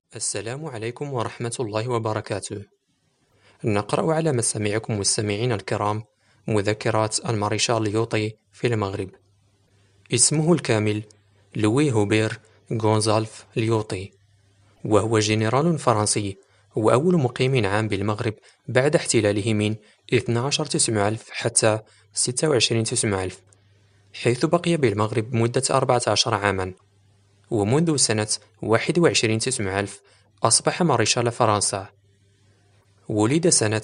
السلام عليكم ورحمة الله وبركاته. نقرأ على مسامعكم مستمعينا الكرام مذكرات الماريشال ليوطي في المغرب. اسمه الكامل لوي هوبير غونزالف ليوطي، وهو جنرال فرنسي وأول مقيم عام بالمغرب بعد احتلاله من 12 9000 حتى 26 9000، حيث بقي بالمغرب مدة 14 عاما، ومنذ سنة 21 9000 أصبح ماريشال فرنسا. ولد سنة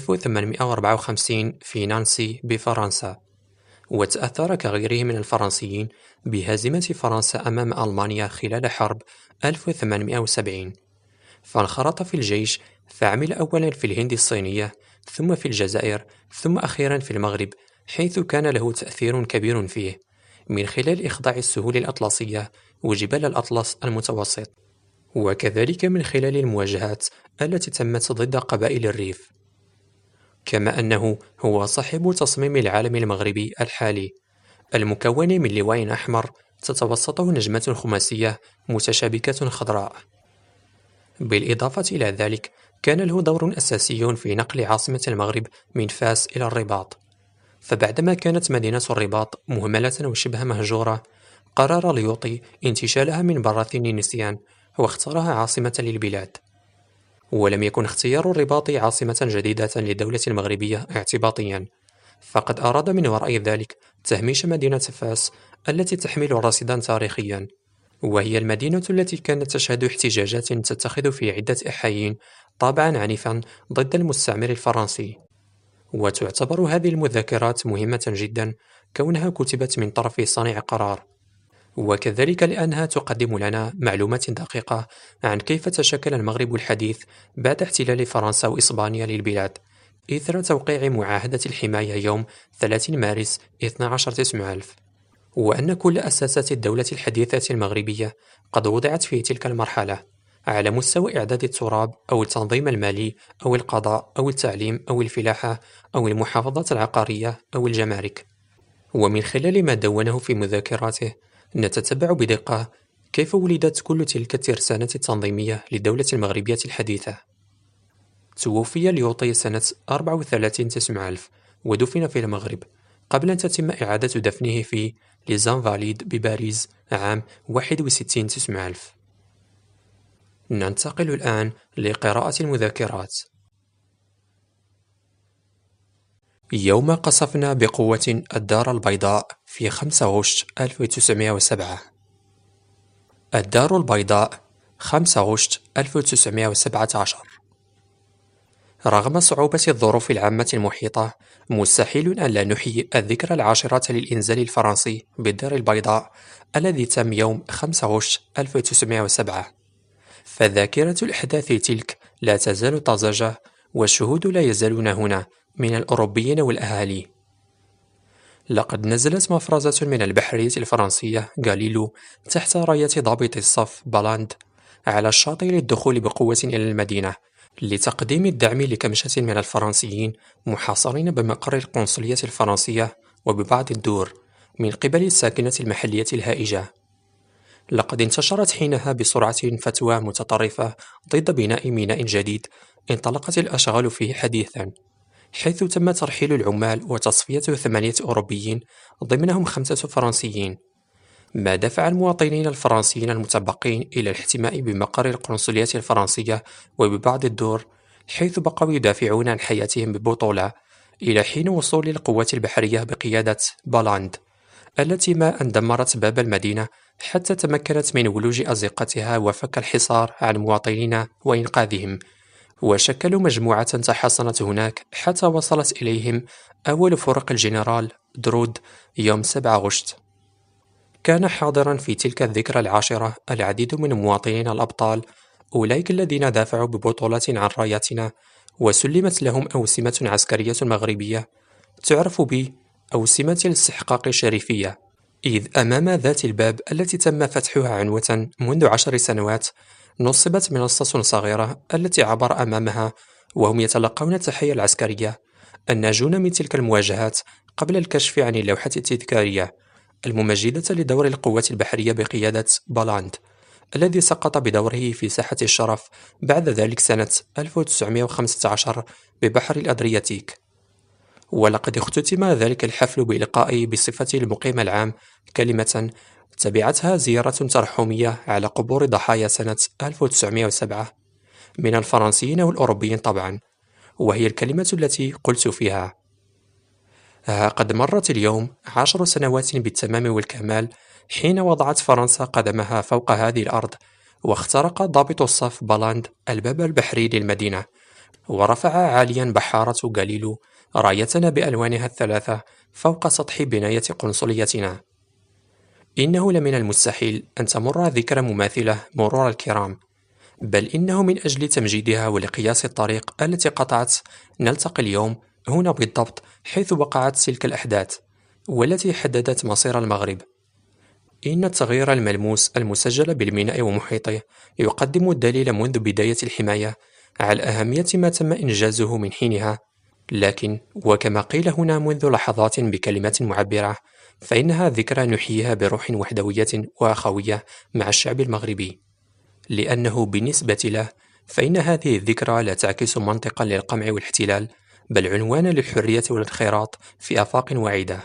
1854 في نانسي بفرنسا، وتأثر كغيره من الفرنسيين بهزيمة فرنسا أمام ألمانيا خلال حرب 1870، فانخرط في الجيش، فعمل أولا في الهند الصينية، ثم في الجزائر، ثم أخيرا في المغرب، حيث كان له تأثير كبير فيه من خلال إخضاع السهول الأطلسية وجبال الأطلس المتوسط، وكذلك من خلال المواجهات التي تمت ضد قبائل الريف. كما أنه هو صاحب تصميم العالم المغربي الحالي، المكون من لواء أحمر تتوسطه نجمة خماسية متشابكة خضراء. بالإضافة إلى ذلك، كان له دور أساسي في نقل عاصمة المغرب من فاس إلى الرباط، فبعدما كانت مدينة الرباط مهملة وشبه مهجورة، قرر ليوطي انتشالها من براثن النسيان واختارها عاصمة للبلاد. ولم يكن اختيار الرباط عاصمة جديدة للدولة المغربية اعتباطيا، فقد أراد من وراء ذلك تهميش مدينة فاس التي تحمل رصيدا تاريخيا، وهي المدينة التي كانت تشهد احتجاجات تتخذ في عدة أحايين طابعا عنيفا ضد المستعمر الفرنسي. وتعتبر هذه المذكرات مهمة جدا كونها كتبت من طرف صانع قرار، وكذلك لأنها تقدم لنا معلومات دقيقة عن كيف تشكل المغرب الحديث بعد احتلال فرنسا وإسبانيا للبلاد إثر توقيع معاهدة الحماية يوم 30 مارس 12 9000، وأن كل أساسات الدولة الحديثة المغربية قد وضعت في تلك المرحلة على مستوى إعداد التراب أو التنظيم المالي أو القضاء أو التعليم أو الفلاحة أو المحافظات العقارية أو الجمارك. ومن خلال ما دونه في مذكراته نتتبع بدقة كيف ولدت كل تلك الترسانة التنظيمية للدولة المغربية الحديثة. توفي ليوطي سنة 34 9000 ودفن في المغرب قبل أن تتم إعادة دفنه في ليزانفاليد بباريس عام 61 9000. ننتقل الآن لقراءة المذكرات. يوم قصفنا بقوة الدار البيضاء في 5 غشت 1907. الدار البيضاء 5 غشت 1917. رغم صعوبة الظروف العامة المحيطة، مستحيل أن لا نحيي الذكرى العاشرة للإنزال الفرنسي بالدار البيضاء الذي تم يوم 5 غشت 1907، فذاكرة الأحداث تلك لا تزال طازجة، والشهود لا يزالون هنا من الأوروبيين والأهالي. لقد نزلت مفرزة من البحرية الفرنسية غاليلو تحت راية ضابط الصف بالاند على الشاطئ للدخول بقوة إلى المدينة لتقديم الدعم لكمشة من الفرنسيين محاصرين بمقر القنصلية الفرنسية وببعض الدور من قبل الساكنة المحلية الهائجة. لقد انتشرت حينها بسرعة فتوى متطرفة ضد بناء ميناء جديد انطلقت الأشغال فيه حديثا، حيث تم ترحيل العمال وتصفية 8 أوروبيين ضمنهم 5 فرنسيين، ما دفع المواطنين الفرنسيين المتبقين إلى الاحتماء بمقر القنصلية الفرنسية وببعض الدور، حيث بقوا يدافعون عن حياتهم ببطولة إلى حين وصول القوات البحرية بقيادة بالاند، التي ما أن دمرت باب المدينة حتى تمكنت من ولوج أزقتها وفك الحصار عن المواطنين وإنقاذهم، وشكلوا مجموعة تحصنت هناك حتى وصلت إليهم أول فرق الجنرال درود يوم 7 غشت. كان حاضرا في تلك الذكرى العاشرة العديد من المواطنين الأبطال، أولئك الذين دافعوا ببطولة عن رايتنا وسلمت لهم أوسمة عسكرية مغربية تعرف بأوسمة الاستحقاق الشريفية، إذ أمام ذات الباب التي تم فتحها عنوة منذ 10 سنوات نصبت منصة صغيرة التي عبر أمامها وهم يتلقون التحية العسكرية الناجون من تلك المواجهات قبل الكشف عن اللوحة التذكارية الممجدة لدور القوات البحرية بقيادة بالاند الذي سقط بدوره في ساحة الشرف بعد ذلك سنة 1915 ببحر الأدرياتيك. ولقد اختتم ذلك الحفل بإلقائي بصفتي المقيم العام كلمة تبعتها زيارة ترحمية على قبور ضحايا سنة 1907 من الفرنسيين والأوروبيين طبعا، وهي الكلمة التي قلت فيها: ها قد مرت اليوم 10 سنوات بالتمام والكمال حين وضعت فرنسا قدمها فوق هذه الأرض، واخترق ضابط الصف بالاند الباب البحري للمدينة، ورفع عاليا بحارة غاليلو رايتنا بألوانها الثلاثة فوق سطح بناية قنصليتنا. إنه لمن المستحيل أن تمر ذكرى مماثلة مرور الكرام، بل إنه من أجل تمجيدها ولقياس الطريق التي قطعت نلتقي اليوم هنا بالضبط حيث وقعت تلك الأحداث والتي حددت مصير المغرب. إن التغيير الملموس المسجل بالميناء ومحيطه يقدم الدليل منذ بداية الحماية على أهمية ما تم إنجازه من حينها، لكن وكما قيل هنا منذ لحظات بكلمات معبرة، فإنها ذكرى نحييها بروح وحدوية وأخوية مع الشعب المغربي، لأنه بالنسبة له فإن هذه الذكرى لا تعكس منطقا للقمع والاحتلال، بل عنوانا للحرية والانخراط في آفاق وعيدة.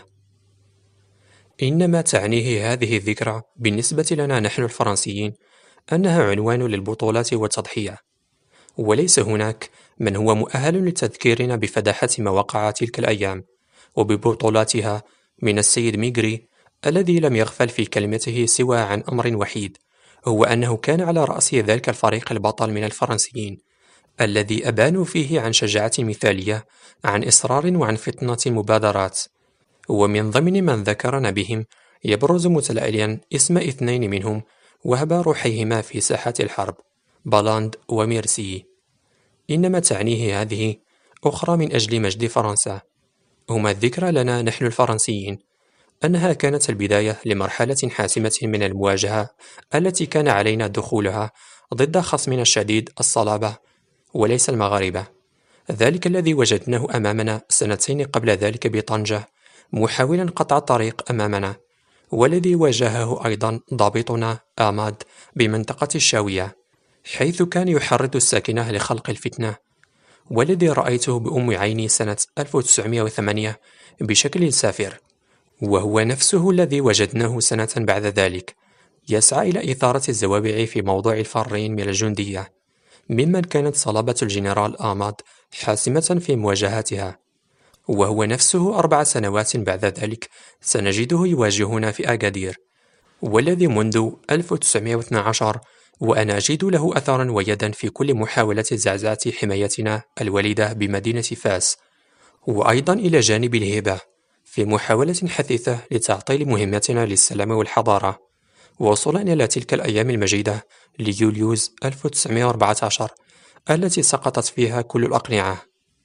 إنما تعنيه هذه الذكرى بالنسبة لنا نحن الفرنسيين أنها عنوان للبطولات والتضحية، وليس هناك من هو مؤهل لتذكيرنا بفداحة ما وقع تلك الأيام وببطولاتها من السيد ميغري، الذي لم يغفل في كلمته سوى عن أمر وحيد، هو أنه كان على رأس ذلك الفريق البطل من الفرنسيين الذي أبانوا فيه عن شجاعة مثالية، عن إصرار وعن فطنة مبادرات. ومن ضمن من ذكرنا بهم يبرز متلأليا اسم اثنين منهم وهبا روحيهما في ساحة الحرب، بالاند وميرسي. إنما تعنيه هذه أخرى من أجل مجد فرنسا، هما الذكرى لنا نحن الفرنسيين أنها كانت البداية لمرحلة حاسمة من المواجهة التي كان علينا دخولها ضد خصمنا الشديد الصلابة وليس المغاربة، ذلك الذي وجدناه أمامنا سنتين قبل ذلك بطنجة محاولا قطع الطريق أمامنا، والذي واجهه أيضا ضابطنا آماد بمنطقة الشاوية حيث كان يحرض الساكنة لخلق الفتنة، والذي رأيته بأم عيني سنة 1908 بشكل سافر، وهو نفسه الذي وجدناه سنة بعد ذلك يسعى إلى إثارة الزوابع في موضوع الفارين من الجندية، ممن كانت صلابة الجنرال آماد حاسمة في مواجهاتها، وهو نفسه 4 سنوات بعد ذلك سنجده يواجهنا في أكادير، والذي منذ 1912 وأنا أجد له أثرا ويدا في كل محاولة زعزعة حمايتنا الوليدة بمدينة فاس، وأيضا إلى جانب الهبة في محاولة حثيثة لتعطيل مهمتنا للسلام والحضارة، وصولا إلى تلك الأيام المجيدة ليوليوز 1914 التي سقطت فيها كل الأقنعة.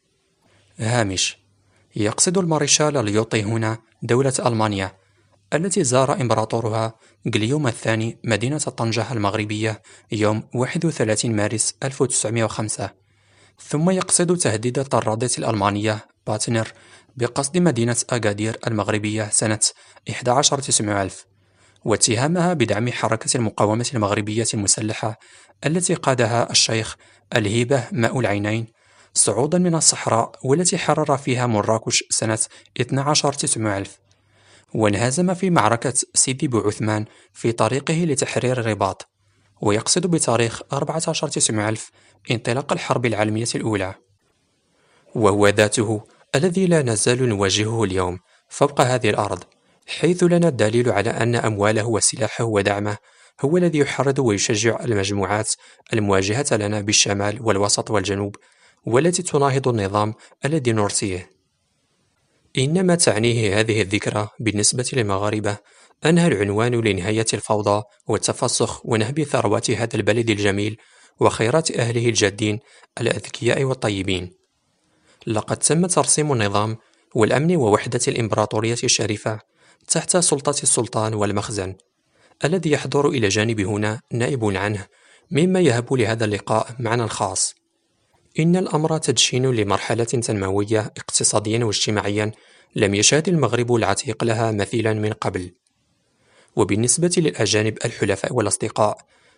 هامش: يقصد المارشال ليوطي هنا دولة ألمانيا التي زار إمبراطورها غليوم الثاني مدينة طنجة المغربية يوم 31 مارس 1905، ثم يقصد تهديد الطرادة الألمانية باتنر بقصد مدينة أكادير المغربية سنة 11/900 واتهامها بدعم حركة المقاومة المغربية المسلحة التي قادها الشيخ الهيبة ماء العينين صعودا من الصحراء، والتي حرر فيها مراكش سنة 12/900 وانهزم في معركة سيدي بوعثمان في طريقه لتحرير الرباط، ويقصد بتاريخ 14/900 انطلاق الحرب العالمية الأولى، وهو ذاته الذي لا نزال نواجهه اليوم فوق هذه الأرض، حيث لنا الدليل على أن أمواله وسلاحه ودعمه هو الذي يحرض ويشجع المجموعات المواجهة لنا بالشمال والوسط والجنوب، والتي تناهض النظام الذي نرسيه. إنما تعنيه هذه الذكرى بالنسبة للمغاربة أنها العنوان لنهاية الفوضى والتفسخ ونهب ثروات هذا البلد الجميل وخيرات أهله الجادين الأذكياء والطيبين. لقد تم ترسيم النظام والأمن ووحدة الإمبراطورية الشريفة تحت سلطة السلطان والمخزن، الذي يحضر إلى جانب هنا نائب عنه، مما يهب لهذا اللقاء معنى خاص. إن الأمر تدشين لمرحلة تنموية اقتصاديا واجتماعيا لم يشهد المغرب العتيق لها مثيلا من قبل. وبالنسبة للأجانب الحلفاء والأصدقاء،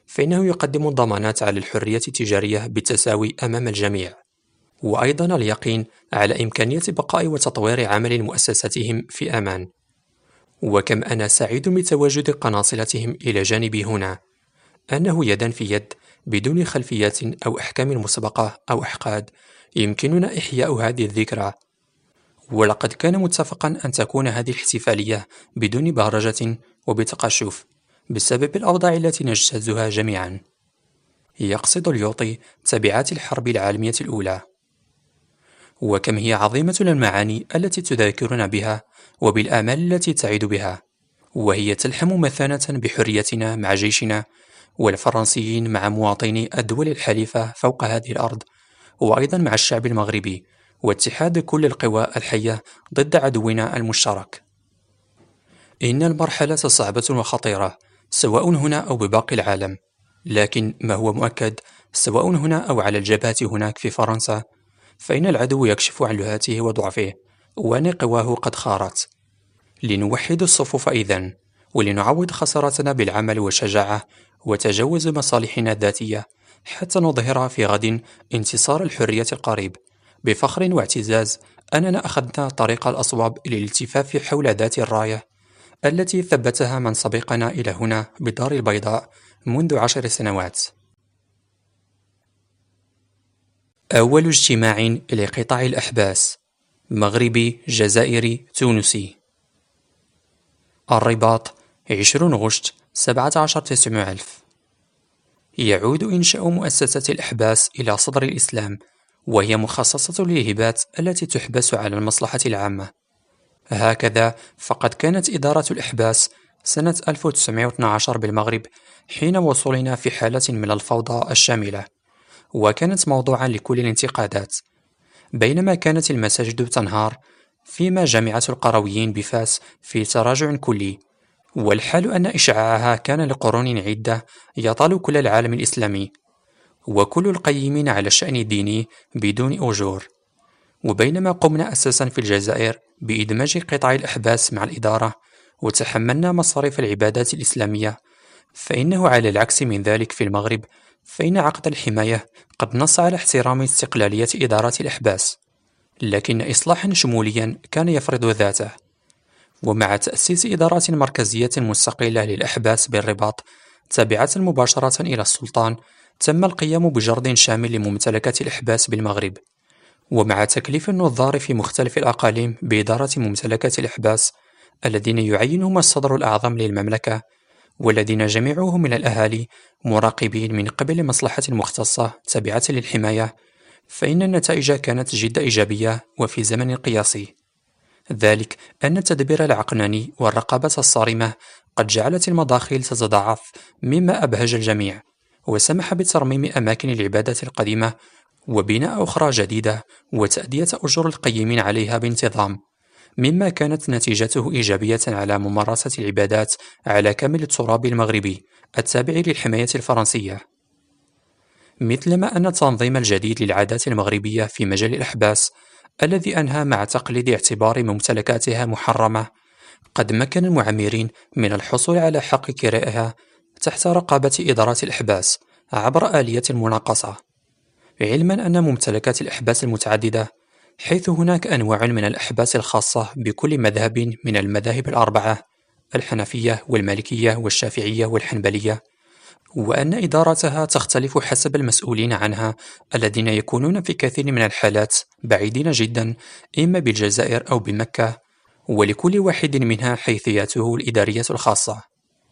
فإنه يقدم الضمانات على الحرية التجارية بالتساوي أمام الجميع، وأيضا اليقين على إمكانية بقاء وتطوير عمل مؤسساتهم في أمان. وكم أنا سعيد بتواجد قناصلتهم إلى جانبي هنا، أنه يدا في يد بدون خلفيات أو أحكام مسبقة أو أحقاد يمكننا إحياء هذه الذكرى. ولقد كان متفقا أن تكون هذه الاحتفالية بدون بهرجة وبتقشف بسبب الأوضاع التي نجتازها جميعا. يقصد اليوطي تبعات الحرب العالمية الأولى. وكم هي عظيمة المعاني التي تذاكرنا بها وبالآمال التي تعيد بها، وهي تلحم مثانة بحريتنا مع جيشنا والفرنسيين مع مواطني الدول الحليفة فوق هذه الأرض، وأيضا مع الشعب المغربي واتحاد كل القوى الحية ضد عدونا المشترك. إن المرحلة صعبة وخطيرة سواء هنا أو بباقي العالم، لكن ما هو مؤكد سواء هنا أو على الجبهة هناك في فرنسا، فإن العدو يكشف عن لهاته وضعفه وأن قواه قد خارت. لنوحد الصفوف إذن، ولنعوض خسارتنا بالعمل والشجاعة وتجاوز مصالحنا الذاتية، حتى نظهر في غد انتصار الحرية القريب بفخر واعتزاز أننا أخذنا طريق الأصواب للالتفاف حول ذات الراية التي ثبتها من سبقنا إلى هنا بالدار البيضاء منذ 10 سنوات. أول اجتماع لقطاع الأحباس، مغربي جزائري تونسي. الرباط 20 غشت 17900. يعود إنشاء مؤسسة الأحباس إلى صدر الإسلام، وهي مخصصة للهبات التي تحبس على المصلحة العامة. هكذا فقد كانت إدارة الأحباس سنة 1912 بالمغرب حين وصولنا في حالة من الفوضى الشاملة، وكانت موضوعا لكل الانتقادات. بينما كانت المساجد تنهار، فيما جامعة القرويين بفاس في تراجع كلي، والحال أن إشعاعها كان لقرون عدة يطال كل العالم الإسلامي، وكل القيمين على الشأن الديني بدون أجور. وبينما قمنا أساسا في الجزائر بإدماج قطاع الأحباس مع الإدارة وتحملنا مصاريف العبادات الإسلامية، فإنه على العكس من ذلك في المغرب، فإن عقد الحماية قد نص على احترام استقلالية إدارة الأحباس، لكن إصلاحا شموليا كان يفرض ذاته. ومع تأسيس إدارات مركزية مستقلة للأحباس بالرباط تابعة مباشرة إلى السلطان، تم القيام بجرد شامل لممتلكات الأحباس بالمغرب. ومع تكليف النظار في مختلف الأقاليم بإدارة ممتلكات الأحباس الذين يعينهم الصدر الأعظم للمملكة، والذين جميعهم من الأهالي مراقبين من قبل مصلحة مختصة تابعة للحماية، فإن النتائج كانت جد إيجابية وفي زمن قياسي. ذلك أن التدبير العقلاني والرقابة الصارمة قد جعلت المداخيل تتضاعف، مما أبهج الجميع وسمح بترميم أماكن العبادة القديمة وبناء أخرى جديدة وتأدية أجور القيمين عليها بانتظام، مما كانت نتيجته إيجابية على ممارسة العبادات على كامل التراب المغربي التابع للحماية الفرنسية. مثلما أن التنظيم الجديد للعادات المغربية في مجال الأحباس الذي أنهى مع تقليد اعتبار ممتلكاتها محرمة قد مكن المعمرين من الحصول على حق كرائها تحت رقابة إدارات الأحباس عبر آلية المناقصة، علما أن ممتلكات الأحباس المتعددة، حيث هناك أنواع من الأحباس الخاصة بكل مذهب من المذاهب الأربعة الحنفية والمالكية والشافعية والحنبلية، وأن إدارتها تختلف حسب المسؤولين عنها الذين يكونون في كثير من الحالات بعيدين جدا إما بالجزائر أو بمكة، ولكل واحد منها حيثياته الإدارية الخاصة.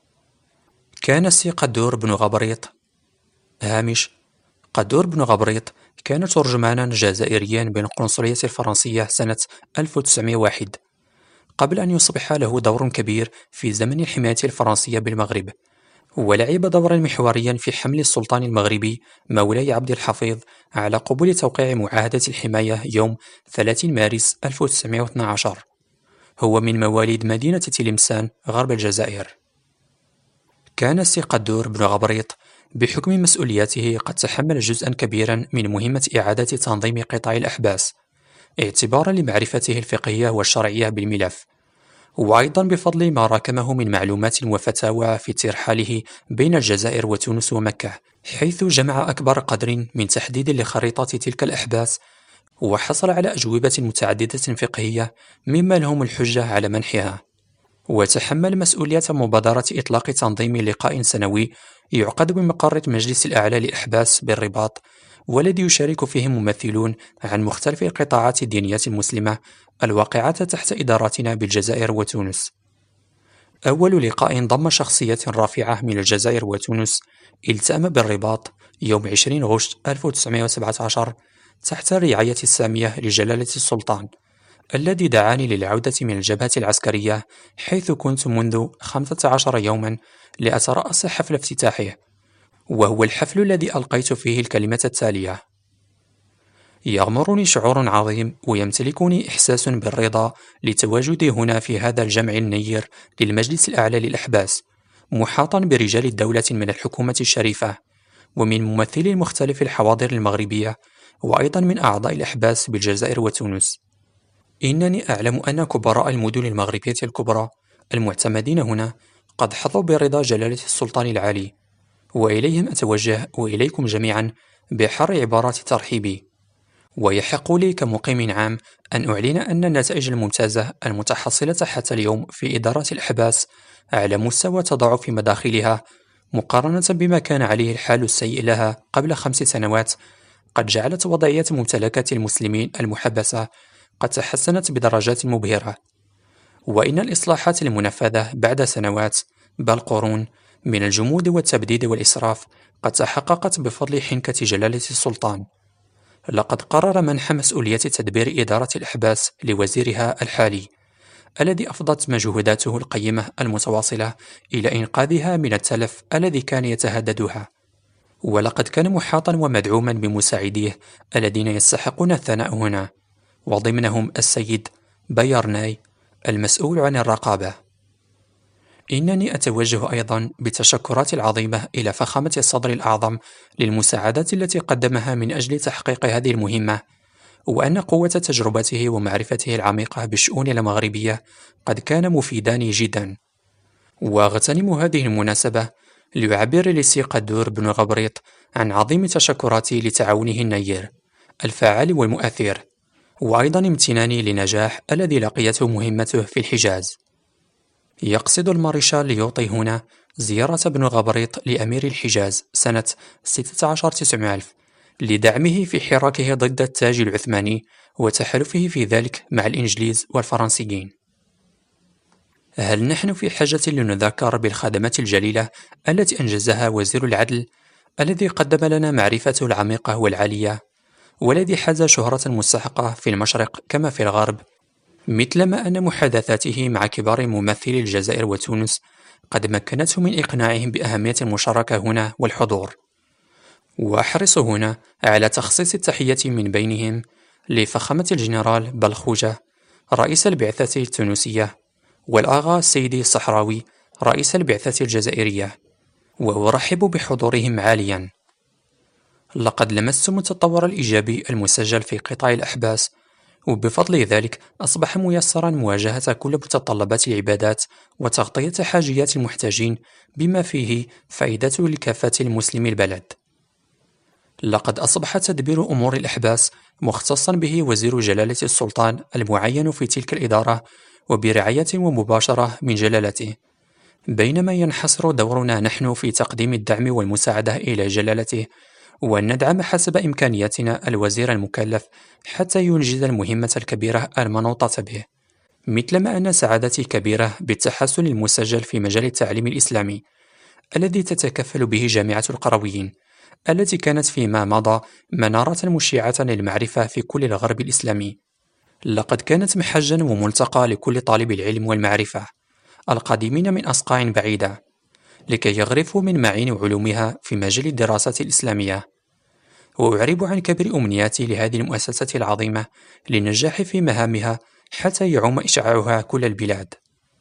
كان السي قدور بن غبريط هامش قدور بن غبريط كان ترجمانا جزائريا بالقنصلية الفرنسية سنة 1901 قبل أن يصبح له دور كبير في زمن الحماية الفرنسية بالمغرب، ولعب دورا محوريا في حمل السلطان المغربي مولاي عبد الحفيظ على قبول توقيع معاهدة الحماية يوم 30 مارس 1912. هو من مواليد مدينة تلمسان غرب الجزائر. كان السي قدور بن غبريط بحكم مسؤولياته قد تحمل جزءا كبيرا من مهمة إعادة تنظيم قطاع الأحباس اعتبارا لمعرفته الفقهية والشرعية بالملف، وأيضا بفضل ما راكمه من معلومات وفتاوى في ترحاله بين الجزائر وتونس ومكة، حيث جمع أكبر قدر من تحديد لخريطة تلك الأحباس، وحصل على أجوبة متعددة فقهية مما لهم الحجة على منحها. وتحمل مسؤولية مبادرة إطلاق تنظيم لقاء سنوي يعقد بمقر مجلس الأعلى للأحباس بالرباط، والذي يشارك فيه ممثلون عن مختلف القطاعات الدينية المسلمة الواقعة تحت إدارتنا بالجزائر وتونس. أول لقاء ضم شخصية رافعة من الجزائر وتونس التأم بالرباط يوم 20 غشت 1917 تحت الرعاية السامية لجلالة السلطان، الذي دعاني للعودة من الجبهة العسكرية، حيث كنت منذ 15 يوما لأترأس حفل افتتاحه، وهو الحفل الذي ألقيت فيه الكلمة التالية: يغمرني شعور عظيم ويمتلكني إحساس بالرضا لتواجدي هنا في هذا الجمع النير للمجلس الأعلى للأحباس، محاطا برجال الدولة من الحكومة الشريفة ومن ممثلي مختلف الحواضر المغربية، وأيضا من أعضاء الأحباس بالجزائر وتونس. إنني أعلم أن كبراء المدن المغربية الكبرى المعتمدين هنا قد حظوا برضا جلالة السلطان العالي، وإليهم أتوجه وإليكم جميعا بحر عبارات ترحيبي. ويحق لي كمقيم عام أن أعلن أن النتائج الممتازة المتحصلة حتى اليوم في إدارة الأحباس على مستوى تضاعف مداخلها مقارنة بما كان عليه الحال السيء لها قبل 5 سنوات قد جعلت وضعية ممتلكات المسلمين المحبسة قد تحسنت بدرجات مبهرة. وإن الإصلاحات المنفذة بعد سنوات بل قرون من الجمود والتبديد والإسراف قد تحققت بفضل حنكة جلالة السلطان. لقد قرر منح مسؤولية تدبير إدارة الأحباس لوزيرها الحالي، الذي أفضت مجهوداته القيمة المتواصلة إلى إنقاذها من التلف الذي كان يتهددها. ولقد كان محاطا ومدعوما بمساعديه الذين يستحقون الثناء هنا، وضمنهم السيد بايرناي المسؤول عن الرقابة. إنني أتوجه أيضا بالتشكرات العظيمة إلى فخامة الصدر الأعظم للمساعدات التي قدمها من أجل تحقيق هذه المهمة، وأن قوة تجربته ومعرفته العميقة بالشؤون المغربية قد كان مفيدان جدا. وأغتنم هذه المناسبة ليعبر لسي قدور بن غبريط عن عظيم تشكراتي لتعاونه النير الفعال والمؤثر، وأيضا امتناني لنجاح الذي لقيته مهمته في الحجاز. يقصد المارشال ليوطي هنا زيارة بن غبريط لأمير الحجاز سنة 16/900 لدعمه في حراكه ضد التاج العثماني وتحالفه في ذلك مع الإنجليز والفرنسيين. هل نحن في حاجة لنذكر بالخدمات الجليلة التي أنجزها وزير العدل الذي قدم لنا معرفته العميقة والعالية، والذي حاز شهرة مستحقة في المشرق كما في الغرب، مثلما أن محادثاته مع كبار ممثلي الجزائر وتونس قد مكنته من إقناعهم بأهمية المشاركة هنا والحضور. وأحرص هنا على تخصيص التحية من بينهم لفخامة الجنرال بلخوجة رئيس البعثة التونسية، والآغا سيدي الصحراوي رئيس البعثة الجزائرية، وأرحب بحضورهم عاليا. لقد لمستم التطور الإيجابي المسجل في قطاع الأحباس، وبفضل ذلك أصبح ميسرا مواجهة كل متطلبات العبادات وتغطية حاجيات المحتاجين بما فيه فائدته لكافة المسلمي البلد. لقد أصبح تدبير أمور الأحباس مختصا به وزير جلالة السلطان المعين في تلك الإدارة وبرعاية ومباشرة من جلالته، بينما ينحصر دورنا نحن في تقديم الدعم والمساعدة إلى جلالته، وأن ندعم حسب إمكانياتنا الوزير المكلف حتى ينجز المهمة الكبيرة المنوطة به، مثلما أن سعادتي كبيرة بالتحسن المسجل في مجال التعليم الإسلامي الذي تتكفل به جامعة القرويين، التي كانت فيما مضى منارة مشيعة للمعرفة في كل الغرب الإسلامي. لقد كانت محجا وملتقى لكل طالب العلم والمعرفة القادمين من أصقاع بعيدة لكي يغرفوا من معين علومها في مجال الدراسات الإسلامية. وأعرب عن كبر أمنياتي لهذه المؤسسة العظيمة للنجاح في مهامها حتى يعم إشعاعها كل البلاد.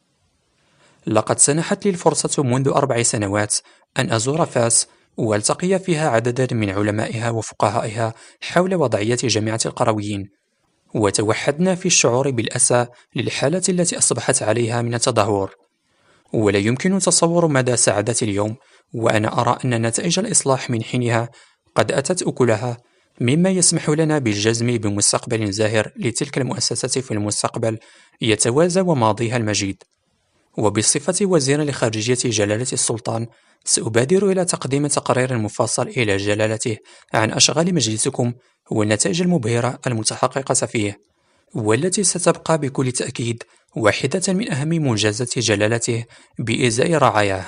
لقد سنحت لي الفرصة منذ 4 سنوات أن أزور فاس والتقي فيها عددا من علمائها وفقهائها حول وضعية جامعة القرويين، وتوحدنا في الشعور بالأسى للحالة التي أصبحت عليها من التدهور. ولا يمكن تصور مدى سعادتي اليوم وأنا أرى أن نتائج الإصلاح من حينها قد أتت أكلها، مما يسمح لنا بالجزم بمستقبل زاهر لتلك المؤسسة في المستقبل يتوازى ماضيها المجيد. وبصفتي وزيرا لخارجية جلالة السلطان، سأبادر إلى تقديم تقرير مفصل إلى جلالته عن أشغال مجلسكم والنتائج المبهرة المتحققة فيه، والتي ستبقى بكل تأكيد واحدة من أهم منجزات جلالته بإزاء رعاياه.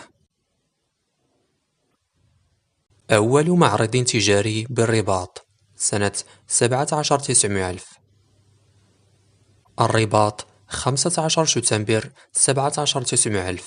أول معرض تجاري بالرباط سنة 17900. الرباط 15 شتنبر 17900.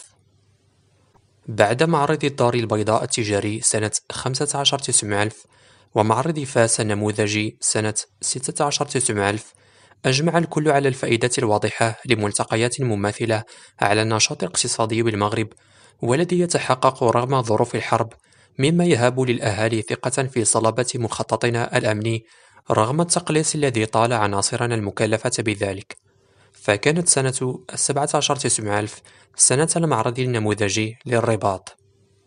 بعد معرض الدار البيضاء التجاري سنة 15900 ومعرض فاس النموذجي سنة 16900، أجمع الكل على الفائدة الواضحة لملتقيات مماثلة على النشاط الاقتصادي بالمغرب، والذي يتحقق رغم ظروف الحرب، مما يهب للأهالي ثقة في صلابة مخططنا الأمني رغم التقليص الذي طال عناصرنا المكلفة بذلك. فكانت سنة 17900 سنة المعرض النموذجي للرباط،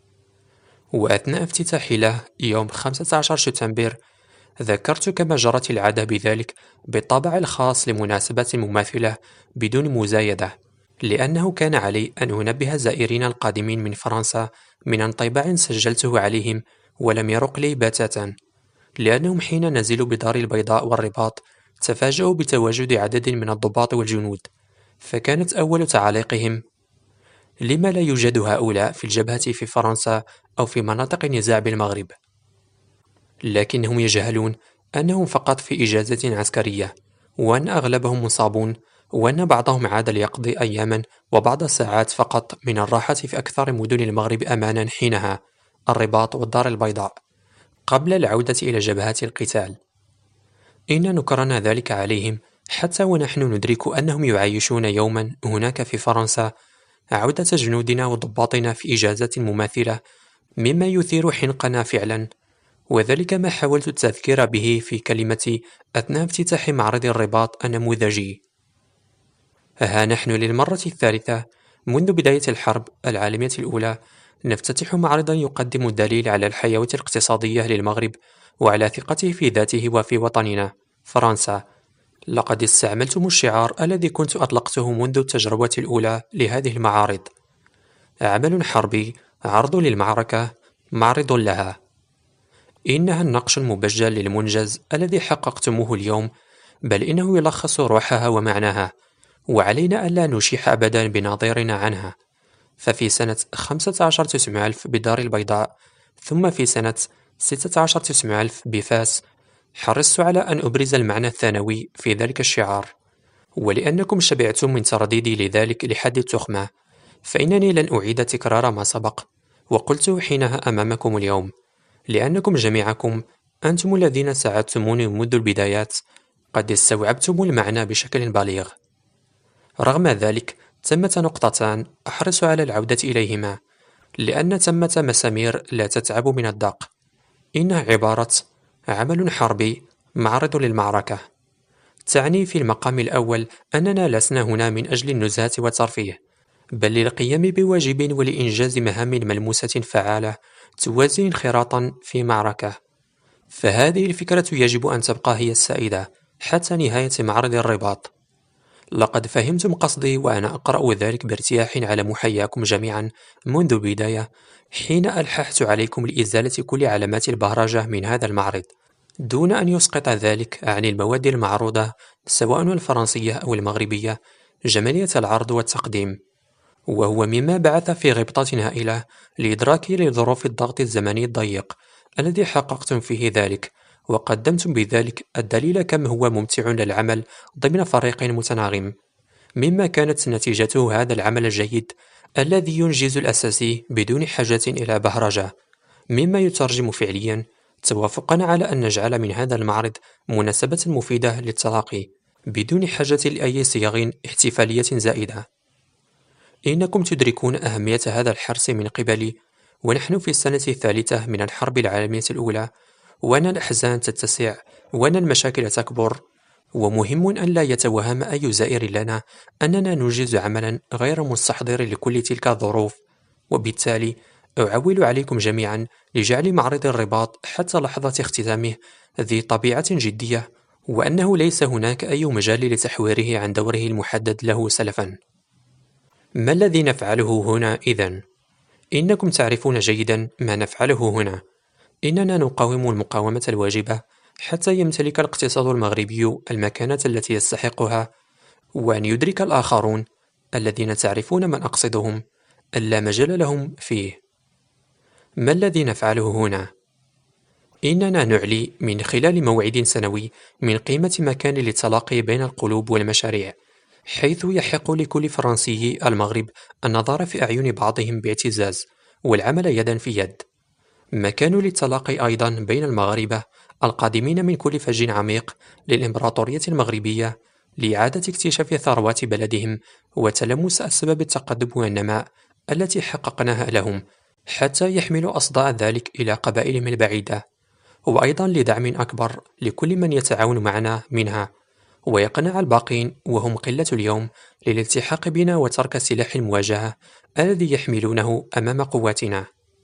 وأثناء افتتاحي له يوم 15 شتنبر ذكرت كما جرت العادة بذلك بالطابع الخاص لمناسبة مماثلة بدون مزايدة، لأنه كان علي أن أنبه الزائرين القادمين من فرنسا من انطباع سجلته عليهم ولم يرق لي بتاتا، لأنهم حين نزلوا بدار البيضاء والرباط تفاجأوا بتواجد عدد من الضباط والجنود، فكانت أول تعاليقهم: لما لا يوجد هؤلاء في الجبهة في فرنسا أو في مناطق النزاع بالمغرب؟ لكنهم يجهلون أنهم فقط في إجازة عسكرية، وأن أغلبهم مصابون، وأن بعضهم عاد ليقضي أياما وبعض الساعات فقط من الراحة في أكثر مدن المغرب أمانا حينها، الرباط والدار البيضاء، قبل العودة إلى جبهات القتال. إن نكرنا ذلك عليهم حتى ونحن ندرك أنهم يعيشون يوما هناك في فرنسا عودة جنودنا وضباطنا في إجازة مماثلة، مما يثير حنقنا فعلا، وذلك ما حاولت التذكير به في كلمتي أثناء افتتاح معرض الرباط النموذجي. ها نحن للمرة الثالثة منذ بداية الحرب العالمية الأولى نفتتح معرضا يقدم الدليل على الحيوية الاقتصادية للمغرب وعلى ثقته في ذاته وفي وطننا فرنسا. لقد استعملتم الشعار الذي كنت أطلقته منذ التجربة الأولى لهذه المعارض: عمل حربي، عرض للمعركة، معرض لها. إنها النقش المبجل للمنجز الذي حققتموه اليوم، بل إنه يلخص روحها ومعناها، وعلينا ألا نشيح أبدا بناظرنا عنها. ففي سنة 15900 بدار البيضاء، ثم في سنة 16900 بفاس، حرصت على أن أبرز المعنى الثانوي في ذلك الشعار، ولأنكم شبعتم من ترديدي لذلك لحد التخمة، فإنني لن أعيد تكرار ما سبق وقلته حينها أمامكم اليوم، لأنكم جميعكم أنتم الذين ساعدتموني منذ البدايات قد استوعبتم المعنى بشكل بليغ. رغم ذلك ثمة نقطتان أحرص على العودة إليهما، لأن ثمة مسامير لا تتعب من الدق. إنها عبارة عمل حربي، معرض للمعركة. تعني في المقام الأول أننا لسنا هنا من أجل النزهة والترفيه، بل للقيام بواجب ولإنجاز مهام ملموسة فعالة توازي انخراطا في معركة. فهذه الفكرة يجب أن تبقى هي السائدة حتى نهاية معرض الرباط. لقد فهمتم قصدي وأنا أقرأ ذلك بارتياح على محياكم جميعا منذ البداية، حين ألححت عليكم لإزالة كل علامات البهرجة من هذا المعرض، دون أن يسقط ذلك عن المواد المعروضة سواء الفرنسية أو المغربية جمالية العرض والتقديم، وهو مما بعث في غبطة هائلة لإدراكي لظروف الضغط الزمني الضيق الذي حققتم فيه ذلك، وقدمتم بذلك الدليل كم هو ممتع للعمل ضمن فريق متناغم، مما كانت نتيجته هذا العمل الجيد الذي ينجز الأساسي بدون حاجة إلى بهرجة، مما يترجم فعليا توافقنا على أن نجعل من هذا المعرض مناسبة مفيدة للتلاقي بدون حاجة لأي صيغ احتفالية زائدة. إنكم تدركون أهمية هذا الحرص من قبلي ونحن في السنة الثالثة من الحرب العالمية الأولى، وأن الأحزان تتسع وأن المشاكل تكبر، ومهم أن لا يتوهم أي زائر لنا أننا ننجز عملا غير مستحضر لكل تلك الظروف، وبالتالي أعول عليكم جميعا لجعل معرض الرباط حتى لحظة اختتامه ذي طبيعة جدية، وأنه ليس هناك أي مجال لتحويره عن دوره المحدد له سلفا. ما الذي نفعله هنا إذن؟ إنكم تعرفون جيدا ما نفعله هنا. إننا نقاوم المقاومة الواجبة حتى يمتلك الاقتصاد المغربي المكانة التي يستحقها، وأن يدرك الآخرون الذين تعرفون من أقصدهم أن لا مجال لهم فيه. ما الذي نفعله هنا؟ إننا نعلي من خلال موعد سنوي من قيمة مكان للتلاقي بين القلوب والمشاريع، حيث يحق لكل فرنسي المغرب النظر في أعين بعضهم باعتزاز والعمل يدا في يد. مكان للتلاقي أيضا بين المغاربة القادمين من كل فج عميق للإمبراطورية المغربية لإعادة اكتشاف ثروات بلدهم وتلمس أسباب التقدم والنماء التي حققناها لهم، حتى يحملوا أصداء ذلك إلى قبائلهم البعيدة، وأيضا لدعم أكبر لكل من يتعاون معنا منها، ويقنع الباقين وهم قلة اليوم للالتحاق بنا وترك سلاح المواجهة الذي يحملونه أمام قواتنا.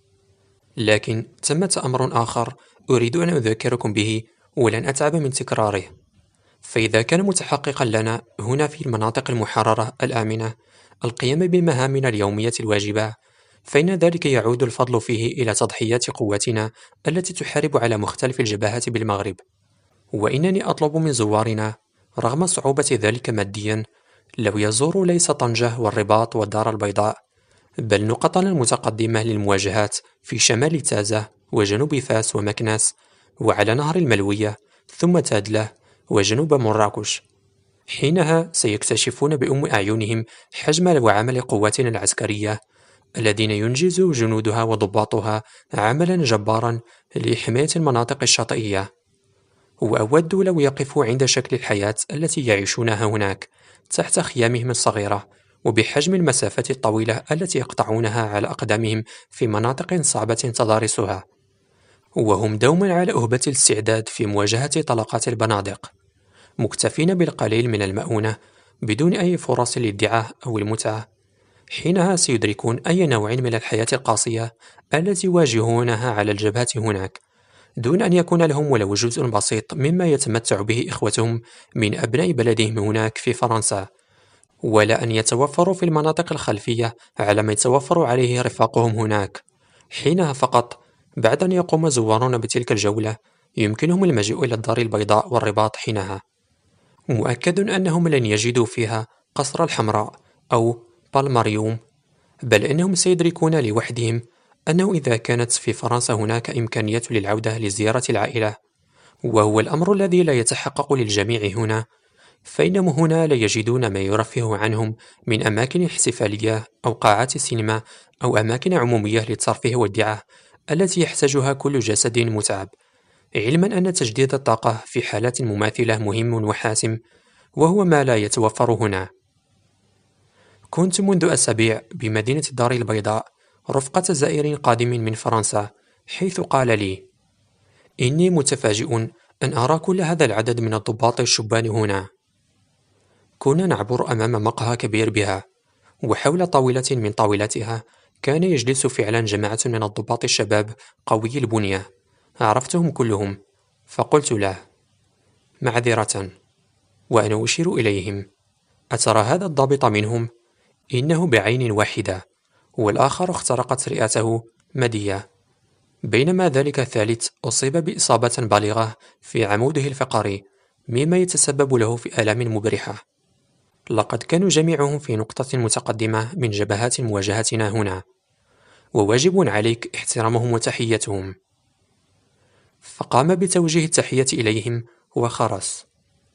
لكن ثمة أمر آخر أريد أن أذكركم به ولن أتعب من تكراره. فإذا كان متحققا لنا هنا في المناطق المحررة الآمنة القيام بمهامنا اليومية الواجبة، فإن ذلك يعود الفضل فيه إلى تضحيات قواتنا التي تحارب على مختلف الجبهات بالمغرب. وإنني أطلب من زوارنا رغم صعوبة ذلك ماديا لو يزوروا ليس طنجة والرباط والدار البيضاء، بل نقطنا المتقدمة للمواجهات في شمال تازة وجنوب فاس ومكناس وعلى نهر الملوية ثم تادلة وجنوب مراكش. حينها سيكتشفون بأم أعينهم حجم وعمل قواتنا العسكرية الذين ينجز جنودها وضباطها عملا جبارا لحماية المناطق الشاطئية. وأود لو يقفوا عند شكل الحياة التي يعيشونها هناك تحت خيامهم الصغيرة وبحجم المسافات الطويلة التي يقطعونها على أقدامهم في مناطق صعبة تضاريسها، وهم دوما على أهبة الاستعداد في مواجهة طلقات البنادق، مكتفين بالقليل من المؤونة بدون أي فرص للادعاء أو المتعة. حينها سيدركون أي نوع من الحياة القاسية التي يواجهونها على الجبهة هناك، دون أن يكون لهم ولو جزء بسيط مما يتمتع به إخوتهم من أبناء بلدهم هناك في فرنسا، ولا أن يتوفروا في المناطق الخلفية على ما يتوفر عليه رفاقهم هناك. حينها فقط بعد أن يقوم زوارون بتلك الجولة يمكنهم المجيء إلى الدار البيضاء والرباط. حينها مؤكد أنهم لن يجدوا فيها قصر الحمراء أو بالماريوم، بل إنهم سيدركون لوحدهم أنه إذا كانت في فرنسا هناك إمكانية للعودة لزيارة العائلة، وهو الأمر الذي لا يتحقق للجميع هنا، فإنهم هنا لا يجدون ما يرفه عنهم من أماكن احتفالية أو قاعات سينما أو أماكن عمومية للترفيه والدعاء التي يحتاجها كل جسد متعب، علما أن تجديد الطاقة في حالات مماثلة مهم وحاسم، وهو ما لا يتوفر هنا. كنت منذ أسابيع بمدينة الدار البيضاء رفقة زائر قادم من فرنسا، حيث قال لي: إني متفاجئ أن أرى كل هذا العدد من الضباط الشبان هنا. كنا نعبر أمام مقهى كبير بها، وحول طاولة من طاولاتها كان يجلس فعلا جماعة من الضباط الشباب قوي البنية. عرفتهم كلهم، فقلت له: معذرة. وأنا أشير إليهم: أترى هذا الضابط منهم؟ إنه بعين واحدة، والآخر اخترقت رئته مدية، بينما ذلك الثالث أصيب بإصابة بالغة في عموده الفقري مما يتسبب له في آلام مبرحة. لقد كانوا جميعهم في نقطة متقدمة من جبهات مواجهتنا هنا، وواجب عليك احترامهم وتحيتهم. فقام بتوجيه التحية إليهم وخرس.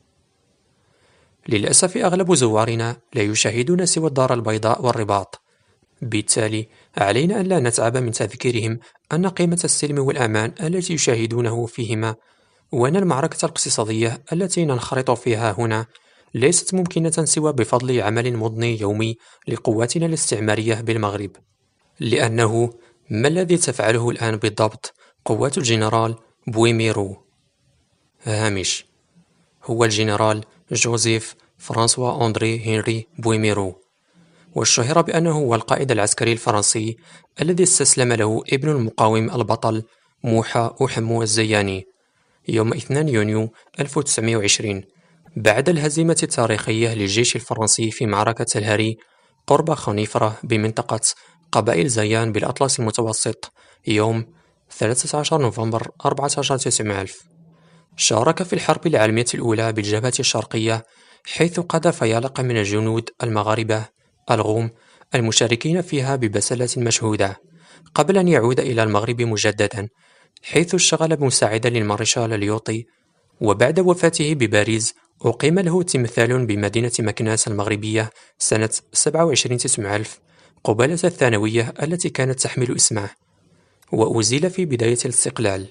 للأسف أغلب زوارنا لا يشاهدون سوى الدار البيضاء والرباط، بالتالي علينا أن لا نتعب من تذكيرهم أن قيمة السلم والأمان التي يشاهدونه فيهما، وأن المعركة الاقتصادية التي ننخرط فيها هنا ليست ممكنة سوى بفضل عمل مضني يومي لقواتنا الاستعمارية بالمغرب. لأنه ما الذي تفعله الآن بالضبط قوات الجنرال بويميرو؟ هامش: هو الجنرال جوزيف فرانسوا أندري هنري بويميرو، واشتهر بأنه هو القائد العسكري الفرنسي الذي استسلم له ابن المقاوم البطل موحى أوحمو الزياني يوم 2 يونيو 1920 بعد الهزيمة التاريخية للجيش الفرنسي في معركة الهري قرب خنيفرة بمنطقة قبائل زيان بالأطلس المتوسط يوم 13 نوفمبر 14900. شارك في الحرب العالمية الأولى بالجبهة الشرقية، حيث قاد فيالق من الجنود المغاربة الغوم المشاركين فيها ببسالة مشهودة، قبل أن يعود إلى المغرب مجددا، حيث اشتغل مساعدا للمارشال ليوطي. وبعد وفاته بباريس أقيم له تمثال بمدينة مكناس المغربية سنة 27 900 قبالة الثانوية التي كانت تحمل اسمه، وأزيل في بداية الاستقلال.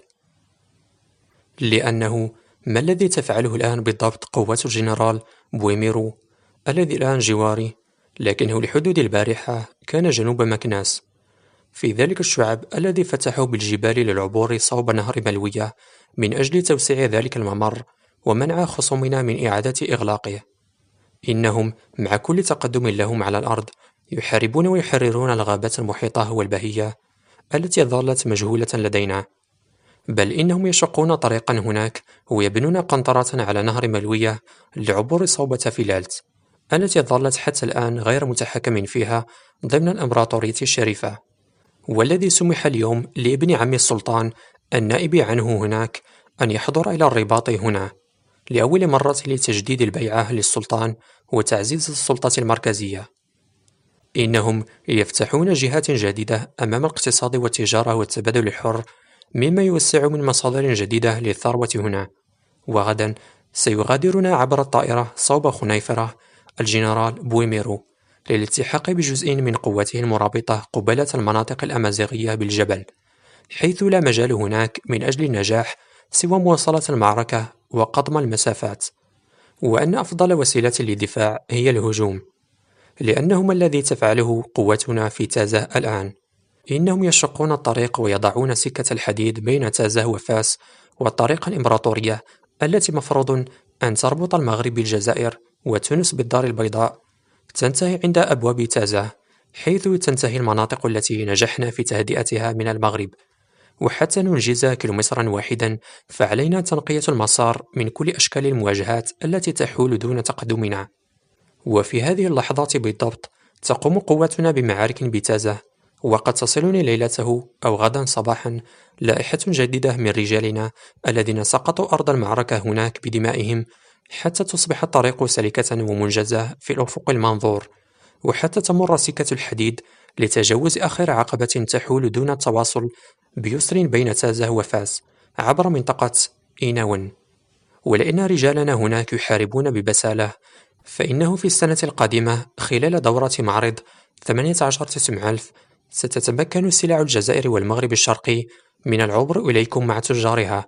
لأنه ما الذي تفعله الآن بالضبط قوات الجنرال بويميرو الذي الآن جواري، لكنه لحدود البارحة كان جنوب مكناس، في ذلك الشعب الذي فتحوا بالجبال للعبور صوب نهر ملوية من أجل توسيع ذلك الممر ومنع خصومنا من إعادة إغلاقه. إنهم مع كل تقدم لهم على الأرض يحاربون ويحررون الغابات المحيطة والبهية التي ظلت مجهولة لدينا، بل إنهم يشقون طريقا هناك ويبنون قنطرة على نهر ملوية لعبور صوب تافيلالت التي ظلت حتى الآن غير متحكم فيها ضمن الإمبراطورية الشريفة، والذي سمح اليوم لابن عم السلطان النائب عنه هناك أن يحضر إلى الرباط هنا لأول مرة لتجديد البيعة للسلطان وتعزيز السلطة المركزية. إنهم يفتحون جهات جديدة أمام الاقتصاد والتجارة والتبادل الحر، مما يوسع من مصادر جديدة للثروة هنا. وغدا سيغادرنا عبر الطائرة صوب خنيفرة الجنرال بويميرو للالتحاق بجزء من قواته المرابطة قبالة المناطق الأمازيغية بالجبل، حيث لا مجال هناك من أجل النجاح سوى مواصلة المعركة وقضم المسافات، وأن أفضل وسيلة للدفاع هي الهجوم، لأنه ما الذي تفعله قوتنا في تازة الآن. إنهم يشقون الطريق ويضعون سكة الحديد بين تازة وفاس والطريق الإمبراطورية التي مفروض أن تربط المغرب بالجزائر وتونس بالدار البيضاء، تنتهي عند أبواب تازة، حيث تنتهي المناطق التي نجحنا في تهدئتها من المغرب. وحتى ننجز كيلومترا واحدا فعلينا تنقية المسار من كل أشكال المواجهات التي تحول دون تقدمنا. وفي هذه اللحظات بالضبط تقوم قواتنا بمعارك بتازة، وقد تصلني ليلته أو غدا صباحا لائحة جديدة من رجالنا الذين سقطوا أرض المعركة هناك بدمائهم، حتى تصبح الطريق سلكة ومنجزة في الأفق المنظور، وحتى تمر سكة الحديد لتجاوز آخر عقبة تحول دون التواصل بيسر بين تازة وفاس عبر منطقة إيناون. ولأن رجالنا هناك يحاربون ببسالة، فإنه في السنة القادمة خلال دورة معرض 18 900 ستتمكن سلع الجزائر والمغرب الشرقي من العبور إليكم مع تجارها.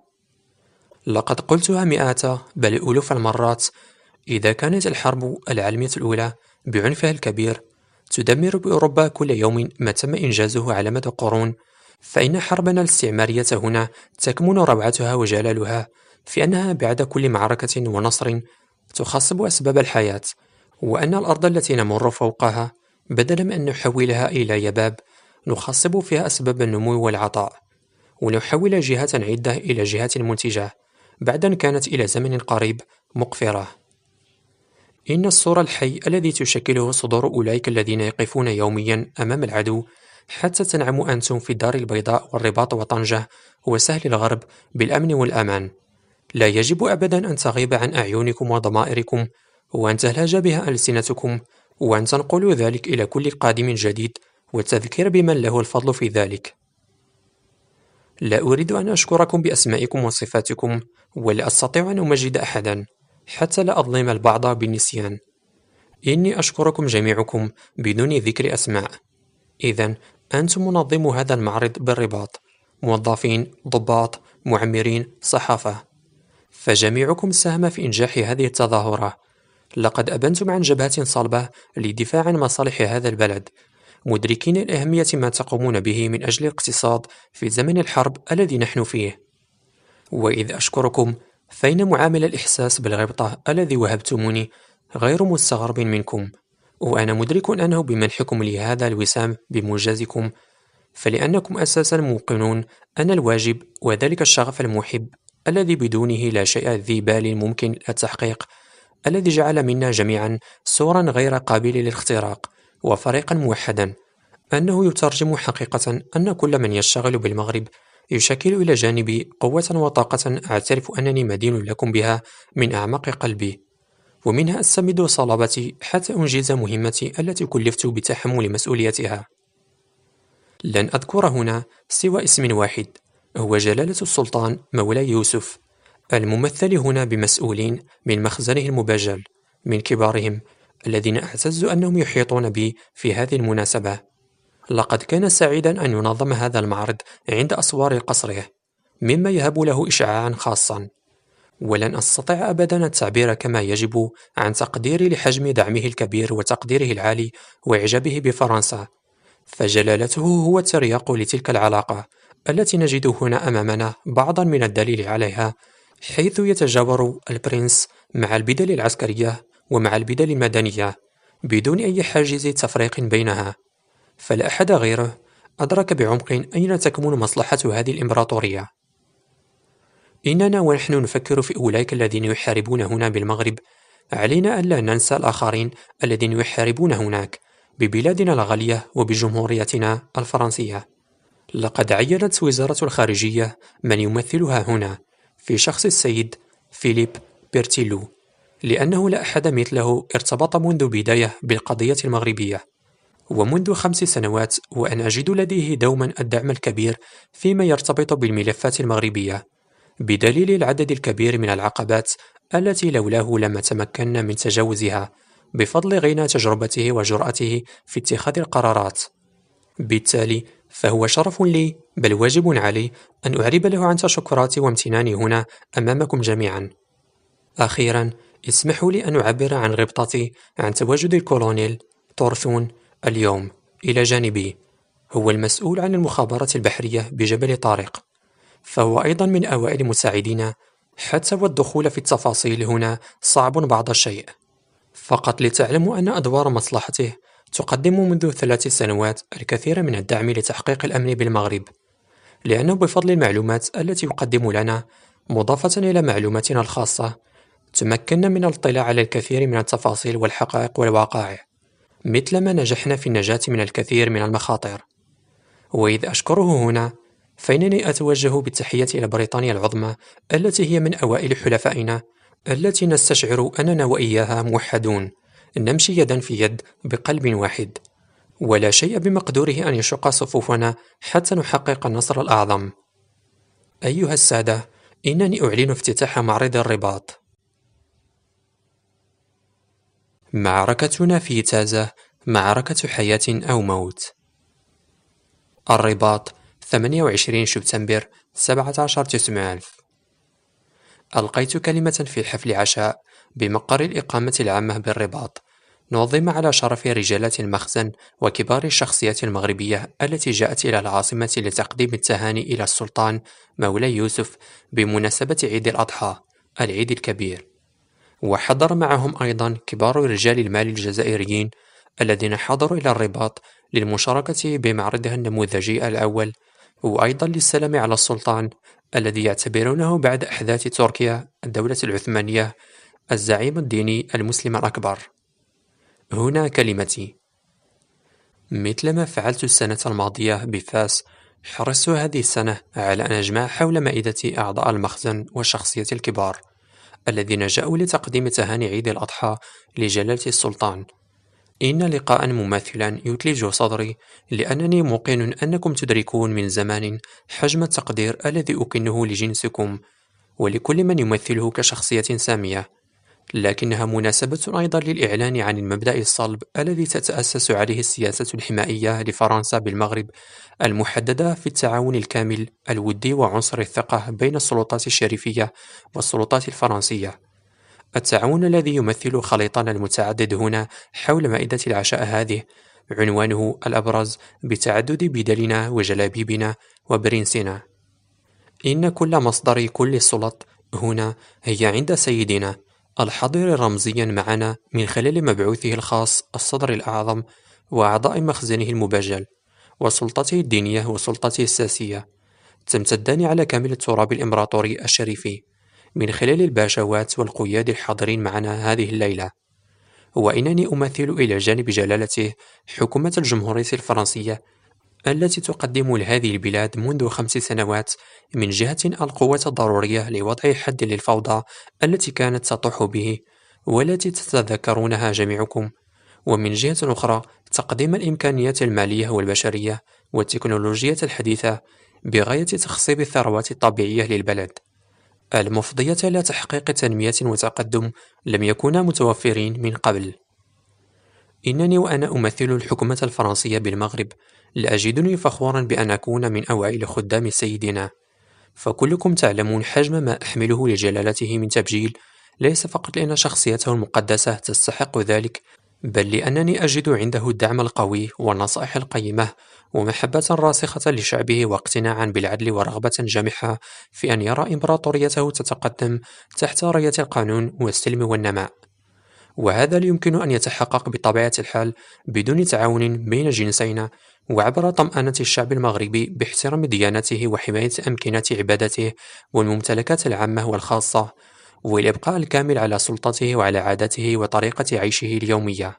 لقد قلتها مئات بل ألوف المرات، إذا كانت الحرب العالمية الأولى بعنفها الكبير تدمر بأوروبا كل يوم ما تم إنجازه على مدى قرون، فإن حربنا الاستعمارية هنا تكمن روعتها وجلالها في أنها بعد كل معركة ونصر تخصب أسباب الحياة، وأن الأرض التي نمر فوقها بدلا من أن نحولها إلى يباب نخصب فيها أسباب النمو والعطاء، ونحول جهات عدة إلى جهات منتجة بعد أن كانت إلى زمن قريب مقفرة. إن الصورة الحي الذي تشكله صدور أولئك الذين يقفون يوميا أمام العدو حتى تنعموا أنتم في الدار البيضاء والرباط وطنجة وسهل الغرب بالأمن والأمان، لا يجب أبدا أن تغيب عن أعينكم وضمائركم، وأن تلهج بها ألسنتكم، وأن تنقلوا ذلك إلى كل قادم جديد والتذكير بمن له الفضل في ذلك. لا أريد أن أشكركم بأسمائكم وصفاتكم، ولا أستطيع أن أمجد أحدا حتى لا أظلم البعض بالنسيان. إني أشكركم جميعكم بدون ذكر أسماء. إذن أنتم منظمو هذا المعرض بالرباط، موظفين، ضباط، معمرين، صحافة، فجميعكم ساهم في إنجاح هذه التظاهرة. لقد أبنتم عن جبهة صلبة لدفاع عن مصالح هذا البلد، مدركين الأهمية ما تقومون به من أجل الاقتصاد في زمن الحرب الذي نحن فيه. وإذ أشكركم فإن معامل الإحساس بالغبطة الذي وهبتموني غير مستغرب منكم، وأنا مدرك أنه بمنحكم لي هذا الوسام بموجزكم، فلأنكم أساسا موقنون أن الواجب وذلك الشغف المحب الذي بدونه لا شيء ذي بال ممكن التحقيق، الذي جعل منا جميعا سورا غير قابل للاختراق وفريقا موحدا، أنه يترجم حقيقة أن كل من يشتغل بالمغرب يشكل إلى جانبي قوة وطاقة أعترف أنني مدين لكم بها من أعماق قلبي، ومنها أستمد صلابتي حتى أنجز مهمتي التي كلفت بتحمل مسؤوليتها. لن أذكر هنا سوى اسم واحد، هو جلالة السلطان مولاي يوسف، الممثل هنا بمسؤولين من مخزنه المبجل، من كبارهم الذين أعتز أنهم يحيطون بي في هذه المناسبة. لقد كان سعيدا أن ينظم هذا المعرض عند أسوار قصره، مما يهب له إشعاعا خاصا، ولن أستطيع أبدا التعبير كما يجب عن تقديري لحجم دعمه الكبير وتقديره العالي وإعجابه بفرنسا، فجلالته هو الترياق لتلك العلاقة التي نجد هنا أمامنا بعضا من الدليل عليها، حيث يتجاور البرنس مع البدل العسكرية ومع البدل المدنية بدون أي حاجز تفريق بينها، فلا أحد غيره أدرك بعمق أين تكمن مصلحة هذه الإمبراطورية. إننا ونحن نفكر في أولئك الذين يحاربون هنا بالمغرب، علينا ألا ننسى الآخرين الذين يحاربون هناك ببلادنا الغالية وبجمهوريتنا الفرنسية. لقد عينت وزارة الخارجية من يمثلها هنا في شخص السيد فيليب بيرتيلو، لأنه لا أحد مثله ارتبط منذ بداية بالقضية المغربية، ومنذ 5 سنوات وأنا أجد لديه دوما الدعم الكبير فيما يرتبط بالملفات المغربية، بدليل العدد الكبير من العقبات التي لولاه لما تمكنا من تجاوزها بفضل غنى تجربته وجرأته في اتخاذ القرارات. بالتالي فهو شرف لي بل واجب علي أن أعرب له عن تشكراتي وامتناني هنا أمامكم جميعا. أخيرا اسمحوا لي أن أعبر عن غبطتي عن تواجد الكولونيل تورثون اليوم إلى جانبي، هو المسؤول عن المخابرات البحرية بجبل طارق، فهو أيضا من أوائل مساعدينا، حتى والدخول في التفاصيل هنا صعب بعض الشيء، فقط لتعلموا أن أدوار مصلحته تقدم منذ 3 سنوات الكثير من الدعم لتحقيق الأمن بالمغرب، لأنه بفضل المعلومات التي يقدم لنا مضافة إلى معلوماتنا الخاصة تمكنا من الاطلاع على الكثير من التفاصيل والحقائق والوقائع، مثلما نجحنا في النجاة من الكثير من المخاطر. وإذ أشكره هنا فإنني أتوجه بالتحية إلى بريطانيا العظمى التي هي من أوائل حلفائنا، التي نستشعر أننا وإياها موحدون، نمشي يدا في يد بقلب واحد، ولا شيء بمقدوره أن يشق صفوفنا حتى نحقق النصر الأعظم. أيها السادة، إنني أعلن افتتاح معرض الرباط. معركتنا في تازة معركة حياة أو موت. الرباط 28 سبتمبر 17/900. ألقيت كلمة في حفل عشاء بمقر الإقامة العامة بالرباط، نظم على شرف رجالات المخزن وكبار الشخصيات المغربية التي جاءت إلى العاصمة لتقديم التهاني إلى السلطان مولاي يوسف بمناسبة عيد الأضحى، العيد الكبير، وحضر معهم أيضا كبار رجال المال الجزائريين الذين حضروا إلى الرباط للمشاركة بمعرضها النموذجي الأول، وأيضا للسلام على السلطان الذي يعتبرونه بعد أحداث تركيا الدولة العثمانية الزعيم الديني المسلم الأكبر. هنا كلمتي. مثلما فعلت السنة الماضية بفاس، حرصت هذه السنة على أن أجمع حول مائدة أعضاء المخزن والشخصيات الكبار الذين جاءوا لتقديم تهاني عيد الأضحى لجلالة السلطان. إن لقاء مماثلا يثلج صدري، لأنني موقن أنكم تدركون من زمان حجم التقدير الذي أكنه لجنسكم ولكل من يمثله كشخصية سامية، لكنها مناسبة أيضا للإعلان عن المبدأ الصلب الذي تتأسس عليه السياسة الحمائية لفرنسا بالمغرب، المحددة في التعاون الكامل الودي وعنصر الثقة بين السلطات الشريفية والسلطات الفرنسية. التعاون الذي يمثل خليطنا المتعدد هنا حول مائدة العشاء هذه، عنوانه الأبرز بتعدد بدلنا وجلابيبنا وبرنسنا. إن كل مصدر كل السلط هنا هي عند سيدنا الحاضر رمزيا معنا من خلال مبعوثه الخاص الصدر الأعظم وأعضاء مخزنه المبجل وسلطته الدينية وسلطته السياسية تمتدان على كامل التراب الإمبراطوري الشريفي من خلال الباشوات والقياد الحاضرين معنا هذه الليلة. وإنني أمثل إلى جانب جلالته حكومة الجمهورية الفرنسية التي تقدم لهذه البلاد منذ 5 سنوات من جهة القوة الضرورية لوضع حد للفوضى التي كانت تطوح به والتي تتذكرونها جميعكم، ومن جهة أخرى تقديم الإمكانيات المالية والبشرية والتكنولوجية الحديثة بغاية تخصيب الثروات الطبيعية للبلد المفضية إلى تحقيق تنمية وتقدم لم يكونا متوفرين من قبل. إنني وأنا أمثل الحكومة الفرنسية بالمغرب لأجدني فخورا بأن أكون من أوائل خدام سيدنا، فكلكم تعلمون حجم ما أحمله لجلالته من تبجيل، ليس فقط لأن شخصيته المقدسة تستحق ذلك، بل لأنني أجد عنده الدعم القوي والنصائح القيمة ومحبة راسخة لشعبه واقتناعا بالعدل ورغبة جامحة في أن يرى إمبراطوريته تتقدم تحت راية القانون والسلم والنماء. وهذا لا يمكن أن يتحقق بطبيعة الحال بدون تعاون بين جنسينا وعبر طمأنة الشعب المغربي باحترام ديانته وحماية أمكنة عبادته والممتلكات العامة والخاصة والإبقاء الكامل على سلطته وعلى عاداته وطريقة عيشه اليومية.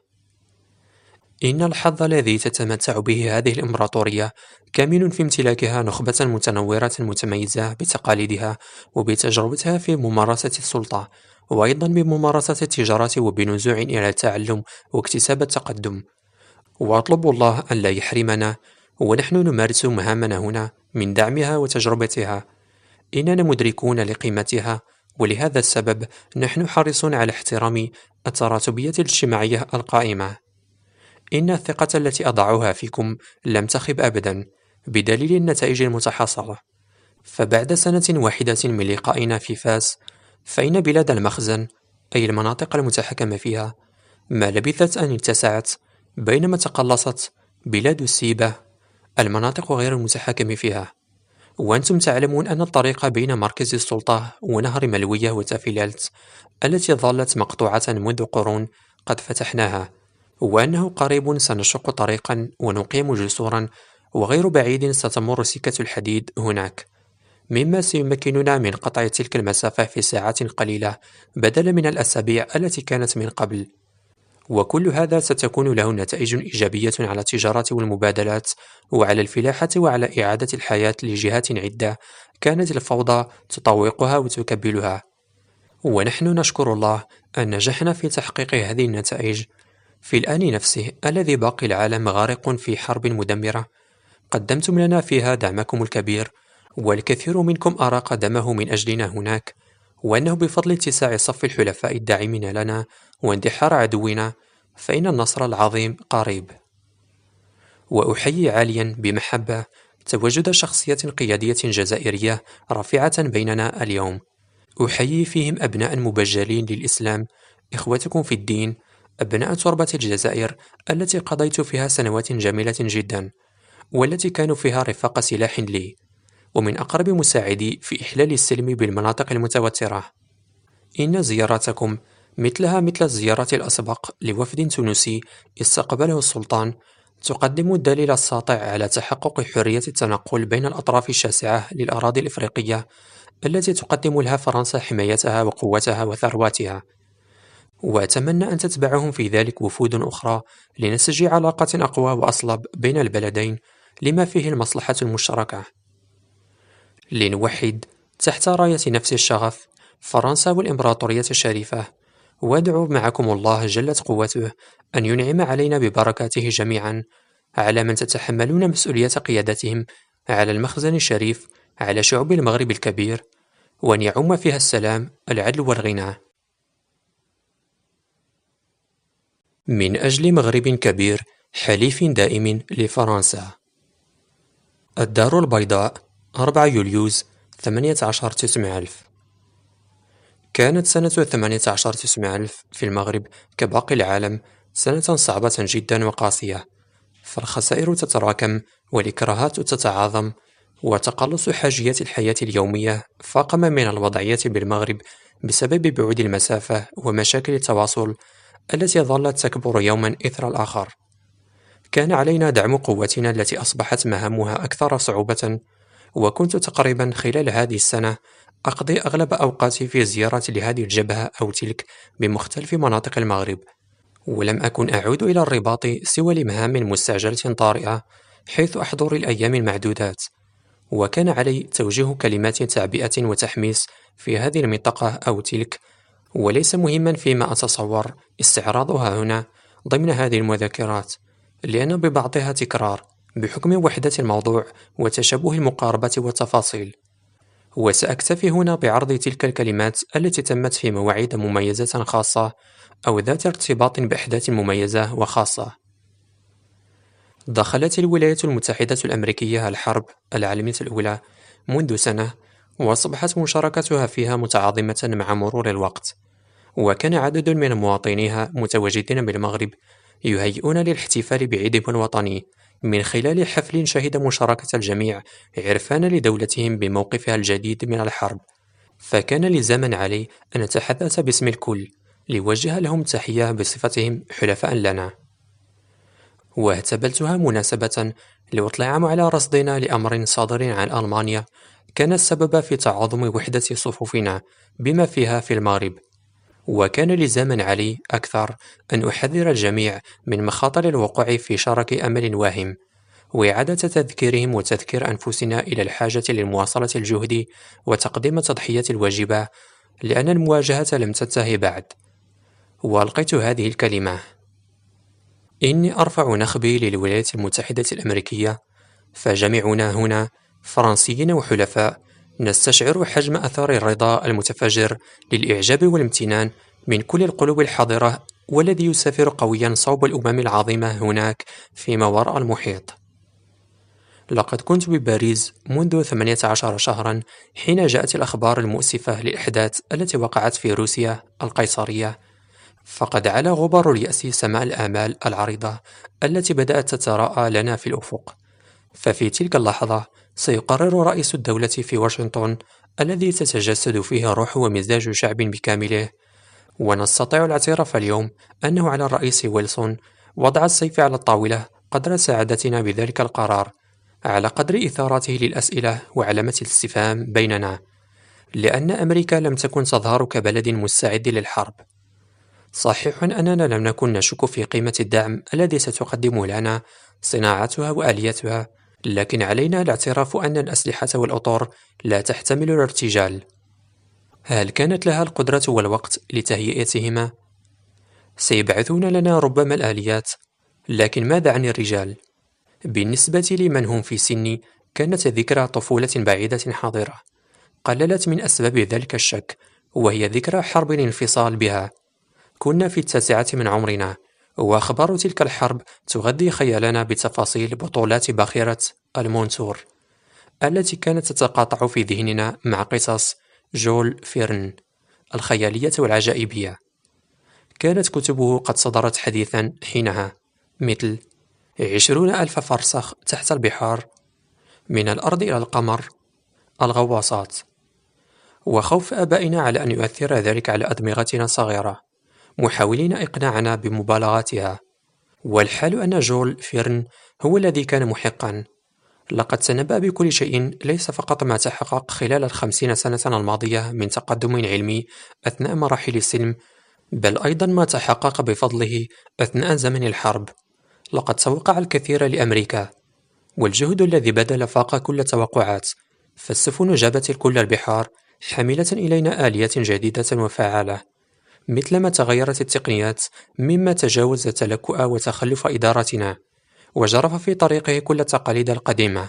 إن الحظ الذي تتمتع به هذه الإمبراطورية كامن في امتلاكها نخبة متنورة متميزة بتقاليدها وبتجربتها في ممارسة السلطة، وأيضا بممارسة التجارة وبنزوع إلى التعلم واكتساب التقدم. وأطلب الله أن لا يحرمنا ونحن نمارس مهامنا هنا من دعمها وتجربتها. إننا مدركون لقيمتها، ولهذا السبب نحن حريصون على احترام التراتبية الاجتماعية القائمة. إن الثقة التي أضعها فيكم لم تخب أبدا بدليل النتائج المتحصلة. فبعد سنة واحدة من لقائنا في فاس، فإن بلاد المخزن أي المناطق المتحكم فيها ما لبثت أن اتسعت، بينما تقلصت بلاد السيبة المناطق غير المتحكم فيها. وأنتم تعلمون أن الطريق بين مركز السلطة ونهر ملوية وتافيلالت التي ظلت مقطوعة منذ قرون قد فتحناها، وأنه قريب سنشق طريقا ونقيم جسورا، وغير بعيد ستمر سكة الحديد هناك، مما سيمكننا من قطع تلك المسافة في ساعات قليلة بدلا من الأسابيع التي كانت من قبل. وكل هذا ستكون له نتائج إيجابية على التجارة والمبادلات وعلى الفلاحة وعلى إعادة الحياة لجهات عدة كانت الفوضى تطوقها وتكبلها. ونحن نشكر الله أن نجحنا في تحقيق هذه النتائج في الآن نفسه الذي باقي العالم غارق في حرب مدمرة. قدمتم لنا فيها دعمكم الكبير، والكثير منكم أراق دمه من أجلنا هناك، وأنه بفضل اتساع صف الحلفاء الداعمين لنا واندحار عدونا فإن النصر العظيم قريب. وأحيي عاليا بمحبة تواجد شخصية قيادية جزائرية رفيعة بيننا اليوم، أحيي فيهم أبناء مبجلين للإسلام، إخوتكم في الدين، أبناء تربة الجزائر التي قضيت فيها سنوات جميلة جدا، والتي كانوا فيها رفاق سلاح لي ومن أقرب مساعدي في إحلال السلم بالمناطق المتوترة. إن زياراتكم مثلها مثل الزيارة الأسبق لوفد تونسي استقبله السلطان تقدم الدليل الساطع على تحقق حرية التنقل بين الأطراف الشاسعة للأراضي الإفريقية التي تقدم لها فرنسا حمايتها وقوتها وثرواتها. وأتمنى أن تتبعهم في ذلك وفود أخرى لنسج علاقة أقوى وأصلب بين البلدين لما فيه المصلحة المشتركة. لنوحد تحت راية نفس الشغف فرنسا والإمبراطورية الشريفة، وادعوا معكم الله جلت قوته أن ينعم علينا ببركاته جميعا على من تتحملون مسؤولية قيادتهم على المخزن الشريف على شعوب المغرب الكبير، وأن يعم فيها السلام العدل والغنى. من أجل مغرب كبير حليف دائم لفرنسا. الدار البيضاء 4 يوليوز 18/900. كانت سنة 18/900 في المغرب كباقي العالم سنة صعبة جدا وقاسية، فالخسائر تتراكم والإكراهات تتعاظم وتقلص حاجيات الحياة اليومية فاقم من الوضعية بالمغرب بسبب بعد المسافة ومشاكل التواصل التي ظلت تكبر يوما إثر الآخر. كان علينا دعم قوتنا التي أصبحت مهامها أكثر صعوبة، وكنت تقريبا خلال هذه السنة أقضي أغلب أوقاتي في زيارة لهذه الجبهة أو تلك بمختلف مناطق المغرب، ولم أكن أعود إلى الرباط سوى لمهام مستعجلة طارئة حيث أحضر الأيام المعدودات. وكان علي توجيه كلمات تعبئة وتحميس في هذه المنطقة أو تلك، وليس مهما فيما أتصور استعراضها هنا ضمن هذه المذكرات، لأن ببعضها تكرار بحكم وحدة الموضوع وتشابه المقاربة والتفاصيل. وسأكتفي هنا بعرض تلك الكلمات التي تمت في مواعيد مميزة خاصة أو ذات ارتباط بأحداث مميزة وخاصة. دخلت الولايات المتحدة الأمريكية الحرب العالمية الأولى منذ سنة، وأصبحت مشاركتها فيها متعاظمة مع مرور الوقت، وكان عدد من مواطنيها متواجدين بالمغرب يهيئون للاحتفال بعيدهم الوطني من خلال حفل شهد مشاركة الجميع عرفان لدولتهم بموقفها الجديد من الحرب. فكان لزاما علي أن أتحدث باسم الكل لوجه لهم تحية بصفتهم حلفاء لنا. واعتبرتها مناسبة لأطلعهم على رصدنا لأمر صادر عن ألمانيا كان السبب في تعاظم وحدة صفوفنا بما فيها في المغرب. وكان لزاما علي أكثر أن أحذر الجميع من مخاطر الوقوع في شرك أمل واهم، وإعادة تذكيرهم وتذكير أنفسنا إلى الحاجة لمواصلة الجهد وتقديم التضحية الواجبة، لأن المواجهة لم تنتهي بعد. وألقيت هذه الكلمة: إني أرفع نخبي للولايات المتحدة الأمريكية، فجميعنا هنا فرنسيين وحلفاء نستشعر حجم أثار الرضا المتفجر للإعجاب والامتنان من كل القلوب الحاضرة والذي يسافر قويا صوب الأمم العظيمة هناك فيما وراء المحيط. لقد كنت بباريس منذ 18 شهرا حين جاءت الأخبار المؤسفة للأحداث التي وقعت في روسيا القيصرية، فقد علا غبار اليأس سماء الآمال العريضة التي بدأت تتراءى لنا في الأفق. ففي تلك اللحظة سيقرر رئيس الدولة في واشنطن الذي تتجسد فيه روح ومزاج شعب بكامله، ونستطيع الاعتراف اليوم أنه على الرئيس ويلسون وضع السيف على الطاولة قدر سعادتنا بذلك القرار، على قدر إثارته للأسئلة وعلامة الاستفهام بيننا، لأن أمريكا لم تكن تظهر كبلد مستعد للحرب. صحيح أننا لم نكن نشك في قيمة الدعم الذي ستقدمه لنا صناعتها وآلياتها، لكن علينا الاعتراف أن الأسلحة والأطر لا تحتمل الارتجال. هل كانت لها القدرة والوقت لتهيئتهما؟ سيبعثون لنا ربما الآليات، لكن ماذا عن الرجال؟ بالنسبة لمن هم في سني كانت ذكرى طفولة بعيدة حاضرة قللت من أسباب ذلك الشك، وهي ذكرى حرب الانفصال بها. كنا في 9 من عمرنا، وأخبار تلك الحرب تغذي خيالنا بتفاصيل بطولات باخرة المونتور التي كانت تتقاطع في ذهننا مع قصص جول فيرن الخيالية والعجائبية. كانت كتبه قد صدرت حديثا حينها، مثل 20,000 فرسخ تحت البحار، من الأرض إلى القمر، الغواصات. وخوف آبائنا على أن يؤثر ذلك على أدمغتنا الصغيرة، محاولين إقناعنا بمبالغاتها. والحال أن جول فيرن هو الذي كان محقا. لقد تنبأ بكل شيء، ليس فقط ما تحقق خلال 50 سنة الماضية من تقدم علمي أثناء مراحل السلم، بل أيضا ما تحقق بفضله أثناء زمن الحرب. لقد توقع الكثير لأمريكا، والجهد الذي بذل فاق كل التوقعات، فالسفن جابت كل البحار حاملة إلينا آليات جديدة وفعالة، مثلما تغيرت التقنيات مما تجاوز تلكؤ وتخلف إدارتنا وجرف في طريقه كل التقاليد القديمة.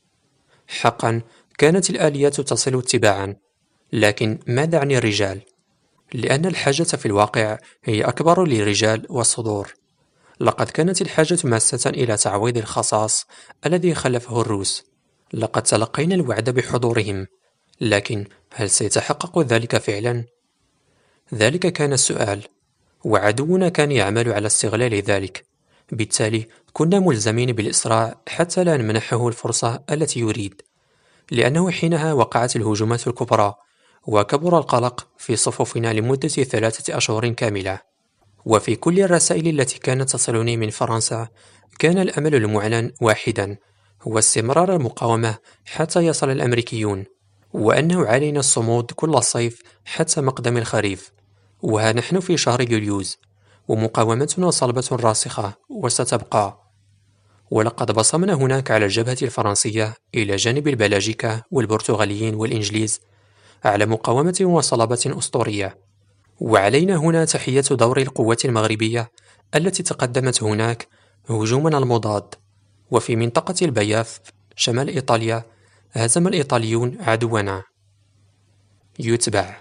حقا كانت الآليات تصل اتباعا، لكن ماذا عن الرجال؟ لأن الحاجة في الواقع هي أكبر للرجال والصدور. لقد كانت الحاجة ماسة إلى تعويض الخصاص الذي خلفه الروس. لقد تلقينا الوعد بحضورهم، لكن هل سيتحقق ذلك فعلا؟ ذلك كان السؤال، وعدونا كان يعمل على استغلال ذلك. بالتالي كنا ملزمين بالإسراع حتى لا نمنحه الفرصة التي يريد. لأنه حينها وقعت الهجومات الكبرى، وكبر القلق في صفوفنا لمدة 3 أشهر كاملة. وفي كل الرسائل التي كانت تصلني من فرنسا كان الأمل المعلن واحدا، هو استمرار المقاومة حتى يصل الأمريكيون، وأنه علينا الصمود كل الصيف حتى مقدم الخريف. وها نحن في شهر يوليوز، ومقاومتنا صلبة راسخة وستبقى. ولقد بصمنا هناك على الجبهة الفرنسية إلى جانب البلاجيكا والبرتغاليين والإنجليز على مقاومة وصلابة أسطورية. وعلينا هنا تحية دور القوات المغربية التي تقدمت هناك هجوما المضاد. وفي منطقة البياف شمال إيطاليا هزم الإيطاليون عدونا. يتبع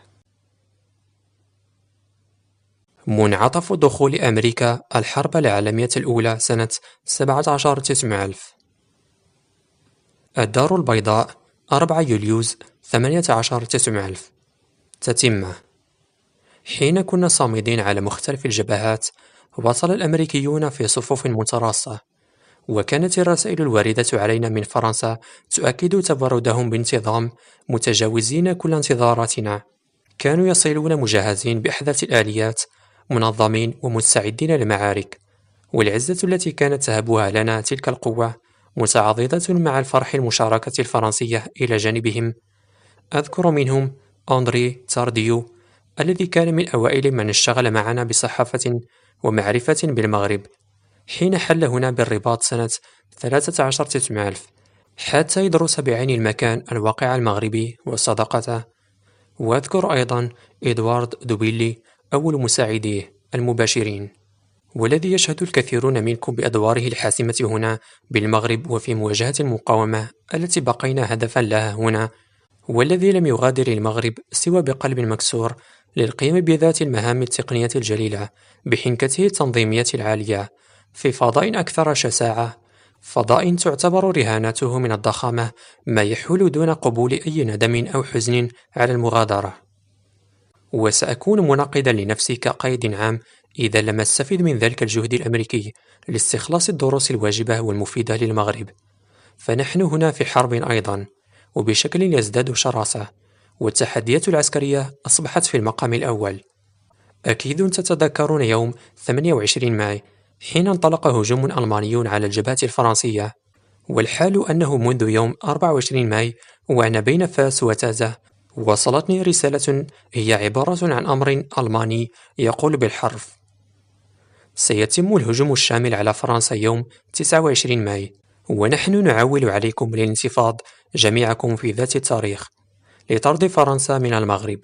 منعطف دخول أمريكا الحرب العالمية الأولى سنة 17/900. الدار البيضاء 4 يوليوز 18/900. تتمة. حين كنا صامدين على مختلف الجبهات، وصل الأمريكيون في صفوف متراصة، وكانت الرسائل الواردة علينا من فرنسا تؤكد تبردهم بانتظام، متجاوزين كل انتظاراتنا. كانوا يصلون مجهزين بأحدث الآليات، منظمين ومستعدين للمعارك. والعزة التي كانت تهبها لنا تلك القوة متعاضدة مع الفرح المشاركة الفرنسية إلى جانبهم. أذكر منهم أندري تارديو الذي كان من أوائل من اشتغل معنا بصحافة ومعرفة بالمغرب، حين حل هنا بالرباط سنة 13/900 حتى يدرس بعين المكان الواقع المغربي وصداقته. وأذكر أيضا إدوارد دوبيلي أول مساعديه المباشرين، والذي يشهد الكثيرون منكم بأدواره الحاسمة هنا بالمغرب وفي مواجهة المقاومة التي بقينا هدفا لها هنا، والذي لم يغادر المغرب سوى بقلب مكسور للقيام بذات المهام التقنية الجليلة بحنكته التنظيمية العالية في فضاء أكثر شساعة، فضاء تعتبر رهانته من الضخامة ما يحول دون قبول أي ندم أو حزن على المغادرة. وسأكون مناقضا لنفسي كقائد عام إذا لم أستفد من ذلك الجهد الأمريكي لاستخلاص الدروس الواجبة والمفيدة للمغرب. فنحن هنا في حرب أيضا، وبشكل يزداد شراسة، والتحديات العسكرية أصبحت في المقام الأول. أكيد تتذكرون يوم 28 ماي حين انطلق هجوم ألماني على الجبهة الفرنسية، والحال أنه منذ يوم 24 ماي وأنا بين فاس وتازة وصلتني رسالة هي عبارة عن أمر ألماني يقول بالحرف: سيتم الهجوم الشامل على فرنسا يوم 29 ماي، ونحن نعول عليكم للانتفاض جميعكم في ذات التاريخ لطرد فرنسا من المغرب.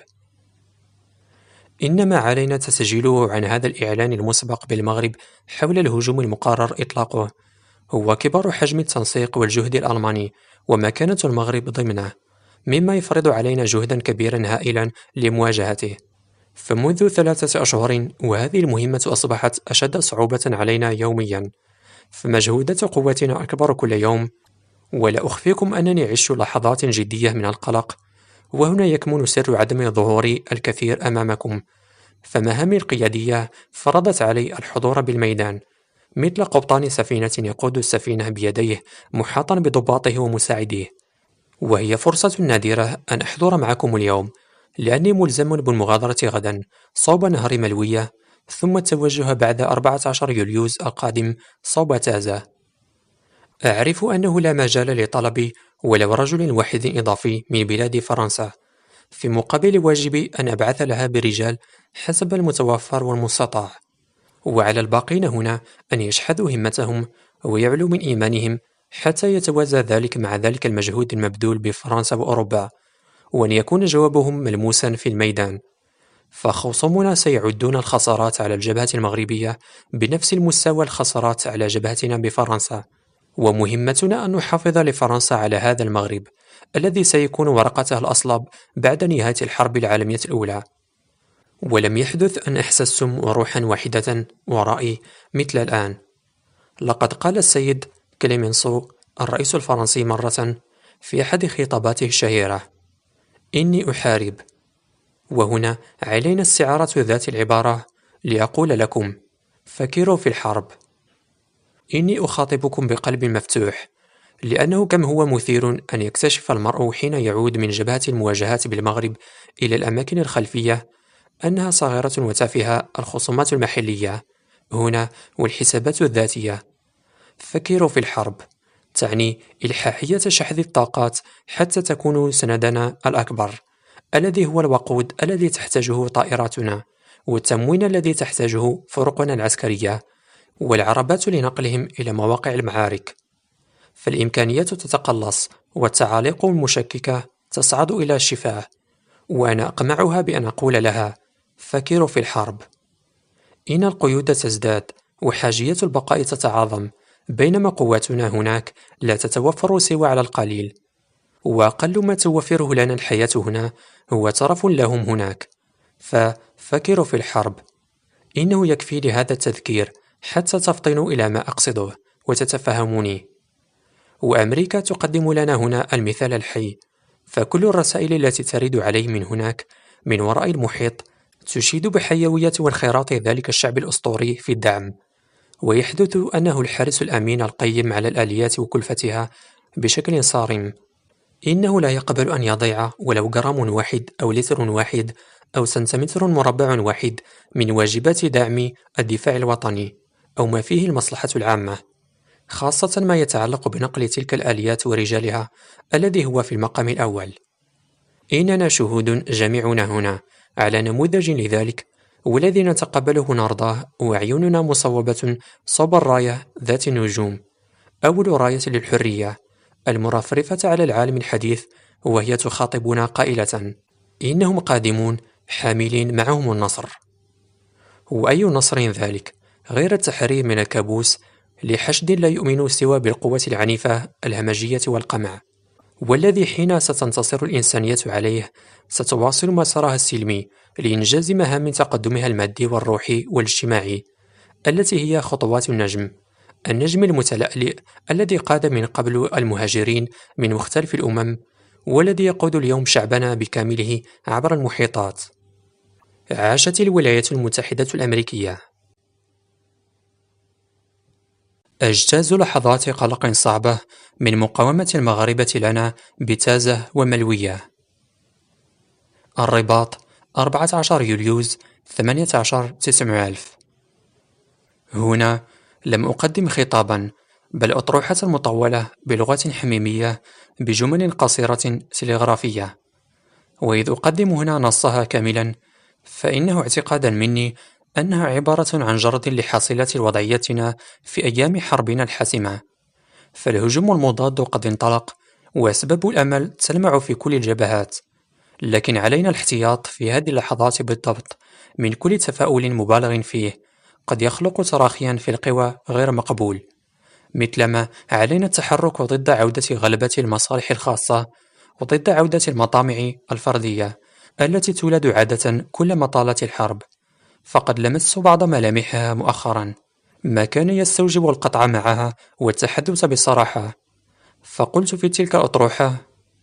إنما علينا تسجيله عن هذا الإعلان المسبق بالمغرب حول الهجوم المقرر إطلاقه هو كبر حجم التنسيق والجهد الألماني ومكانة المغرب ضمنه، مما يفرض علينا جهدا كبيرا هائلا لمواجهته. فمنذ 3 أشهر وهذه المهمة أصبحت أشد صعوبة علينا يوميا، فمجهودات قوتنا أكبر كل يوم. ولا أخفيكم أنني عشت لحظات جدية من القلق، وهنا يكمن سر عدم ظهوري الكثير أمامكم. فمهامي القيادية فرضت علي الحضور بالميدان، مثل قبطان سفينة يقود السفينة بيديه محاطا بضباطه ومساعديه. وهي فرصة نادرة أن أحضر معكم اليوم، لأني ملزم بالمغادرة غدا صوب نهر ملوية، ثم التوجه بعد 14 يوليوز القادم صوب تازة. أعرف أنه لا مجال لطلبي ولو رجل واحد إضافي من بلاد فرنسا، في مقابل واجبي أن أبعث لها برجال حسب المتوفر والمستطاع. وعلى الباقين هنا أن يشحذوا همتهم ويعلوا من إيمانهم حتى يتوازى ذلك مع ذلك المجهود المبذول بفرنسا وأوروبا، وأن يكون جوابهم ملموسا في الميدان. فخصومنا سيعدون الخسارات على الجبهة المغربية بنفس المستوى الخسارات على جبهتنا بفرنسا، ومهمتنا أن نحافظ لفرنسا على هذا المغرب الذي سيكون ورقته الأصلب بعد نهاية الحرب العالمية الأولى. ولم يحدث أن أحسستم وروحا واحدة ورأي مثل الآن. لقد قال السيد كليمنسو الرئيس الفرنسي مرة في أحد خطاباته الشهيرة: إني أحارب. وهنا علينا استعارة ذات العبارة لأقول لكم: فكروا في الحرب. إني أخاطبكم بقلب مفتوح، لأنه كم هو مثير أن يكتشف المرء حين يعود من جبهة المواجهات بالمغرب إلى الأماكن الخلفية أنها صغيرة وتافهة. الخصومات المحلية هنا والحسابات الذاتية. فكروا في الحرب تعني إلحاحية شحذ الطاقات حتى تكون سندنا الأكبر، الذي هو الوقود الذي تحتاجه طائراتنا، والتموين الذي تحتاجه فرقنا العسكرية، والعربات لنقلهم إلى مواقع المعارك. فالإمكانيات تتقلص والتعاليق المشككة تصعد إلى الشفاه، وأنا أقمعها بأن أقول لها: فكروا في الحرب. إن القيود تزداد وحاجية البقاء تتعاظم، بينما قواتنا هناك لا تتوفر سوى على القليل، وأقل ما توفره لنا الحياة هنا هو ترف لهم هناك. ففكروا في الحرب. إنه يكفي لهذا التذكير حتى تفطنوا إلى ما أقصده وتتفهموني. وأمريكا تقدم لنا هنا المثال الحي، فكل الرسائل التي ترد عليه من هناك من وراء المحيط تشيد بحيوية وانخراط ذلك الشعب الأسطوري في الدعم، ويحدث أنه الحارس الأمين القيم على الآليات وكلفتها بشكل صارم. إنه لا يقبل أن يضيع ولو جرام واحد أو لتر واحد أو سنتيمتر مربع واحد من واجبات دعم الدفاع الوطني أو ما فيه المصلحة العامة، خاصة ما يتعلق بنقل تلك الآليات ورجالها الذي هو في المقام الأول. إننا شهود جميعنا هنا على نموذج لذلك، والذي نتقبله نرضاه وعيوننا مصوبة صوب الراية ذات النجوم، أول راية للحرية المرفرفة على العالم الحديث، وهي تخاطبنا قائلة: إنهم قادمون حاملين معهم النصر. وأي نصر ذلك غير التحرير من الكابوس لحشد لا يؤمن سوى بالقوة العنيفة الهمجية والقمع، والذي حين ستنتصر الإنسانية عليه ستواصل مسارها السلمي لإنجاز مهام تقدمها المادي والروحي والاجتماعي، التي هي خطوات النجم المتلألئ الذي قاد من قبل المهاجرين من مختلف الأمم، والذي يقود اليوم شعبنا بكامله عبر المحيطات. عاشت الولايات المتحدة الأمريكية. أجتاز لحظات قلق صعبة من مقاومة المغاربة لنا بتازة وملوية. الرباط 14 يوليوز 18/900. هنا لم أقدم خطابا، بل أطروحة مطولة بلغة حميمية بجمل قصيرة تلغرافية. وإذ أقدم هنا نصها كاملا فإنه اعتقادا مني أنها عبارة عن جرد لحاصلات وضعيتنا في أيام حربنا الحاسمة. فالهجوم المضاد قد انطلق، وأسباب الأمل تلمع في كل الجبهات، لكن علينا الاحتياط في هذه اللحظات بالضبط من كل تفاؤل مبالغ فيه قد يخلق تراخيا في القوى غير مقبول، مثلما علينا التحرك ضد عودة غلبة المصالح الخاصة وضد عودة المطامع الفردية التي تولد عادة كلما طالت الحرب. فقد لمست بعض ملامحها مؤخرا، ما كان يستوجب القطع معها والتحدث بصراحة. فقلت في تلك الأطروحة: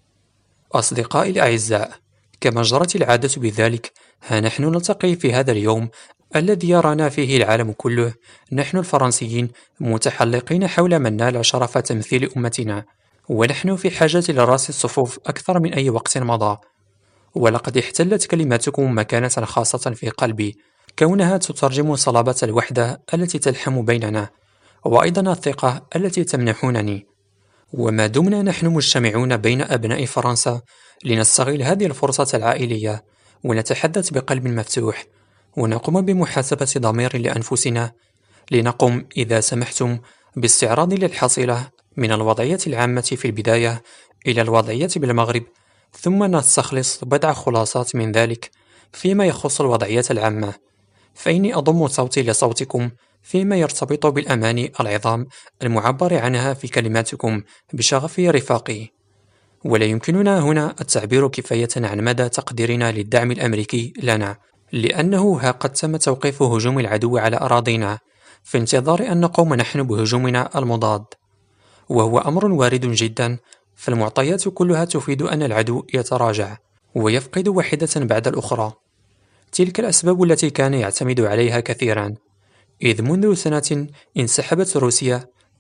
أصدقائي الأعزاء، كما جرت العادة بذلك، ها نحن نلتقي في هذا اليوم الذي يرانا فيه العالم كله، نحن الفرنسيين متحلقين حول من نال شرف تمثيل أمتنا، ونحن في حاجة لرأس الصفوف أكثر من أي وقت مضى. ولقد احتلت كلماتكم مكانة خاصة في قلبي، كونها تترجم صلابة الوحدة التي تلحم بيننا، وأيضا الثقة التي تمنحونني. وما دمنا نحن مجتمعون بين أبناء فرنسا لنستغل هذه الفرصة العائلية ونتحدث بقلب مفتوح، ونقوم بمحاسبة ضمير لأنفسنا، لنقم إذا سمحتم باستعراض للحصيلة من الوضعية العامة في البداية إلى الوضعية بالمغرب، ثم نستخلص بضع خلاصات من ذلك فيما يخص الوضعية العامة. فإني أضم صوتي لصوتكم فيما يرتبط بالأماني العظام المعبر عنها في كلماتكم بشغف رفاقي. ولا يمكننا هنا التعبير كفاية عن مدى تقديرنا للدعم الأمريكي لنا، لأنه ها قد تم توقيف هجوم العدو على أراضينا في انتظار أن نقوم نحن بهجومنا المضاد، وهو أمر وارد جدا. فالمعطيات كلها تفيد أن العدو يتراجع ويفقد واحدة بعد الأخرى. تلك الأسباب التي كان يعتمد عليها كثيرا، إذ منذ سنة انسحبت روسيا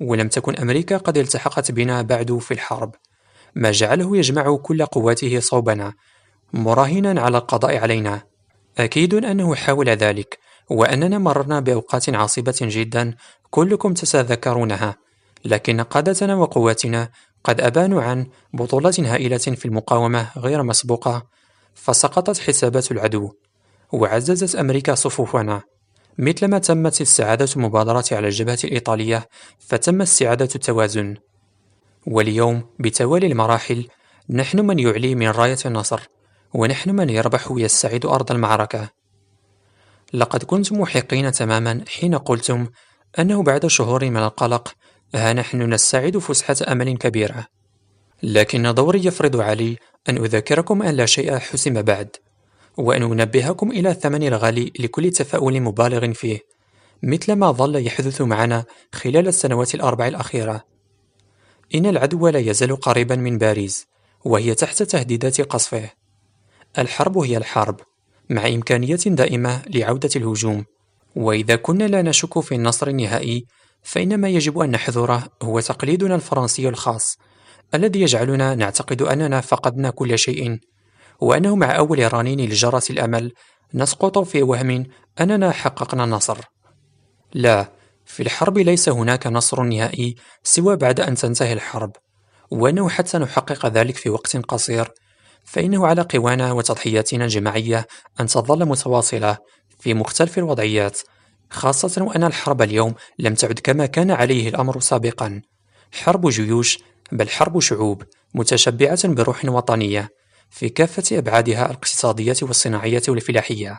ولم تكن أمريكا قد التحقت بنا بعد في الحرب، ما جعله يجمع كل قواته صوبنا مراهنا على القضاء علينا. أكيد أنه حاول ذلك، وأننا مررنا بأوقات عصيبة جدا كلكم تتذكرونها، لكن قادتنا وقواتنا قد أبانوا عن بطولات هائلة في المقاومة غير مسبوقة، فسقطت حسابات العدو وعززت أمريكا صفوفنا، مثلما تمت استعادة المبادرات على الجبهة الإيطالية فتم استعادة التوازن. واليوم بتوالي المراحل نحن من يعلي من راية النصر، ونحن من يربح ويستعيد أرض المعركة. لقد كنتم محقين تماما حين قلتم أنه بعد شهور من القلق ها نحن نستعيد فسحة أمل كبيرة، لكن دوري يفرض علي أن أذكركم أن لا شيء حسم بعد، وأن أنبهكم إلى الثمن الغالي لكل تفاؤل مبالغ فيه، مثل ما ظل يحدث معنا خلال السنوات الأربع الأخيرة. إن العدو لا يزال قريبا من باريس، وهي تحت تهديدات قصفه. الحرب هي الحرب، مع إمكانية دائمة لعودة الهجوم، وإذا كنا لا نشك في النصر النهائي فإن ما يجب أن نحذره هو تقليدنا الفرنسي الخاص الذي يجعلنا نعتقد أننا فقدنا كل شيء، وأنه مع أول رنين لجرس الأمل نسقط في وهم أننا حققنا النصر. لا، في الحرب ليس هناك نصر نهائي سوى بعد أن تنتهي الحرب، وأنه حتى نحقق ذلك في وقت قصير فإنه على قوانا وتضحياتنا الجماعية أن تظل متواصلة في مختلف الوضعيات، خاصة وأن الحرب اليوم لم تعد كما كان عليه الأمر سابقا، حرب جيوش بل حرب شعوب متشبعة بروح وطنية في كافة أبعادها الاقتصادية والصناعية والفلاحية.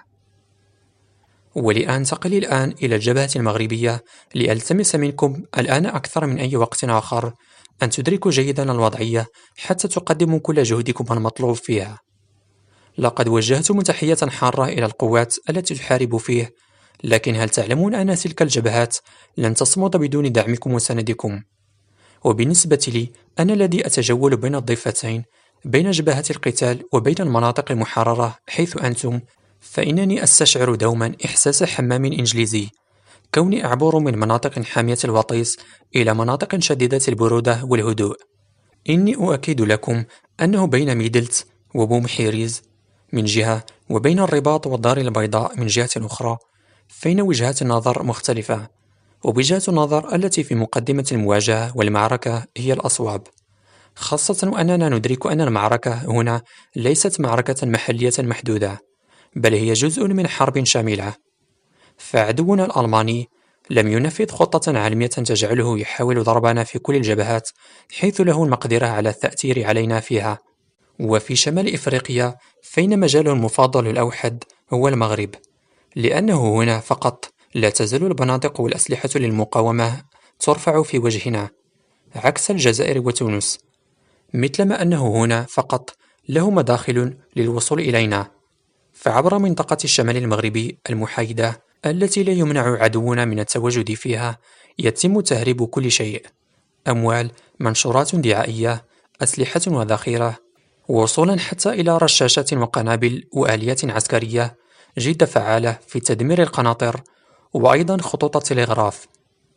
ولأنتقل الآن إلى الجبهة المغربية لألتمس منكم الآن أكثر من أي وقت آخر أن تدركوا جيدا الوضعية حتى تقدموا كل جهدكم المطلوب فيها. لقد وجهتم تحية حارة إلى القوات التي تحارب فيه، لكن هل تعلمون أن تلك الجبهات لن تصمد بدون دعمكم وسندكم؟ وبالنسبة لي أنا الذي أتجول بين الضفتين، بين جبهة القتال وبين المناطق المحررة حيث أنتم، فإنني أستشعر دوما إحساس حمام إنجليزي، كوني أعبر من مناطق حامية الوطيس إلى مناطق شديدة البرودة والهدوء. إني أؤكد لكم أنه بين ميدلت وبوم حيريز من جهة، وبين الرباط والدار البيضاء من جهة أخرى، فإن وجهات النظر مختلفة، ووجهات النظر التي في مقدمة المواجهة والمعركة هي الأصوب، خاصة وأننا ندرك أن المعركة هنا ليست معركة محلية محدودة، بل هي جزء من حرب شاملة. فعدونا الألماني لم ينفذ خطة عالمية تجعله يحاول ضربنا في كل الجبهات حيث له المقدرة على التأثير علينا فيها. وفي شمال إفريقيا فإن مجاله المفضل الأوحد هو المغرب، لأنه هنا فقط لا تزال البنادق والأسلحة للمقاومة ترفع في وجهنا، عكس الجزائر وتونس، مثلما أنه هنا فقط له مداخل للوصول إلينا. فعبر منطقة الشمال المغربي المحايدة التي لا يمنع عدونا من التواجد فيها يتم تهريب كل شيء: أموال، منشورات دعائية، أسلحة وذخيرة، وصولا حتى إلى رشاشات وقنابل وآليات عسكرية جد فعالة في تدمير القناطر، وأيضا خطوط التلغراف.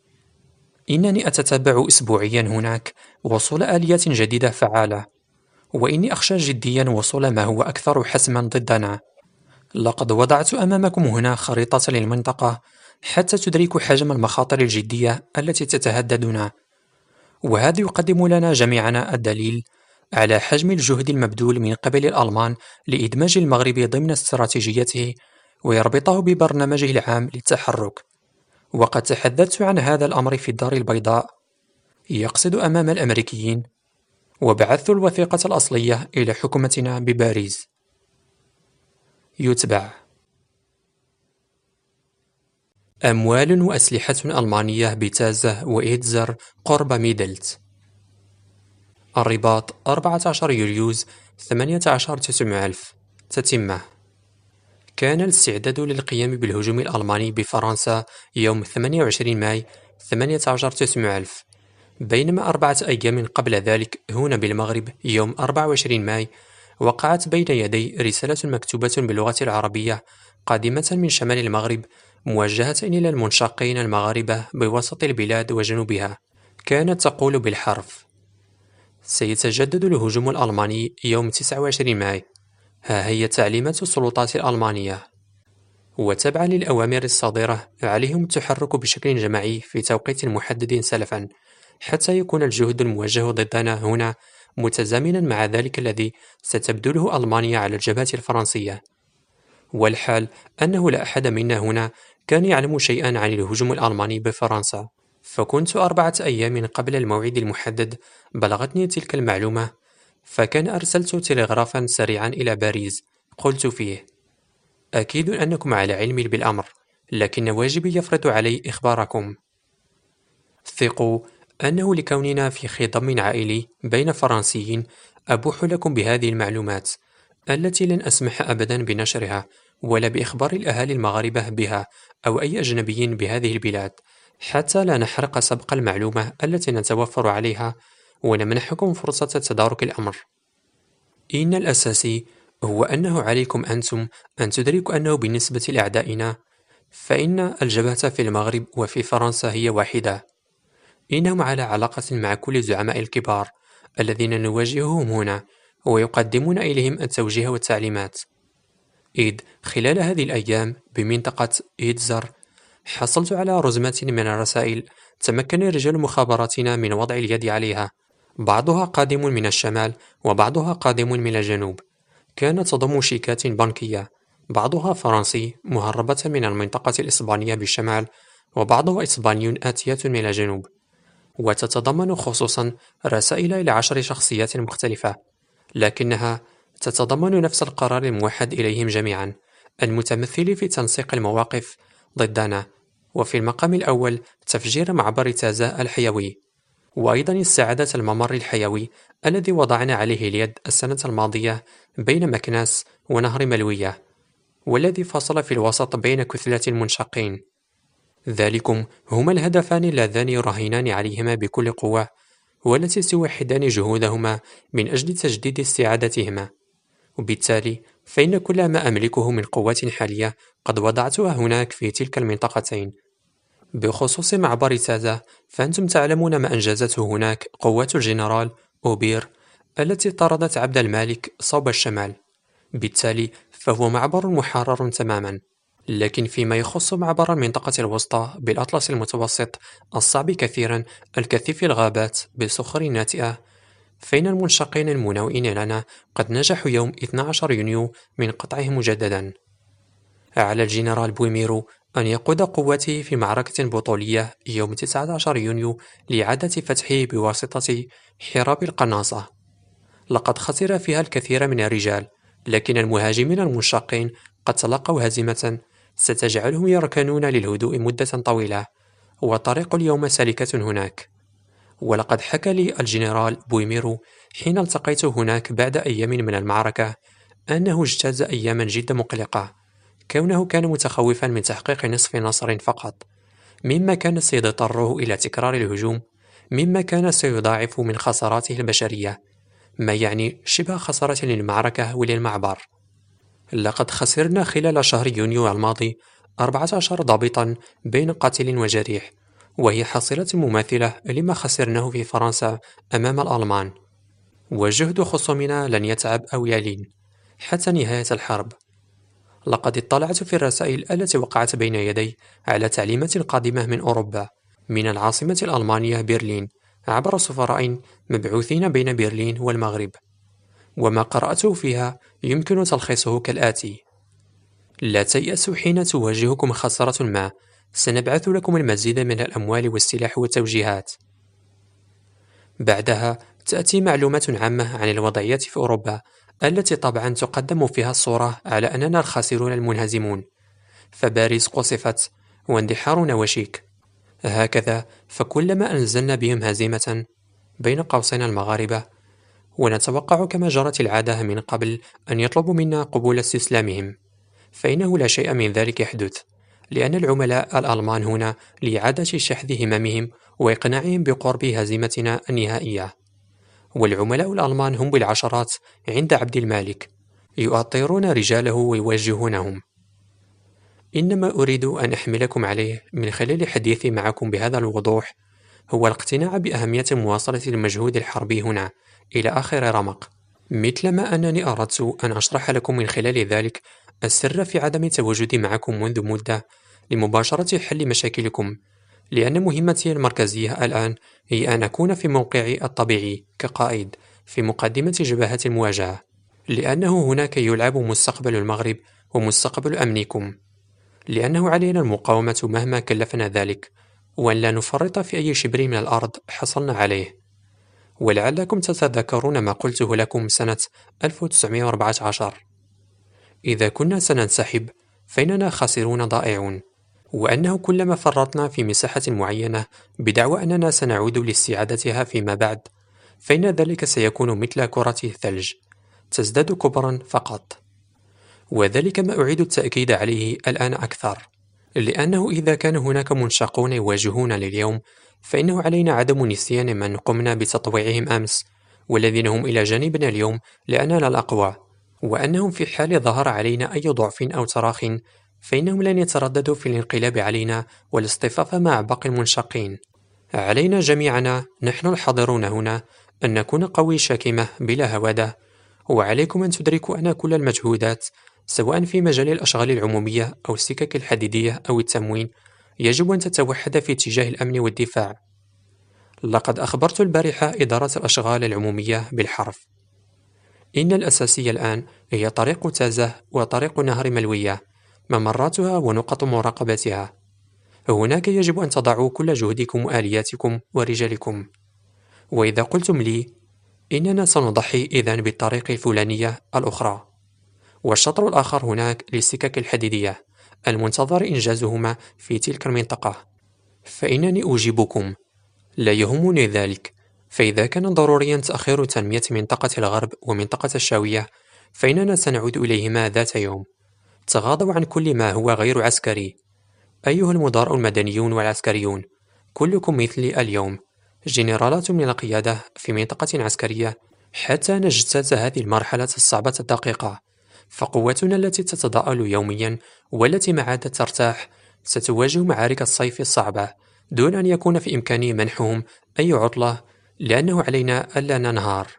إنني أتتبع أسبوعيا هناك وصول آليات جديدة فعالة، وإني أخشى جديا وصول ما هو أكثر حسما ضدنا. لقد وضعت أمامكم هنا خريطة للمنطقة حتى تدركوا حجم المخاطر الجدية التي تتهددنا، وهذا يقدم لنا جميعنا الدليل على حجم الجهد المبذول من قبل الألمان لإدماج المغرب ضمن استراتيجيته ويربطه ببرنامجه العام للتحرك. وقد تحدثت عن هذا الأمر في الدار البيضاء، يقصد أمام الأمريكيين، وبعثت الوثيقة الأصلية إلى حكومتنا بباريس. يتبع: أموال وأسلحة ألمانية بتازة وإيتزر قرب ميدلت. الرباط 14 يوليوز 18/900. تتمة: كان الاستعداد للقيام بالهجوم الألماني بفرنسا يوم 28 ماي 18/900، بينما 4 أيام قبل ذلك هنا بالمغرب يوم 24 ماي وقعت بين يدي رسالة مكتوبة باللغة العربية قادمة من شمال المغرب موجهة إلى المنشقين المغاربة بوسط البلاد وجنوبها، كانت تقول بالحرف: سيتجدد الهجوم الألماني يوم 29 ماي. ها هي تعليمات السلطات الألمانية. وتبعا للأوامر الصادرة عليهم التحرك بشكل جماعي في توقيت محدد سلفا، حتى يكون الجهد الموجه ضدنا هنا متزامنا مع ذلك الذي ستبذله ألمانيا على الجبهة الفرنسية. والحال أنه لا أحد منا هنا كان يعلم شيئا عن الهجوم الألماني بفرنسا، فكنت 4 أيام قبل الموعد المحدد بلغتني تلك المعلومة، فكان أرسلت تلغرافا سريعا إلى باريس قلت فيه: أكيد أنكم على علم بالأمر، لكن واجبي يفرض علي إخباركم. ثقوا أنه لكوننا في خضم عائلي بين فرنسيين أبوح لكم بهذه المعلومات التي لن أسمح أبدا بنشرها ولا بإخبار الأهالي المغاربة بها أو أي أجنبي بهذه البلاد، حتى لا نحرق سبق المعلومة التي نتوفر عليها ونمنحكم فرصة تدارك الأمر. إن الأساسي هو أنه عليكم أنتم أن تدركوا أنه بالنسبة لأعدائنا فإن الجبهة في المغرب وفي فرنسا هي واحدة. إنهم على علاقة مع كل الزعماء الكبار الذين نواجههم هنا ويقدمون إليهم التوجيه والتعليمات. إذ خلال هذه الأيام بمنطقة إيدزر حصلت على رزمة من الرسائل تمكن رجال مخابراتنا من وضع اليد عليها، بعضها قادم من الشمال وبعضها قادم من الجنوب. كانت تضم شيكات بنكية، بعضها فرنسي مهربة من المنطقة الإسبانية بالشمال وبعضها إسباني آتية من الجنوب، وتتضمن خصوصا رسائل إلى 10 شخصيات مختلفة، لكنها تتضمن نفس القرار الموحد إليهم جميعا، المتمثل في تنسيق المواقف ضدنا، وفي المقام الأول تفجير معبر تازا الحيوي، وأيضا استعادة الممر الحيوي الذي وضعنا عليه اليد السنة الماضية بين مكناس ونهر ملوية، والذي فصل في الوسط بين كتلة المنشقين. ذلكم هما الهدفان اللذان يراهنان عليهما بكل قوة، والتي سيوحدان جهودهما من أجل تجديد استعادتهما. وبالتالي فإن كل ما أملكه من قوات حالية قد وضعتها هناك في تلك المنطقتين. بخصوص معبر تازا فأنتم تعلمون ما أنجزته هناك قوات الجنرال أوبير التي طردت عبد المالك صوب الشمال، بالتالي فهو معبر محرر تماما. لكن فيما يخص معبر المنطقة الوسطى بالأطلس المتوسط الصعب كثيرا الكثيف الغابات بالصخور الناتئة، فإن المنشقين المناوئين لنا قد نجحوا يوم 12 يونيو من قطعه مجددا. على الجنرال بويميرو أن يقود قوته في معركة بطولية يوم 19 يونيو لإعادة فتحه بواسطة حراب القناصة. لقد خسر فيها الكثير من الرجال، لكن المهاجمين المنشقين قد تلقوا هزيمة ستجعلهم يركنون للهدوء مدة طويلة، والطريق اليوم سالكة هناك. ولقد حكى لي الجنرال بويميرو حين التقيت هناك بعد أيام من المعركة أنه اجتاز أياما جدا مقلقة، كونه كان متخوفا من تحقيق نصف نصر فقط، مما كان سيضطره إلى تكرار الهجوم، مما كان سيضاعف من خساراته البشرية، ما يعني شبه خسارة للمعركة وللمعبر. لقد خسرنا خلال شهر يونيو الماضي 14 ضابطا بين قاتل وجريح، وهي حصيلة مماثلة لما خسرناه في فرنسا أمام الألمان. وجهد خصومنا لن يتعب أو يلين حتى نهاية الحرب. لقد اطلعت في الرسائل التي وقعت بين يدي على تعليمات قادمة من أوروبا، من العاصمة الألمانية برلين، عبر سفراء مبعوثين بين برلين والمغرب، وما قرأته فيها يمكن تلخيصه كالآتي: لا تيأسوا حين تواجهكم خسارة ما، سنبعث لكم المزيد من الأموال والسلاح والتوجيهات. بعدها تأتي معلومات عامة عن الوضعية في أوروبا، التي طبعا تقدم فيها الصورة على أننا الخاسرون المنهزمون، فباريس قصفت واندحار وشيك. هكذا فكلما أنزلنا بهم هزيمة بين قوسين المغاربة، ونتوقع كما جرت العادة من قبل أن يطلبوا منا قبول استسلامهم، فإنه لا شيء من ذلك يحدث، لأن العملاء الألمان هنا لإعادة شحذ هممهم وإقناعهم بقرب هزيمتنا النهائية. والعملاء الألمان هم بالعشرات عند عبد المالك، يؤطرون رجاله ويوجهونهم. إنما أريد أن أحملكم عليه من خلال حديثي معكم بهذا الوضوح هو الاقتناع بأهمية مواصلة المجهود الحربي هنا إلى آخر رمق، مثلما أنني أردت أن أشرح لكم من خلال ذلك السر في عدم تواجدي معكم منذ مدة لمباشرة حل مشاكلكم، لأن مهمتي المركزية الآن هي أن أكون في موقعي الطبيعي كقائد في مقدمة جبهة المواجهة، لأنه هناك يلعب مستقبل المغرب ومستقبل أمنكم، لأنه علينا المقاومة مهما كلفنا ذلك، وأن لا نفرط في أي شبر من الأرض حصلنا عليه. ولعلكم تتذكرون ما قلته لكم سنة 1914: إذا كنا سننسحب فإننا خاسرون ضائعون، وأنه كلما فرطنا في مساحة معينة بدعوى أننا سنعود لاستعادتها فيما بعد، فإن ذلك سيكون مثل كرة الثلج تزداد كبرا فقط. وذلك ما أعيد التأكيد عليه الآن أكثر، لأنه إذا كان هناك منشقون يواجهون لليوم، فإنه علينا عدم نسيان من قمنا بتطويعهم أمس، والذين هم إلى جانبنا اليوم لأننا الأقوى، وأنهم في حال ظهر علينا أي ضعف أو تراخ فإنهم لن يترددوا في الانقلاب علينا والاصطفاف مع باقي المنشقين. علينا جميعنا نحن الحاضرون هنا أن نكون قوي شاكمة بلا هوادة، وعليكم أن تدركوا أن كل المجهودات سواء في مجال الأشغال العمومية أو السكك الحديدية أو التموين يجب أن تتوحد في اتجاه الأمن والدفاع. لقد أخبرت البارحة إدارة الأشغال العمومية بالحرف. إن الأساسية الآن هي طريق تازة وطريق نهر ملوية، ممراتها ونقط مراقبتها. هناك يجب أن تضعوا كل جهدكم وآلياتكم ورجالكم. وإذا قلتم لي إننا سنضحي إذن بالطريق الفلانية الأخرى، والشطر الآخر هناك للسكك الحديدية المنتظر إنجازهما في تلك المنطقة، فإنني أجيبكم لا يهمني ذلك. فإذا كان ضروريا تأخير تنمية منطقة الغرب ومنطقة الشاوية فإننا سنعود إليهما ذات يوم. تغاضوا عن كل ما هو غير عسكري. أيها المدراء المدنيون والعسكريون، كلكم مثلي اليوم، جنرالات من القيادة في منطقة عسكرية حتى نجتاز هذه المرحلة الصعبة الدقيقة. فقوتنا التي تتضاءل يوميا والتي ما عادت ترتاح ستواجه معارك الصيف الصعبة دون أن يكون في إمكاني منحهم أي عطلة، لأنه علينا ألا ننهار.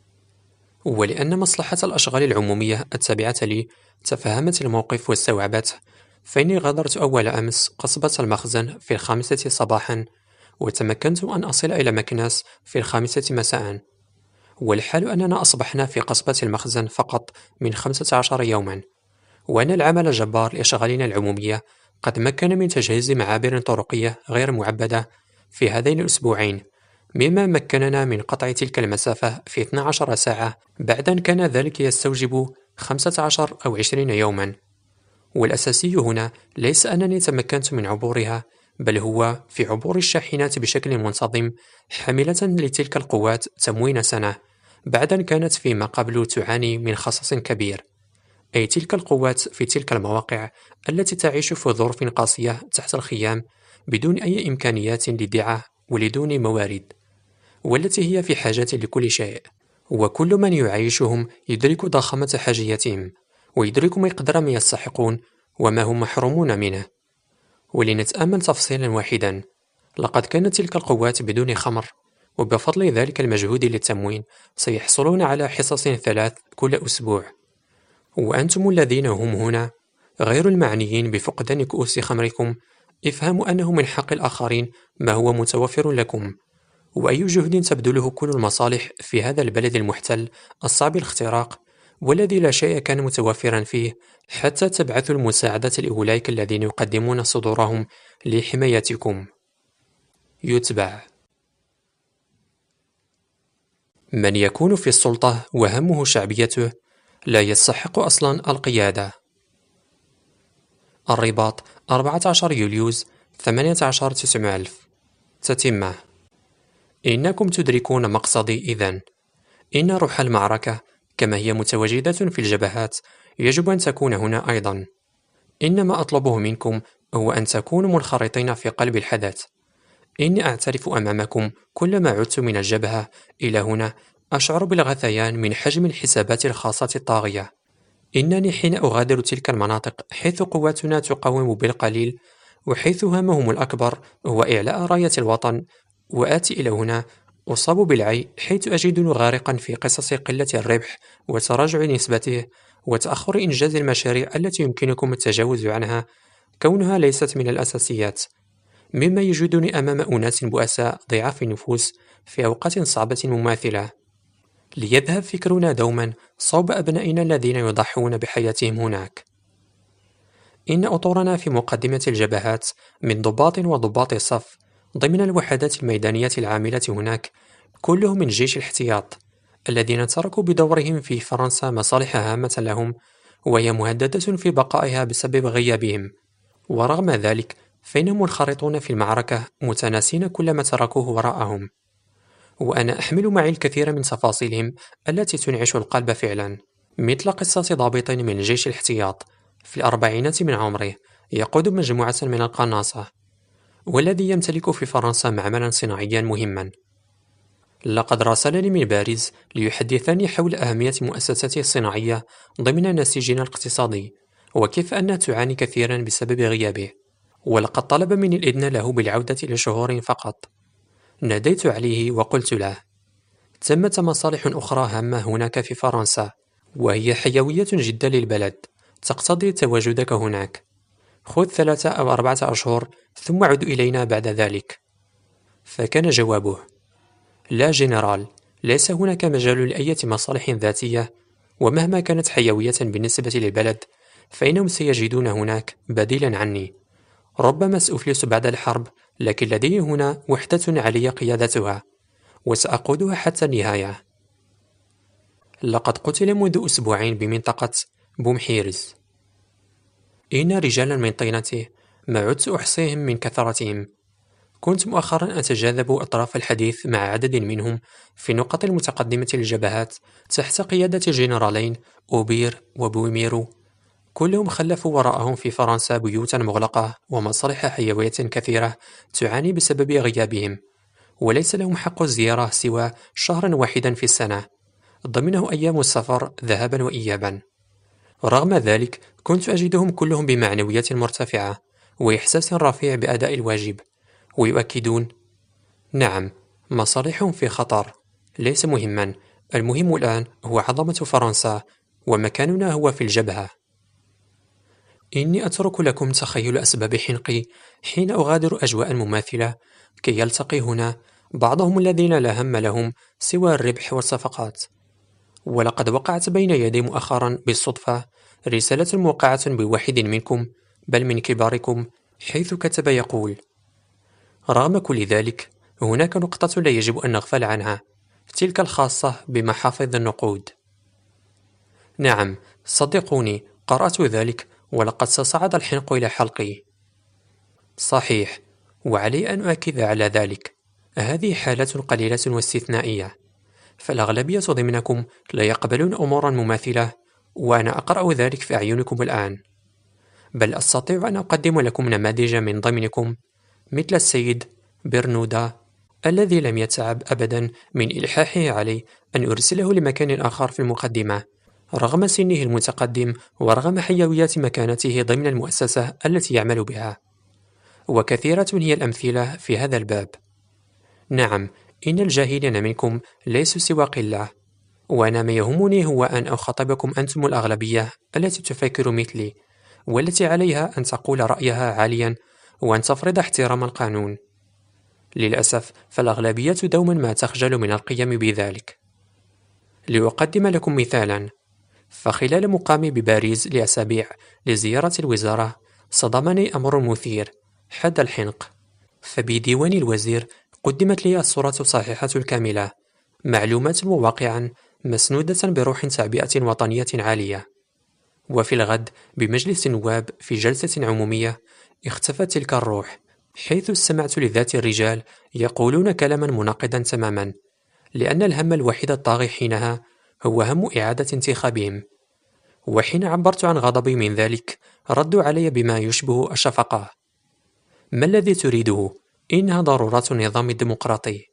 ولأن مصلحة الأشغال العمومية التابعة لي تفهمت الموقف واستوعبته، فإني غادرت أول أمس قصبة المخزن في 5 صباحا، وتمكنت أن أصل إلى مكناس في 5 مساء. والحال أننا أصبحنا في قصبة المخزن فقط من 15 يوما، وأن العمل الجبار لأشغالنا العمومية قد مكن من تجهيز معابر طرقية غير معبدة في هذين الأسبوعين، مما مكننا من قطع تلك المسافة في 12 ساعة بعد أن كان ذلك يستوجب 15 أو 20 يوما. والأساسي هنا ليس أنني تمكنت من عبورها، بل هو في عبور الشاحنات بشكل منتظم حاملة لتلك القوات تموين سنة بعد أن كانت فيما قبل تعاني من خصص كبير، أي تلك القوات في تلك المواقع التي تعيش في ظروف قاسية تحت الخيام بدون أي إمكانيات للدعاء ولدون موارد، والتي هي في حاجة لكل شيء. وكل من يعيشهم يدرك ضخامة حاجيتهم ويدرك مقدار ما يستحقون وما هم محرومون منه. ولنتأمل تفصيلا واحدا، لقد كانت تلك القوات بدون خمر، وبفضل ذلك المجهود للتموين سيحصلون على حصص 3 كل أسبوع. وأنتم الذين هم هنا غير المعنيين بفقدان كؤوس خمركم، افهموا أنه من حق الآخرين ما هو متوفر لكم. وأي جهد تبذله كل المصالح في هذا البلد المحتل الصعب الاختراق والذي لا شيء كان متوفرا فيه حتى تبعثوا المساعدة لأولئك الذين يقدمون صدورهم لحمايتكم. يتبع. من يكون في السلطة وهمه شعبيته لا يستحق أصلا القيادة. الرباط 14 يوليوز 18/900. تتمة. إنكم تدركون مقصدي إذن. إن روح المعركة كما هي متواجدة في الجبهات يجب أن تكون هنا أيضا. إن ما أطلبه منكم هو أن تكونوا منخرطين في قلب الحدث. إني أعترف أمامكم كلما عدت من الجبهة إلى هنا أشعر بالغثيان من حجم الحسابات الخاصة الطاغية. إنني حين أغادر تلك المناطق حيث قواتنا تقاوم بالقليل وحيث همهم الأكبر هو إعلاء راية الوطن، وآتي إلى هنا أصاب بالعي حيث أجدني غارقا في قصص قلة الربح وتراجع نسبته وتأخر إنجاز المشاريع التي يمكنكم التجاوز عنها كونها ليست من الأساسيات، مما يجدني أمام أناس بؤساء ضعاف النفوس في أوقات صعبة مماثلة. ليذهب فكرنا دوما صوب أبنائنا الذين يضحون بحياتهم هناك. إن أطورنا في مقدمة الجبهات من ضباط وضباط الصف ضمن الوحدات الميدانية العاملة هناك كلهم من جيش الاحتياط الذين تركوا بدورهم في فرنسا مصالح هامة لهم وهي مهددة في بقائها بسبب غيابهم، ورغم ذلك فإنهم منخرطون في المعركة متناسين كل ما تركوه وراءهم. وأنا أحمل معي الكثير من تفاصيلهم التي تنعش القلب فعلا، مثل قصة ضابط من جيش الاحتياط في الأربعينات من عمره يقود مجموعة من القناصة، والذي يمتلك في فرنسا معملا صناعيا مهما. لقد راسلني من باريس ليحدثني حول أهمية مؤسساته الصناعية ضمن نسيجنا الاقتصادي وكيف أنها تعاني كثيرا بسبب غيابه، ولقد طلب مني الإذن له بالعودة لشهور فقط. ناديت عليه وقلت له: ثمة مصالح أخرى هامة هناك في فرنسا وهي حيوية جدا للبلد تقتضي تواجدك هناك. خذ 3 أو 4 أشهر ثم عد إلينا بعد ذلك. فكان جوابه: لا جنرال، ليس هناك مجال لأية مصالح ذاتية، ومهما كانت حيوية بالنسبة للبلد فإنهم سيجدون هناك بديلا عني. ربما سأفلس بعد الحرب، لكن لدي هنا وحدة علي قيادتها وسأقودها حتى النهاية. لقد قتل منذ أسبوعين بمنطقة بومحيرز. إن رجالا من طينته ما عدت أحصيهم من كثرتهم. كنت مؤخرا أتجاذب أطراف الحديث مع عدد منهم في النقط المتقدمة للجبهات تحت قيادة جنرالين أوبير وبويميرو، كلهم خلفوا وراءهم في فرنسا بيوتا مغلقة ومصالح حيوية كثيرة تعاني بسبب غيابهم، وليس لهم حق الزيارة سوى شهرا واحدا في السنة ضمنه أيام السفر ذهابا وإيابا. رغم ذلك كنت أجدهم كلهم بمعنوية مرتفعة وإحساس رفيع بأداء الواجب، ويؤكدون: نعم، مصالحهم في خطر، ليس مهما، المهم الآن هو عظمة فرنسا ومكاننا هو في الجبهة. إني أترك لكم تخيل أسباب حنقي حين أغادر أجواء مماثلة كي يلتقي هنا بعضهم الذين لا هم لهم سوى الربح والصفقات. ولقد وقعت بين يدي مؤخرا بالصدفة رسالة موقعة بواحد منكم، بل من كباركم، حيث كتب يقول: رغم كل ذلك هناك نقطة لا يجب أن نغفل عنها، تلك الخاصة بمحافظ النقود. نعم، صدقوني، قرأت ذلك ولقد ستصعد الحنق إلى حلقي. صحيح، وعلي أن أؤكد على ذلك، هذه حالة قليلة واستثنائية، فالأغلبية ضمنكم لا يقبلون أمورا مماثلة، وأنا أقرأ ذلك في أعينكم الآن. بل أستطيع أن أقدم لكم نماذج من ضمنكم مثل السيد برنودا الذي لم يتعب أبدا من إلحاحه علي أن أرسله لمكان آخر في المقدمة رغم سنه المتقدم ورغم حيوية مكانته ضمن المؤسسة التي يعمل بها. وكثيرة هي الأمثلة في هذا الباب. نعم، إن الجاهلين منكم ليسوا سوى قلة، وأنا ما يهمني هو أن أخاطبكم أنتم الأغلبية التي تفكر مثلي والتي عليها أن تقول رأيها عاليا وأن تفرض احترام القانون. للأسف فالأغلبية دوما ما تخجل من القيام بذلك. لأقدم لكم مثالا، فخلال مقامي بباريس لأسابيع لزيارة الوزارة صدمني أمر مثير حد الحنق. فبديوان الوزير قدمت لي الصورة الصحيحة الكاملة، معلومات وواقعا مسنودة بروح تعبئة وطنية عالية. وفي الغد بمجلس النواب في جلسة عمومية اختفت تلك الروح، حيث استمعت لذات الرجال يقولون كلاما مناقضا تماما، لأن الهم الوحيد الطاغي حينها هو هم إعادة انتخابهم. وحين عبرت عن غضبي من ذلك ردوا علي بما يشبه الشفقة: ما الذي تريده؟ إنها ضرورات النظام الديمقراطي.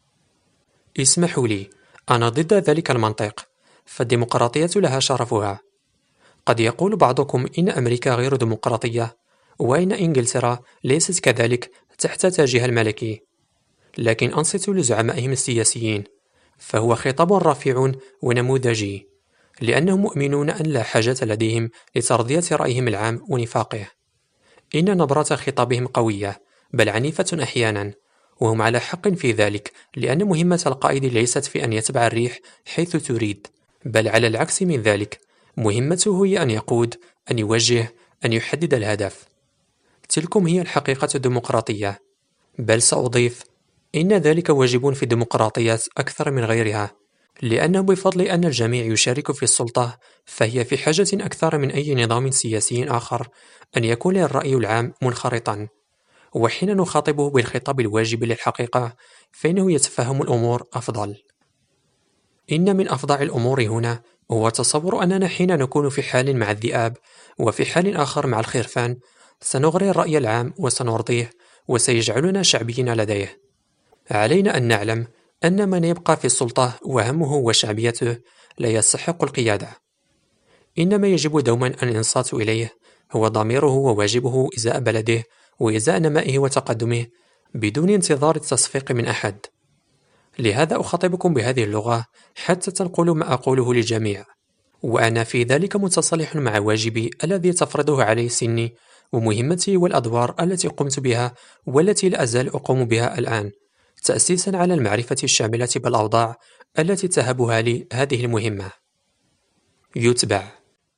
اسمحوا لي، أنا ضد ذلك المنطق، فالديمقراطية لها شرفها. قد يقول بعضكم إن أمريكا غير ديمقراطية، وإن إنجلترا ليست كذلك تحت تاجها الملكي. لكن أنصتوا لزعمائهم السياسيين، فهو خطاب رافع ونموذجي، لأنهم مؤمنون أن لا حاجة لديهم لترضية رأيهم العام ونفاقه. إن نبرة خطابهم قوية، بل عنيفة أحيانا، وهم على حق في ذلك، لأن مهمة القائد ليست في أن يتبع الريح حيث تريد، بل على العكس من ذلك، مهمته هي أن يقود، أن يوجه، أن يحدد الهدف. تلكم هي الحقيقة الديمقراطية. بل سأضيف إن ذلك واجب في الديمقراطيات أكثر من غيرها، لأنه بفضل أن الجميع يشارك في السلطة، فهي في حاجة أكثر من أي نظام سياسي آخر أن يكون الرأي العام منخرطا، وحين نخاطبه بالخطاب الواجب للحقيقة فإنه يتفهم الأمور أفضل. إن من أفظع الأمور هنا هو تصور أننا حين نكون في حال مع الذئاب وفي حال آخر مع الخرفان سنغري الرأي العام وسنرضيه وسيجعلنا شعبيين لديه. علينا أن نعلم أن من يبقى في السلطة وهمه وشعبيته لا يستحق القيادة. إنما يجب دوما أن ينصات إليه هو ضميره وواجبه إزاء بلده وإزاء نمائه وتقدمه بدون انتظار التصفيق من أحد. لهذا أخاطبكم بهذه اللغة حتى تنقلوا ما أقوله للجميع، وأنا في ذلك متصالح مع واجبي الذي تفرضه علي سني ومهمتي والأدوار التي قمت بها والتي لا أزال أقوم بها الآن، تأسيسا على المعرفة الشاملة بالأوضاع التي تهبها لي هذه المهمة. يتبع.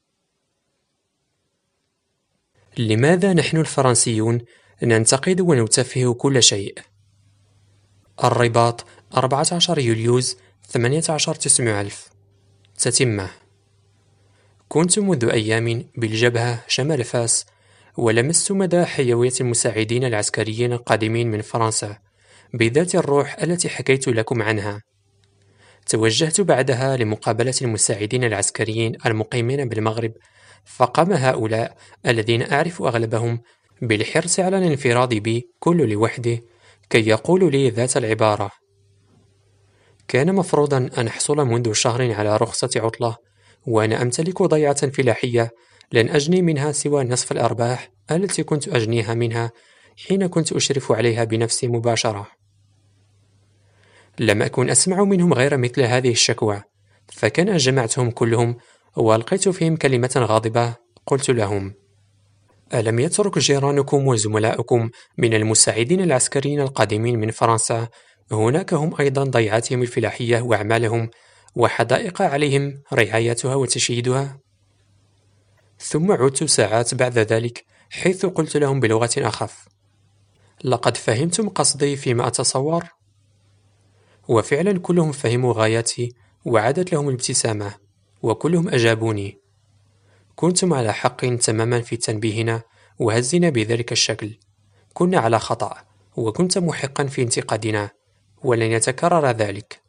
لماذا نحن الفرنسيون ننتقد ونتفه كل شيء؟ الرباط 14 يوليوز 18/900. تتمة. كنت منذ أيام بالجبهة شمال فاس، ولمست مدى حيوية المساعدين العسكريين القادمين من فرنسا بذات الروح التي حكيت لكم عنها. توجهت بعدها لمقابلة المساعدين العسكريين المقيمين بالمغرب، فقام هؤلاء الذين أعرف أغلبهم بالحرص على الانفراد بي كل لوحده كي يقولوا لي ذات العبارة. كان مفروضا أن أحصل منذ شهر على رخصة عطلة، وأنا أمتلك ضيعة فلاحية لن أجني منها سوى نصف الأرباح التي كنت أجنيها منها حين كنت أشرف عليها بنفسي مباشرة. لم أكن أسمع منهم غير مثل هذه الشكوى، فكان جمعتهم كلهم وألقيت فيهم كلمة غاضبة. قلت لهم: ألم يترك جيرانكم وزملاؤكم من المساعدين العسكريين القادمين من فرنسا هناك هم أيضا ضيعاتهم الفلاحية وأعمالهم وحدائق عليهم رعايتها وتشييدها؟ ثم عدت ساعات بعد ذلك حيث قلت لهم بلغة أخف: لقد فهمتم قصدي فيما أتصور؟ وفعلا كلهم فهموا غاياتي وعادت لهم الابتسامة، وكلهم أجابوني: كنتم على حق تماما في تنبيهنا وهزنا بذلك الشكل، كنا على خطأ وكنت محقا في انتقادنا، ولن يتكرر ذلك.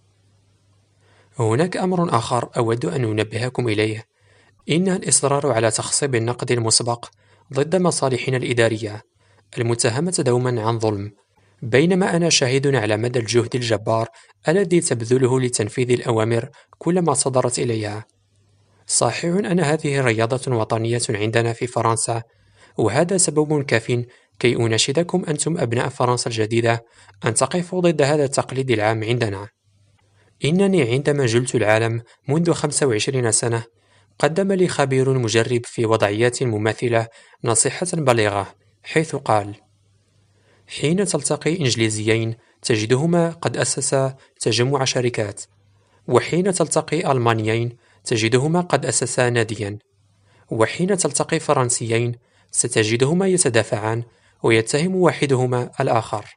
هناك أمر آخر أود أن أنبهكم إليه، إنها الإصرار على تخصيب النقد المسبق ضد مصالحنا الإدارية المتهمة دوما عن ظلم، بينما أنا شاهد على مدى الجهد الجبار الذي تبذله لتنفيذ الأوامر كلما صدرت إليها. صحيح أن هذه رياضة وطنية عندنا في فرنسا، وهذا سبب كاف كي أناشدكم أنتم أبناء فرنسا الجديدة أن تقفوا ضد هذا التقليد العام عندنا. إنني عندما جلت العالم منذ 25 سنة قدم لي خبير مجرب في وضعيات مماثلة نصيحة بليغة، حيث قال: حين تلتقي إنجليزيين تجدهما قد أسسا تجمع شركات، وحين تلتقي ألمانيين تجدهما قد أسسا ناديا، وحين تلتقي فرنسيين ستجدهما يتدافعان ويتهم واحدهما الآخر.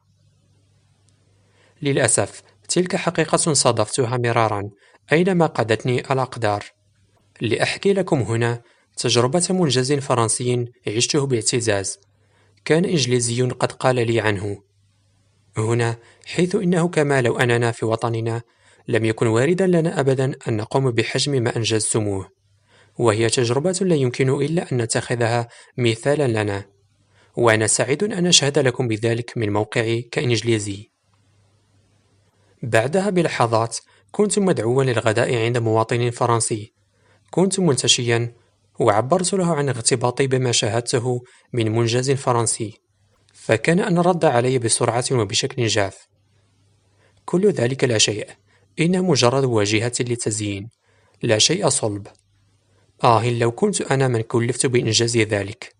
للأسف تلك حقيقة صادفتها مرارا أينما قادتني الأقدار. لأحكي لكم هنا تجربة منجز فرنسي عشته باعتزاز، كان إنجليزي قد قال لي عنه هنا، حيث إنه كما لو أننا في وطننا لم يكن واردا لنا أبدا أن نقوم بحجم ما أنجزتموه، وهي تجربة لا يمكن إلا أن نتخذها مثالا لنا، وأنا سعيد أن أشهد لكم بذلك من موقعي كإنجليزي. بعدها بلحظات كنت مدعوا للغداء عند مواطن فرنسي، كنت منتشيا وعبرت له عن اغتباطي بما شاهدته من منجز فرنسي، فكان أن رد علي بسرعة وبشكل جاف: كل ذلك لا شيء، إنها مجرد واجهة للتزيين، لا شيء صلب. لو كنت أنا من كلفت بإنجاز ذلك.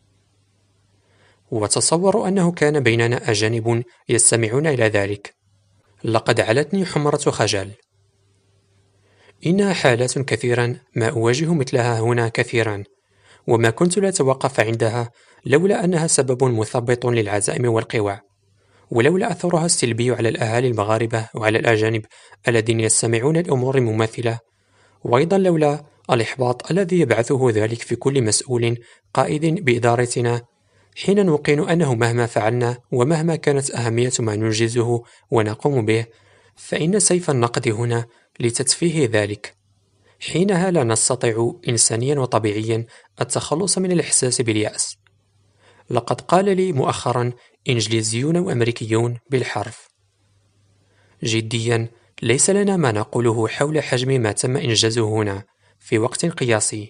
وتصور أنه كان بيننا أجانب يستمعون إلى ذلك. لقد علتني حمرة خجل. إنها حالات كثيرا ما أواجه مثلها هنا كثيرا، وما كنت لا أتوقف عندها لولا أنها سبب مثبط للعزائم والقوى، ولولا أثرها السلبي على الأهالي المغاربة وعلى الأجانب الذين يستمعون لأمور مماثلة، وأيضا لولا الإحباط الذي يبعثه ذلك في كل مسؤول قائد بإدارتنا، حين نوقن أنه مهما فعلنا ومهما كانت أهمية ما ننجزه ونقوم به، فإن سيف النقد هنا لتتفيه ذلك. حينها لا نستطيع إنسانيا وطبيعيا التخلص من الإحساس باليأس. لقد قال لي مؤخرا إنجليزيون وأمريكيون بالحرف: جديا، ليس لنا ما نقوله حول حجم ما تم إنجازه هنا في وقت قياسي.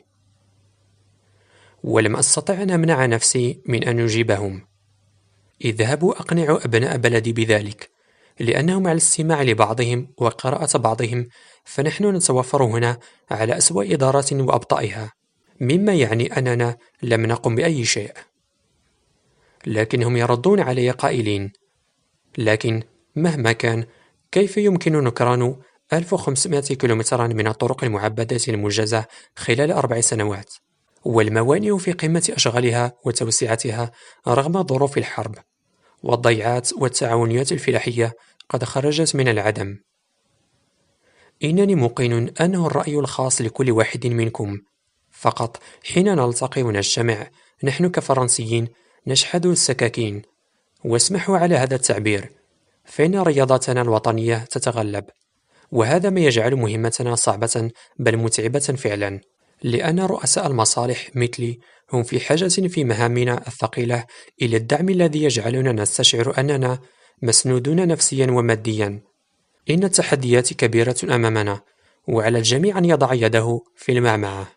ولم أستطع أن أمنع نفسي من أن أجيبهم: اذهبوا أقنعوا أبناء بلدي بذلك، لأنهم على الاستماع لبعضهم وقراءة بعضهم فنحن نتوفر هنا على أسوأ إدارة وأبطأها، مما يعني أننا لم نقم بأي شيء. لكنهم يردون علي قائلين: لكن مهما كان، كيف يمكن نكران 1500 كيلومترا من الطرق المعبدة المنجزة خلال 4 سنوات، والموانئ في قمة أشغالها وتوسعتها رغم ظروف الحرب، والضيعات والتعاونيات الفلاحية قد خرجت من العدم؟ إنني موقن أنه الرأي الخاص لكل واحد منكم، فقط حين نلتقي ونجتمع نحن كفرنسيين نشحذ السكاكين، واسمحوا على هذا التعبير، فإن رياضتنا الوطنية تتغلب، وهذا ما يجعل مهمتنا صعبة بل متعبة فعلا، لأن رؤساء المصالح مثلي هم في حاجة في مهامنا الثقيلة إلى الدعم الذي يجعلنا نستشعر أننا مسنودون نفسيا وماديا. إن التحديات كبيرة أمامنا، وعلى الجميع أن يضع يده في المعمعة.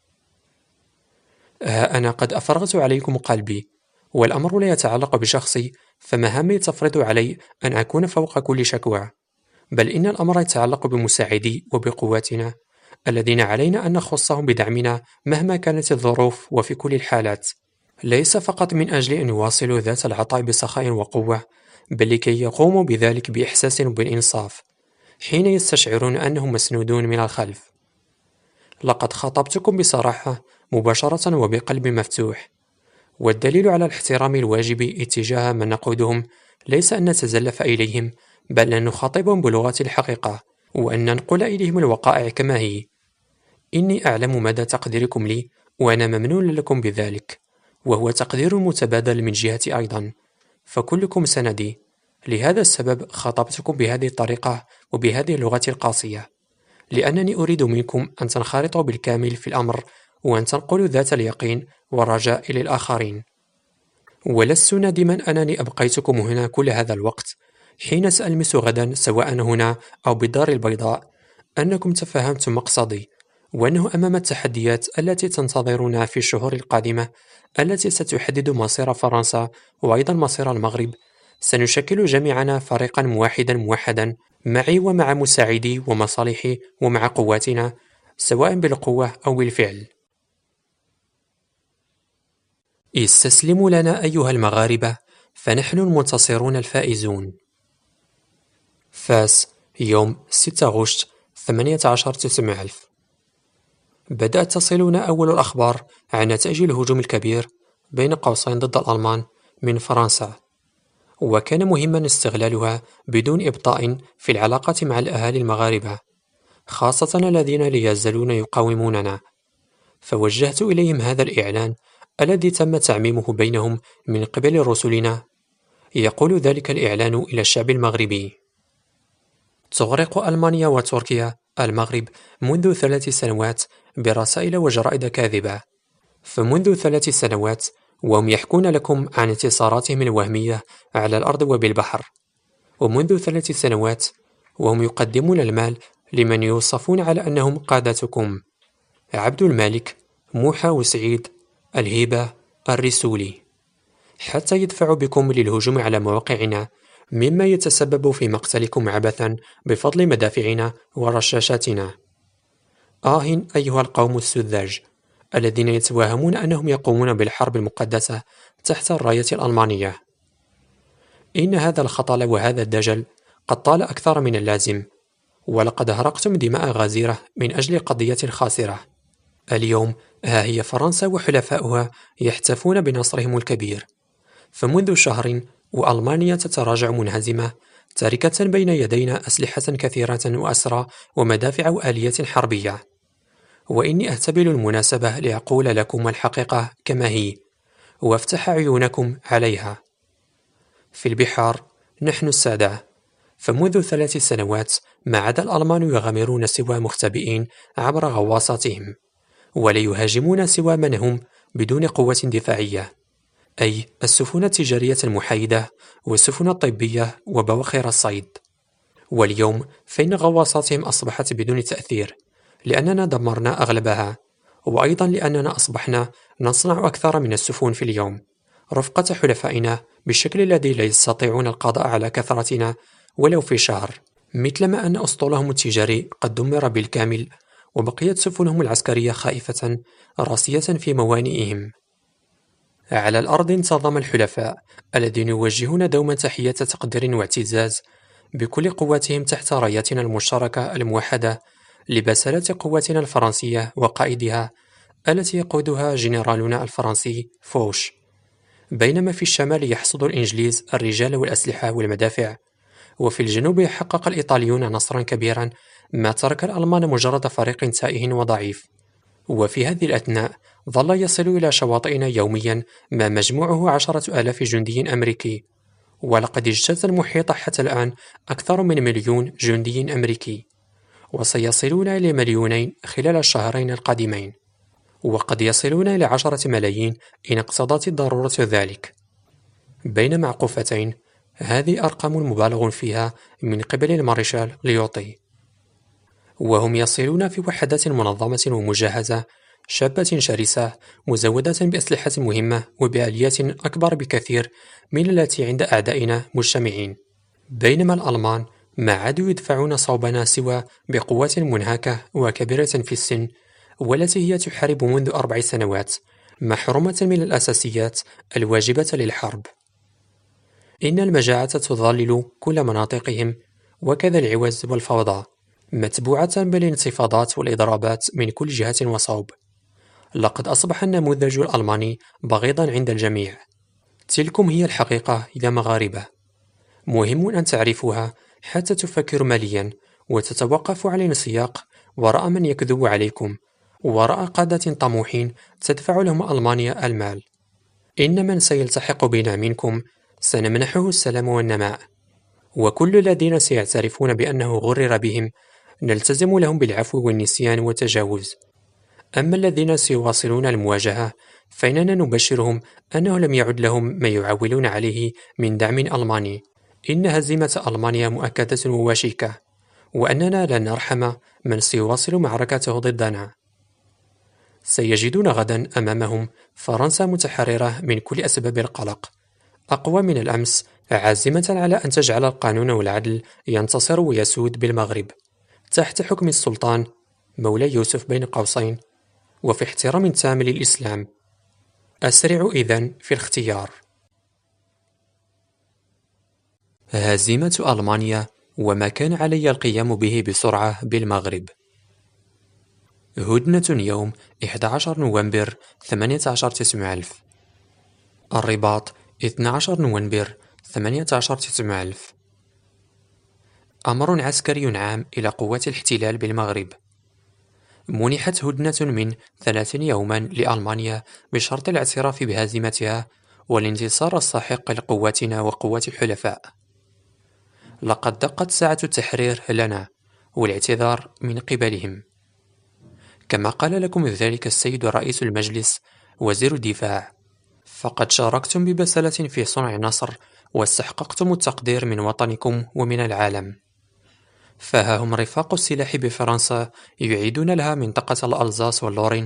ها أنا قد أفرغت عليكم قلبي، والأمر لا يتعلق بشخصي، فمهامي تفرض علي أن أكون فوق كل شكوى، بل إن الأمر يتعلق بمساعدي وبقواتنا الذين علينا أن نخصهم بدعمنا مهما كانت الظروف وفي كل الحالات، ليس فقط من أجل أن يواصلوا ذات العطاء بسخاء وقوة، بل لكي يقوموا بذلك بإحساس وبالإنصاف حين يستشعرون أنهم مسنودون من الخلف. لقد خاطبتكم بصراحة مباشرة وبقلب مفتوح، والدليل على الاحترام الواجب اتجاه من نقودهم ليس أن نتزلف إليهم، بل أن نخاطبهم بلغة الحقيقة، وأن ننقل إليهم الوقائع كما هي. إني أعلم مدى تقديركم لي، وأنا ممنون لكم بذلك، وهو تقدير متبادل من جهتي أيضا، فكلكم سندي. لهذا السبب خاطبتكم بهذه الطريقة وبهذه اللغة القاسية، لأنني أريد منكم أن تنخرطوا بالكامل في الأمر، وأن تنقلوا ذات اليقين والرجاء إلى الآخرين. ولست نادما أنني أبقيتكم هنا كل هذا الوقت، حين سألمس غدا سواء هنا أو بالدار البيضاء أنكم تفهمتم مقصدي، وأنه أمام التحديات التي تنتظرنا في الشهور القادمة التي ستحدد مصير فرنسا وأيضا مصير المغرب، سنشكل جميعنا فريقا موحدا معي ومع مساعدي ومصالحي ومع قواتنا، سواء بالقوة أو بالفعل. استسلموا لنا أيها المغاربة، فنحن المنتصرون الفائزون. فاس، يوم 6 غشت 18,900. بدأت تصلنا أول الأخبار عن نتائج الهجوم الكبير بين قوسين ضد الألمان من فرنسا، وكان مهما استغلالها بدون إبطاء في العلاقة مع الأهالي المغاربة، خاصة الذين لا يزالون يقاوموننا. فوجهت إليهم هذا الإعلان الذي تم تعميمه بينهم من قبل رسلنا. يقول ذلك الإعلان إلى الشعب المغربي: تغرق ألمانيا وتركيا المغرب منذ 3 سنوات برسائل وجرائد كاذبة. فمنذ 3 سنوات وهم يحكون لكم عن انتصاراتهم الوهمية على الأرض وبالبحر، ومنذ 3 سنوات وهم يقدمون المال لمن يوصفون على أنهم قادتكم: عبد الملك، موحى وسعيد، الهبة، الرسولي، حتى يدفعوا بكم للهجوم على مواقعنا مما يتسبب في مقتلكم عبثا بفضل مدافعنا ورشاشاتنا. أيها القوم السذاج الذين يتوهمون أنهم يقومون بالحرب المقدسة تحت الراية الألمانية. إن هذا الخطل وهذا الدجل قد طال أكثر من اللازم، ولقد هرقتم دماء غزيرة من أجل قضية خاسرة. اليوم ها هي فرنسا وحلفاؤها يحتفون بنصرهم الكبير، فمنذ شهر وألمانيا تتراجع منهزمة، تاركة بين يدينا أسلحة كثيرة وأسرى ومدافع وآليات حربية. وإني أهتبل المناسبة لأقول لكم الحقيقة كما هي، وافتح عيونكم عليها. في البحار نحن السادة، فمنذ 3 سنوات ما عاد الألمان يغامرون سوى مختبئين عبر غواصاتهم، ولا يهاجمون سوى من هم بدون قوة دفاعية، أي السفن التجارية المحايدة والسفن الطبية وبواخر الصيد. واليوم فإن غواصاتهم أصبحت بدون تأثير، لأننا دمرنا أغلبها، وأيضا لأننا أصبحنا نصنع أكثر من السفن في اليوم رفقة حلفائنا بالشكل الذي لا يستطيعون القضاء على كثرتنا ولو في شهر، مثلما أن أسطولهم التجاري قد دمر بالكامل، وبقيت سفنهم العسكرية خائفة راسية في موانئهم. على الأرض انتظم الحلفاء الذين يوجهون دوما تحية تقدير واعتزاز بكل قواتهم تحت رايتنا المشتركة الموحدة لبسالة قواتنا الفرنسية وقائدها التي يقودها جنرالنا الفرنسي فوش. بينما في الشمال يحصد الإنجليز الرجال والأسلحة والمدافع، وفي الجنوب يحقق الإيطاليون نصرا كبيرا ما ترك الألمان مجرد فريق تائه وضعيف. وفي هذه الأثناء ظل يصل إلى شواطئنا يوميا ما مجموعه 10,000 جندي أمريكي، ولقد اجتاز المحيط حتى الآن أكثر من 1,000,000 جندي أمريكي، وسيصلون إلى 2,000,000 خلال الشهرين القادمين، وقد يصلون إلى 10 ملايين إن اقتضت الضرورة ذلك. بين معقوفتين هذه أرقام مبالغ فيها من قبل المارشال ليوطي، وهم يصلون في وحدات منظمة ومجهزة شابة شرسة مزودة بأسلحة مهمة وبآليات أكبر بكثير من التي عند أعدائنا مجتمعين. بينما الألمان ما عادوا يدفعون صوبنا سوى بقوات منهكة وكبيرة في السن، والتي هي تحارب منذ 4 سنوات محرومة من الأساسيات الواجبة للحرب. إن المجاعة تظلل كل مناطقهم، وكذا العوز والفوضى، متبوعة بالانتفاضات والإضرابات من كل جهة وصوب. لقد أصبح النموذج الألماني بغيضا عند الجميع. تلكم هي الحقيقة يا مغاربة، مهم أن تعرفوها حتى تفكروا ماليا وتتوقفوا عن الانسياق وراء من يكذب عليكم، وراء قادة طموحين تدفع لهم ألمانيا المال. إن من سيلتحق بنا منكم سنمنحه السلام والنماء، وكل الذين سيعترفون بأنه غرر بهم نلتزم لهم بالعفو والنسيان والتجاوز. أما الذين سيواصلون المواجهة فإننا نبشرهم أنه لم يعد لهم ما يعولون عليه من دعم ألماني. إن هزيمة ألمانيا مؤكدة ووشيكة، وأننا لن نرحم من سيواصل معركته ضدنا. سيجدون غدا أمامهم فرنسا متحررة من كل أسباب القلق، أقوى من الأمس، عازمة على أن تجعل القانون والعدل ينتصر ويسود بالمغرب تحت حكم السلطان مولاي يوسف بين قوسين، وفي احترام تام للإسلام. أسرع إذن في الاختيار. هزيمة ألمانيا وما كان علي القيام به بسرعة بالمغرب. هدنة يوم 11 نوفمبر 18,900. الرباط 12 نوفمبر 18,900. أمر عسكري عام إلى قوات الاحتلال بالمغرب. منحت هدنة من 30 يوما لألمانيا بشرط الاعتراف بهزيمتها والانتصار الساحق لقواتنا وقوات الحلفاء. لقد دقت ساعة التحرير لنا والاعتذار من قبلهم، كما قال لكم ذلك السيد رئيس المجلس وزير الدفاع. فقد شاركتم ببسالة في صنع النصر واستحققتم التقدير من وطنكم ومن العالم. فها هم رفاق السلاح بفرنسا يعيدون لها منطقة الألزاس واللورين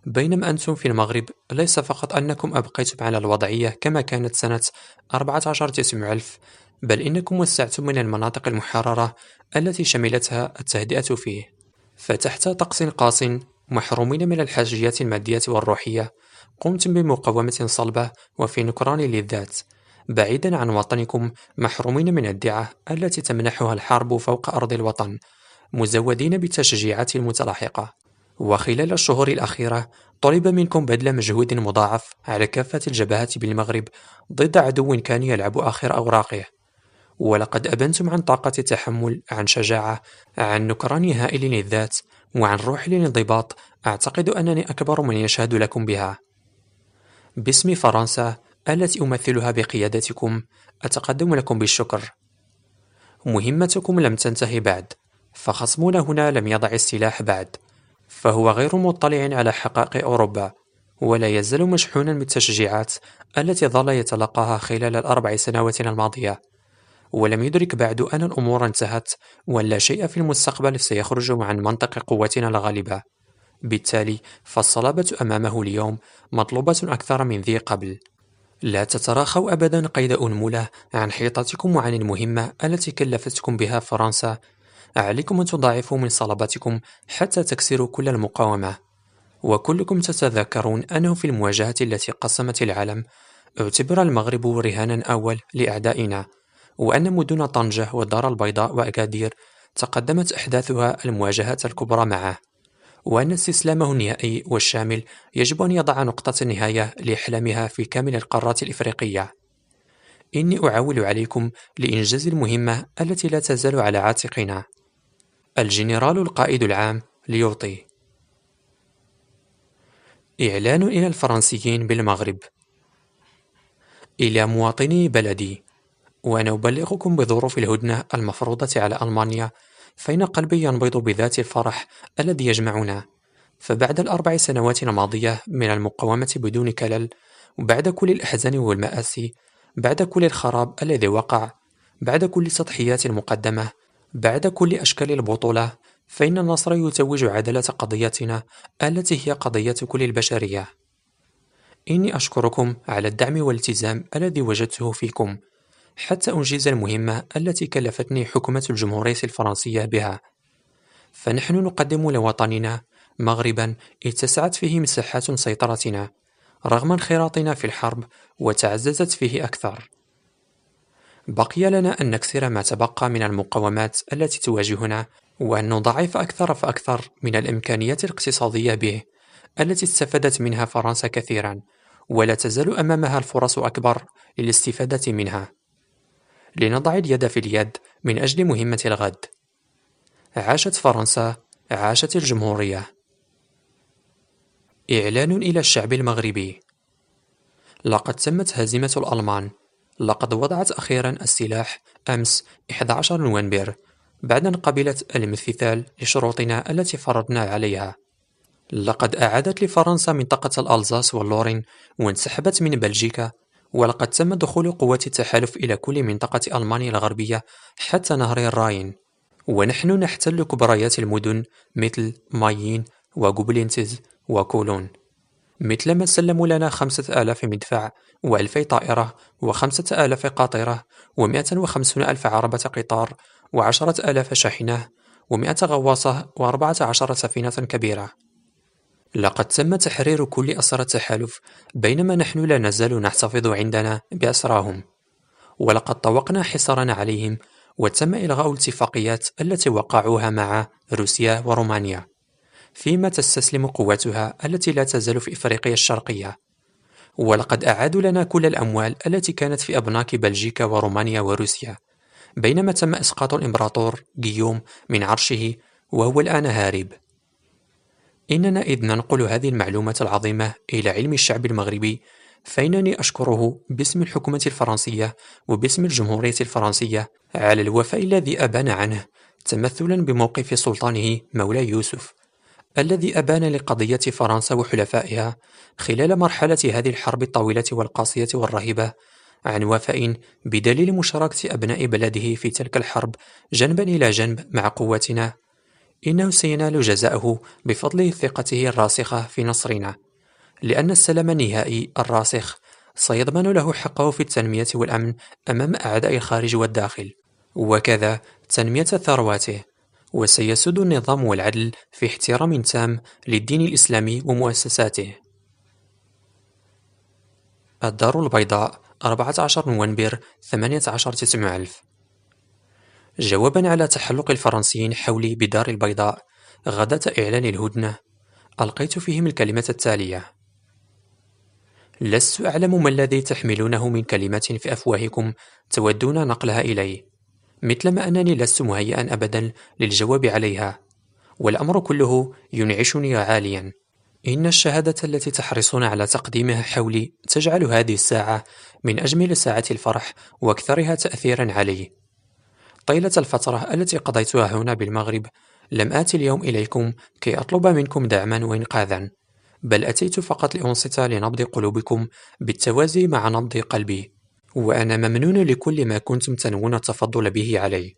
بينما أنتم في المغرب ليس فقط أنكم أبقيتم على الوضعية كما كانت سنة 14/900، بل إنكم وسعتم من المناطق المحررة التي شملتها التهدئة فيه. فتحت طقس قاس، محرومين من الحاجيات المادية والروحية، قمتم بمقاومة صلبة وفي نكران للذات، بعيدا عن وطنكم، محرومين من الدعة التي تمنحها الحرب فوق أرض الوطن، مزودين بالتشجيعات المتلاحقة. وخلال الشهور الأخيرة طلب منكم بذل مجهود مضاعف على كافة الجبهات بالمغرب ضد عدو كان يلعب آخر أوراقه، ولقد أبنتم عن طاقة التحمل، عن شجاعة، عن نكران هائل للذات، وعن روح الانضباط أعتقد أنني أكبر من يشهد لكم بها. باسم فرنسا التي أمثلها بقيادتكم أتقدم لكم بالشكر. مهمتكم لم تنتهي بعد، فخصمنا هنا لم يضع السلاح بعد، فهو غير مطلع على حقائق أوروبا، ولا يزال مشحونا بالتشجيعات التي ظل يتلقاها خلال ال4 سنوات الماضية، ولم يدرك بعد أن الأمور انتهت ولا شيء في المستقبل سيخرج عن منطق قوتنا الغالبة. بالتالي فالصلابة أمامه اليوم مطلوبة أكثر من ذي قبل. لا تتراخوا أبدا قيد أنملة عن حيطتكم وعن المهمة التي كلفتكم بها فرنسا. عليكم أن تضاعفوا من صلابتكم حتى تكسروا كل المقاومة. وكلكم تتذكرون أنه في المواجهة التي قسمت العالم اعتبر المغرب رهانا أول لأعدائنا، وأن مدن طنجة والدار البيضاء وأكادير تقدمت أحداثها المواجهات الكبرى معه، وأن استسلامه النهائي والشامل يجب أن يضع نقطة نهاية لأحلامها في كامل القارات الإفريقية. إني أعول عليكم لإنجاز المهمة التي لا تزال على عاتقنا. الجنرال القائد العام ليوطي. إعلان إلى الفرنسيين بالمغرب. إلى مواطني بلدي، وأنا أبلغكم بظروف الهدنة المفروضة على ألمانيا، فإن قلبي ينبض بذات الفرح الذي يجمعنا. فبعد ال4 سنوات الماضية من المقاومة بدون كلل، وبعد كل الأحزان والمآسي، بعد كل الخراب الذي وقع، بعد كل التضحيات المقدمة، بعد كل أشكال البطولة، فإن النصر يتوج عدالة قضيتنا التي هي قضية كل البشرية. إني أشكركم على الدعم والالتزام الذي وجدته فيكم حتى أنجز المهمة التي كلفتني حكومة الجمهورية الفرنسية بها. فنحن نقدم لوطننا مغربا اتسعت فيه مساحات سيطرتنا رغم انخراطنا في الحرب وتعززت فيه أكثر. بقي لنا أن نكسر ما تبقى من المقاومات التي تواجهنا، وأن نضاعف أكثر فأكثر من الإمكانيات الاقتصادية به التي استفادت منها فرنسا كثيرا، ولا تزال أمامها الفرص أكبر للاستفادة منها. لنضع اليد في اليد من أجل مهمة الغد. عاشت فرنسا، عاشت الجمهورية. إعلان إلى الشعب المغربي. لقد تمت هزيمة الألمان. لقد وضعت أخيرا السلاح أمس 11 نوفمبر بعد أن قبلت الامتثال لشروطنا التي فرضنا عليها. لقد أعادت لفرنسا منطقة الألزاس واللورين وانسحبت من بلجيكا، ولقد تم دخول قوات التحالف إلى كل منطقة ألمانيا الغربية حتى نهر الراين، ونحن نحتل كبريات المدن مثل مايين وغوبلينتز وكولون، مثلما سلموا لنا 5000 مدفع و2000 طائرة و5000 قاطرة و150,000 عربة قطار و10,000 شاحنة و100 غواصة و14 سفينة كبيرة. لقد تم تحرير كل أسرى التحالف، بينما نحن لا نزال نحتفظ عندنا بأسراهم، ولقد طوقنا حصارنا عليهم، وتم إلغاء الاتفاقيات التي وقعوها مع روسيا ورومانيا، فيما تستسلم قواتها التي لا تزال في إفريقيا الشرقية. ولقد أعادوا لنا كل الأموال التي كانت في أبناك بلجيكا ورومانيا وروسيا، بينما تم إسقاط الإمبراطور غيوم من عرشه وهو الآن هارب. إننا إذ ننقل هذه المعلومات العظيمة إلى علم الشعب المغربي، فإنني أشكره باسم الحكومة الفرنسية وباسم الجمهورية الفرنسية على الوفاء الذي أبان عنه، تمثلا بموقف سلطانه مولاي يوسف الذي أبان لقضية فرنسا وحلفائها خلال مرحلة هذه الحرب الطويلة والقاسية والرهيبة عن وفاء بدليل مشاركة أبناء بلده في تلك الحرب جنبا إلى جنب مع قواتنا. إنه سينال جزاءه بفضل ثقته الراسخة في نصرنا، لأن السلام النهائي الراسخ سيضمن له حقه في التنمية والأمن أمام أعداء الخارج والداخل، وكذا تنمية ثرواته، وسيسود النظام والعدل في احترام تام للدين الإسلامي ومؤسساته. الدار البيضاء 14 نوفمبر 18900. جوابا على تحلق الفرنسيين حولي بدار البيضاء غداة إعلان الهدنة، ألقيت فيهم الكلمة التالية: لست أعلم ما الذي تحملونه من كلمات في أفواهكم تودون نقلها إلي، مثلما أنني لست مهيئا أبدا للجواب عليها، والأمر كله ينعشني عاليا. إن الشهادة التي تحرصون على تقديمها حولي تجعل هذه الساعة من أجمل ساعات الفرح وأكثرها تأثيرا علي. طيلة الفترة التي قضيتها هنا بالمغرب لم آتي اليوم إليكم كي أطلب منكم دعما وإنقاذا، بل أتيت فقط لأنصت لنبض قلوبكم بالتوازي مع نبض قلبي، وأنا ممنون لكل ما كنتم تنوون التفضل به علي.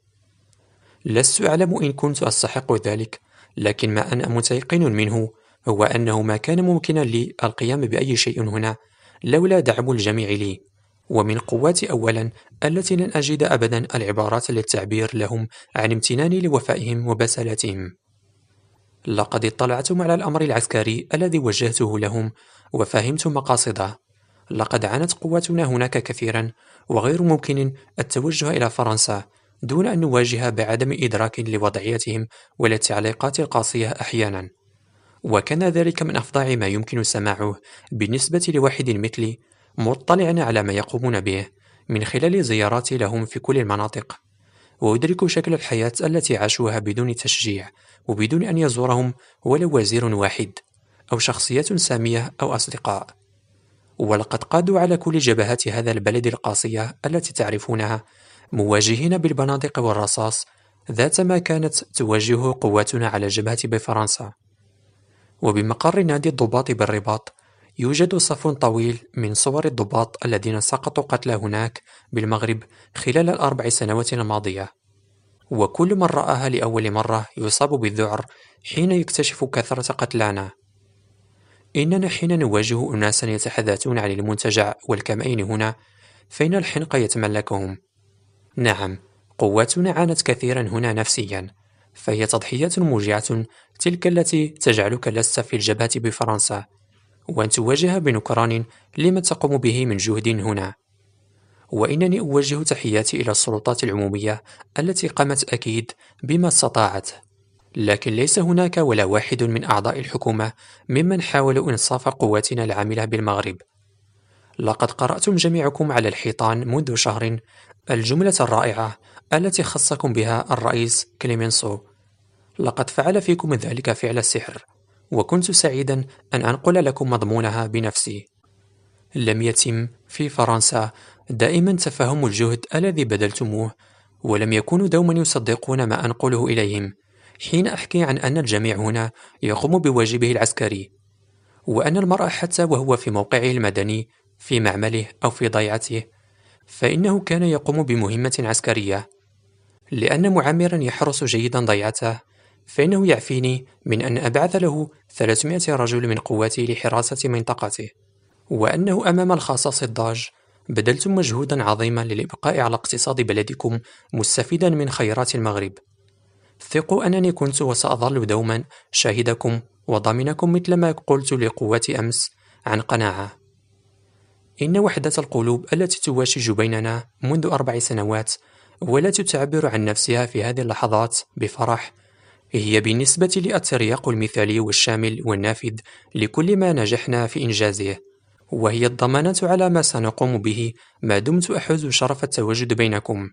لست أعلم إن كنت أستحق ذلك، لكن ما أنا متيقن منه هو أنه ما كان ممكنا لي القيام بأي شيء هنا لولا دعم الجميع لي، ومن قواتي أولا التي لن أجد أبدا العبارات للتعبير لهم عن امتناني لوفائهم وبسالتهم. لقد اطلعتم على الأمر العسكري الذي وجهته لهم وفهمت مقاصده. لقد عانت قواتنا هناك كثيرا، وغير ممكن التوجه إلى فرنسا دون أن نواجه بعدم إدراك لوضعيتهم ولا التعليقات القاسية أحيانا، وكان ذلك من أفظع ما يمكن سماعه بالنسبة لواحد مثلي مطلعا على ما يقومون به من خلال زياراتي لهم في كل المناطق، ويدرك شكل الحياة التي عاشوها بدون تشجيع وبدون أن يزورهم ولو وزير واحد أو شخصية سامية أو أصدقاء. ولقد قادوا على كل جبهات هذا البلد القاسية التي تعرفونها، مواجهين بالبنادق والرصاص ذات ما كانت تواجهه قواتنا على جبهة بفرنسا. وبمقر نادي الضباط بالرباط يوجد صف طويل من صور الضباط الذين سقطوا قتلى هناك بالمغرب خلال ال4 سنوات الماضية، وكل من رآها لأول مرة يصاب بالذعر حين يكتشف كثرة قتلانا. إننا حين نواجه أناسا يتحدثون عن المنتجع والكمائن هنا فإن الحنق يتملكهم. نعم، قواتنا عانت كثيرا هنا نفسيا، فهي تضحيات موجعة تلك التي تجعلك لست في الجبهة بفرنسا، وأن تواجه بنكران لما تقوم به من جهد هنا. وإنني أوجه تحياتي إلى السلطات العمومية التي قامت أكيد بما استطاعت، لكن ليس هناك ولا واحد من أعضاء الحكومة ممن حاولوا إنصاف قواتنا العاملة بالمغرب. لقد قرأتم جميعكم على الحيطان منذ شهر الجملة الرائعة التي خصكم بها الرئيس كليمنسو. لقد فعل فيكم ذلك فعل السحر، وكنت سعيدا أن أنقل لكم مضمونها بنفسي. لم يتم في فرنسا دائما تفهم الجهد الذي بذلتموه، ولم يكونوا دوما يصدقون ما أنقله إليهم حين أحكي عن أن الجميع هنا يقوم بواجبه العسكري، وأن المرء حتى وهو في موقعه المدني في معمله أو في ضيعته فإنه كان يقوم بمهمة عسكرية. لأن معمرا يحرس جيدا ضيعته فإنه يعفيني من أن أبعث له 300 رجل من قواتي لحراسة منطقته، وأنه أمام الخصاص الضاج بذلتم مجهودا عظيما للإبقاء على اقتصاد بلدكم مستفيدا من خيرات المغرب. ثقوا أنني كنت وسأظل دوما شاهدكم وضامنكم مثلما قلت لقواتي أمس عن قناعة. إن وحدة القلوب التي تواشج بيننا منذ 4 سنوات والتي تعبر عن نفسها في هذه اللحظات بفرح هي بالنسبة لي الترياق المثالي والشامل والنافذ لكل ما نجحنا في إنجازه، وهي الضمانة على ما سنقوم به ما دمت أحوز شرف التواجد بينكم.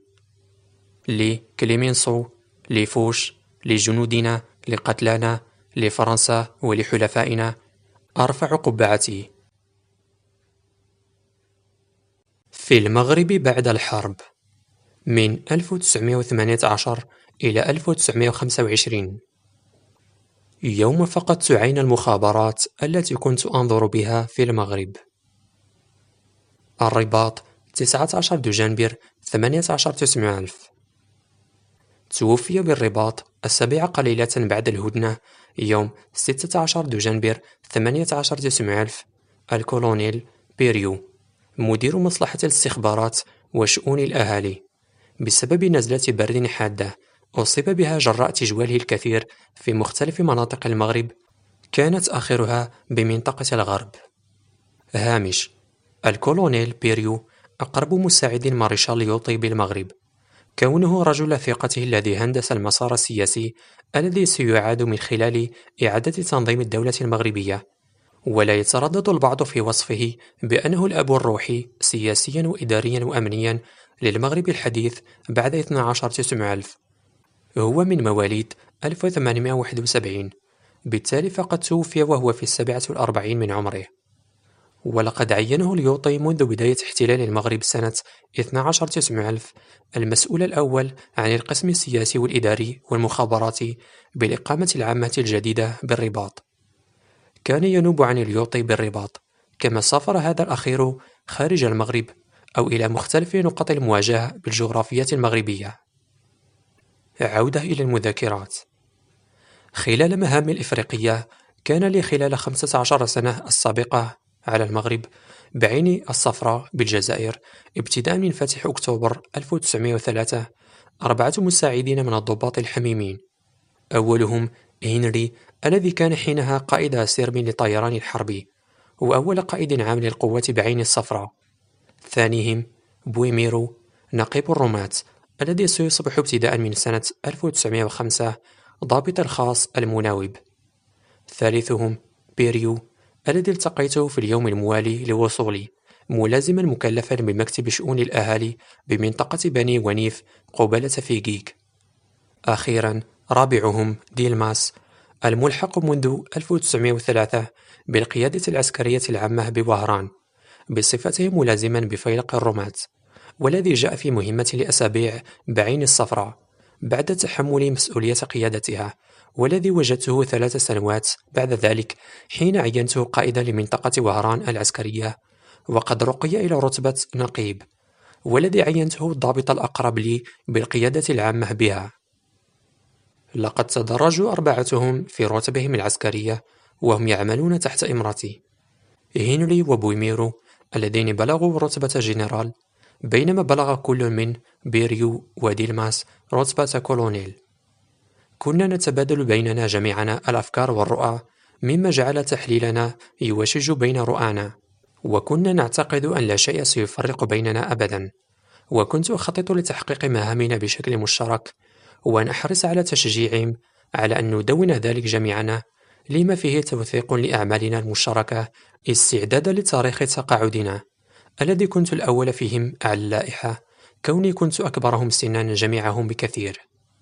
لكليمنسو، لفوش، لجنودنا، لقتلانا، لفرنسا ولحلفائنا أرفع قبعتي. في المغرب بعد الحرب من 1918 إلى 1925. يوم فقدت عين المخابرات التي كنت أنظر بها في المغرب. الرباط 19 دجنبر 18900. توفي بالرباط 7 قليلة بعد الهدنة يوم 16 دجنبر 18 الكولونيل بيريو، مدير مصلحة الاستخبارات وشؤون الأهالي، بسبب نزلة برد حادة أصيب بها جراء تجواله الكثير في مختلف مناطق المغرب، كانت آخرها بمنطقة الغرب. هامش: الكولونيل بيريو أقرب مساعد مارشال ليوطي بالمغرب، كونه رجل ثقته الذي هندس المسار السياسي الذي سيعاد من خلال إعادة تنظيم الدولة المغربية، ولا يتردد البعض في وصفه بأنه الأب الروحي سياسيا وإداريا وأمنيا للمغرب الحديث بعد 12/9. هو من مواليد 1871، بالتالي فقد توفي وهو في 47 من عمره. ولقد عينه اليوطي منذ بداية احتلال المغرب سنة 12/9 المسؤول الأول عن القسم السياسي والإداري والمخابراتي بالإقامة العامة الجديدة بالرباط. كان ينوب عن اليوطي بالرباط، كما سافر هذا الأخير خارج المغرب أو إلى مختلف نقط المواجهة بالجغرافية المغربية. عودة إلى المذكرات. خلال مهامي الإفريقية كان لي خلال 15 سنة السابقة على المغرب بعين الصفراء بالجزائر ابتداء من فتح أكتوبر 1903 4 مساعدين من الضباط الحميمين. أولهم هنري الذي كان حينها قائد سرب للطيران الحربي وأول قائد عام للقوات بعين الصفراء. ثانيهم بويميرو نقيب الرماة الذي سيصبح ابتداء من سنة 1905 ضابط الخاص المناوب. ثالثهم بيريو الذي التقيته في اليوم الموالي لوصولي ملازما مكلفا بمكتب شؤون الأهالي بمنطقة بني ونيف قبالة فيغيك. أخيرا رابعهم ديلماس الملحق منذ 1903 بالقيادة العسكرية العامة بوهران بصفته ملازما بفيلق الرماة، والذي جاء في مهمة لأسابيع بعين الصفراء بعد تحمل مسؤولية قيادتها، والذي وجدته 3 سنوات بعد ذلك حين عينته قائدا لمنطقة وهران العسكرية، وقد رقي إلى رتبة نقيب، والذي عينته الضابط الأقرب لي بالقيادة العامة بها. لقد تدرجوا أربعتهم في رتبهم العسكرية وهم يعملون تحت إمرتي، هنري وبويميرو الذين بلغوا رتبة جنرال، بينما بلغ كل من بيريو وديلماس رتبة كولونيل. كنا نتبادل بيننا جميعنا الأفكار والرؤى، مما جعل تحليلنا يوشج بين رؤانا، وكنا نعتقد أن لا شيء سيفرق بيننا أبدا. وكنت أخطط لتحقيق مهامنا بشكل مشترك، ونحرص على تشجيعهم على أن ندون ذلك جميعنا، لما فيه توثيق لأعمالنا المشتركة استعدادا لتاريخ تقاعدنا الذي كنت الأول فيهم على اللائحة، كوني كنت أكبرهم سنا جميعهم بكثير.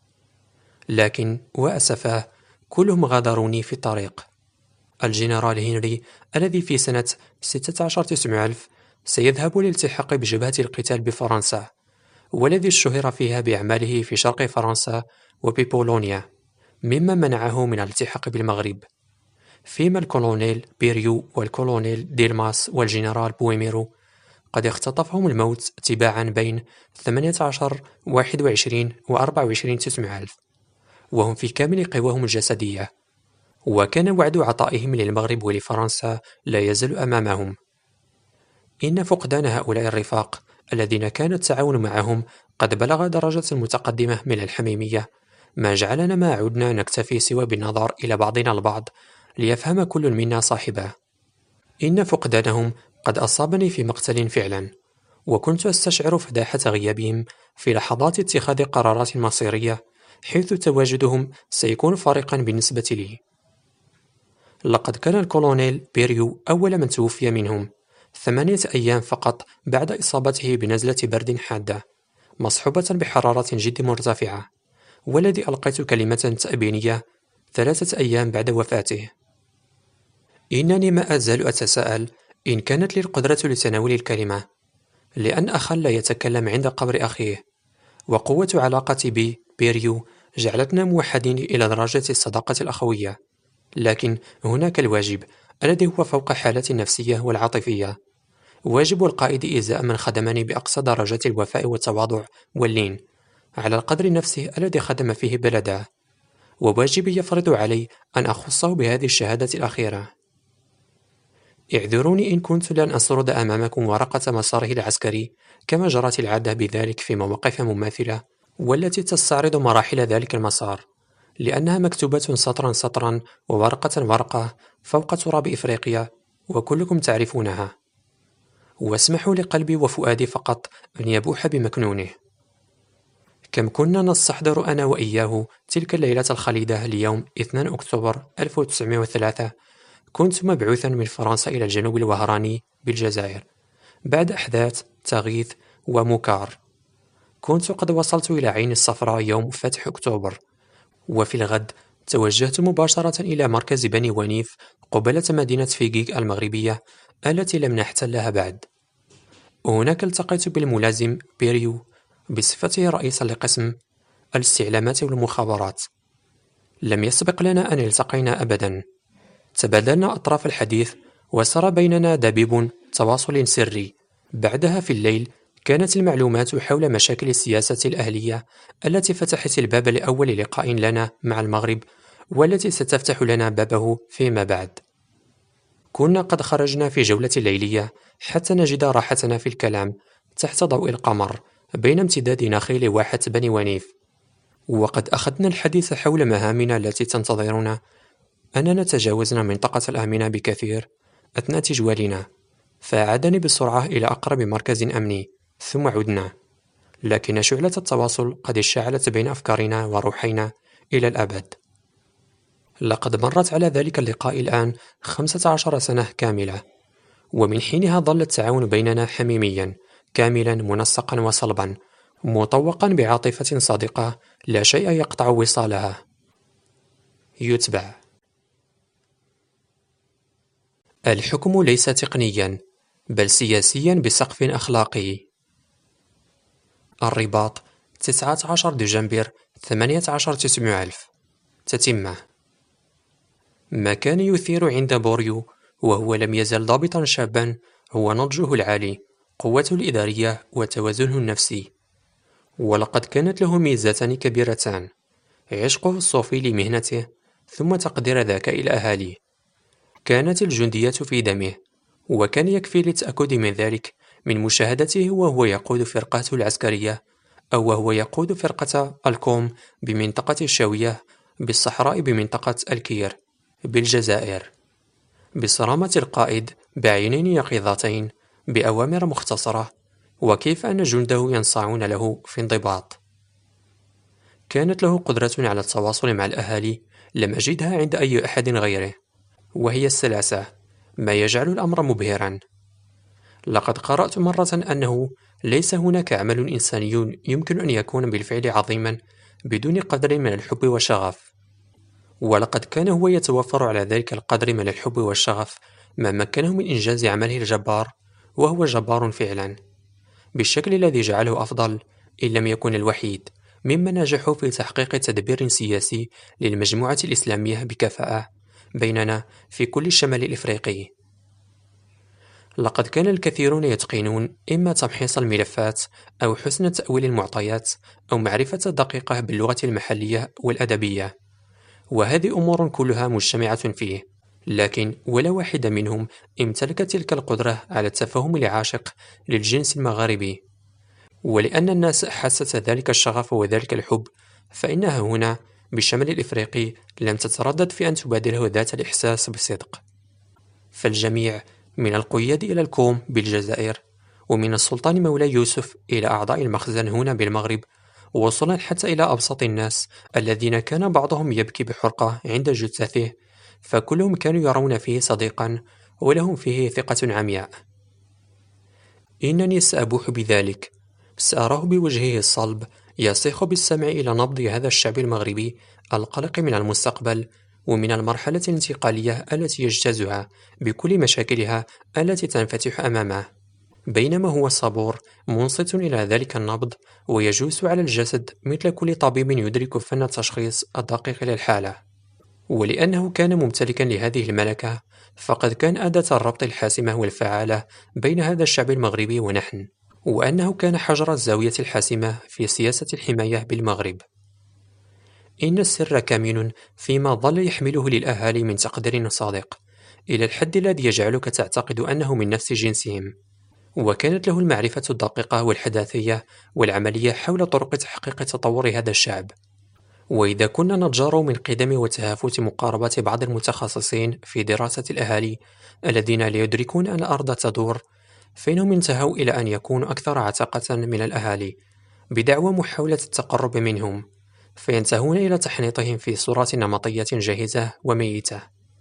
لكن وأسفاه كلهم غادروني في الطريق. الجنرال هنري الذي في سنة 16/9 سيذهب للالتحاق بجبهة القتال بفرنسا، والذي اشتهر فيها بأعماله في شرق فرنسا وببولونيا، مما منعه من الالتحاق بالمغرب. فيما الكولونيل بيريو والكولونيل ديلماس والجنرال بويميرو قد اختطفهم الموت تباعا بين 18 21 و 24/9، وهم في كامل قواهم الجسدية، وكان وعد عطائهم للمغرب ولفرنسا لا يزال أمامهم. إن فقدان هؤلاء الرفاق الذين كان التعاون معهم قد بلغ درجة متقدمة من الحميمية، ما جعلنا ما عدنا نكتفي سوى بالنظر إلى بعضنا البعض ليفهم كل منا صاحبه. إن فقدانهم قد أصابني في مقتل فعلا، وكنت أستشعر فداحة غيابهم في لحظات اتخاذ قرارات مصيرية، حيث تواجدهم سيكون فارقا بالنسبة لي. لقد كان الكولونيل بيريو أول من توفي منهم 8 أيام فقط بعد إصابته بنزلة برد حادة مصحوبة بحرارة جد مرتفعة، والذي ألقيت كلمة تأبينية 3 أيام بعد وفاته. إنني ما أزال أتساءل إن كانت لي القدرة لتناول الكلمة، لأن أخا لا يتكلم عند قبر أخيه، وقوة علاقتي ببيريو جعلتنا موحدين إلى درجة الصداقة الأخوية. لكن هناك الواجب الذي هو فوق حالتي النفسية والعاطفية، واجب القائد إزاء من خدمني بأقصى درجات الوفاء والتواضع واللين، على القدر نفسه الذي خدم فيه بلده، وواجبي يفرض علي أن أخصه بهذه الشهادة الأخيرة. اعذروني إن كنت لن أسرد أمامكم ورقة مساره العسكري كما جرت العادة بذلك في مواقف مماثلة والتي تستعرض مراحل ذلك المسار، لأنها مكتوبة سطرا سطرا وورقة ورقة فوق تراب إفريقيا وكلكم تعرفونها. واسمحوا لقلبي وفؤادي فقط أن يبوح بمكنونه. كم كنا نستحضر أنا وإياه تلك الليلة الخليدة ليوم 2 أكتوبر 1903. كنت مبعوثا من فرنسا إلى الجنوب الوهراني بالجزائر بعد أحداث تغيث ومكار. كنت قد وصلت إلى عين الصفراء يوم فتح أكتوبر، وفي الغد توجهت مباشرة إلى مركز بني ونيف قبالة مدينة فيغيك المغربية التي لم نحتلها بعد. وهناك التقيت بالملازم بيريو بصفته رئيسا لقسم الاستعلامات والمخابرات. لم يسبق لنا أن التقينا أبدا. تبادلنا أطراف الحديث وسار بيننا دبيب تواصل سري. بعدها في الليل كانت المعلومات حول مشاكل السياسة الأهلية التي فتحت الباب لأول لقاء لنا مع المغرب والتي ستفتح لنا بابه فيما بعد. كنا قد خرجنا في جولة ليلية حتى نجد راحتنا في الكلام تحت ضوء القمر بين امتداد نخيل واحة بني ونيف. وقد أخذنا الحديث حول مهامنا التي تنتظرنا. أننا تجاوزنا المنطقة الآمنة بكثير أثناء تجوالنا، فأعادني بسرعة إلى أقرب مركز أمني ثم عدنا، لكن شعلة التواصل قد اشتعلت بين أفكارنا وروحينا إلى الأبد. لقد مرت على ذلك اللقاء الآن 15 سنة كاملة، ومن حينها ظل التعاون بيننا حميميا كاملا منسقا وصلبا مطوقا بعاطفة صادقة لا شيء يقطع وصالها. يتبع. الحكم ليس تقنيا بل سياسيا بسقف أخلاقي. الرباط 19 دجنبر 18,900. تتمة. ما كان يثير عند بوريو وهو لم يزل ضابطا شابا هو نضجه العالي، قوته الإدارية وتوازنه النفسي. ولقد كانت له ميزتان كبيرتان: عشقه الصوفي لمهنته ثم تقدير ذكاء الأهالي. كانت الجندية في دمه، وكان يكفي للتأكد من ذلك من مشاهدته وهو يقود فرقته العسكرية أو وهو يقود فرقة الكوم بمنطقة الشاوية بالصحراء بمنطقة الكير بالجزائر، بصرامة القائد بعينين يقظتين بأوامر مختصرة، وكيف أن جنده ينصاعون له في انضباط. كانت له قدرة على التواصل مع الأهالي لم أجدها عند أي أحد غيره، وهي السلاسة، ما يجعل الأمر مبهرا. لقد قرأت مرة أنه ليس هناك عمل إنساني يمكن أن يكون بالفعل عظيما بدون قدر من الحب والشغف، ولقد كان هو يتوفر على ذلك القدر من الحب والشغف ما مكنه من إنجاز عمله الجبار، وهو جبار فعلا بالشكل الذي جعله أفضل إن لم يكن الوحيد ممن نجحوا في تحقيق تدبير سياسي للمجموعة الإسلامية بكفاءة بيننا في كل الشمال الإفريقي. لقد كان الكثيرون يتقنون إما تمحيص الملفات أو حسن تأويل المعطيات أو معرفة دقيقة باللغة المحلية والأدبية، وهذه أمور كلها مجتمعة فيه، لكن ولا واحد منهم امتلك تلك القدرة على التفهم العاشق للجنس المغاربي. ولأن الناس حست ذلك الشغف وذلك الحب، فإنها هنا بالشمال الإفريقي لم تتردد في أن تبادله ذات الإحساس بصدق. فالجميع من القياد إلى الكوم بالجزائر، ومن السلطان مولاي يوسف إلى أعضاء المخزن هنا بالمغرب، وصولا حتى إلى أبسط الناس الذين كان بعضهم يبكي بحرقة عند جثته، فكلهم كانوا يرون فيه صديقا ولهم فيه ثقة عمياء. إنني سأبوح بذلك، سأراه بوجهه الصلب يصيخ بالسمع إلى نبض هذا الشعب المغربي القلق من المستقبل ومن المرحلة الانتقالية التي يجتازها بكل مشاكلها التي تنفتح أمامه، بينما هو صبور منصت إلى ذلك النبض ويجوس على الجسد مثل كل طبيب يدرك فن التشخيص الدقيق للحالة. ولأنه كان ممتلكا لهذه الملكة، فقد كان أداة الربط الحاسمة والفعالة بين هذا الشعب المغربي ونحن، وأنه كان حجر الزاوية الحاسمة في سياسة الحماية بالمغرب. إن السر كامن فيما ظل يحمله للأهالي من تقدير صادق، إلى الحد الذي يجعلك تعتقد أنه من نفس جنسهم. وكانت له المعرفة الدقيقة والحداثية والعملية حول طرق تحقيق تطور هذا الشعب. وإذا كنا نتجار من قدم وتهافت مقاربات بعض المتخصصين في دراسة الأهالي الذين لا يدركون أن الأرض تدور، فإنهم انتهوا إلى أن يكونوا أكثر عتاقة من الأهالي بدعوى محاولة التقرب منهم، فينتهون إلى تحنيطهم في صورات نمطية جاهزة وميتة.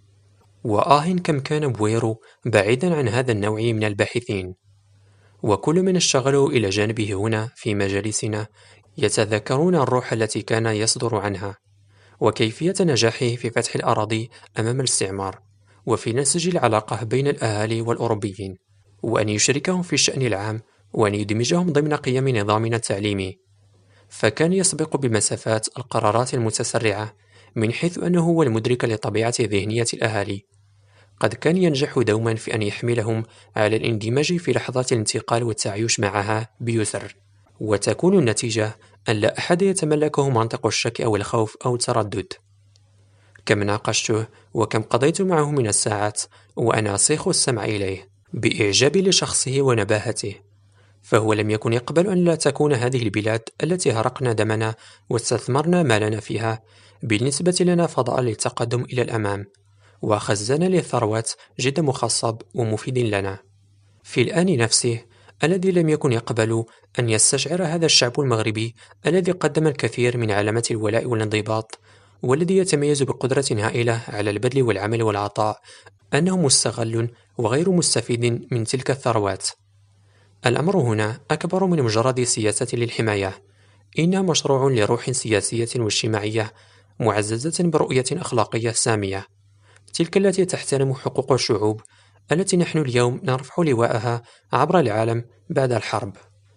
كم كان بويرو بعيدا عن هذا النوع من الباحثين، وكل من اشتغلوا إلى جانبه هنا في مجالسنا يتذكرون الروح التي كان يصدر عنها، وكيفية نجاحه في فتح الأراضي أمام الاستعمار، وفي نسج العلاقة بين الأهالي والأوروبيين، وأن يشركهم في الشأن العام، وأن يدمجهم ضمن قيم نظامنا التعليمي. فكان يسبق بمسافات القرارات المتسرعة، من حيث أنه هو المدرك لطبيعة ذهنية الأهالي. قد كان ينجح دوما في أن يحملهم على الاندماج في لحظات الانتقال والتعايش معها بيسر، وتكون النتيجة أن لا أحد يتملكه منطق الشك أو الخوف أو التردد. كم ناقشته وكم قضيت معه من الساعات وأنا أصيخ السمع إليه بإعجابي لشخصه ونباهته، فهو لم يكن يقبل أن لا تكون هذه البلاد التي هرقنا دمنا واستثمرنا مالنا فيها بالنسبة لنا فضاء للتقدم إلى الأمام، وخزن للثروات جد مخصب ومفيد لنا. في الآن نفسه الذي لم يكن يقبل أن يستشعر هذا الشعب المغربي الذي قدم الكثير من علامات الولاء والانضباط، والذي يتميز بقدرة هائلة على البذل والعمل والعطاء، أنه مستغل وغير مستفيد من تلك الثروات. الأمر هنا أكبر من مجرد سياسة للحماية، إنها مشروع لروح سياسية واجتماعية معززة برؤية أخلاقية سامية، تلك التي تحترم حقوق الشعوب التي نحن اليوم نرفع لواءها عبر العالم بعد الحرب.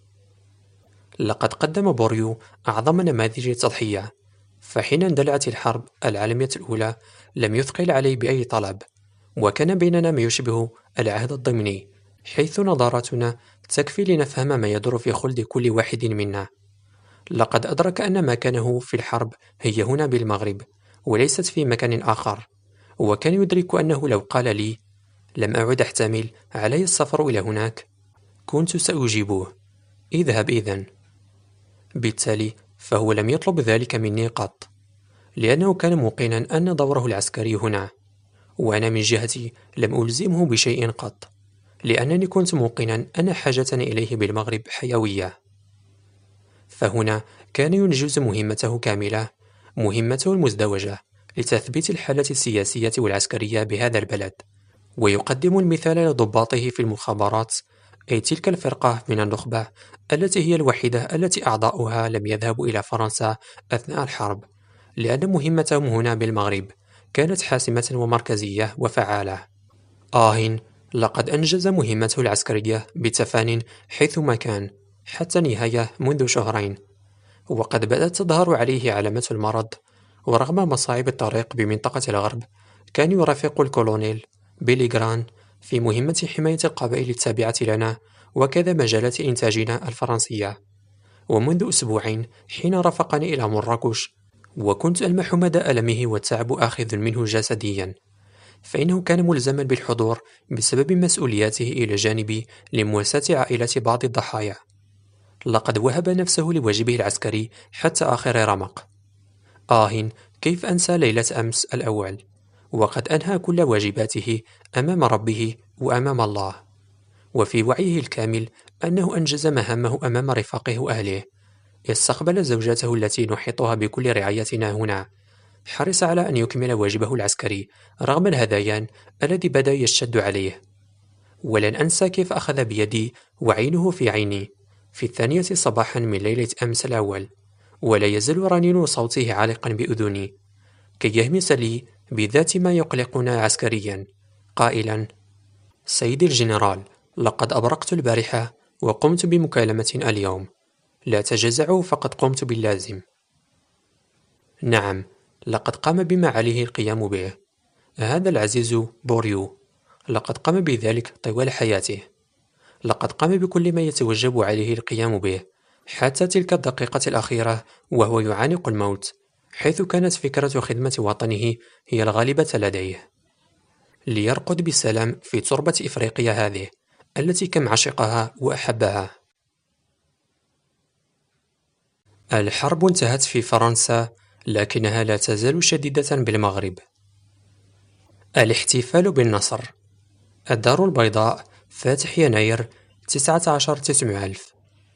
لقد قدم بوريو أعظم نماذج التضحية، فحين اندلعت الحرب العالمية الأولى لم يثقل عليه بأي طلب، وكان بيننا ما يشبه العهد الضمني، حيث نظراتنا تكفي لنفهم ما يدور في خلد كل واحد منا. لقد أدرك أن مكانه في الحرب هي هنا بالمغرب وليست في مكان آخر، وكان يدرك أنه لو قال لي لم أعد أحتمل علي السفر إلى هناك كنت سأجيبه اذهب إذن. بالتالي فهو لم يطلب ذلك مني قط، لأنه كان موقنا أن دوره العسكري هنا، وأنا من جهتي لم ألزمه بشيء قط، لأنني كنت موقنا أن حاجتنا إليه بالمغرب حيوية. فهنا كان ينجز مهمته كاملة، مهمته المزدوجة لتثبيت الحالة السياسية والعسكرية بهذا البلد، ويقدم المثال لضباطه في المخابرات، أي تلك الفرقة من النخبة التي هي الوحيدة التي أعضاؤها لم يذهبوا إلى فرنسا أثناء الحرب، لأن مهمتهم هنا بالمغرب كانت حاسمة ومركزية وفعالة. لقد أنجز مهمته العسكرية بتفان حيثما كان حتى نهاية منذ شهرين، وقد بدأت تظهر عليه علامات المرض، ورغم مصاعب الطريق بمنطقة الغرب كان يرافق الكولونيل بيلي غران في مهمة حماية القبائل التابعة لنا وكذا مجالات إنتاجنا الفرنسية. ومنذ أسبوعين حين رافقني إلى مراكش وكنت ألمح مدى ألمه والتعب آخذ منه جسديا، فإنه كان ملزما بالحضور بسبب مسؤولياته إلى جانبي لمواساة عائلة بعض الضحايا. لقد وهب نفسه لواجبه العسكري حتى آخر رمق. كيف أنسى ليلة أمس الأول، وقد أنهى كل واجباته أمام ربه وأمام الله، وفي وعيه الكامل أنه أنجز مهامه أمام رفاقه وأهله. استقبل زوجته التي نحيطها بكل رعايتنا هنا، حرص على أن يكمل واجبه العسكري رغم الهذيان الذي بدأ يشتد عليه. ولن أنسى كيف أخذ بيدي وعينه في عيني في 2 صباحا من ليلة أمس الأول، ولا يزال رنين صوته عالقا بأذني، كي يهمس لي بذات ما يقلقنا عسكريا قائلا: سيدي الجنرال، لقد أبرقت البارحة وقمت بمكالمة اليوم، لا تجزعوا فقد قمت باللازم. نعم، لقد قام بما عليه القيام به. هذا العزيز بوريو لقد قام بذلك طوال حياته. لقد قام بكل ما يتوجب عليه القيام به حتى تلك الدقيقة الأخيرة وهو يعانق الموت، حيث كانت فكرة خدمة وطنه هي الغالبة لديه. ليرقد بالسلام في تربة إفريقيا هذه التي كم عشقها وأحبها. الحرب انتهت في فرنسا، لكنها لا تزال شديدة بالمغرب. الاحتفال بالنصر. الدار البيضاء، فاتح يناير 19/900.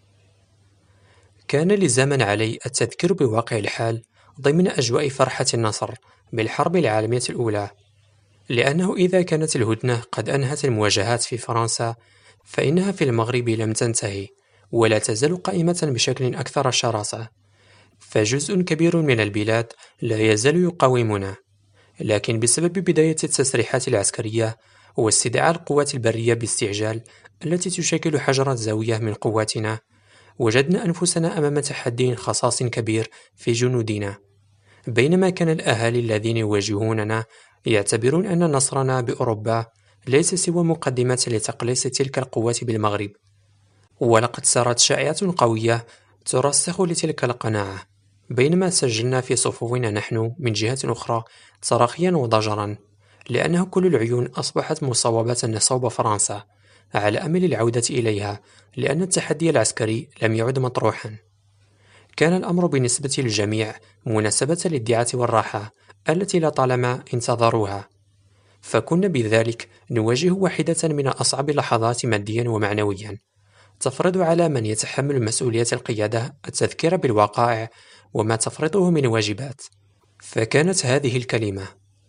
كان لزاما علي التذكير بواقع الحال ضمن أجواء فرحة النصر بالحرب العالمية الأولى، لأنه إذا كانت الهدنة قد أنهت المواجهات في فرنسا، فإنها في المغرب لم تنتهي ولا تزال قائمة بشكل أكثر شراسة، فجزء كبير من البلاد لا يزال يقاومنا، لكن بسبب بداية التسريحات العسكرية واستدعاء القوات البرية باستعجال التي تشكل حجر الزاوية من قواتنا، وجدنا أنفسنا أمام تحدي خصاص كبير في جنودنا. بينما كان الأهالي الذين يواجهوننا يعتبرون أن نصرنا بأوروبا ليس سوى مقدمة لتقليص تلك القوات بالمغرب، ولقد سارت شائعة قوية ترسخ لتلك القناعة، بينما سجلنا في صفوفنا نحن من جهة أخرى صراخيا وضجرا، لأنه كل العيون أصبحت مصوبة صوب فرنسا على أمل العودة إليها، لأن التحدي العسكري لم يعد مطروحا. كان الأمر بالنسبة للجميع مناسبة للدعة والراحة التي لطالما انتظروها، فكنا بذلك نواجه واحدة من أصعب اللحظات ماديا ومعنويا، تفرض على من يتحمل مسؤولية القيادة التذكير بالوقائع وما تفرضه من واجبات. فكانت هذه الكلمة: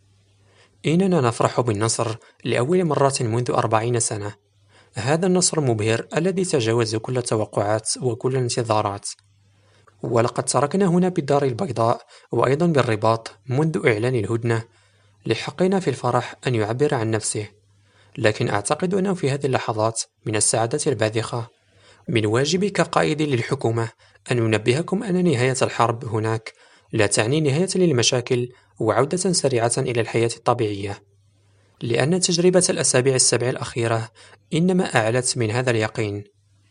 إننا نفرح بالنصر لأول مرة منذ 40 سنة. هذا النصر المبهر الذي تجاوز كل التوقعات وكل الانتظارات. ولقد تركنا هنا بالدار البيضاء وأيضا بالرباط منذ إعلان الهدنة، لحقنا في الفرح أن يعبر عن نفسه، لكن أعتقد أنه في هذه اللحظات من السعادة الباذخة من واجبي كقائد للحكومة أن ننبهكم أن نهاية الحرب هناك لا تعني نهاية للمشاكل وعودة سريعة إلى الحياة الطبيعية، لأن تجربة الأسابيع السبع الأخيرة إنما أعلت من هذا اليقين.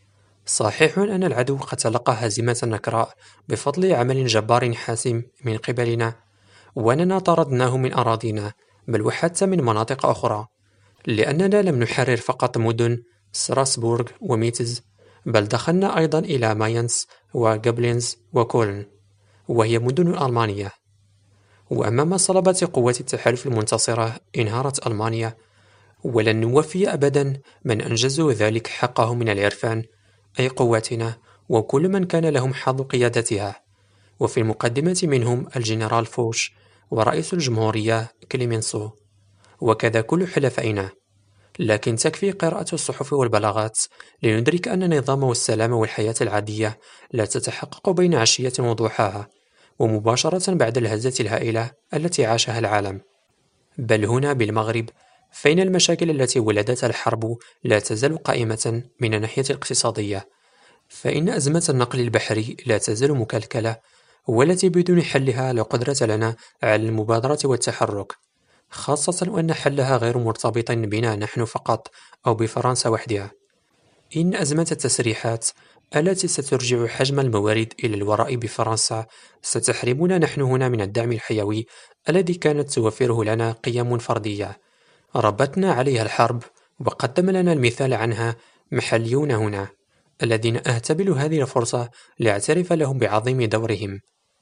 صحيح أن العدو قد تلقى هزيمة نكراء بفضل عمل جبار حاسم من قبلنا، وأننا طردناه من أراضينا بل وحتى من مناطق أخرى، لأننا لم نحرر فقط مدن ستراسبورغ وميتز، بل دخلنا أيضا إلى ماينس وغابلينز وكولن، وهي مدن ألمانية. وأمام صلبة قوات التحالف المنتصرة انهارت ألمانيا، ولن نوفي أبدا من أنجزوا ذلك حقهم من العرفان، أي قواتنا وكل من كان لهم حظ قيادتها، وفي المقدمة منهم الجنرال فوش ورئيس الجمهورية كليمنسو، وكذا كل حلفائنا. لكن تكفي قراءة الصحف والبلاغات لندرك أن النظام والسلام والحياة العادية لا تتحقق بين عشية وضحاها ومباشرة بعد الهزة الهائلة التي عاشها العالم، بل هنا بالمغرب فإن المشاكل التي ولدتها الحرب لا تزال قائمة من الناحية الاقتصادية، فإن أزمة النقل البحري لا تزال مكلكلة، والتي بدون حلها لا قدرة لنا على المبادرة والتحرك، خاصة وأن حلها غير مرتبط بنا نحن فقط أو بفرنسا وحدها. إن أزمة التسريحات التي سترجع حجم الموارد إلى الوراء بفرنسا ستحرمنا نحن هنا من الدعم الحيوي الذي كانت توفره لنا قيم فردية ربتنا عليها الحرب، وقدم لنا المثال عنها محليون هنا الذين أهتبل هذه الفرصة لأعترف لهم بعظيم دورهم.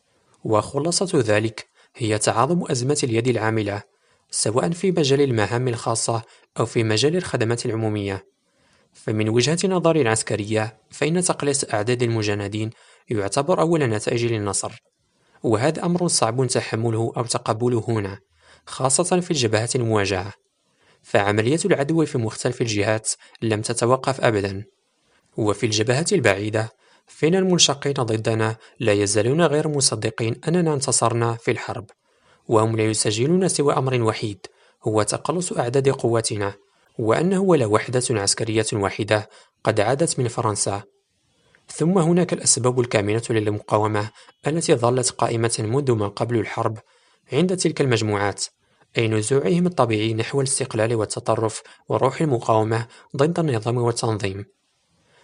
وخلاصة ذلك هي تعاظم أزمة اليد العاملة، سواء في مجال المهام الخاصة أو في مجال الخدمات العمومية. فمن وجهة نظر عسكرية فإن تقليص أعداد المجندين يعتبر أول نتائج للنصر، وهذا أمر صعب تحمله أو تقبله هنا، خاصة في الجبهات المواجهة، فعملية العدو في مختلف الجهات لم تتوقف أبدا. وفي الجبهات البعيدة فإن المنشقين ضدنا لا يزالون غير مصدقين أننا انتصرنا في الحرب، وهم لا يسجلون سوى أمر وحيد هو تقلص أعداد قواتنا، وأنه ولا وحدة عسكرية واحدة قد عادت من فرنسا. ثم هناك الأسباب الكامنة للمقاومة التي ظلت قائمة منذ ما قبل الحرب عند تلك المجموعات، أي نزوعهم الطبيعي نحو الاستقلال والتطرف وروح المقاومة ضد النظام والتنظيم.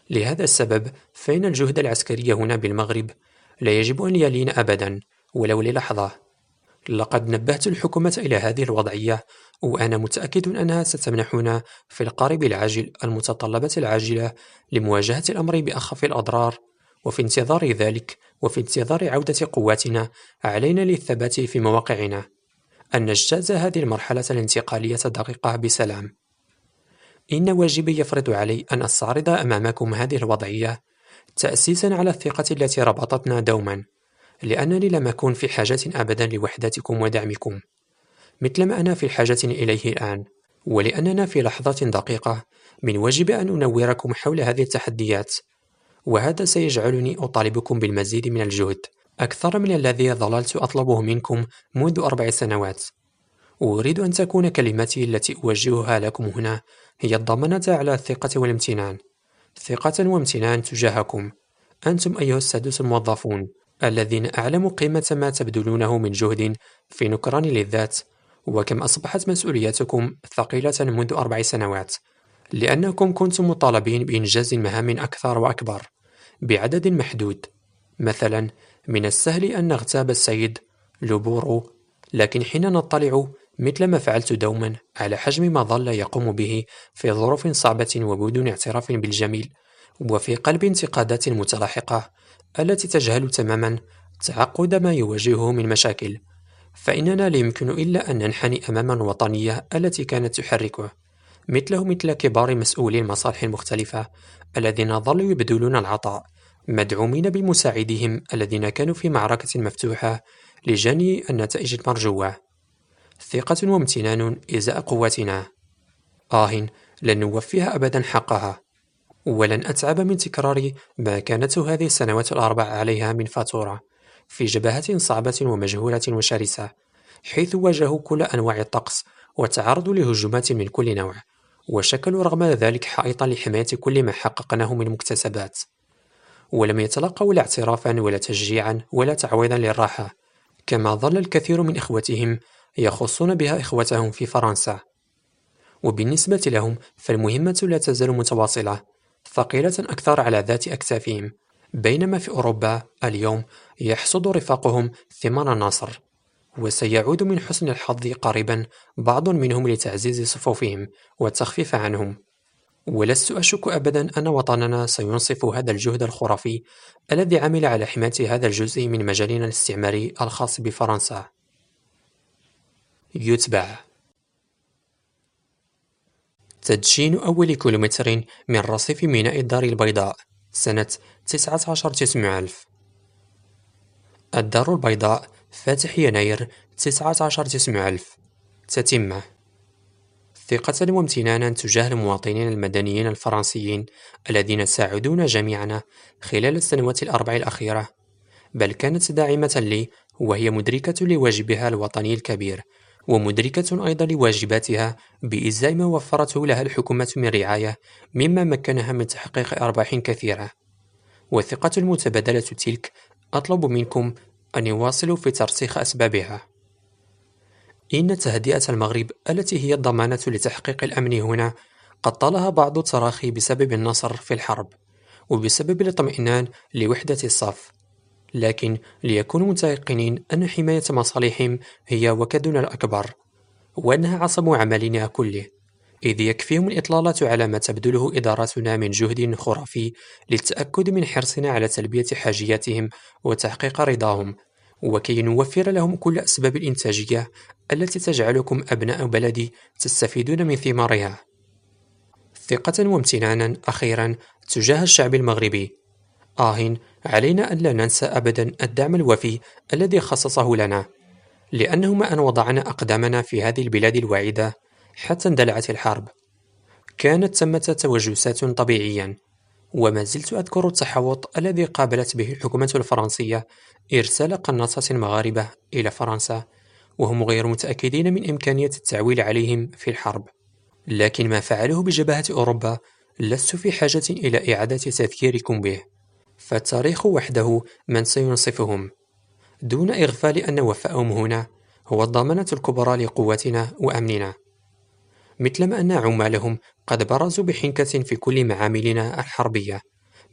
لهذا السبب فإن الجهد العسكري هنا بالمغرب لا يجب أن يلين أبدا ولو للحظة. لقد نبهت الحكومة إلى هذه الوضعية، وأنا متأكد أنها ستمنحنا في القريب العاجل المتطلبات العاجلة لمواجهة الأمر بأخف الأضرار. وفي انتظار ذلك، وفي انتظار عودة قواتنا، علينا للثبات في مواقعنا، أن نجتاز هذه المرحلة الانتقالية الدقيقة بسلام. إن واجبي يفرض علي أن أستعرض أمامكم هذه الوضعية تأسيسا على الثقة التي ربطتنا دوما، لأنني لم أكن في حاجة أبدا لوحدتكم ودعمكم مثلما أنا في حاجة إليه الآن، ولأننا في لحظة دقيقة من واجب أن أنوركم حول هذه التحديات، وهذا سيجعلني أطالبكم بالمزيد من الجهد أكثر من الذي ظللت أطلبه منكم منذ 4 سنوات. وأريد أن تكون كلمتي التي أوجهها لكم هنا هي الضمانة على الثقة والامتنان، ثقة وامتنان تجاهكم أنتم أيها السادة الموظفون الذين أعلم قيمة ما تبذلونه من جهد في نكران للذات، وكم أصبحت مسؤولياتكم ثقيلة منذ 4 سنوات، لأنكم كنتم مطالبين بإنجاز مهام أكثر وأكبر بعدد محدود. مثلا، من السهل أن نغتاب السيد لوبورو، لكن حين نطلع مثل ما فعلت دوما على حجم ما ظل يقوم به في ظروف صعبة وبدون اعتراف بالجميل، وفي قلب انتقادات متلاحقة التي تجهل تماما تعقد ما يواجهه من مشاكل، فإننا لا يمكن إلا أن ننحني أمام الوطنية التي كانت تحركه، مثل كبار مسؤولي المصالح المختلفة الذين ظلوا يبذلون العطاء مدعومين بمساعديهم الذين كانوا في معركة مفتوحة لجني النتائج المرجوة. ثقة وامتنان إزاء قوتنا. لن نوفيها أبدا حقها، ولن أتعب من تكرار ما كانته هذه السنوات ال4 عليها من فاتورة في جبهات صعبة ومجهولة وشرسة، حيث واجهوا كل أنواع الطقس وتعرضوا لهجومات من كل نوع، وشكلوا رغم ذلك حائطا لحماية كل ما حققناه من مكتسبات، ولم يتلقوا لا اعترافا ولا تشجيعا ولا تعويضا للراحة، كما ظل الكثير من إخوتهم يخصون بها إخوتهم في فرنسا. وبالنسبة لهم فالمهمة لا تزال متواصلة، ثقيلة أكثر على ذات أكتافهم، بينما في أوروبا اليوم يحصد رفاقهم ثمار النصر، وسيعود من حسن الحظ قريبا بعض منهم لتعزيز صفوفهم والتخفيف عنهم. ولست أشك أبدا أن وطننا سينصف هذا الجهد الخرافي الذي عمل على حماية هذا الجزء من مجالنا الاستعماري الخاص بفرنسا. يتبع تدشين أول كيلومتر من رصيف ميناء الدار البيضاء سنة 19 الدار البيضاء، فاتح يناير 19 تتمة. ثقة وامتنانا تجاه المواطنين المدنيين الفرنسيين الذين ساعدونا جميعنا خلال السنوات ال4 الأخيرة، بل كانت داعمة لي وهي مدركة لواجبها الوطني الكبير، ومدركة أيضا لواجباتها بإزاء ما وفرته لها الحكومة من رعاية مما مكنها من تحقيق أرباح كثيرة. والثقة المتبادلة تلك أطلب منكم أن يواصلوا في ترسيخ أسبابها. إن تهدئة المغرب التي هي الضمانة لتحقيق الأمن هنا قد طالها بعض التراخي بسبب النصر في الحرب وبسبب الاطمئنان لوحدة الصف، لكن ليكونوا متيقنين أن حماية مصالحهم هي وكدنا الأكبر، وأنها عصب عملنا كله، إذ يكفيهم الإطلالة على ما تبذله إدارتنا من جهد خرافي للتأكد من حرصنا على تلبية حاجياتهم وتحقيق رضاهم، وكي نوفر لهم كل أسباب الإنتاجية التي تجعلكم أبناء بلدي تستفيدون من ثمارها. ثقة وامتنانا أخيرا تجاه الشعب المغربي. علينا أن لا ننسى أبدا الدعم الوفي الذي خصصه لنا، لأنه ما أن وضعنا أقدامنا في هذه البلاد الوعيدة حتى اندلعت الحرب كانت ثمة توجسات طبيعيا، وما زلت أذكر التحوط الذي قابلت به الحكومة الفرنسية إرسال قناصة مغاربة إلى فرنسا وهم غير متأكدين من إمكانية التعويل عليهم في الحرب، لكن ما فعلوه بجبهة أوروبا لست في حاجة إلى إعادة تذكيركم به، فالتاريخ وحده من سينصفهم، دون إغفال أن وفاءهم هنا هو الضمانة الكبرى لقوتنا وأمننا، مثلما أن عمالهم قد برزوا بحنكة في كل معاملنا الحربية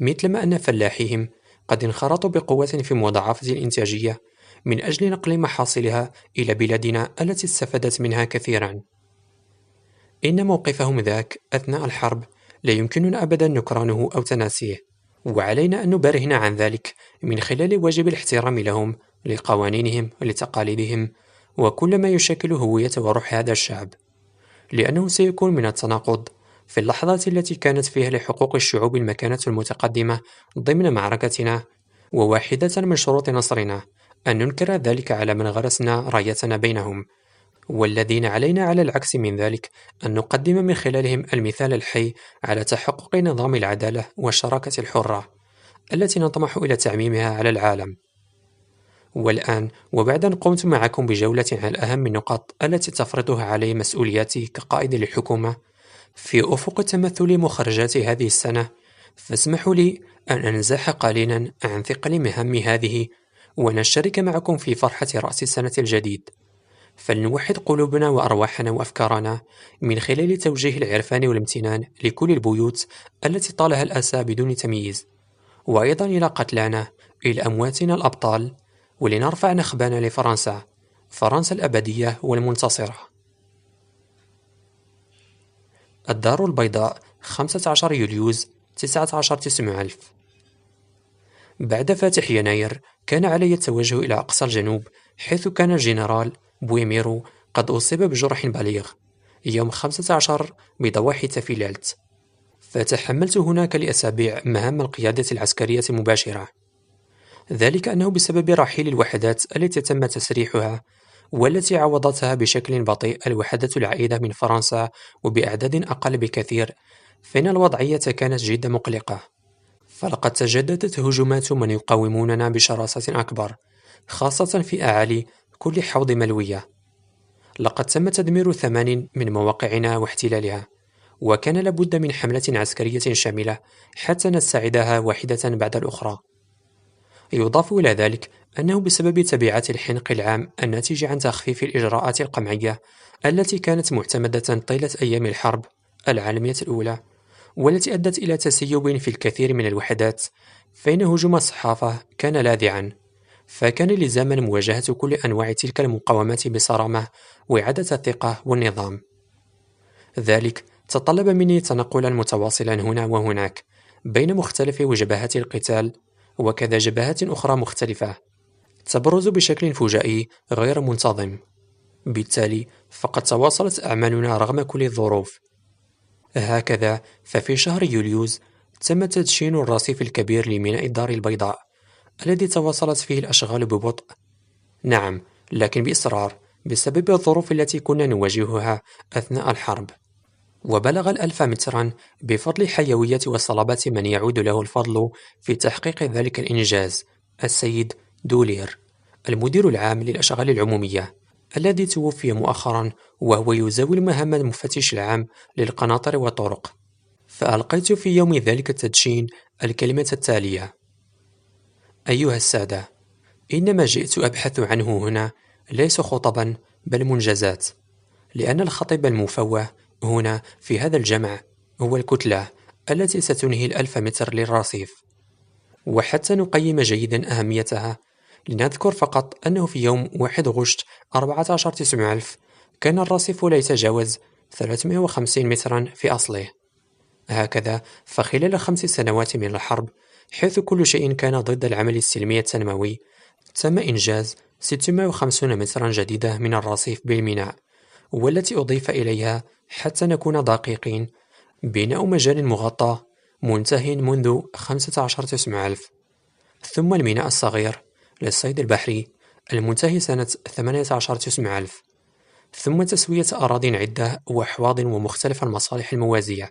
مثلما أن فلاحيهم قد انخرطوا بقوة في مضاعفة الإنتاجية من أجل نقل محاصيلها إلى بلادنا التي استفادت منها كثيرا. إن موقفهم ذاك أثناء الحرب لا يمكننا أبدا نكرانه أو تناسيه، وعلينا أن نبرهن عن ذلك من خلال واجب الاحترام لهم، لقوانينهم ولتقاليدهم وكل ما يشكل هوية وروح هذا الشعب، لأنه سيكون من التناقض في اللحظات التي كانت فيها لحقوق الشعوب المكانة المتقدمة ضمن معركتنا، وواحدة من شروط نصرنا أن ننكر ذلك على من غرسنا رايتنا بينهم، والذين علينا على العكس من ذلك أن نقدم من خلالهم المثال الحي على تحقق نظام العدالة والشراكة الحرة التي نطمح إلى تعميمها على العالم. والآن وبعد أن قمت معكم بجولة عن أهم النقاط التي تفرضها علي مسؤولياتي كقائد للحكومة في أفق تمثل مخرجات هذه السنة، فاسمحوا لي أن أنزح قليلا عن ثقل مهام هذه ونشترك معكم في فرحة رأس السنة الجديد. فلنوحد قلوبنا وأرواحنا وأفكارنا من خلال توجيه العرفان والامتنان لكل البيوت التي طالها الأسى بدون تمييز، وأيضا إلى قتلانا، إلى أمواتنا الأبطال، ولنرفع نخبانا لفرنسا، فرنسا الأبدية والمنتصرة. الدار البيضاء، 15 يوليوز 1900. بعد فاتح يناير كان علي التوجه إلى أقصى الجنوب، حيث كان الجنرال بويميرو قد أصيب بجرح بليغ يوم 15 بضواحي تافيلالت، فتحملت هناك لأسابيع مهام القيادة العسكرية المباشرة، ذلك أنه بسبب رحيل الوحدات التي تم تسريحها والتي عوضتها بشكل بطيء الوحدات العائدة من فرنسا وبأعداد أقل بكثير، فإن الوضعية كانت جد مقلقة. فلقد تجددت هجومات من يقاوموننا بشراسة أكبر، خاصة في أعالي كل حوض ملوية. لقد تم تدمير 8 من مواقعنا واحتلالها، وكان لابد من حملة عسكرية شاملة حتى نستعيدها واحدة بعد الأخرى. يضاف إلى ذلك أنه بسبب تبعات الحنق العام الناتج عن تخفيف الإجراءات القمعية التي كانت معتمدة طيلة أيام الحرب العالمية الأولى، والتي أدت إلى تسيب في الكثير من الوحدات، فإن هجوم الصحافة كان لاذعا، فكان لزاما مواجهة كل أنواع تلك المقاومات بصرامة وإعادة الثقة والنظام. ذلك تطلب مني تنقلا متواصلا هنا وهناك بين مختلف وجبهات القتال، وكذا جبهات أخرى مختلفة تبرز بشكل فجائي غير منتظم. بالتالي فقد تواصلت أعمالنا رغم كل الظروف. هكذا ففي شهر يوليوز تم تدشين الرصيف الكبير لميناء الدار البيضاء الذي تواصلت فيه الأشغال ببطء، نعم، لكن بإصرار بسبب الظروف التي كنا نواجهها أثناء الحرب. وبلغ 1000 مترا بفضل حيوية وصلابة من يعود له الفضل في تحقيق ذلك الإنجاز، السيد دولير، المدير العام للأشغال العمومية، الذي توفي مؤخرا وهو يزاول مهام المفتش العام للقناطر والطرق. فألقيت في يوم ذلك التدشين الكلمة التالية: أيها السادة، إنما جئت أبحث عنه هنا ليس خطبا بل منجزات، لأن الخطيب المفوه هنا في هذا الجمع هو الكتلة التي ستنهي 1000 متر للرصيف. وحتى نقيم جيدا أهميتها لنذكر فقط أنه في يوم 1 غشت 14/900 كان الرصيف لا يتجاوز 350 مترا في أصله. هكذا فخلال 5 سنوات من الحرب، حيث كل شيء كان ضد العمل السلمي التنموي، تم إنجاز 650 مترا جديدة من الرصيف بالميناء، والتي أضيف إليها حتى نكون دقيقين بناء مجال مغطى منتهٍ منذ 15/900، ثم الميناء الصغير للصيد البحري المنتهي سنة 18/900، ثم تسوية أراضٍ عدة وأحواض ومختلف المصالح الموازية.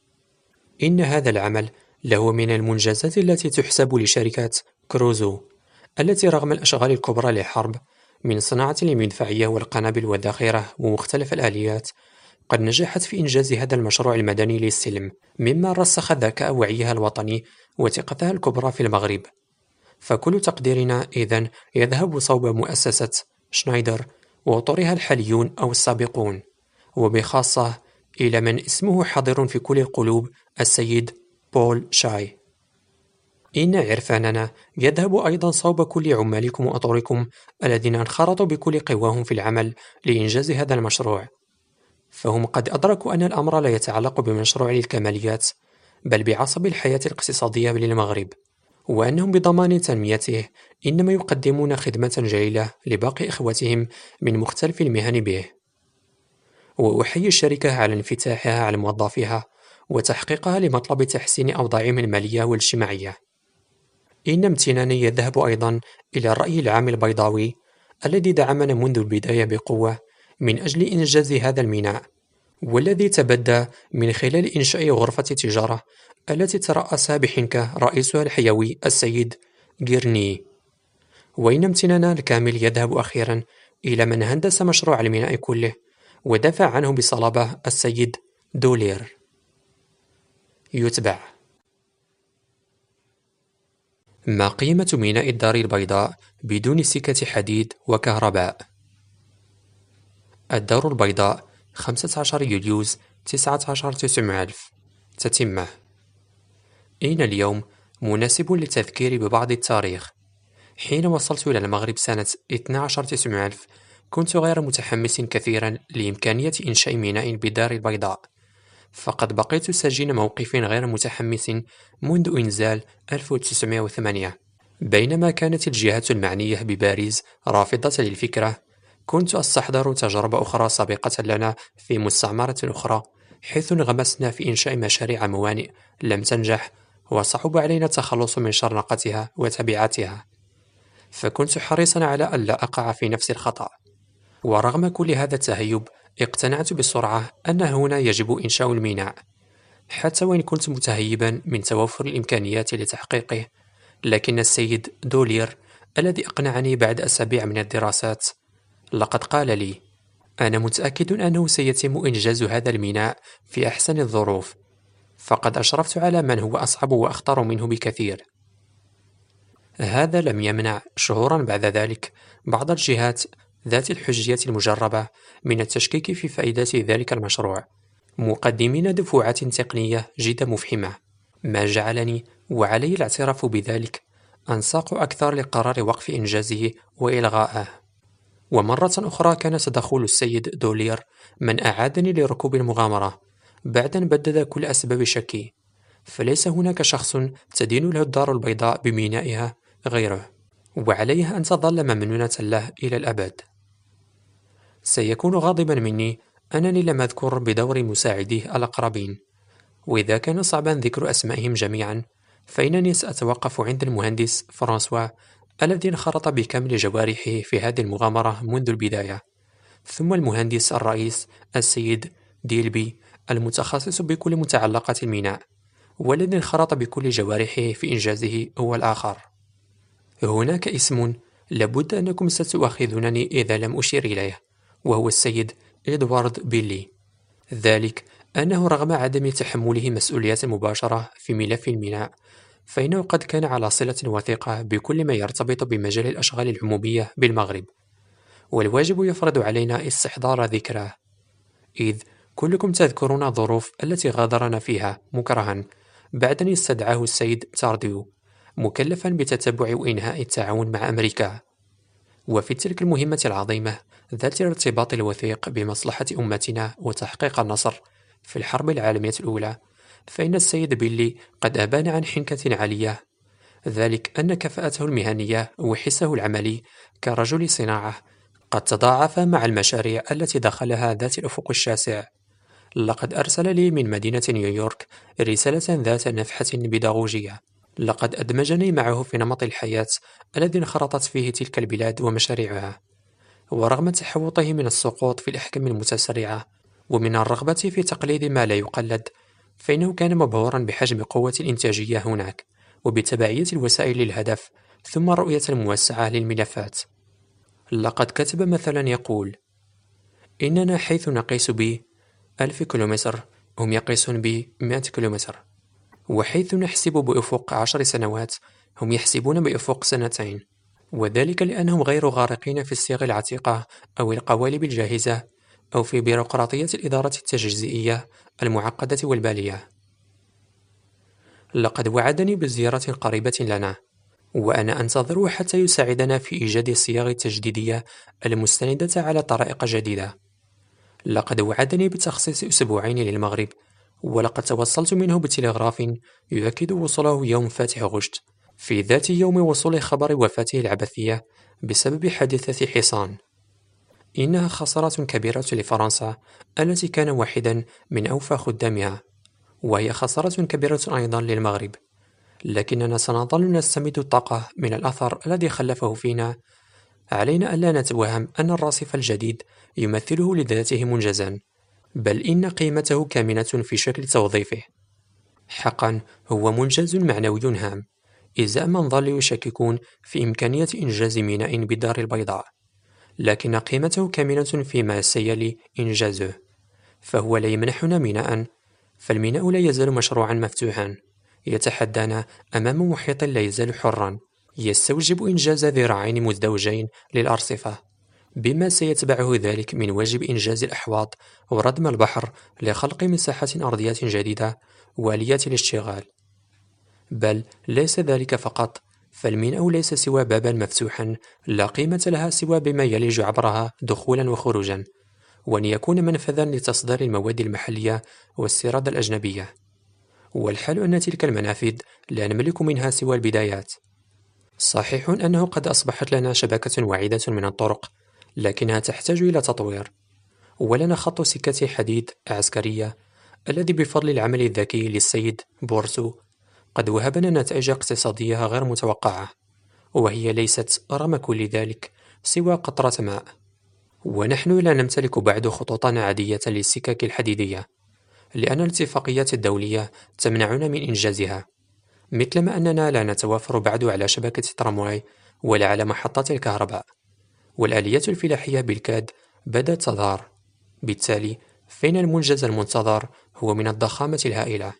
إن هذا العمل له من المنجزات التي تحسب لشركة كروزو، التي رغم الأشغال الكبرى للحرب من صناعة المدفعية والقنابل والذخيرة ومختلف الآليات، قد نجحت في إنجاز هذا المشروع المدني للسلم، مما رسخ ذكاء وعيها الوطني وثقتها الكبرى في المغرب. فكل تقديرنا إذن يذهب صوب مؤسسة شنايدر وأطرها الحاليون أو السابقون، وبخاصة إلى من اسمه حاضر في كل القلوب، السيد بول شاي. إن عرفاننا يذهب أيضا صوب كل عمالكم وأطركم الذين انخرطوا بكل قواهم في العمل لإنجاز هذا المشروع، فهم قد أدركوا أن الأمر لا يتعلق بمشروع للكماليات، بل بعصب الحياة الاقتصادية للمغرب، وأنهم بضمان تنميته إنما يقدمون خدمة جليلة لباقي إخوتهم من مختلف المهن به. وأحيي الشركة على انفتاحها على موظفيها وتحقيقها لمطلب تحسين أوضاعهم المالية والاجتماعية. إن امتناني يذهب أيضا إلى الرأي العام البيضاوي الذي دعمنا منذ البداية بقوة من أجل إنجاز هذا الميناء، والذي تبدى من خلال إنشاء غرفة تجارة التي ترأسها بحنكة رئيسها الحيوي السيد غيرني. وإن امتناننا الكامل يذهب أخيرا إلى من هندس مشروع الميناء كله ودافع عنه بصلابة السيد دولير. يتبع: ما قيمة ميناء الدار البيضاء بدون سكة حديد وكهرباء؟ الدار البيضاء 15 يوليوز 19/900. تتمة. إن اليوم مناسب للتذكير ببعض التاريخ. حين وصلت إلى المغرب سنة 12/900 كنت غير متحمس كثيرا لإمكانية إنشاء ميناء بالدار البيضاء، فقد بقيت سجين موقف غير متحمس منذ إنزال 1908. بينما كانت الجهات المعنية بباريس رافضة للفكرة، كنت أستحضر تجربة أخرى سابقة لنا في مستعمرة أخرى، حيث انغمسنا في إنشاء مشاريع موانئ لم تنجح، وصعب علينا التخلص من شرنقتها وتبعاتها، فكنت حريصا على ألا أقع في نفس الخطأ. ورغم كل هذا التهيب، اقتنعت بسرعة أن هنا يجب إنشاء الميناء، حتى وإن كنت متهيبا من توفر الإمكانيات لتحقيقه. لكن السيد دولير الذي أقنعني بعد أسابيع من الدراسات لقد قال لي: أنا متأكد أنه سيتم إنجاز هذا الميناء في أحسن الظروف، فقد أشرفت على من هو أصعب وأخطر منه بكثير. هذا لم يمنع شهورا بعد ذلك بعض الجهات ذات الحجية المجربة من التشكيك في فائدة ذلك المشروع، مقدمين دفوعات تقنية جد مفحمة، ما جعلني وعلي الاعتراف بذلك أنساق أكثر لقرار وقف إنجازه وإلغائه. ومرة أخرى كان تدخل السيد دولير من أعادني لركوب المغامرة بعد أن بدد كل أسباب شكي، فليس هناك شخص تدين له الدار البيضاء بمينائها غيره، وعليها أن تظل ممنونة له إلى الأبد. سيكون غاضبا مني أنني لم أذكر بدور مساعديه الأقربين، وإذا كان صعبا ذكر أسمائهم جميعا فإنني سأتوقف عند المهندس فرانسوا الذي انخرط بكامل جوارحه في هذه المغامرة منذ البداية، ثم المهندس الرئيس السيد ديلبي المتخصص بكل متعلقات الميناء، والذي انخرط بكل جوارحه في إنجازه هو الآخر. هناك اسم لابد أنكم ستؤاخذونني إذا لم أشير إليه، وهو السيد إدوارد بيلي. ذلك أنه رغم عدم تحمله مسؤوليات مباشرة في ملف الميناء، فإنه قد كان على صلة وثيقة بكل ما يرتبط بمجال الأشغال العمومية بالمغرب، والواجب يفرض علينا استحضار ذكراه، إذ كلكم تذكرون الظروف التي غادرنا فيها مكرها بعد أن استدعاه السيد تارديو مكلفا بتتبع وإنهاء التعاون مع أمريكا. وفي تلك المهمة العظيمة ذات الارتباط الوثيق بمصلحة أمتنا وتحقيق النصر في الحرب العالمية الأولى، فإن السيد بيلي قد أبان عن حنكة عالية، ذلك أن كفاءته المهنية وحسه العملي كرجل صناعة قد تضاعف مع المشاريع التي دخلها ذات الأفق الشاسع. لقد أرسل لي من مدينة نيويورك رسالة ذات نفحة بيداغوجية، لقد أدمجني معه في نمط الحياة الذي انخرطت فيه تلك البلاد ومشاريعها. ورغم تحوطه من السقوط في الأحكام المتسرعة ومن الرغبة في تقليد ما لا يقلد، فإنه كان مبهورا بحجم قوة الإنتاجية هناك وبتبعية الوسائل للهدف، ثم الرؤية الموسعة للملفات. لقد كتب مثلا يقول: إننا حيث نقيس ب 1000 كيلومتر هم يقيسون ب 100 كيلومتر، وحيث نحسب بأفق 10 سنوات هم يحسبون بأفق 2 سنين، وذلك لأنهم غير غارقين في الصيغ العتيقة أو القوالب الجاهزة أو في بيروقراطية الإدارة التجزئية المعقدة والبالية. لقد وعدني بزيارة قريبة لنا، وأنا أنتظره حتى يساعدنا في إيجاد الصيغ التجديدية المستندة على طرائق جديدة. لقد وعدني بتخصيص أسبوعين للمغرب، ولقد توصلت منه بتلغراف يؤكد وصوله يوم فاتح غشت، في ذات يوم وصول خبر وفاته العبثية بسبب حادثة حصان. إنها خسارة كبيرة لفرنسا التي كان واحدا من أوفى خدامها، وهي خسارة كبيرة أيضا للمغرب، لكننا سنظل نستمد الطاقة من الأثر الذي خلفه فينا. علينا ألا نتوهم أن الرصيف الجديد يمثله لذاته منجزا، بل إن قيمته كامنة في شكل توظيفه. حقا هو منجز معنوي هام، إزاء من ظلوا يشككون في إمكانية إنجاز ميناء بالدار البيضاء، لكن قيمته كامنة فيما سيلي إنجازه، فهو لا يمنحنا ميناء، فالميناء لا يزال مشروعا مفتوحا يتحدانا أمام محيط لا يزال حرا، يستوجب إنجاز ذراعين مزدوجين للأرصفة، بما سيتبعه ذلك من واجب إنجاز الأحواض وردم البحر لخلق مساحات أرضية جديدة والية الاشتغال. بل ليس ذلك فقط، فالميناء ليس سوى بابا مفتوحا لا قيمة لها سوى بما يلج عبرها دخولا وخروجا، وأن يكون منفذا لتصدير المواد المحلية واستيراد الأجنبية. والحال أن تلك المنافذ لا نملك منها سوى البدايات. صحيح أنه قد أصبحت لنا شبكة واعدة من الطرق، لكنها تحتاج إلى تطوير. ولنا خط سكة حديد عسكرية الذي بفضل العمل الذكي للسيد بورسو قد وهبنا نتائج اقتصادية غير متوقعة، وهي ليست رغم كل ذلك سوى قطرة ماء. ونحن لا نمتلك بعد خطوطا عادية للسكك الحديدية، لأن الاتفاقيات الدولية تمنعنا من إنجازها، مثلما أننا لا نتوافر بعد على شبكة ترامواي ولا على محطات الكهرباء، والآليات الفلاحية بالكاد بدأت تظهر. بالتالي فإن المنجز المنتظر هو من الضخامة الهائلة.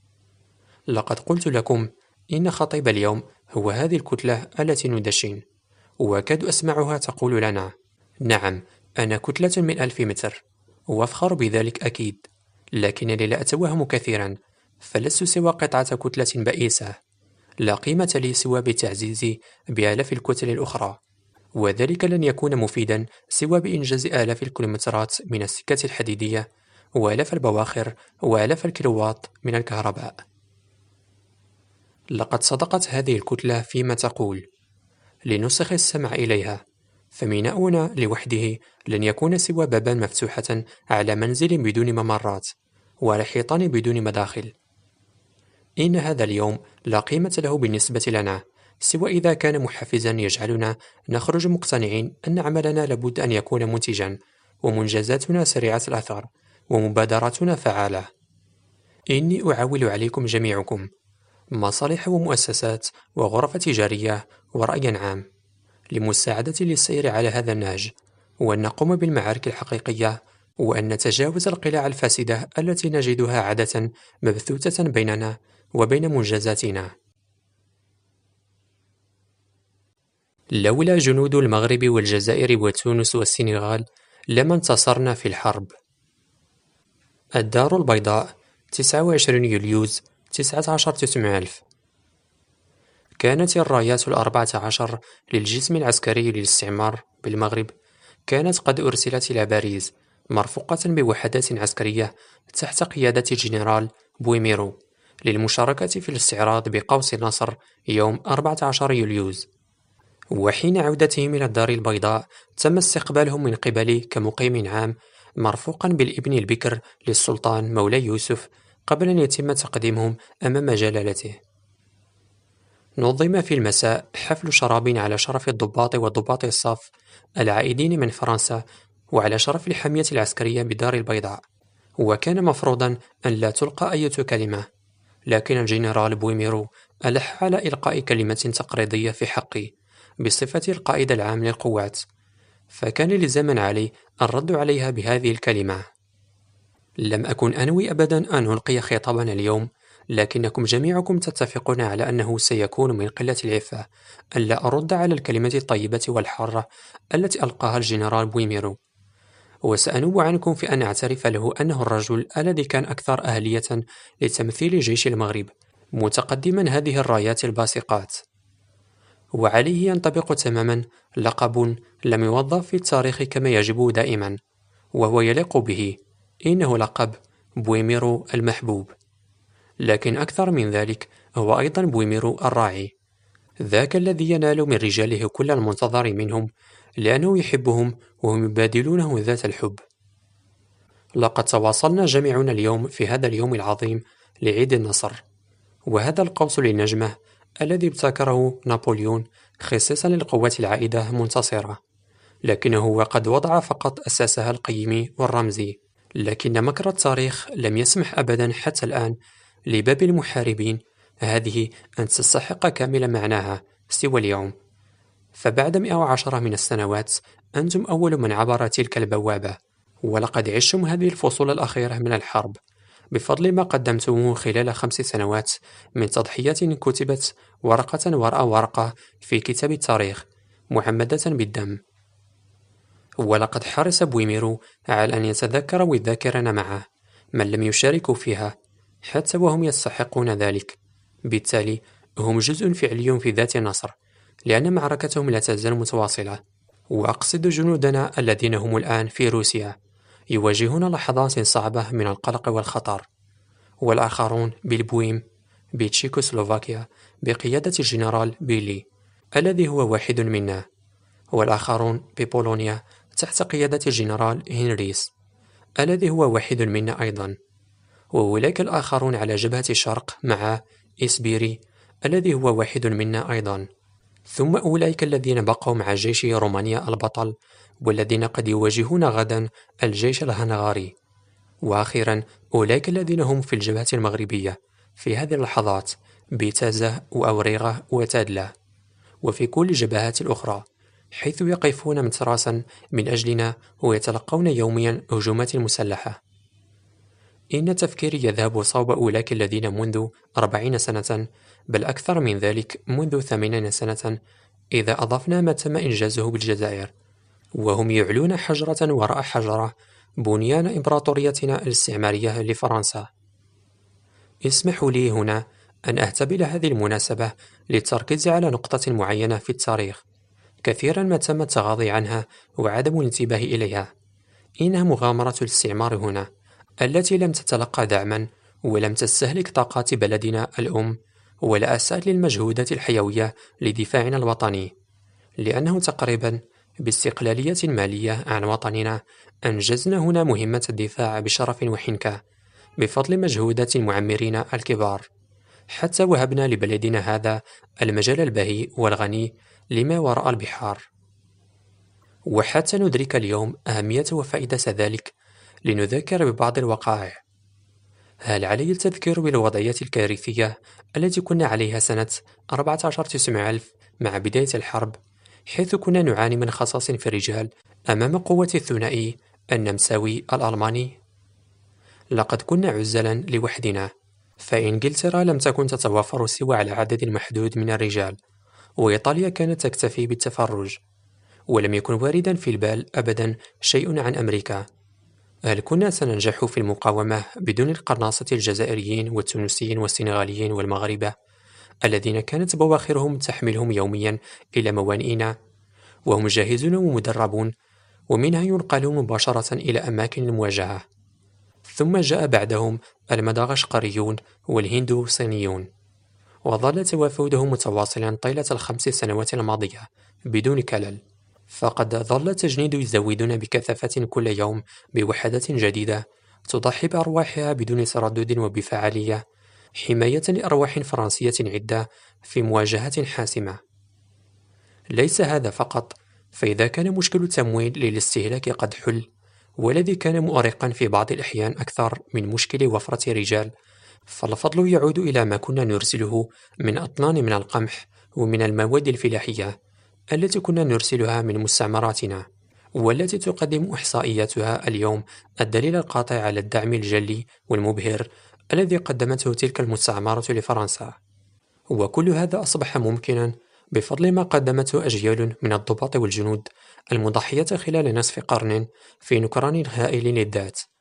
لقد قلت لكم إن خطيب اليوم هو هذه الكتلة التي ندشن، وأكاد أسمعها تقول لنا: نعم، أنا كتلة من 1000 متر، وأفخر بذلك أكيد، لكنني لا أتوهم كثيرا، فلست سوى قطعة كتلة بئيسة، لا قيمة لي سوى بتعزيزي بآلاف الكتل الأخرى، وذلك لن يكون مفيدا سوى بإنجاز آلاف الكيلومترات من السكة الحديدية وآلاف البواخر وآلاف الكيلووات من الكهرباء. لقد صدقت هذه الكتلة فيما تقول، لنسخ السمع إليها، فميناؤنا لوحده لن يكون سوى بابا مفتوحة على منزل بدون ممرات، وعلى حيطان بدون مداخل. إن هذا اليوم لا قيمة له بالنسبة لنا سوى إذا كان محفزا يجعلنا نخرج مقتنعين أن عملنا لابد أن يكون منتجا، ومنجزاتنا سريعة الأثر، ومبادراتنا فعالة. إني أعول عليكم جميعكم، مصالح ومؤسسات وغرف تجارية ورأي عام، لمساعدة للسير على هذا النهج، وأن نقوم بالمعارك الحقيقية، وأن نتجاوز القلاع الفاسدة التي نجدها عادة مبثوثة بيننا وبين منجزاتنا. لولا جنود المغرب والجزائر وتونس والسنغال لما انتصرنا في الحرب. الدار البيضاء، 29 يوليوز 19900. كانت الرايات 14 للجسم العسكري للاستعمار بالمغرب كانت قد أرسلت إلى باريس مرفوقة بوحدات عسكرية تحت قيادة الجنرال بويميرو للمشاركة في الاستعراض بقوس النصر يوم 14 يوليوز. وحين عودتهم إلى الدار البيضاء تم استقبالهم من قبلي كمقيم عام مرفوقا بالابن البكر للسلطان مولاي يوسف قبل أن يتم تقديمهم أمام جلالته. نظم في المساء حفل شراب على شرف الضباط وضباط الصف العائدين من فرنسا وعلى شرف الحمية العسكرية بدار البيضاء، وكان مفروضا أن لا تلقى أي كلمة، لكن الجنرال بويميرو ألح على إلقاء كلمة تقريضية في حقي بصفة القائد العام للقوات، فكان لزاما علي الرد عليها بهذه الكلمة: لم أكن أنوي أبدا أن ألقي خطابنا اليوم، لكنكم جميعكم تتفقون على أنه سيكون من قلة العفة أن لا أرد على الكلمة الطيبة والحارة التي ألقاها الجنرال بويميرو، وسأنوب عنكم في أن أعترف له أنه الرجل الذي كان أكثر أهلية لتمثيل جيش المغرب متقدما هذه الرايات الباسقات. وعليه ينطبق تماما لقب لم يوظف في التاريخ كما يجب دائما، وهو يليق به، إنه لقب بويميرو المحبوب. لكن أكثر من ذلك، هو أيضا بويميرو الراعي، ذاك الذي ينال من رجاله كل المنتظر منهم، لأنه يحبهم وهم يبادلونه ذات الحب. لقد تواصلنا جميعنا اليوم في هذا اليوم العظيم لعيد النصر، وهذا القوس للنجمة الذي ابتكره نابليون خصيصا للقوات العائدة منتصرة، لكنه وقد وضع فقط أساسها القيمي والرمزي. لكن مكر التاريخ لم يسمح أبدا حتى الآن لباب المحاربين هذه أن تستحق كامل معناها سوى اليوم. فبعد 110 من السنوات أنتم أول من عبر تلك البوابة، ولقد عشتم هذه الفصول الأخيرة من الحرب بفضل ما قدمتموه خلال 5 سنوات من تضحيات كتبت ورقة وراء ورقة في كتاب التاريخ معمدة بالدم. ولقد حرص بويميرو على أن يتذكر والذاكرين معه من لم يشاركوا فيها حتى وهم يستحقون ذلك. بالتالي هم جزء فعلي في ذات النصر، لأن معركتهم لا تزال متواصلة. وأقصد جنودنا الذين هم الآن في روسيا يواجهون لحظات صعبة من القلق والخطر، والآخرون بالبويم بتشيكوسلوفاكيا بقيادة الجنرال بيلي الذي هو واحد منا، والآخرون ببولونيا تحت قيادة الجنرال هنريس الذي هو واحد منا أيضا، وأولئك الآخرون على جبهة الشرق مع إسبيري الذي هو واحد منا أيضا، ثم أولئك الذين بقوا مع جيش رومانيا البطل والذين قد يواجهون غدا الجيش الهنغاري، وأخيرا أولئك الذين هم في الجبهة المغربية في هذه اللحظات بتازة وأوريغا وتادلا، وفي كل الجبهات الأخرى، حيث يقفون متراسا من أجلنا ويتلقون يوميا هجومات مسلحة. إن تفكيري يذهب صوب أولئك الذين منذ 40 سنة، بل أكثر من ذلك منذ 80 سنة إذا أضفنا ما تم إنجازه بالجزائر، وهم يعلون حجرة وراء حجرة بنيان إمبراطوريتنا الاستعمارية لفرنسا. اسمحوا لي هنا أن أهتبل هذه المناسبة للتركيز على نقطة معينة في التاريخ كثيرا ما تم التغاضي عنها وعدم الانتباه إليها. إنها مغامرة الاستعمار هنا التي لم تتلقى دعما ولم تستهلك طاقات بلدنا الأم ولا أسأت للمجهودات الحيوية لدفاعنا الوطني، لأنه تقريبا باستقلالية مالية عن وطننا أنجزنا هنا مهمة الدفاع بشرف وحنكة بفضل مجهودات المعمرين الكبار، حتى وهبنا لبلدنا هذا المجال البهي والغني لما وراء البحار. وحتى ندرك اليوم أهمية وفائدة ذلك لنذكر ببعض الوقائع. هل علي التذكير بالوضعية الكارثية التي كنا عليها سنة 14/900 مع بداية الحرب، حيث كنا نعاني من خصاص في الرجال أمام قوة الثنائي النمساوي الألماني؟ لقد كنا عزلا لوحدنا، فإنجلترا لم تكن تتوافر سوى على عدد محدود من الرجال، وإيطاليا كانت تكتفي بالتفرج، ولم يكن واردا في البال أبدا شيء عن أمريكا. هل كنا سننجح في المقاومة بدون القرناصة الجزائريين والتونسيين والسنغاليين والمغاربة الذين كانت بواخرهم تحملهم يوميا إلى موانئنا، وهم جاهزون ومدربون، ومنها ينقلون مباشرة إلى أماكن المواجهة؟ ثم جاء بعدهم المدغشقريون والهندوصينيون، وظل توافدهم متواصلا طيلة ال5 سنوات الماضية بدون كلل، فقد ظل التجنيد يزودون بكثافة كل يوم بوحدات جديدة تضحي بأرواحها بدون تردد وبفعالية، حماية لأرواح فرنسية عدة في مواجهة حاسمة. ليس هذا فقط، فإذا كان مشكل التمويل للاستهلاك قد حل، والذي كان مؤرقا في بعض الأحيان أكثر من مشكل وفرة رجال، فالفضل يعود إلى ما كنا نرسله من أطنان من القمح ومن المواد الفلاحية التي كنا نرسلها من مستعمراتنا، والتي تقدم إحصائياتها اليوم الدليل القاطع على الدعم الجلي والمبهر الذي قدمته تلك المستعمرة لفرنسا. وكل هذا أصبح ممكنا بفضل ما قدمته أجيال من الضباط والجنود المضحية خلال نصف قرن في نكران هائل للذات.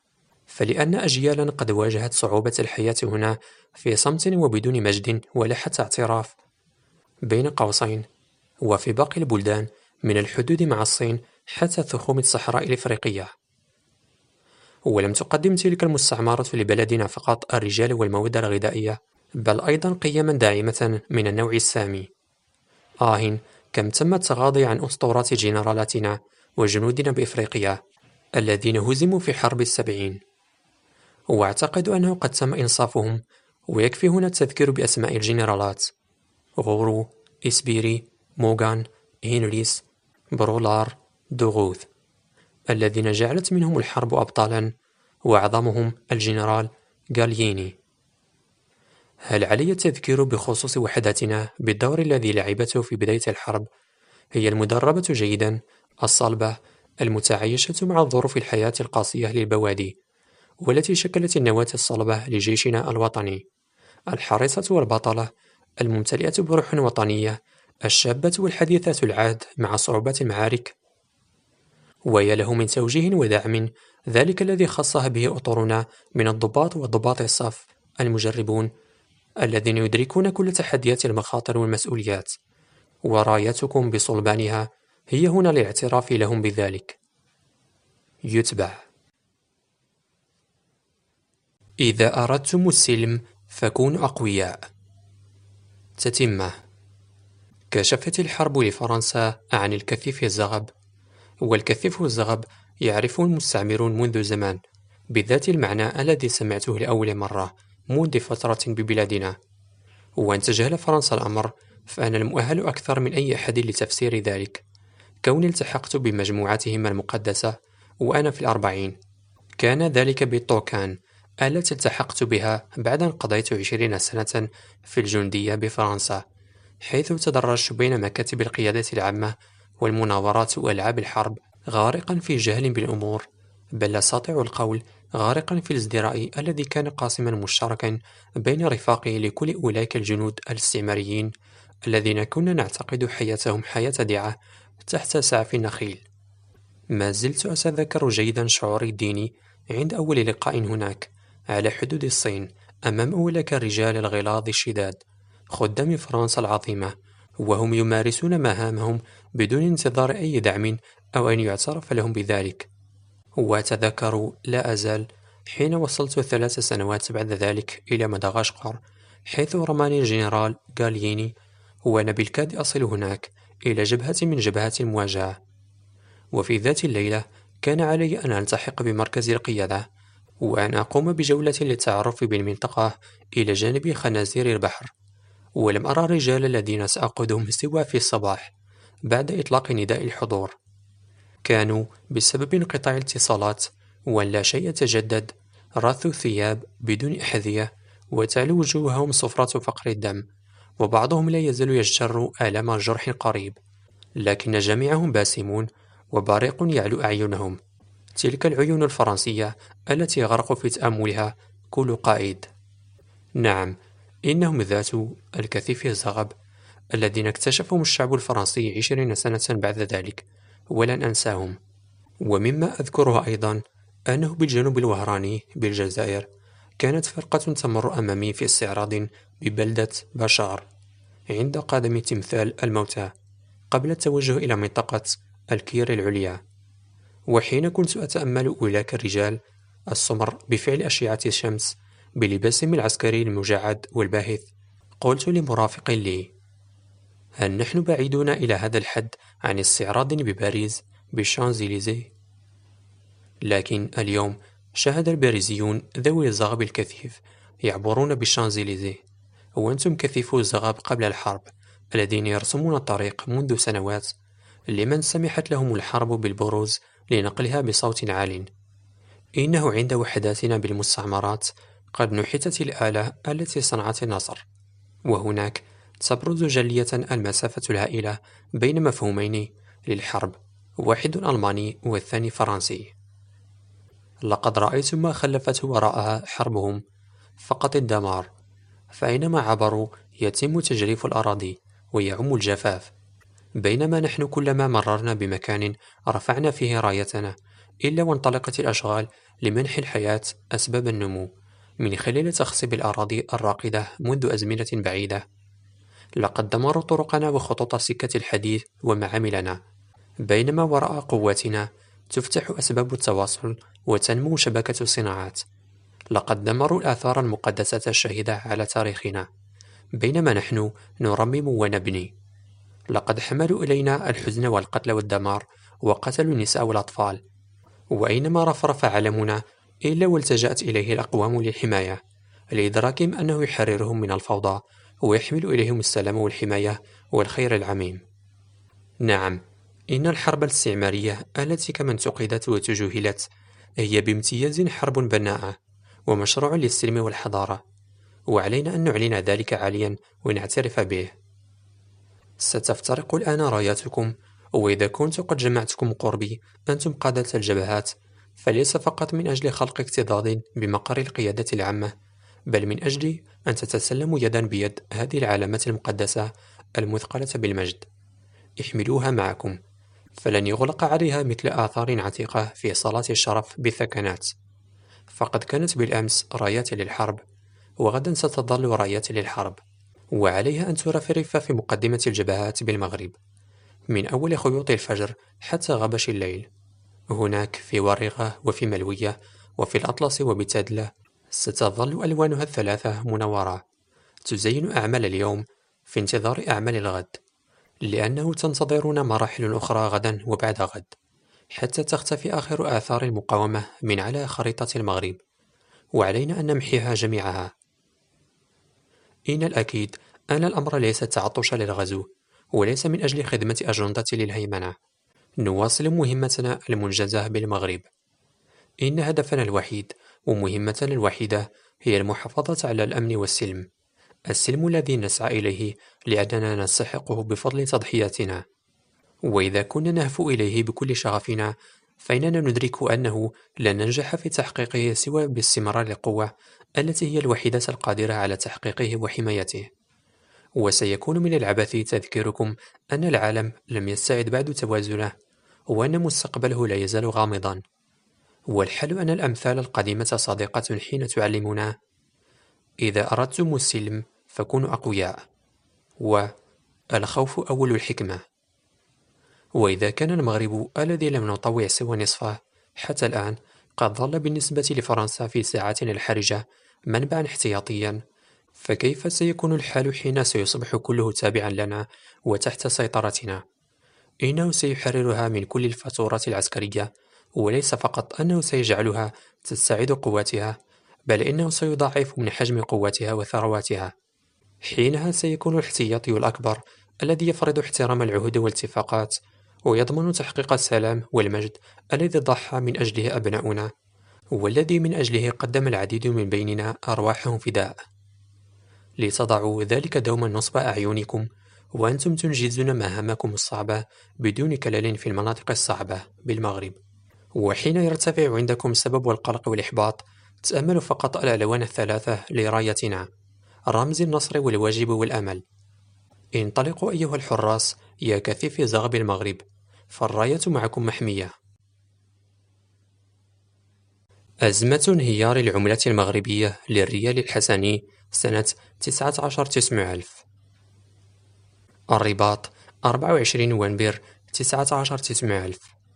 فلأن أجيالا قد واجهت صعوبة الحياة هنا في صمت وبدون مجد ولا حتى اعتراف. بين قوسين، وفي باقي البلدان من الحدود مع الصين حتى ثخوم الصحراء الإفريقية. ولم تقدم تلك المستعمرات لبلدنا فقط الرجال والمواد الغذائية، بل أيضا قيما داعمة من النوع السامي. كم تم التغاضي عن أسطورات جنرالاتنا وجنودنا بإفريقيا الذين هزموا في حرب السبعين. وأعتقد أنه قد تم إنصافهم، ويكفي هنا التذكير بأسماء الجنرالات: غورو، إسبيري، موغان، هنريس، برولار، دوغوث، الذين جعلت منهم الحرب أبطالا، وأعظمهم الجنرال غالييني. هل علي التذكير بخصوص وحدتنا بالدور الذي لعبته في بداية الحرب؟ هي المدربة جيدا، الصلبة، المتعايشة مع ظروف الحياة القاسية للبوادي، والتي شكلت النواة الصلبة لجيشنا الوطني، الحريصة والبطلة، الممتلئة بروح وطنية، الشابة والحديثة العهد مع صعوبات المعارك. ويا له من توجيه ودعم ذلك الذي خصها به أطرنا من الضباط وضباط الصف المجربون، الذين يدركون كل تحديات المخاطر والمسؤوليات، ورايتكم بصلبانها هي هنا للاعتراف لهم بذلك. يتبع. إذا أردتم السلم فكونوا أقوياء. تتمة. كشفت الحرب لفرنسا عن الكثيف الزغب، والكثيف الزغب يعرفه المستعمرون منذ زمان بذات المعنى الذي سمعته لأول مرة منذ فترة ببلادنا. وأن تجهل فرنسا الأمر، فأنا المؤهل أكثر من أي أحد لتفسير ذلك، كوني التحقت بمجموعتهم المقدسة وأنا في ال40. كان ذلك بالطوكان التي التحقت بها بعد أن قضيت 20 سنة في الجندية بفرنسا، حيث تدرجت بين مكاتب القيادة العامة والمناورات وألعاب الحرب، غارقا في جهل بالأمور، بل لا أستطيع القول غارقا في الازدراء الذي كان قاسما مشتركا بين رفاقي لكل أولئك الجنود الاستعماريين الذين كنا نعتقد حياتهم حياة دعة تحت سعف النخيل. ما زلت أتذكر جيدا شعوري الديني عند أول لقاء هناك على حدود الصين أمام أولئك الرجال الغلاظ الشداد خدام فرنسا العظيمة، وهم يمارسون مهامهم بدون انتظار أي دعم أو أن يعترف لهم بذلك. وأتذكر لا أزال حين وصلت 3 سنوات بعد ذلك إلى مدغشقر، حيث رماني الجنرال غالييني وأنا بالكاد أصل هناك إلى جبهة من جبهات المواجهة. وفي ذات الليلة كان علي أن ألتحق بمركز القيادة، وأن أقوم بجولة للتعرف بالمنطقة إلى جانب خنازير البحر. ولم أرى الرجال الذين سأقودهم سوى في الصباح بعد إطلاق نداء الحضور. كانوا بسبب انقطاع الاتصالات وأن لا شيء تجدد رثوا ثياب بدون أحذية، وتعلو وجوههم صفرة فقر الدم، وبعضهم لا يزال يجتر آلام جرح قريب، لكن جميعهم باسمون وبريق يعلو أعينهم، تلك العيون الفرنسية التي يغرق في تأملها كل قائد. نعم، إنهم ذات الكثيف الزغب الذين اكتشفهم الشعب الفرنسي 20 سنة بعد ذلك، ولن أنساهم. ومما أذكره أيضا أنه بالجنوب الوهراني بالجزائر كانت فرقة تمر أمامي في استعراض ببلدة بشار عند قدم تمثال الموتى قبل التوجه إلى منطقة الكير العليا. وحين كنت أتأمل أولئك الرجال السمر بفعل أشعة الشمس بلباسهم العسكري المجعد والباهث، قلت لمرافق لي: هل نحن بعيدون إلى هذا الحد عن استعراض بباريس بالشانزليزيه؟ لكن اليوم شاهد الباريزيون ذوي الزغب الكثيف يعبرون بالشانزليزيه، وأنتم كثيفو الزغب قبل الحرب الذين يرسمون الطريق منذ سنوات لمن سمحت لهم الحرب بالبروز لنقلها بصوت عال. إنه عند وحداتنا بالمستعمرات قد نحتت الآلة التي صنعت النصر، وهناك تبرز جلية المسافة الهائلة بين مفهومين للحرب، واحد ألماني والثاني فرنسي. لقد رأيت ما خلفته وراءها حربهم، فقط الدمار، فأينما عبروا يتم تجريف الأراضي ويعم الجفاف، بينما نحن كلما مررنا بمكان رفعنا فيه رايتنا إلا وانطلقت الأشغال لمنح الحياة أسباب النمو من خلال تخصيب الأراضي الراقدة منذ أزمنة بعيدة. لقد دمروا طرقنا وخطوط سكة الحديد ومعاملنا، بينما وراء قواتنا تفتح أسباب التواصل وتنمو شبكة الصناعات. لقد دمروا الآثار المقدسة الشهيدة على تاريخنا، بينما نحن نرمم ونبني. لقد حملوا إلينا الحزن والقتل والدمار، وقتلوا النساء والأطفال. وأينما رفرف علمنا إلا والتجأت إليه الأقوام للحماية، لإدراكهم أنه يحررهم من الفوضى ويحمل إليهم السلام والحماية والخير العميم. نعم، إن الحرب الاستعمارية التي كما انتقدت وتجوهلت هي بامتياز حرب بناءة ومشروع للسلم والحضارة، وعلينا أن نعلن ذلك عاليا ونعترف به. ستفترق الآن راياتكم، وإذا كنت قد جمعتكم قربي أنتم قادة الجبهات، فليس فقط من أجل خلق اكتظاظ بمقر القيادة العامة، بل من أجل أن تتسلموا يدا بيد هذه العلامات المقدسة المثقلة بالمجد. احملوها معكم، فلن يغلق عليها مثل آثار عتيقة في صالات الشرف بالثكنات. فقد كانت بالأمس رايات للحرب، وغدا ستظل رايات للحرب، وعليها أن ترفرف في مقدمة الجبهات بالمغرب، من أول خيوط الفجر حتى غبش الليل. هناك في ورقة وفي ملوية وفي الأطلس وبتدلة ستظل ألوانها الثلاثة منورة، تزين أعمال اليوم في انتظار أعمال الغد، لأنه تنتظرنا مراحل أخرى غدا وبعد غد، حتى تختفي آخر آثار المقاومة من على خريطة المغرب، وعلينا أن نمحيها جميعها. إن الأكيد أن الأمر ليس تعطشا للغزو، وليس من أجل خدمة أجندة للهيمنة. نواصل مهمتنا المنجزة بالمغرب. إن هدفنا الوحيد ومهمتنا الوحيدة هي المحافظة على الأمن والسلم، السلم الذي نسعى إليه لأننا نستحقه بفضل تضحياتنا. وإذا كنا نهفو إليه بكل شغفنا، فإننا ندرك أنه لن ننجح في تحقيقه سوى باستمرار القوة التي هي الوحيدة القادرة على تحقيقه وحمايته. وسيكون من العبث تذكيركم أن العالم لم يستعد بعد توازنه، وأن مستقبله لا يزال غامضا. والحل أن الأمثال القديمة صادقة حين تعلمنا: إذا أردتم السلم فكونوا أقوياء، والخوف أول الحكمة. وإذا كان المغرب الذي لم نطوع سوى نصفه حتى الآن قد ظل بالنسبة لفرنسا في ساعتنا الحرجة منبعا احتياطيا، فكيف سيكون الحال حين سيصبح كله تابعا لنا وتحت سيطرتنا؟ إنه سيحررها من كل الفاتورات العسكرية، وليس فقط أنه سيجعلها تستعيد قواتها، بل إنه سيضاعف من حجم قواتها وثرواتها. حينها سيكون الاحتياطي الأكبر الذي يفرض احترام العهود والاتفاقات، ويضمن تحقيق السلام والمجد الذي ضحى من أجله أبناؤنا، والذي من أجله قدم العديد من بيننا أرواحهم فداء. لتضعوا ذلك دوما نصب أعينكم، وأنتم تنجزون مهامكم الصعبة بدون كلل في المناطق الصعبة بالمغرب. وحين يرتفع عندكم السبب القلق والإحباط، تأملوا فقط الألوان الثلاثة لرايتنا، رمز النصر والواجب والأمل. انطلقوا أيها الحراس يا كثيف زغب المغرب، فالراية معكم محمية. أزمة انهيار العملة المغربية للريال الحسني سنة 19,900. الرباط 24 نوفمبر 19,900.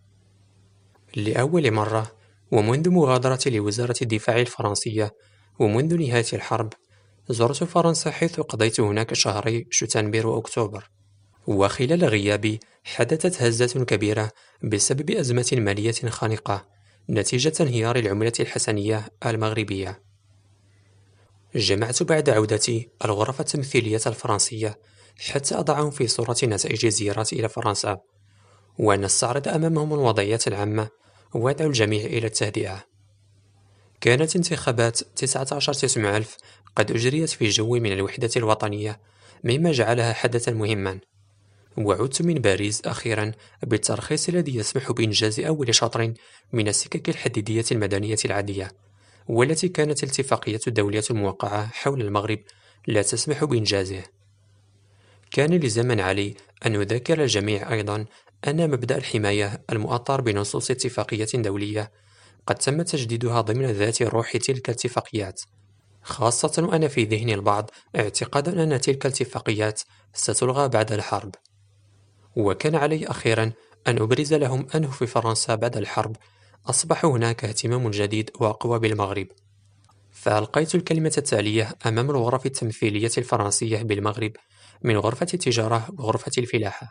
لأول مرة ومنذ مغادرة لوزارة الدفاع الفرنسية ومنذ نهاية الحرب، زرت فرنسا حيث قضيت هناك شهري شتنبر وأكتوبر. وخلال غيابي حدثت هزة كبيرة بسبب أزمة مالية خانقة نتيجة انهيار العملة الحسنية المغربية. جمعت بعد عودتي الغرف التمثيلية الفرنسية حتى أضعهم في صورة نتائج زيارتي إلى فرنسا، ونستعرض أمامهم الوضعية العامة، وأدعو الجميع إلى التهدئة. كانت انتخابات 19,900 قد أجريت في جو من الوحدة الوطنية، مما جعلها حدثا مهما. وعدت من باريس أخيرا بالترخيص الذي يسمح بإنجاز أول شطر من السكك الحديدية المدنية العادية، والتي كانت الاتفاقية الدولية الموقعة حول المغرب لا تسمح بإنجازه. كان لزاما علي أن أذكر الجميع أيضا أن مبدأ الحماية المؤطر بنصوص اتفاقية دولية قد تم تجديدها ضمن ذات روح تلك الاتفاقيات، خاصة وأن في ذهن البعض اعتقادا أن تلك الاتفاقيات ستلغى بعد الحرب. وكان علي أخيرا أن أبرز لهم أنه في فرنسا بعد الحرب أصبح هناك اهتمام جديد وأقوى بالمغرب. فألقيت الكلمة التالية أمام الغرف التمثيلية الفرنسية بالمغرب من غرفة التجارة وغرفة الفلاحة: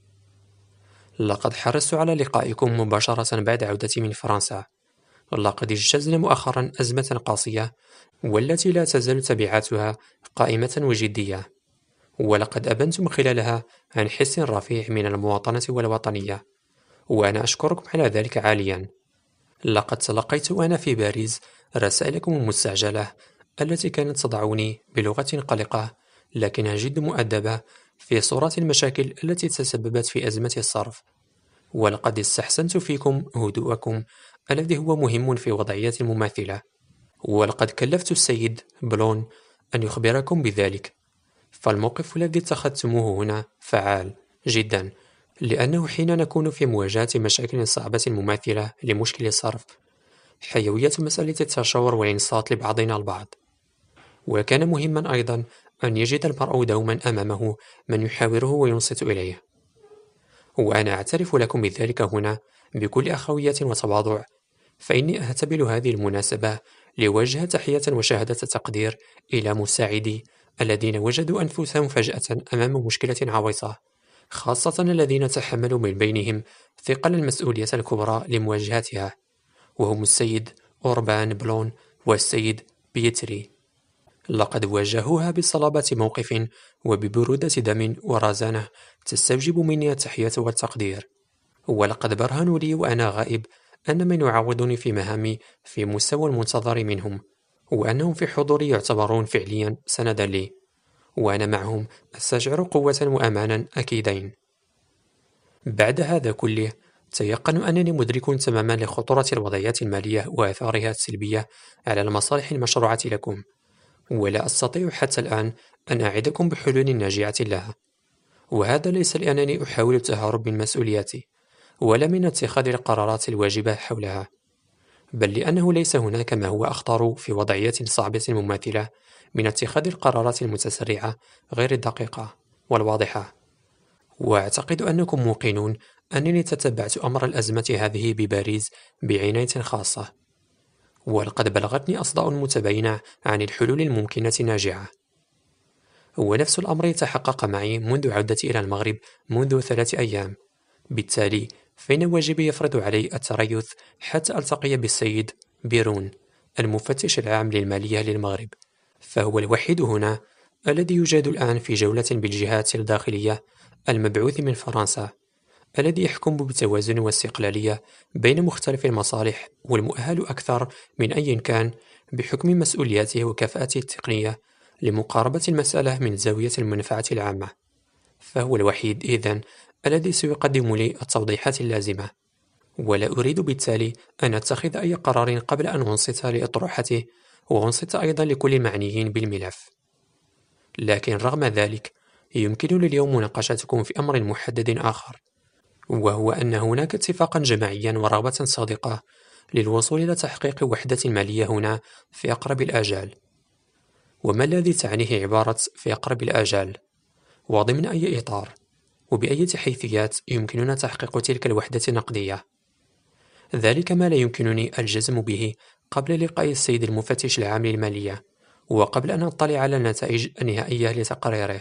لقد حرصت على لقائكم مباشرة بعد عودتي من فرنسا. لقد اجتزنا مؤخرا أزمة قاسية والتي لا تزال تبعاتها قائمة وجدية، ولقد أبنتم خلالها عن حس رفيع من المواطنة والوطنية، وأنا أشكركم على ذلك عاليا. لقد تلقيت وأنا في باريس رسائلكم المستعجلة التي كانت تضعني بلغة قلقة لكنها جد مؤدبة في صورة المشاكل التي تسببت في أزمة الصرف، ولقد استحسنت فيكم هدوءكم الذي هو مهم في وضعيات مماثلة، ولقد كلفت السيد بلون أن يخبركم بذلك. فالموقف الذي اتخذتموه هنا فعال جدا، لأنه حين نكون في مواجهة مشاكل صعبة مماثلة لمشكل الصرف، حيوية مسألة التشاور والإنصات لبعضنا البعض. وكان مهما أيضا أن يجد المرء دوما أمامه من يحاوره وينصت إليه، وأنا أعترف لكم بذلك هنا بكل أخوية وتواضع. فإني أهتبل هذه المناسبة لوجه تحية وشهادة تقدير إلى مساعدي الذين وجدوا أنفسهم فجأة أمام مشكلة عويصة، خاصة الذين تحملوا من بينهم ثقل المسؤولية الكبرى لمواجهتها، وهم السيد أوربان بلون والسيد بيتري. لقد واجهوها بصلابة موقف وببرودة دم ورزانة تستوجب مني التحية والتقدير، ولقد برهنوا لي وأنا غائب أن من يعوضني في مهامي في مستوى المنتظر منهم، وأنهم في حضوري يعتبرون فعليا سندا لي، وأنا معهم أستشعر قوة وأمانا أكيدين. بعد هذا كله تيقنوا أنني مدرك تماما لخطورة الوضعيات المالية وآثارها السلبية على المصالح المشروعة لكم، ولا أستطيع حتى الآن أن أعدكم بحلول ناجعة لها. وهذا ليس لأنني أحاول التهرب من مسؤولياتي ولا من اتخاذ القرارات الواجبة حولها، بل لأنه ليس هناك ما هو أخطر في وضعيات صعبة مماثلة من اتخاذ القرارات المتسرعة غير الدقيقة والواضحة. وأعتقد أنكم موقنون أنني تتبعت أمر الأزمة هذه بباريس بعناية خاصة، ولقد بلغتني أصداء متباينة عن الحلول الممكنة ناجعة. ونفس الأمر تحقق معي منذ عودتي إلى المغرب منذ 3 أيام. بالتالي فإن واجبي يفرض علي التريث حتى ألتقي بالسيد بيرون المفتش العام للمالية للمغرب، فهو الوحيد هنا الذي يوجد الآن في جولة بالجهات الداخلية المبعوث من فرنسا، الذي يحكم بالتوازن والاستقلالية بين مختلف المصالح، والمؤهل أكثر من أي كان بحكم مسؤولياته وكفاءته التقنية لمقاربة المسألة من زاوية المنفعة العامة. فهو الوحيد إذن الذي سيقدم لي التوضيحات اللازمة، ولا أريد بالتالي أن أتخذ أي قرار قبل أن أنصت لأطروحته وأنصت أيضا لكل المعنيين بالملف. لكن رغم ذلك يمكنني اليوم مناقشتكم في أمر محدد آخر، وهو أن هناك اتفاقا جماعيا ورغبة صادقة للوصول إلى تحقيق وحدة مالية هنا في أقرب الآجال. وما الذي تعنيه عبارة في أقرب الآجال؟ وضمن أي إطار؟ وبأية حيثيات يمكننا تحقيق تلك الوحدة النقدية؟ ذلك ما لا يمكنني الجزم به قبل لقاء السيد المفتش العام للمالية، وقبل أن أطلع على النتائج النهائية لتقريره.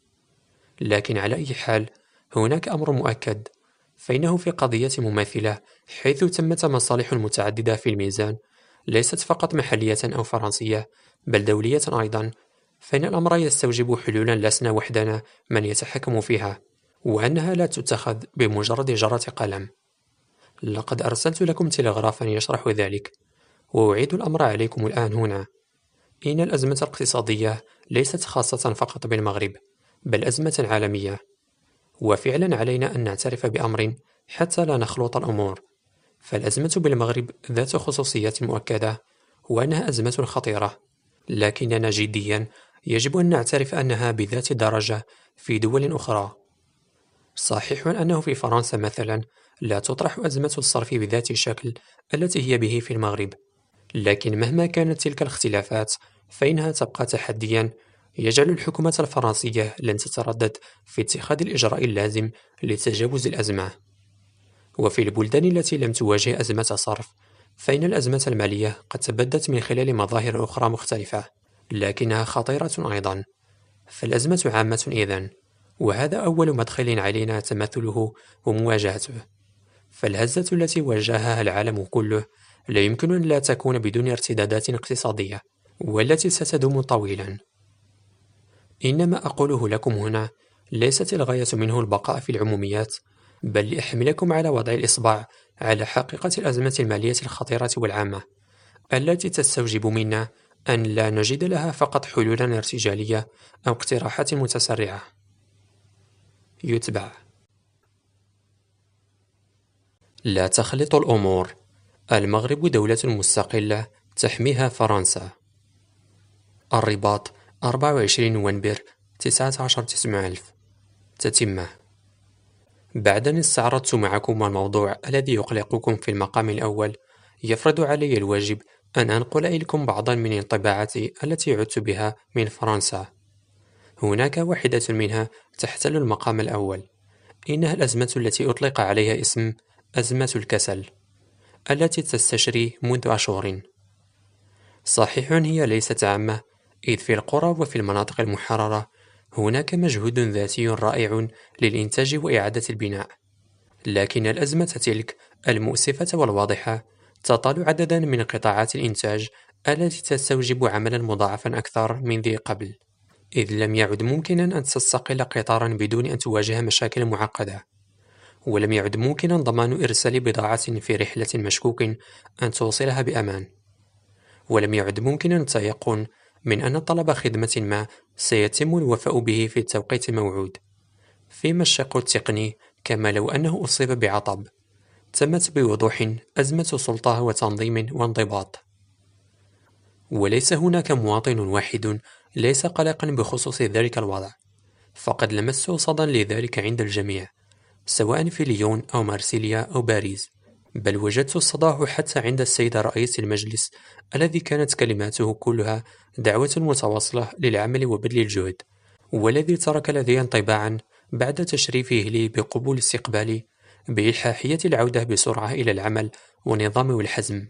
لكن على أي حال هناك أمر مؤكد، فإنه في قضية مماثلة حيث تمت مصالح متعددة في الميزان، ليست فقط محلية أو فرنسية بل دولية أيضا، فإن الأمر يستوجب حلولا لسنا وحدنا من يتحكم فيها، وأنها لا تتخذ بمجرد جرة قلم. لقد أرسلت لكم تلغرافا يشرح ذلك، وأعيد الأمر عليكم الآن هنا. إن الأزمة الاقتصادية ليست خاصة فقط بالمغرب بل أزمة عالمية، وفعلا علينا أن نعترف بأمر حتى لا نخلط الأمور، فالأزمة بالمغرب ذات خصوصيات مؤكدة وأنها أزمة خطيرة، لكننا جديا يجب أن نعترف أنها بذات درجة في دول أخرى. صحيح أنه في فرنسا مثلا لا تطرح أزمة الصرف بذات الشكل التي هي به في المغرب، لكن مهما كانت تلك الاختلافات فإنها تبقى تحديا يجعل الحكومة الفرنسية لن تتردد في اتخاذ الإجراء اللازم لتجاوز الأزمة. وفي البلدان التي لم تواجه أزمة صرف فإن الأزمة المالية قد تبدت من خلال مظاهر أخرى مختلفة، لكنها خطيرة أيضا. فالأزمة عامة إذن، وهذا أول مدخل علينا تمثله ومواجهته. فالهزة التي واجهها العالم كله لا يمكن أن لا تكون بدون ارتدادات اقتصادية، والتي ستدوم طويلا. إنما أقوله لكم هنا ليست الغاية منه البقاء في العموميات، بل لأحملكم على وضع الإصبع على حقيقة الأزمة المالية الخطيرة والعامة، التي تستوجب منا أن لا نجد لها فقط حلولا ارتجالية أو اقتراحات متسرعة. يتبع: لا تخلط الأمور. المغرب دولة مستقلة تحميها فرنسا. الرباط 24 نوفمبر 1990. تتمة: بعد أن استعرضت معكم الموضوع الذي يقلقكم في المقام الأول، يفرض علي الواجب أن أنقل إليكم بعضا من انطباعاتي التي عدت بها من فرنسا. هناك واحدة منها تحتل المقام الأول، إنها الأزمة التي أطلق عليها اسم أزمة الكسل، التي تستشري منذ أشهر. صحيح هي ليست عامة، إذ في القرى وفي المناطق المحررة هناك مجهود ذاتي رائع للإنتاج وإعادة البناء، لكن الأزمة تلك المؤسفة والواضحة تطال عددا من قطاعات الإنتاج التي تستوجب عملا مضاعفا أكثر من ذي قبل، إذ لم يعد ممكنا أن تستقل قطارا بدون أن تواجه مشاكل معقدة، ولم يعد ممكنا ضمان إرسال بضاعة في رحلة مشكوك أن توصلها بأمان، ولم يعد ممكنا التيقن من أن طلب خدمة ما سيتم الوفاء به في التوقيت الموعود. فيما الشق التقني، كما لو أنه أصيب بعطب، تمت بوضوح أزمة سلطة وتنظيم وانضباط. وليس هناك مواطن واحد ليس قلقا بخصوص ذلك الوضع، فقد لمست صدى لذلك عند الجميع، سواء في ليون أو مارسيليا أو باريس، بل وجدت الصداع حتى عند السيد رئيس المجلس الذي كانت كلماته كلها دعوة متواصلة للعمل وبذل الجهد، والذي ترك لدي انطباعا بعد تشريفه لي بقبول استقبالي بإلحاحية العودة بسرعة إلى العمل والنظام والحزم.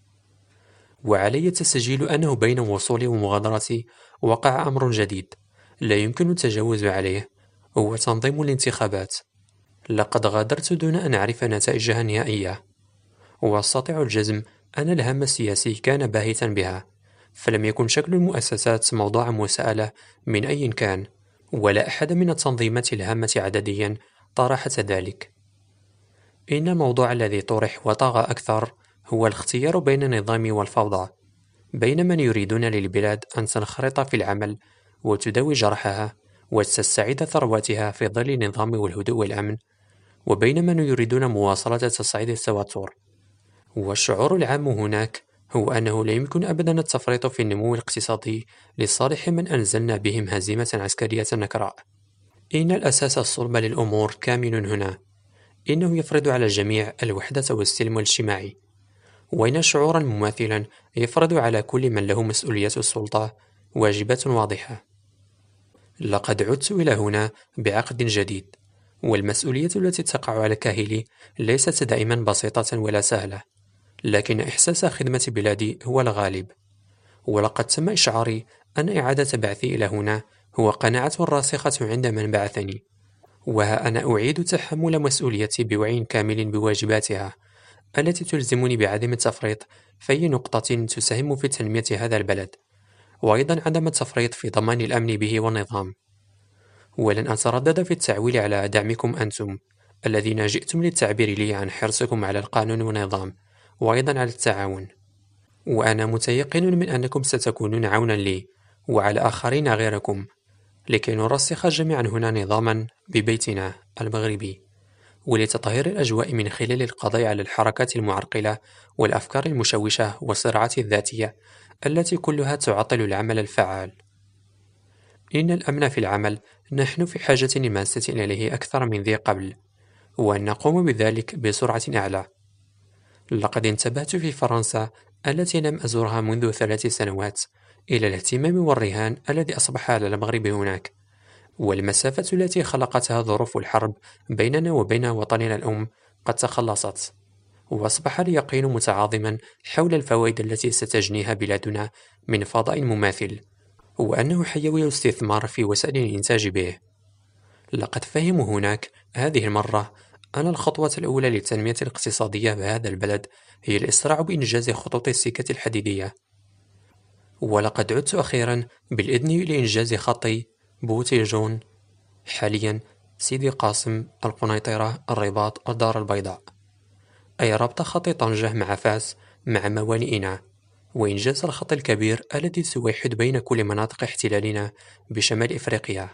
وعلي تسجيل أنه بين وصولي ومغادرتي وقع أمر جديد لا يمكن التجاوز عليه، هو تنظيم الانتخابات. لقد غادرت دون أن أعرف نتائجها النهائية، وأستطيع الجزم أن الهم السياسي كان باهتا بها، فلم يكن شكل المؤسسات موضوع مساءلة من أي كان، ولا أحد من التنظيمات الهامة عدديا طرح ذلك. إن الموضوع الذي طرح وطغى أكثر هو الاختيار بين النظام والفوضى، بين من يريدون للبلاد أن تنخرط في العمل وتداوي جرحها وتستعيد ثرواتها في ظل النظام والهدوء والأمن، وبين من يريدون مواصلة تصعيد التوتر. والشعور العام هناك هو أنه لا يمكن أبدا التفريط في النمو الاقتصادي لصالح من أنزلنا بهم هزيمة عسكرية نكراء. إن الأساس الصلب للأمور كامن هنا، إنه يفرض على الجميع الوحدة والسلم الاجتماعي، وإن شعورا مماثلا يفرض على كل من له مسؤولية السلطة واجبات واضحة. لقد عدت إلى هنا بعقد جديد، والمسؤولية التي تقع على كاهلي ليست دائما بسيطة ولا سهلة، لكن إحساس خدمة بلادي هو الغالب. ولقد تم إشعاري أن إعادة بعثي إلى هنا هو قناعة راسخة عند من بعثني، وها أنا أعيد تحمل مسؤوليتي بوعي كامل بواجباتها التي تلزمني بعدم التفريط في أي نقطة تساهم في تنمية هذا البلد، وأيضا عدم التفريط في ضمان الأمن به والنظام. ولن أتردد في التعويل على دعمكم أنتم الذين جئتم للتعبير لي عن حرصكم على القانون والنظام، وأيضا على التعاون. وأنا متيقن من أنكم ستكونون عونا لي وعلى آخرين غيركم لكي نرسخ جميعا هنا نظاما ببيتنا المغربي، ولتطهير الأجواء من خلال القضاء على الحركات المعرقلة والأفكار المشوشة والصراعات الذاتية التي كلها تعطل العمل الفعال. إن الأمن في العمل نحن في حاجة ماسة إليه أكثر من ذي قبل، وأن نقوم بذلك بسرعة أعلى. لقد انتبهت في فرنسا التي لم أزورها منذ 3 سنوات إلى الاهتمام والرهان الذي أصبح على المغرب هناك، والمسافة التي خلقتها ظروف الحرب بيننا وبين وطننا الأم قد تخلصت، وأصبح اليقين متعاظما حول الفوائد التي ستجنيها بلادنا من فضاء مماثل، وأنه حيوي الاستثمار في وسائل الإنتاج به. لقد فهموا هناك هذه المرة أن الخطوة الأولى للتنمية الاقتصادية بهذا البلد هي الإسراع بإنجاز خطوط السكة الحديدية. ولقد عدت أخيرا بالإذن لإنجاز خط بوتيجون، حاليا سيدي قاسم، القنيطرة، الرباط، الدار البيضاء، أي ربط خط طنجة مع فاس مع موانئنا، وإنجاز الخط الكبير الذي سيوحد بين كل مناطق احتلالنا بشمال إفريقيا.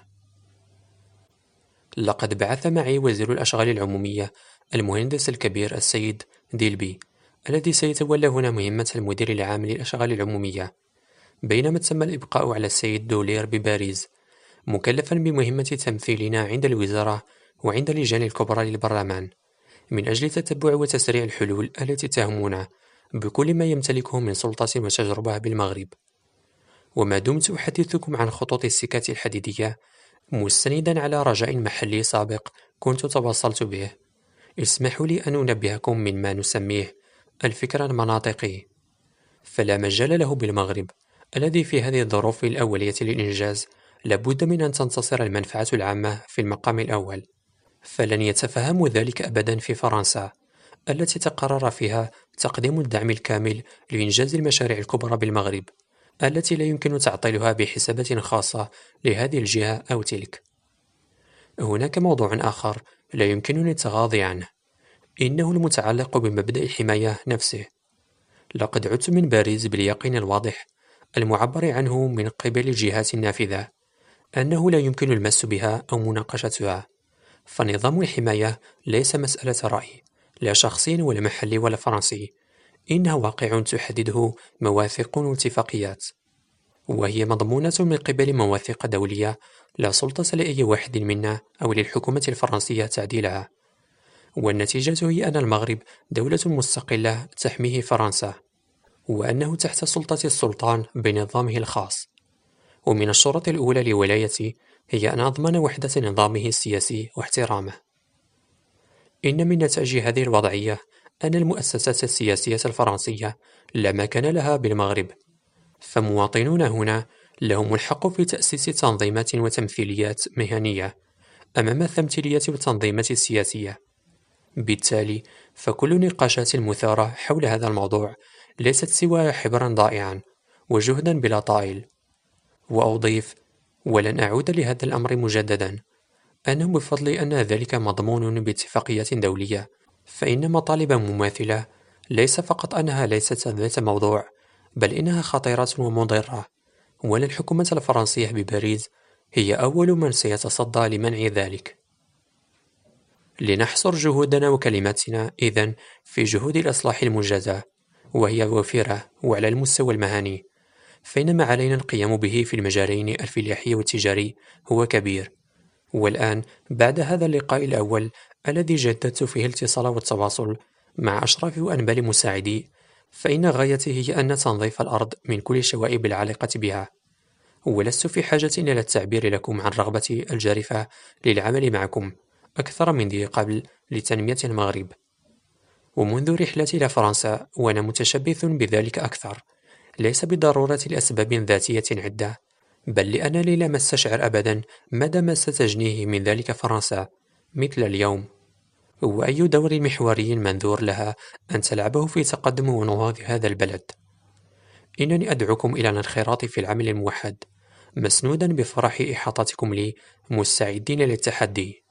لقد بعث معي وزير الأشغال العمومية المهندس الكبير السيد ديلبي، الذي سيتولى هنا مهمة المدير العام للأشغال العمومية، بينما تم الإبقاء على السيد دولير بباريس، مكلفا بمهمة تمثيلنا عند الوزارة وعند اللجان الكبرى للبرلمان، من أجل تتبع وتسريع الحلول التي تهمنا بكل ما يمتلكه من سلطة وتجربة بالمغرب. وما دمت أحدثكم عن خطوط السكة الحديدية مستندا على رجاء محلي سابق كنت توصلت به، اسمحوا لي أن أنبهكم من ما نسميه الفكر المناطقي، فلا مجال له بالمغرب الذي في هذه الظروف الأولية للإنجاز لابد من أن تنتصر المنفعة العامة في المقام الأول. فلن يتفهم ذلك أبدا في فرنسا التي تقرر فيها تقديم الدعم الكامل لإنجاز المشاريع الكبرى بالمغرب، التي لا يمكن تعطيلها بحسابات خاصة لهذه الجهة أو تلك. هناك موضوع آخر لا يمكنني التغاضي عنه، إنه المتعلق بمبدأ الحماية نفسه. لقد عدت من باريس باليقين الواضح المعبر عنه من قبل الجهات النافذة أنه لا يمكن المس بها أو مناقشتها، فنظام الحماية ليس مسألة رأي، لا شخصي ولا محلي ولا فرنسي، إنه واقع تحدده مواثيق واتفاقيات، وهي مضمونة من قبل مواثيق دولية لا سلطة لأي واحد منا أو للحكومة الفرنسية تعديلها. والنتيجة هي أن المغرب دولة مستقلة تحميه فرنسا، وأنه تحت سلطة السلطان بنظامه الخاص. ومن الشروط الأولى لولايتي هي أن أضمن وحدة نظامه السياسي واحترامه. إن من نتائج هذه الوضعية أن المؤسسات السياسية الفرنسية لا مكان لها بالمغرب، فمواطنون هنا لهم الحق في تأسيس تنظيمات وتمثيليات مهنية أمام التمثيليات والتنظيمات السياسية. بالتالي فكل نقاشات المثارة حول هذا الموضوع ليست سوى حبرا ضائعا وجهدا بلا طائل. وأضيف، ولن أعود لهذا الأمر مجددا، أنه بفضل أن ذلك مضمون باتفاقيات دولية، فإن مطالب مماثلة ليس فقط أنها ليست ذات موضوع، بل إنها خطيرة ومضرة، وأن الحكومة الفرنسية بباريس هي أول من سيتصدى لمنع ذلك. لنحصر جهودنا وكلماتنا إذن في جهود الإصلاح المنجزة، وهي وفيرة وعلى المستوى المهني، فإن ما علينا القيام به في المجالين الفلاحي والتجاري هو كبير. والآن بعد هذا اللقاء الأول الذي جددت فيه الاتصال والتواصل مع أشرف وأنبل مساعدي، فإن غايتي هي أن تنظيف الأرض من كل الشوائب العالقة بها، ولست في حاجة إلى التعبير لكم عن رغبتي الجارفة للعمل معكم أكثر من ذي قبل لتنمية المغرب. ومنذ رحلتي إلى فرنسا وأنا متشبث بذلك أكثر، ليس بالضرورة لأسباب ذاتية عدة، بل لأنني لم أستشعر أبدا مدى ما ستجنيه من ذلك فرنسا مثل اليوم، وأي دور محوري منذور لها أن تلعبه في تقدم ونهوض هذا البلد. إنني أدعوكم إلى الانخراط في العمل الموحد، مسنودا بفرح إحاطتكم لي، مستعدين للتحدي.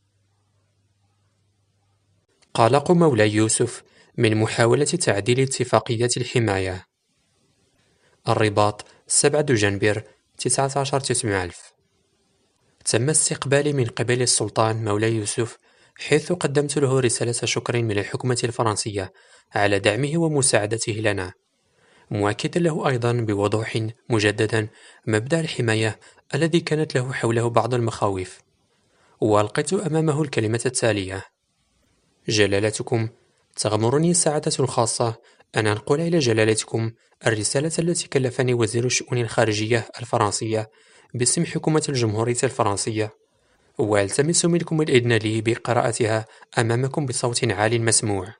قلق مولاي يوسف من محاولة تعديل اتفاقية الحماية. الرباط 7 دجنبر 19/900. تم استقبالي من قبل السلطان مولاي يوسف، حيث قدمت له رسالة شكر من الحكومة الفرنسية على دعمه ومساعدته لنا، مؤكدا له أيضا بوضوح مجددا مبدأ الحماية الذي كانت له حوله بعض المخاوف. وألقيت أمامه الكلمة التالية: جلالتكم، تغمرني سعادة خاصة أن أنقل إلى جلالتكم الرسالة التي كلفني وزير الشؤون الخارجية الفرنسية باسم حكومة الجمهورية الفرنسية، وألتمس منكم الإذن لي بقراءتها أمامكم بصوت عال مسموع.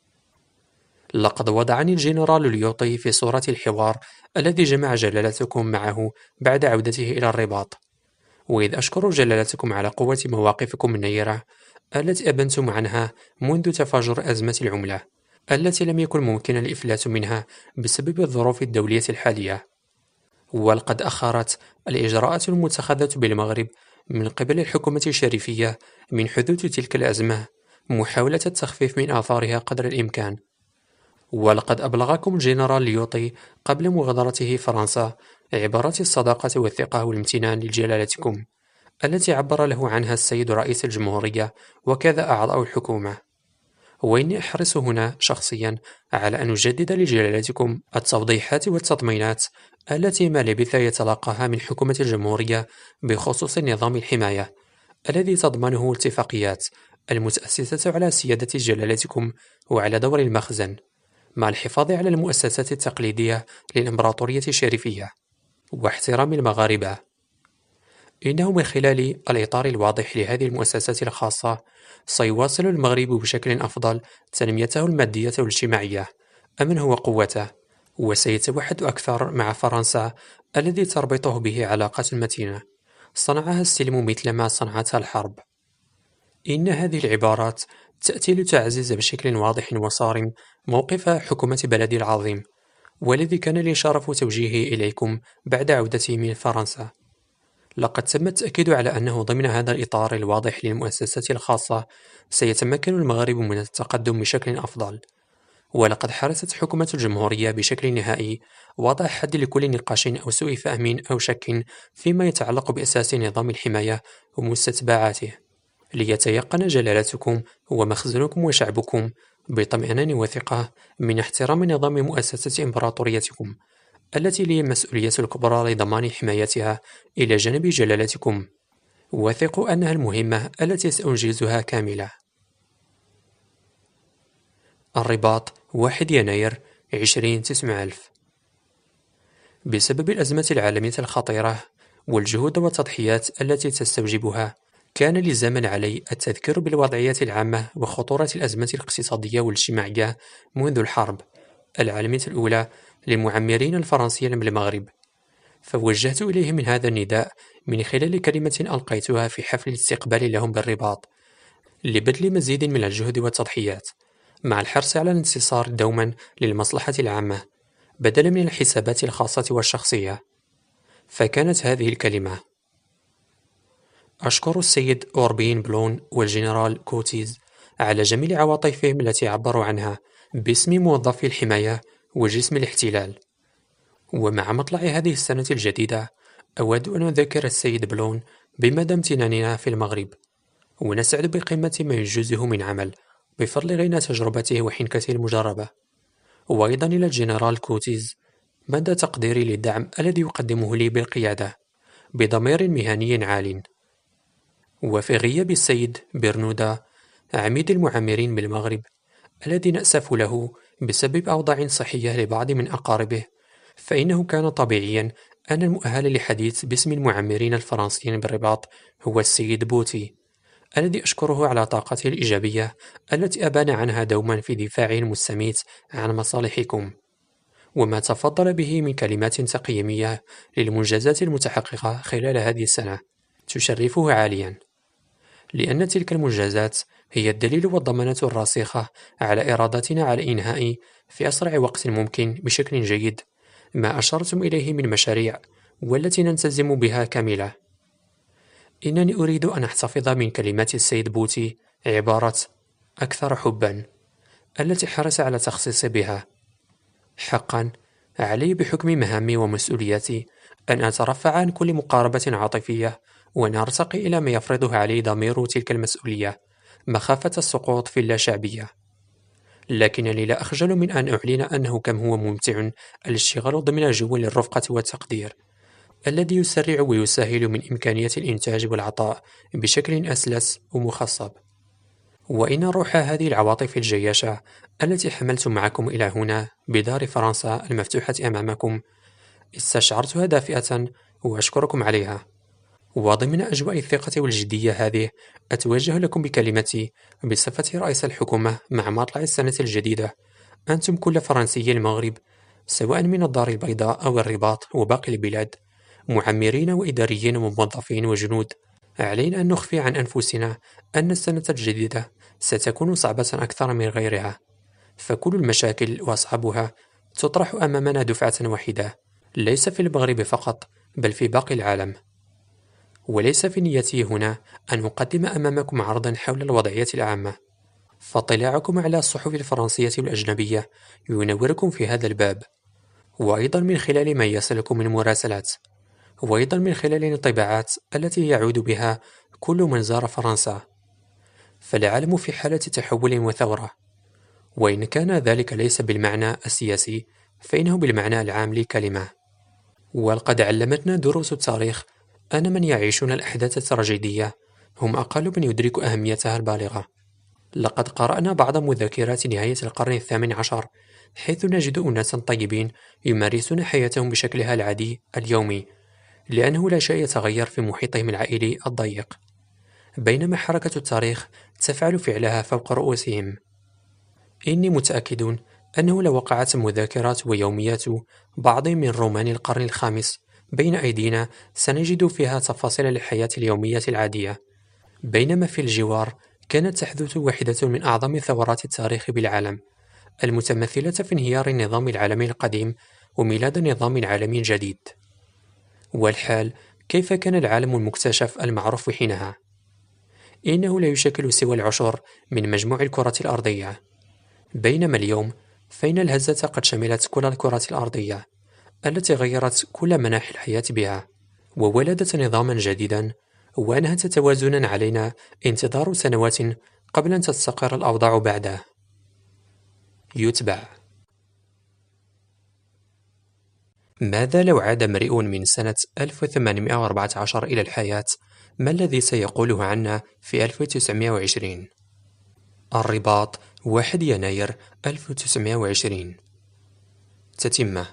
لقد وضعني الجنرال ليوطي في صورة الحوار الذي جمع جلالتكم معه بعد عودته إلى الرباط، وإذ أشكر جلالتكم على قوة مواقفكم النيرة التي أبنتم عنها منذ تفاجر أزمة العملة التي لم يكن ممكن الإفلات منها بسبب الظروف الدولية الحالية. ولقد أخرت الإجراءات المتخذة بالمغرب من قبل الحكومة الشريفية من حدوث تلك الأزمة محاولة التخفيف من آثارها قدر الإمكان. ولقد أبلغكم الجنرال ليوطي قبل مغادرته فرنسا عبارات الصداقة والثقة والامتنان لجلالتكم التي عبر له عنها السيد رئيس الجمهورية وكذا أعضاء الحكومة. وإني أحرص هنا شخصيا على أن أجدد لجلالتكم التوضيحات والتطمينات التي ما لبث يتلقاها من حكومة الجمهورية بخصوص نظام الحماية الذي تضمنه الاتفاقيات المتأسسة على سيادة جلالتكم وعلى دور المخزن، مع الحفاظ على المؤسسات التقليدية للإمبراطورية الشريفية واحترام المغاربة. إنه من خلال الإطار الواضح لهذه المؤسسات الخاصة سيواصل المغرب بشكل أفضل تنميته المادية والاجتماعية أمن هو قوته، وسيتوحد أكثر مع فرنسا الذي تربطه به علاقات متينة صنعها السلم مثلما صنعتها الحرب. إن هذه العبارات تأتي لتعزز بشكل واضح وصارم موقف حكومة بلدي العظيم، والذي كان لي شرف توجيهه إليكم بعد عودتي من فرنسا. لقد تم التأكيد على أنه ضمن هذا الإطار الواضح للمؤسسات الخاصة سيتمكن المغرب من التقدم بشكل أفضل. ولقد حرصت حكومة الجمهورية بشكل نهائي وضع حد لكل نقاش أو سوء فهم أو شك فيما يتعلق بأساس نظام الحماية ومستتبعاته، ليتيقن جلالتكم ومخزنكم وشعبكم بطمأنينة وثقة من احترام نظام مؤسسة إمبراطوريتكم التي لي المسؤولية الكبرى لضمان حمايتها إلى جانب جلالتكم. وثقوا أنها المهمة التي سأنجزها كاملة. الرباط 1 يناير 20/9/1000. بسبب الأزمة العالمية الخطيرة والجهود والتضحيات التي تستوجبها، كان لزاما علي التذكير بالوضعية العامة وخطورة الأزمة الاقتصادية والاجتماعية منذ الحرب العالمية الأولى للمعمرين الفرنسيين بالمغرب، فوجهت إليهم من هذا النداء من خلال كلمة ألقيتها في حفل الاستقبال لهم بالرباط لبذل مزيد من الجهد والتضحيات مع الحرص على الانتصار دوما للمصلحة العامة بدلا من الحسابات الخاصة والشخصية. فكانت هذه الكلمة: أشكر السيد أوربين بلون والجنرال كوتيز على جميل عواطفهم التي عبروا عنها باسم موظفي الحماية وجسم الاحتلال. ومع مطلع هذه السنة الجديدة أود أن أذكر السيد بلون بمدى امتناننا في المغرب، ونسعد بقمة ما ينجزه من عمل بفضل غنى تجربته وحنكته المجربة. وأيضا إلى الجنرال كوتيز مدى تقديري للدعم الذي يقدمه لي بالقيادة بضمير مهني عال. وفي غياب السيد برنودا عميد المعمرين بالمغرب الذي نأسف له بسبب أوضاع صحية لبعض من أقاربه، فإنه كان طبيعيا أن المؤهل للحديث باسم المعمرين الفرنسيين بالرباط هو السيد بوتي، الذي أشكره على طاقته الإيجابية التي أبان عنها دوما في دفاعه المستميت عن مصالحكم، وما تفضل به من كلمات تقييمية للمنجزات المتحققة خلال هذه السنة تشرفه عاليا، لأن تلك المنجزات هي الدليل والضمانة الراسخة على إرادتنا على إنهاء في أسرع وقت ممكن بشكل جيد ما أشرتم إليه من مشاريع والتي نلتزم بها كاملة. إنني أريد أن أحتفظ من كلمات السيد بوتي عبارة أكثر حبا التي حرص على تخصيصي بها. حقا علي بحكم مهامي ومسؤولياتي أن أترفع عن كل مقاربة عاطفية وأن أرتقي إلى ما يفرضه علي ضمير تلك المسؤولية مخافة السقوط في اللاشعبية. لكنني لا أخجل من أن أعلن أنه كم هو ممتع الاشتغال ضمن جو للرفقة والتقدير، الذي يسرع ويسهل من إمكانية الإنتاج والعطاء بشكل أسلس ومخصب. وإن روح هذه العواطف الجياشة التي حملت معكم إلى هنا بدار فرنسا المفتوحة أمامكم استشعرتها دافئة، وأشكركم عليها. وضمن أجواء الثقة والجدية هذه أتوجه لكم بكلمتي بصفة رئيس الحكومة مع مطلع السنة الجديدة. أنتم كل فرنسي المغرب، سواء من الدار البيضاء أو الرباط وباقي البلاد، معمرين وإداريين وموظفين وجنود، علينا أن نخفي عن أنفسنا أن السنة الجديدة ستكون صعبة أكثر من غيرها، فكل المشاكل وأصحابها تطرح أمامنا دفعة واحدة، ليس في المغرب فقط بل في باقي العالم. وليس في نيتي هنا أن أقدم أمامكم عرضا حول الوضعية العامة، فاطلاعكم على الصحف الفرنسية والأجنبية ينوركم في هذا الباب، وأيضا من خلال ما يصلكم من مراسلات، وأيضا من خلال الانطباعات التي يعود بها كل من زار فرنسا. فالعالم في حالة تحول وثورة، وإن كان ذلك ليس بالمعنى السياسي فإنه بالمعنى العام للكلمة. ولقد علمتنا دروس التاريخ أن من يعيشون الأحداث التراجيدية هم أقل من يدرك أهميتها البالغة. لقد قرأنا بعض مذكرات نهاية القرن الثامن عشر، حيث نجد أناسا طيبين يمارسون حياتهم بشكلها العادي اليومي، لأنه لا شيء يتغير في محيطهم العائلي الضيق، بينما حركة التاريخ تفعل فعلها فوق رؤوسهم. إني متأكد أنه لو وقعت مذاكرات ويوميات بعض من رومان القرن الخامس بين أيدينا سنجد فيها تفاصيل الحياة اليومية العادية، بينما في الجوار كانت تحدث واحدة من أعظم ثورات التاريخ بالعالم، المتمثلة في انهيار النظام العالمي القديم وميلاد نظام عالمي جديد. والحال كيف كان العالم المكتشف المعروف حينها؟ إنه لا يشكل سوى العشر من مجموع الكرة الأرضية، بينما اليوم فإن الهزة قد شملت كل الكرة الأرضية التي غيرت كل مناحي الحياة بها، وولدت نظاما جديدا، وأنهت توازنا علينا انتظار سنوات قبل أن تستقر الأوضاع بعده. يتبع: ماذا لو عاد امرئ من سنة 1814 إلى الحياة؟ ما الذي سيقوله عنا في 1920؟ الرباط، 1 يناير 1920. تتمة: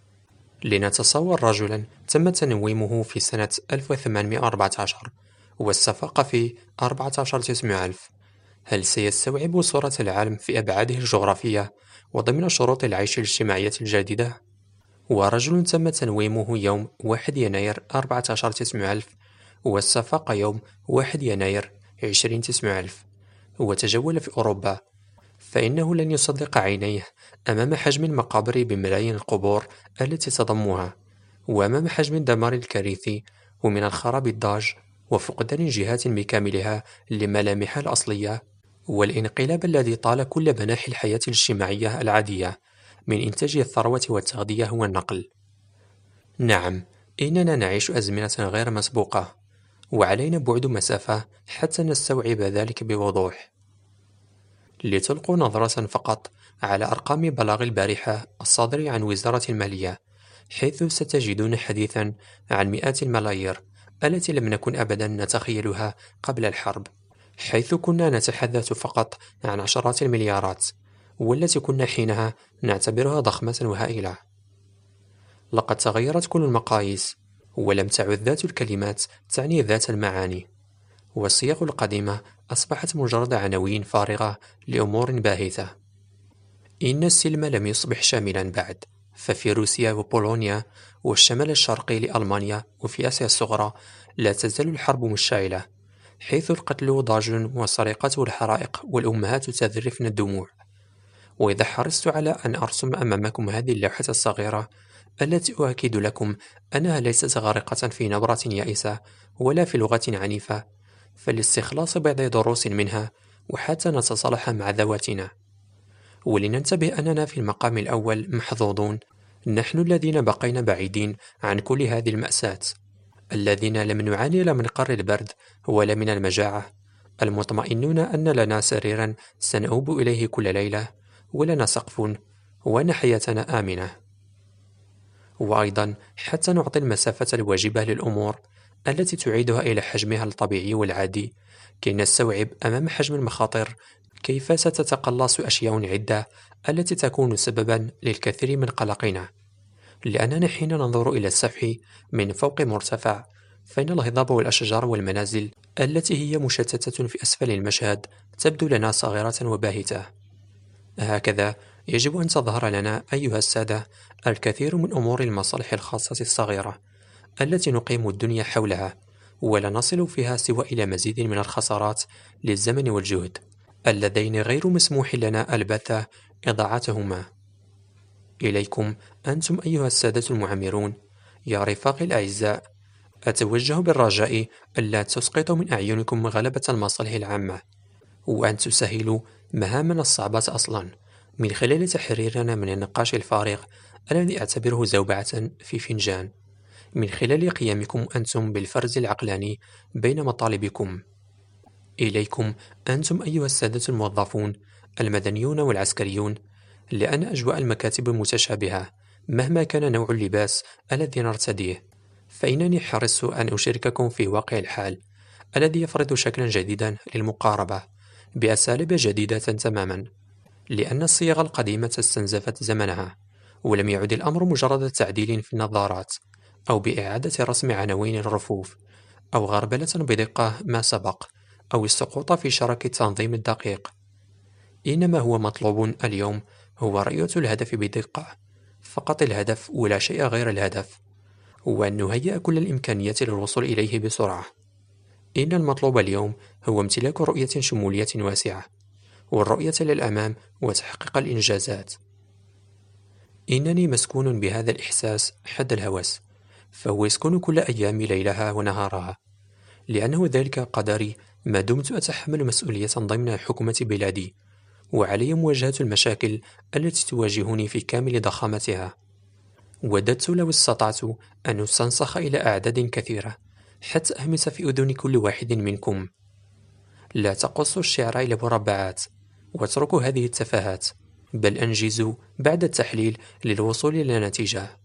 لنتصور رجلا تم تنويمه في سنة 1814 والصفاق في 14,900. هل سيستوعب صورة العالم في أبعاده الجغرافية وضمن شروط العيش الاجتماعية الجديدة؟ ورجل تم تنويمه يوم 1 يناير 14,900 والصفاق يوم 1 يناير 20,900 وتجول في أوروبا، فإنه لن يصدق عينيه أمام حجم المقابر بملايين القبور التي تضمها، وأمام حجم الدمار الكارثي ومن الخراب الضاج وفقدان جهات بكاملها لملامحها الأصلية، والانقلاب الذي طال كل مناحي الحياة الاجتماعية العادية من إنتاج الثروة والتغذية والنقل. نعم، إننا نعيش أزمنة غير مسبوقة، وعلينا بعد مسافة حتى نستوعب ذلك بوضوح. لتلقوا نظرة فقط على أرقام بلاغ البارحة الصادر عن وزارة المالية، حيث ستجدون حديثا عن مئات الملايير التي لم نكن أبدا نتخيلها قبل الحرب، حيث كنا نتحدث فقط عن عشرات المليارات، والتي كنا حينها نعتبرها ضخمة وهائلة. لقد تغيرت كل المقاييس، ولم تعد ذات الكلمات تعني ذات المعاني، والصيغ القديمة أصبحت مجرد عناوين فارغة لأمور باهتة. إن السلم لم يصبح شاملا بعد، ففي روسيا وبولونيا والشمال الشرقي لألمانيا وفي آسيا الصغرى لا تزال الحرب مشتعلة، حيث القتل ضاج والسرقة والحرائق والأمهات تذرفن الدموع. وإذا حرصت على أن أرسم أمامكم هذه اللوحة الصغيرة التي أؤكد لكم أنها ليست غارقة في نبرة يائسة ولا في لغة عنيفة، فلاستخلاص بعض دروس منها وحتى نتصالح مع ذواتنا، ولننتبه أننا في المقام الأول محظوظون، نحن الذين بقينا بعيدين عن كل هذه المأساة، الذين لم نعاني لا من قر البرد ولا من المجاعة، المطمئنون أن لنا سريرا سنؤوب إليه كل ليلة، ولنا سقف، وأن حياتنا آمنة. وأيضا حتى نعطي المسافة الواجبة للأمور التي تعيدها إلى حجمها الطبيعي والعادي، كي نستوعب أمام حجم المخاطر كيف ستتقلص أشياء عدة التي تكون سببا للكثير من قلقنا. لأننا حين ننظر إلى السفح من فوق مرتفع، فإن الهضاب والأشجار والمنازل التي هي مشتتة في أسفل المشهد تبدو لنا صغيرة وباهتة. هكذا يجب أن تظهر لنا أيها السادة الكثير من أمور المصالح الخاصة الصغيرة التي نقيم الدنيا حولها، ولا نصل فيها سوى إلى مزيد من الخسارات للزمن والجهد اللذين غير مسموح لنا البتة إضاعتهما. إليكم أنتم أيها السادة المعمرون، يا رفاقي الأعزاء، أتوجه بالرجاء ألا تسقطوا من أعينكم غلبة المصالح العامة، وأن تسهلوا مهامنا الصعبة أصلا من خلال تحريرنا من النقاش الفارغ الذي أعتبره زوبعة في فنجان، من خلال قيامكم أنتم بالفرز العقلاني بين مطالبكم. إليكم أنتم أيها السادة الموظفون المدنيون والعسكريون، لأن أجواء المكاتب متشابهة مهما كان نوع اللباس الذي نرتديه، فإنني حرصت أن أشارككم في واقع الحال الذي يفرض شكلا جديدا للمقاربة بأساليب جديدة تماما، لأن الصيغ القديمة استنزفت زمنها، ولم يعد الأمر مجرد تعديل في النظارات أو بإعادة رسم عناوين الرفوف أو غربلة بدقة ما سبق أو السقوط في شرك التنظيم الدقيق. إنما هو مطلوب اليوم هو رؤية الهدف بدقة، فقط الهدف ولا شيء غير الهدف، وأن نهيئ كل الإمكانيات للوصول إليه بسرعة. إن المطلوب اليوم هو امتلاك رؤية شمولية واسعة، والرؤية للأمام وتحقيق الإنجازات. إنني مسكون بهذا الإحساس حد الهوس، فهو يسكن كل أيام ليلها ونهارها، لأنه ذلك قدري ما دمت أتحمل مسؤولية ضمن حكومة بلادي، وعلي مواجهة المشاكل التي تواجهني في كامل ضخامتها. وددت لو استطعت أن أستنسخ إلى أعداد كثيرة حتى أهمس في أذن كل واحد منكم: لا تقصوا الشعر إلى مربعات، واتركوا هذه التفاهات، بل أنجزوا بعد التحليل للوصول إلى نتيجة.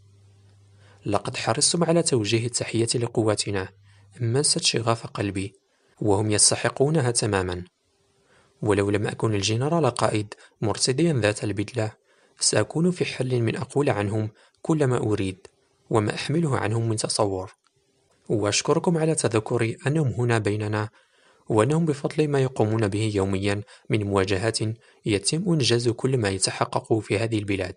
لقد حرصتم على توجيه التحية لقواتنا، مست شغاف قلبي، وهم يستحقونها تماما. ولو لم أكن الجنرال قائد مرتديا ذات البدلة، سأكون في حل من أقول عنهم كل ما أريد وما أحمله عنهم من تصور. وأشكركم على تذكري أنهم هنا بيننا، وأنهم بفضل ما يقومون به يوميا من مواجهات يتم إنجاز كل ما يتحقق في هذه البلاد.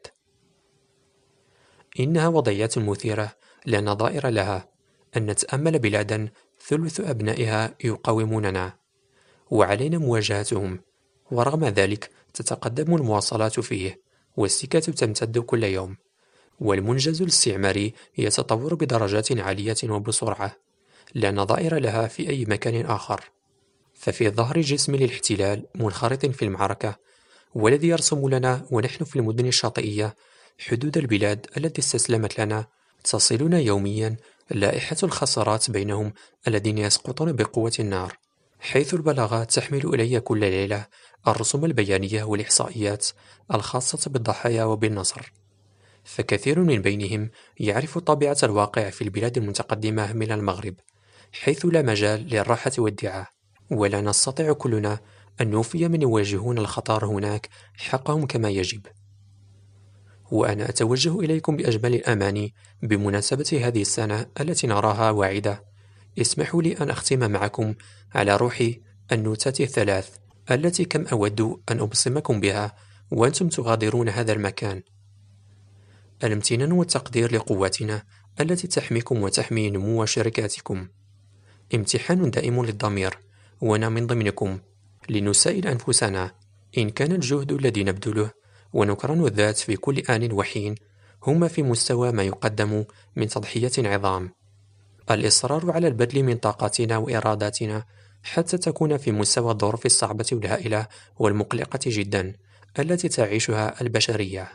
إنها وضعيات مثيرة لا نظائر لها، أن نتأمل بلادا ثلث أبنائها يقاوموننا، وعلينا مواجهتهم، ورغم ذلك تتقدم المواصلات فيه، والسكة تمتد كل يوم، والمنجز الاستعماري يتطور بدرجات عالية وبسرعة لا نظائر لها في أي مكان آخر. ففي ظهر جسم الاحتلال منخرط في المعركة، والذي يرسم لنا ونحن في المدن الشاطئية حدود البلاد التي استسلمت لنا، تصلنا يوميا لائحة الخسارات بينهم الذين يسقطون بقوة النار، حيث البلاغات تحمل إلي كل ليلة الرسوم البيانية والإحصائيات الخاصة بالضحايا وبالنصر. فكثير من بينهم يعرف طبيعة الواقع في البلاد المتقدمة من المغرب، حيث لا مجال للراحة والدعاء، ولا نستطيع كلنا أن نوفي من يواجهون الخطر هناك حقهم كما يجب. وأنا أتوجه إليكم بأجمل الأماني بمناسبة هذه السنة التي نراها واعدة. اسمحوا لي أن أختم معكم على روح النوتات الثلاث التي كم أود أن أبصمكم بها وأنتم تغادرون هذا المكان. الامتنان والتقدير لقواتنا التي تحميكم وتحمي نمو شركاتكم. امتحان دائم للضمير، وأنا من ضمنكم، لنسائل أنفسنا إن كان الجهد الذي نبذله ونكران الذات في كل آن وحين هما في مستوى ما يقدم من تضحية عظام. الإصرار على البذل من طاقاتنا وإراداتنا حتى تكون في مستوى الظروف الصعبة والهائلة والمقلقة جدا التي تعيشها البشرية.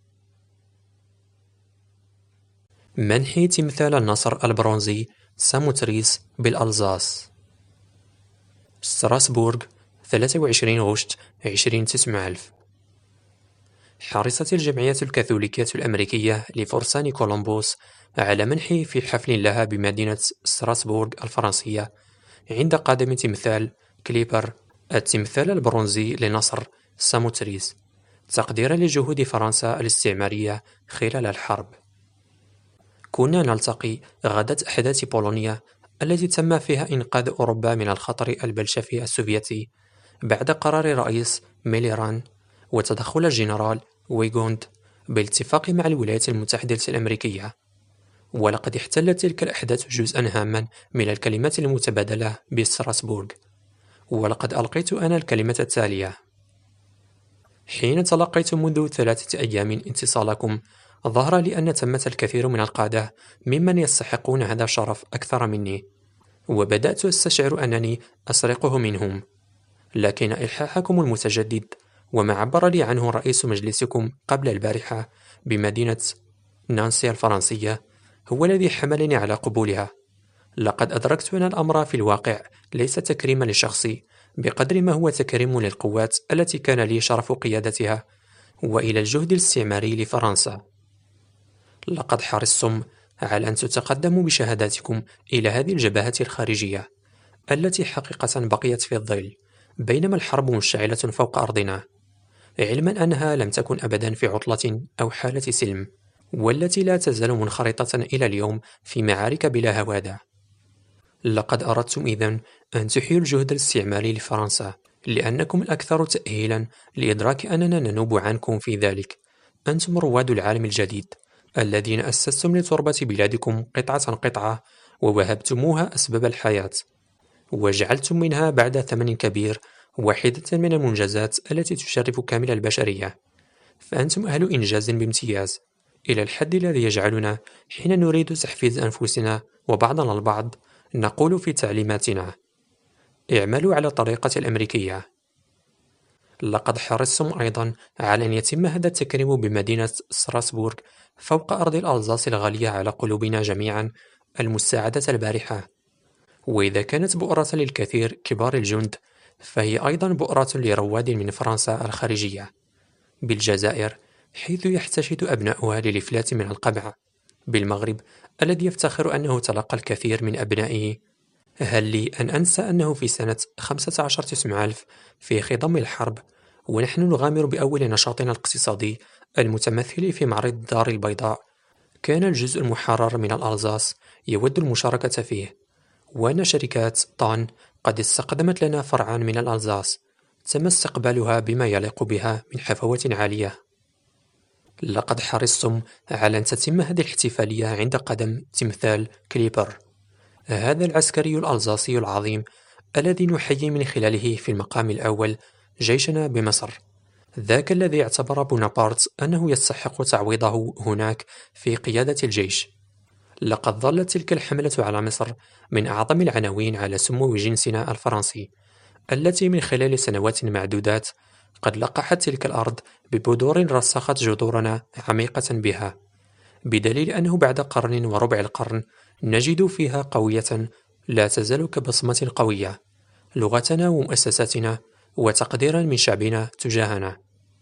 منحي تمثال النصر البرونزي ساموتريس بالألزاس. ستراسبورغ 23 غشت 20 9000. حرصت الجمعية الكاثوليكية الأمريكية لفرسان كولومبوس على منحه في حفل لها بمدينة ستراسبورغ الفرنسية عند قدم تمثال كليبر، التمثال البرونزي لنصر ساموتريس، تقديرا لجهود فرنسا الاستعمارية خلال الحرب. كنا نلتقي غداة أحداث بولونيا التي تم فيها إنقاذ أوروبا من الخطر البلشفي السوفيتي بعد قرار رئيس ميليران وتدخل الجنرال ويغوند بالاتفاق مع الولايات المتحدة الأمريكية. ولقد احتلت تلك الأحداث جزءا هاما من الكلمات المتبادلة بستراسبورغ، ولقد ألقيت أنا الكلمة التالية: حين تلقيت منذ 3 أيام اتصالكم، ظهر لي أن ثمة الكثير من القادة ممن يستحقون هذا الشرف أكثر مني، وبدأت أستشعر أنني أسرقه منهم. لكن إلحاحكم المتجدد وما عبر لي عنه رئيس مجلسكم قبل البارحة بمدينة نانسي الفرنسية هو الذي حملني على قبولها. لقد أدركت أن الأمر في الواقع ليس تكريما لشخصي بقدر ما هو تكريم للقوات التي كان لي شرف قيادتها، وإلى الجهد الاستعماري لفرنسا. لقد حرصتم على أن تتقدموا بشهاداتكم إلى هذه الجبهة الخارجية التي حقيقة بقيت في الظل بينما الحرب مشتعلة فوق أرضنا، علما أنها لم تكن أبدا في عطلة أو حالة سلم، والتي لا تزال منخرطة إلى اليوم في معارك بلا هوادة. لقد أردتم إذن أن تحيوا الجهد الاستعماري لفرنسا لأنكم الأكثر تأهيلا لإدراك أننا ننوب عنكم في ذلك. أنتم رواد العالم الجديد الذين أسستم لتربة بلادكم قطعة قطعة ووهبتموها أسباب الحياة، وجعلتم منها بعد ثمن كبير واحدة من المنجزات التي تشرف كامل البشرية. فأنتم أهل إنجاز بامتياز إلى الحد الذي يجعلنا حين نريد تحفيز أنفسنا وبعضنا البعض نقول في تعليماتنا: اعملوا على الطريقة الأمريكية. لقد حرصتم أيضا على أن يتم هذا التكريم بمدينة ستراسبورغ فوق أرض الألزاس الغالية على قلوبنا جميعا المستعدة البارحة. وإذا كانت بؤرة للكثير كبار الجند، فهي أيضا بؤرة لرواد من فرنسا الخارجية بالجزائر، حيث يحتشد أبناؤها للإفلات من القمع، بالمغرب الذي يفتخر أنه تلقى الكثير من أبنائه. هل لي أن أنسى أنه في سنة 15/900 في خضم الحرب ونحن نغامر بأول نشاطنا الاقتصادي المتمثل في معرض الدار البيضاء، كان الجزء المحرر من الألزاس يود المشاركة فيه، وأن شركات طان قد استقدمت لنا فرعا من الألزاس تم استقبالها بما يليق بها من حفوة عالية. لقد حرصتم على أن تتم هذه الاحتفالية عند قدم تمثال كليبر، هذا العسكري الألزاسي العظيم الذي نحيي من خلاله في المقام الأول جيشنا بمصر، ذاك الذي اعتبر بونابرت أنه يستحق تعويضه هناك في قيادة الجيش. لقد ظلت تلك الحملة على مصر من أعظم العناوين على سمو جنسنا الفرنسي، التي من خلال سنوات معدودات قد لقحت تلك الأرض ببذور رسخت جذورنا عميقة بها، بدليل أنه بعد قرن وربع القرن نجد فيها قوية لا تزال كبصمة قوية لغتنا ومؤسساتنا وتقديرا من شعبنا تجاهنا.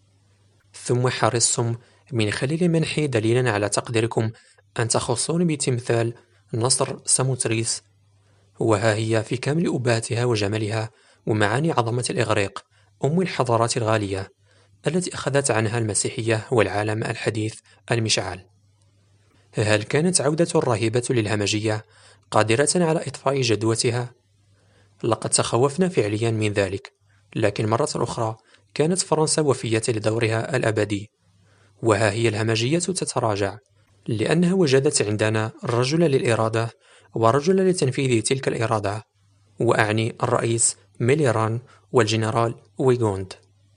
ثم حرصتم من خلال منحي دليلا على تقديركم أن تخصون بتمثال نصر ساموتريس، وها هي في كامل أبهتها وجمالها ومعاني عظمة الإغريق، أم الحضارات الغالية التي أخذت عنها المسيحية والعالم الحديث المشعل. هل كانت عودة الرهيبة للهمجية قادرة على إطفاء جدوتها؟ لقد تخوفنا فعليا من ذلك، لكن مرة أخرى كانت فرنسا وفية لدورها الأبدي، وها هي الهمجية تتراجع لأنها وجدت عندنا رجل للإرادة ورجل لتنفيذ تلك الإرادة، وأعني الرئيس ميليران والجنرال ويغوند.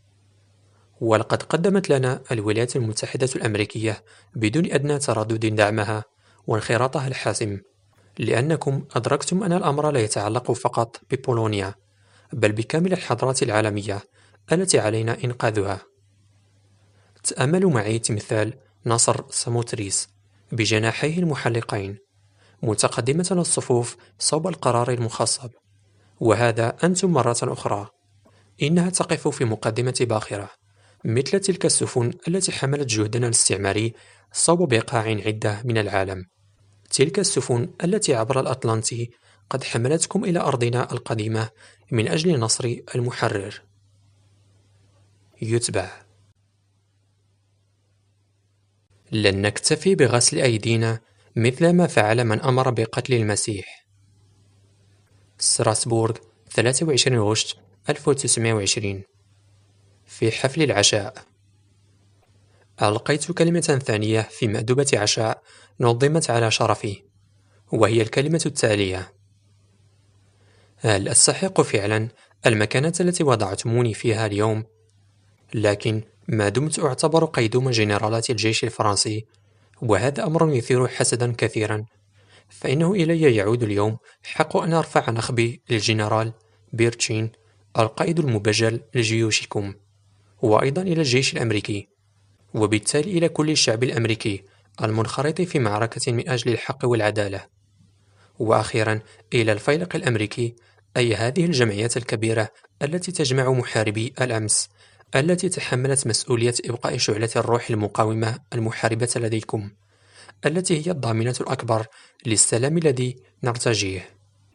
ولقد قدمت لنا الولايات المتحدة الأمريكية بدون أدنى تردد دعمها وانخراطها الحاسم، لأنكم أدركتم أن الأمر لا يتعلق فقط ببولونيا بل بكامل الحضارات العالمية التي علينا إنقاذها. تأملوا معي تمثال نصر ساموتريس بجناحيه المحلقين متقدمة الصفوف صوب القرار المخصب، وهذا أنتم مرة أخرى. إنها تقف في مقدمة باخرة مثل تلك السفن التي حملت جهدنا الاستعماري صوب بقاع عدة من العالم. تلك السفن التي عبر الأطلنطي قد حملتكم إلى أرضنا القديمة من أجل نصر المحرر. يتبع. لن نكتفي بغسل أيدينا مثل ما فعل من أمر بقتل المسيح. ستراسبورغ 23 غشت 1920. في حفل العشاء ألقيت كلمة ثانية في مأدبة عشاء نظمت على شرفي، وهي الكلمة التالية: هل أستحق فعلا المكانة التي وضعتموني فيها اليوم؟ لكن ما دمت أعتبر قيدوم جنرالات الجيش الفرنسي، وهذا أمر يثير حسدا كثيرا، فإنه إلي يعود اليوم حق أن أرفع نخبي للجنرال بيرتشين القائد المبجل لجيوشكم، وأيضا إلى الجيش الأمريكي، وبالتالي إلى كل الشعب الأمريكي المنخرط في معركة من أجل الحق والعدالة. وأخيرا إلى الفيلق الأمريكي، أي هذه الجمعية الكبيرة التي تجمع محاربي الأمس، التي تحملت مسؤولية إبقاء شعلة الروح المقاومة المحاربة لديكم، التي هي الضامنة الأكبر للسلام الذي نرتجيه.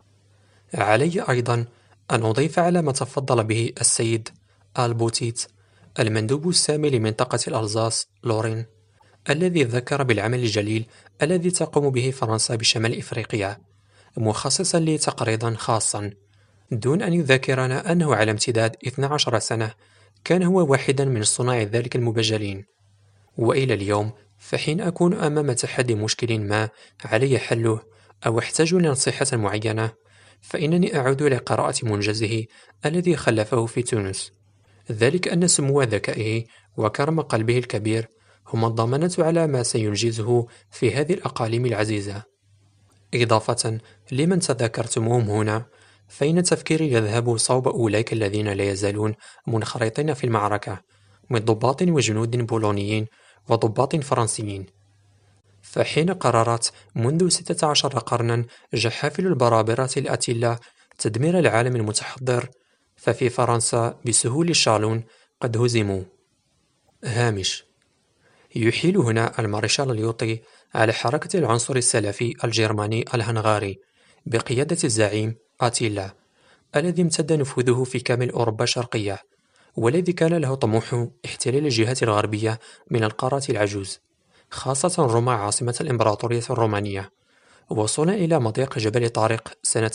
علي أيضا أن أضيف على ما تفضل به السيد آلبوتيت المندوب السامي لمنطقة الألزاس لورين، الذي ذكر بالعمل الجليل الذي تقوم به فرنسا بشمال إفريقيا، مخصصا لي تقريضا خاصا، دون أن يذكرنا أنه على امتداد 12 سنة كان هو واحدا من صناع ذلك المبجلين. وإلى اليوم فحين أكون أمام تحدي مشكل ما علي حله أو أحتاج لنصيحة معينة، فإنني أعود لقراءة منجزه الذي خلفه في تونس، ذلك أن سمو ذكائه وكرم قلبه الكبير هما الضمانة على ما سينجزه في هذه الأقاليم العزيزة. إضافة لمن تذكرتموهم هنا، فإن تفكيري يذهب صوب أولئك الذين لا يزالون منخرطين في المعركة من ضباط وجنود بولونيين وضباط فرنسيين. فحين قررت منذ 16 قرنا جحافل البرابرة الأتلة تدمير العالم المتحضر، ففي فرنسا بسهول الشالون قد هزموا. هامش: يحيل هنا المارشال ليوطي على حركة العنصر السلفي الجرماني الهنغاري بقيادة الزعيم أتيلا، الذي امتد نفوذه في كامل أوروبا الشرقية، والذي كان له طموح احتلال الجهات الغربية من القارة العجوز، خاصة روما عاصمة الإمبراطورية الرومانية، وصولا إلى مضيق جبل طارق سنة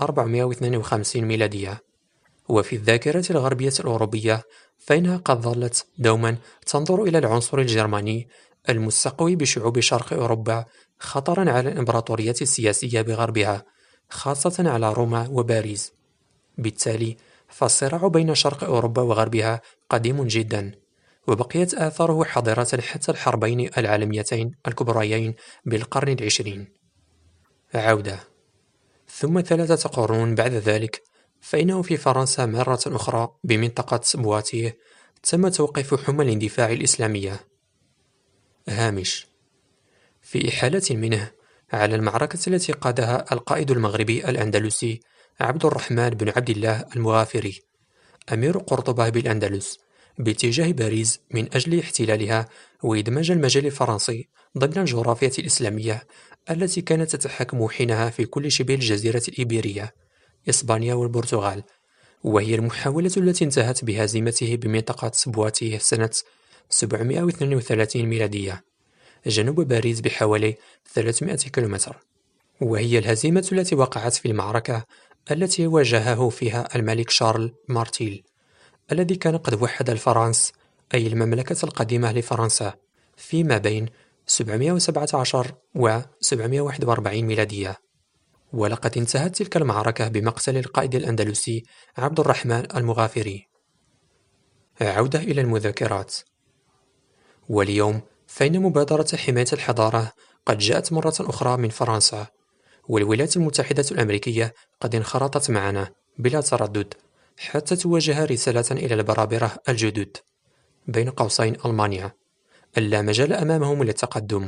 452 ميلادية. وفي الذاكرة الغربية الأوروبية فإنها قد ظلت دوما تنظر إلى العنصر الجرماني المستقوي بشعوب شرق أوروبا خطرا على الإمبراطورية السياسية بغربها، خاصة على روما وباريس. بالتالي فالصراع بين شرق أوروبا وغربها قديم جدا، وبقيت آثاره حاضرة حتى الحربين العالميتين الكبريين بالقرن العشرين. عودة. ثم 3 قرون بعد ذلك، فإنه في فرنسا مرة أخرى بمنطقة بواتيه تم توقيف حمى الاندفاع الإسلامية. هامش: في إحالة منه على المعركة التي قادها القائد المغربي الأندلسي عبد الرحمن بن عبد الله المغافري أمير قرطبة بالأندلس باتجاه باريس من أجل احتلالها وإدماج المجال الفرنسي ضمن الجغرافيا الإسلامية التي كانت تتحكم حينها في كل شبه الجزيرة الإيبيرية، إسبانيا والبرتغال، وهي المحاولة التي انتهت بهزيمته بمنطقة بواتيه سنة 732 ميلادية جنوب باريس بحوالي 300 كيلومتر، وهي الهزيمة التي وقعت في المعركة التي واجهه فيها الملك شارل مارتيل، الذي كان قد وحد الفرنس أي المملكة القديمة لفرنسا فيما بين 717 و 741 ميلادية. ولقد انتهت تلك المعركة بمقتل القائد الأندلسي عبد الرحمن المغافري. عودة إلى المذكرات. واليوم فإن مبادرة حماية الحضارة قد جاءت مرة أخرى من فرنسا، والولايات المتحدة الأمريكية قد انخرطت معنا بلا تردد حتى توجه رسالة إلى البرابرة الجدد بين قوسين ألمانيا ألا مجال أمامهم للتقدم.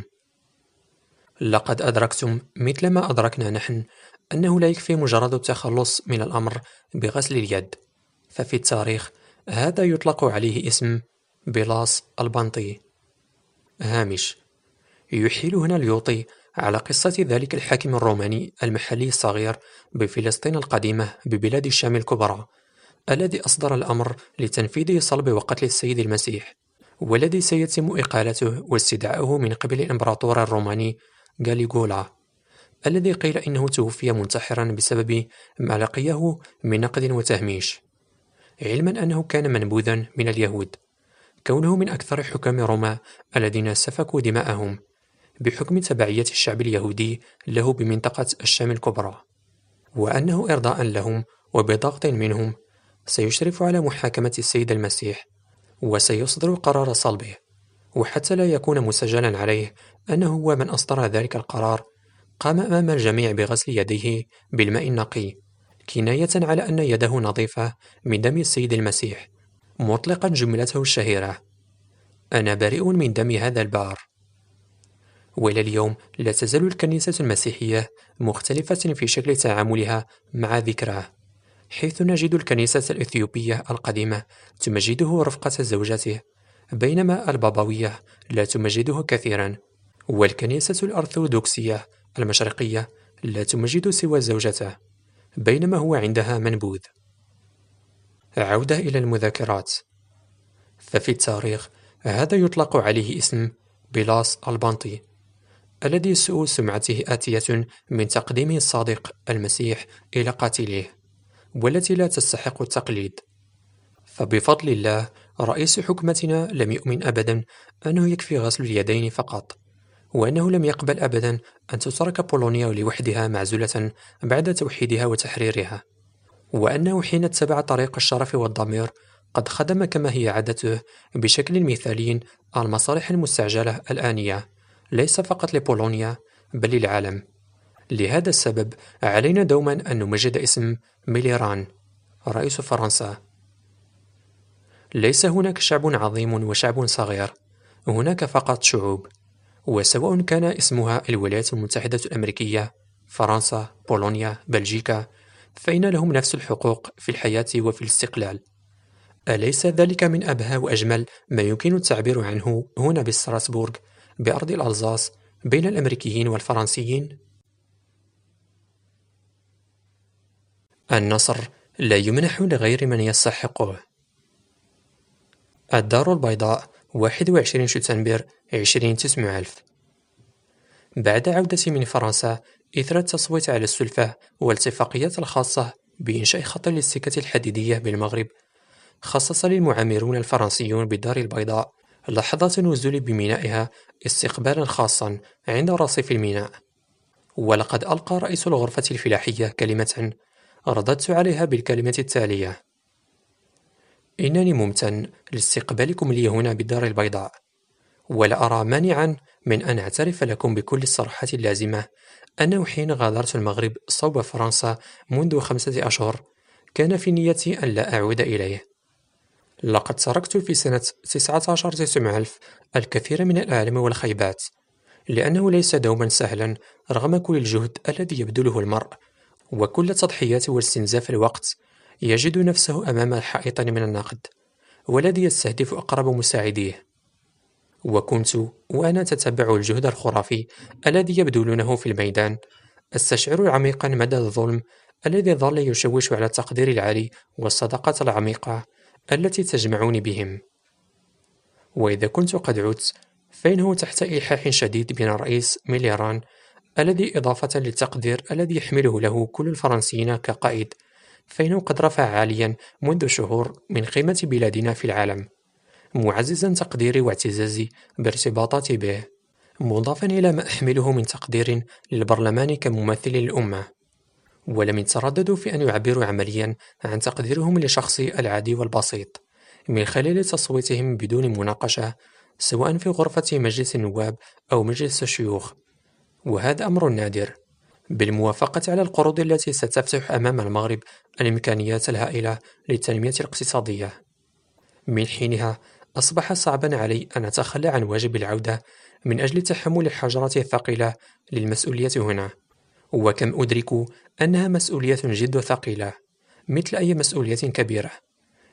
لقد أدركتم مثل ما أدركنا نحن أنه لا يكفي مجرد التخلص من الأمر بغسل اليد، ففي التاريخ هذا يطلق عليه اسم بلاس البنطي. هامش: يحيل هنا اليوطي على قصة ذلك الحاكم الروماني المحلي الصغير بفلسطين القديمة ببلاد الشام الكبرى، الذي أصدر الأمر لتنفيذ صلب وقتل السيد المسيح، والذي سيتم إقالته واستدعائه من قبل الإمبراطور الروماني غاليغولا، الذي قيل إنه توفي منتحرا بسبب ما لقيه من نقد وتهميش، علما أنه كان منبوذا من اليهود، كونه من أكثر حكام روما الذين سفكوا دماءهم بحكم تبعية الشعب اليهودي له بمنطقة الشام الكبرى، وأنه إرضاء لهم وبضغط منهم سيشرف على محاكمة السيد المسيح وسيصدر قرار صلبه، وحتى لا يكون مسجلا عليه أنه هو من أصدر ذلك القرار، قام أمام الجميع بغسل يديه بالماء النقي، كناية على أن يده نظيفة من دم السيد المسيح، مطلقا جملته الشهيرة: أنا بريء من دم هذا البار. وإلى اليوم لا تزال الكنيسة المسيحية مختلفة في شكل تعاملها مع ذكراه، حيث نجد الكنيسة الإثيوبية القديمة تمجده رفقة زوجته، بينما البابوية لا تمجده كثيرا، والكنيسة الأرثوذكسية المشرقية لا تمجد سوى زوجته، بينما هو عندها منبوذ. عودة إلى المذكرات. ففي التاريخ هذا يطلق عليه اسم بلاس البنطي، الذي سوء سمعته آتية من تقديمه الصادق المسيح إلى قاتليه، والتي لا تستحق التقليد. فبفضل الله رئيس حكمتنا لم يؤمن أبدا أنه يكفي غسل اليدين فقط، وأنه لم يقبل أبدا أن تترك بولونيا لوحدها معزولة بعد توحيدها وتحريرها، وأنه حين اتبع طريق الشرف والضمير قد خدم كما هي عادته بشكل مثالي المصالح المستعجلة الآنية، ليس فقط لبولونيا بل للعالم. لهذا السبب علينا دوما أن نمجد اسم ميليران رئيس فرنسا. ليس هناك شعب عظيم وشعب صغير، هناك فقط شعوب، وسواء كان اسمها الولايات المتحدة الأمريكية، فرنسا، بولونيا، بلجيكا، فإن لهم نفس الحقوق في الحياة وفي الاستقلال. أليس ذلك من أبهى وأجمل ما يمكن التعبير عنه هنا بستراسبورغ بأرض الألزاس بين الأمريكيين والفرنسيين؟ النصر لا يمنح لغير من يستحقه. الدار البيضاء 21 شتنبر 20/9000. بعد عودتي من فرنسا إثر التصويت على السلفة والاتفاقيات الخاصة بإنشاء خط الاستكة الحديدية بالمغرب، خصص للمعمرون الفرنسيون بالدار البيضاء لحظة النزول بمينائها استقبالا خاصا عند رصيف الميناء. ولقد ألقى رئيس الغرفة الفلاحية كلمة رددت عليها بالكلمة التالية: إنني ممتن لاستقبالكم لي هنا بالدار البيضاء، ولا أرى مانعا من أن أعترف لكم بكل الصراحة اللازمة أنه حين غادرت المغرب صوب فرنسا منذ 5 أشهر كان في نيتي أن لا أعود إليه. لقد تركت في سنة 19/9000 الكثير من الآلام والخيبات، لأنه ليس دوما سهلا رغم كل الجهد الذي يبذله المرء وكل التضحيات واستنزاف الوقت، يجد نفسه أمام حائط من النقد والذي يستهدف أقرب مساعديه. وكنت وأنا أتتبع الجهد الخرافي الذي يبذلونه في الميدان أستشعر عميقا مدى الظلم الذي ظل يشوش على التقدير العالي والصداقة العميقة التي تجمعني بهم. وإذا كنت قد عدت فإنه تحت إلحاح شديد من الرئيس ميليران، الذي إضافة للتقدير الذي يحمله له كل الفرنسيين كقائد، فإنه قد رفع عاليا منذ شهور من قيمة بلادنا في العالم، معززا تقديري واعتزازي بارتباطاتي به، مضافا إلى ما أحمله من تقدير للبرلمان كممثل للأمة. ولم يترددوا في أن يعبروا عمليا عن تقديرهم لشخصي العادي والبسيط من خلال تصويتهم بدون مناقشة، سواء في غرفة مجلس النواب أو مجلس الشيوخ، وهذا أمر نادر، بالموافقة على القروض التي ستفتح أمام المغرب الإمكانيات الهائلة للتنمية الاقتصادية. من حينها أصبح صعبا علي أن أتخلى عن واجب العودة من أجل تحمل الحجرات الثقيلة للمسؤولية هنا، وكم أدرك أنها مسؤولية جد ثقيلة مثل أي مسؤولية كبيرة،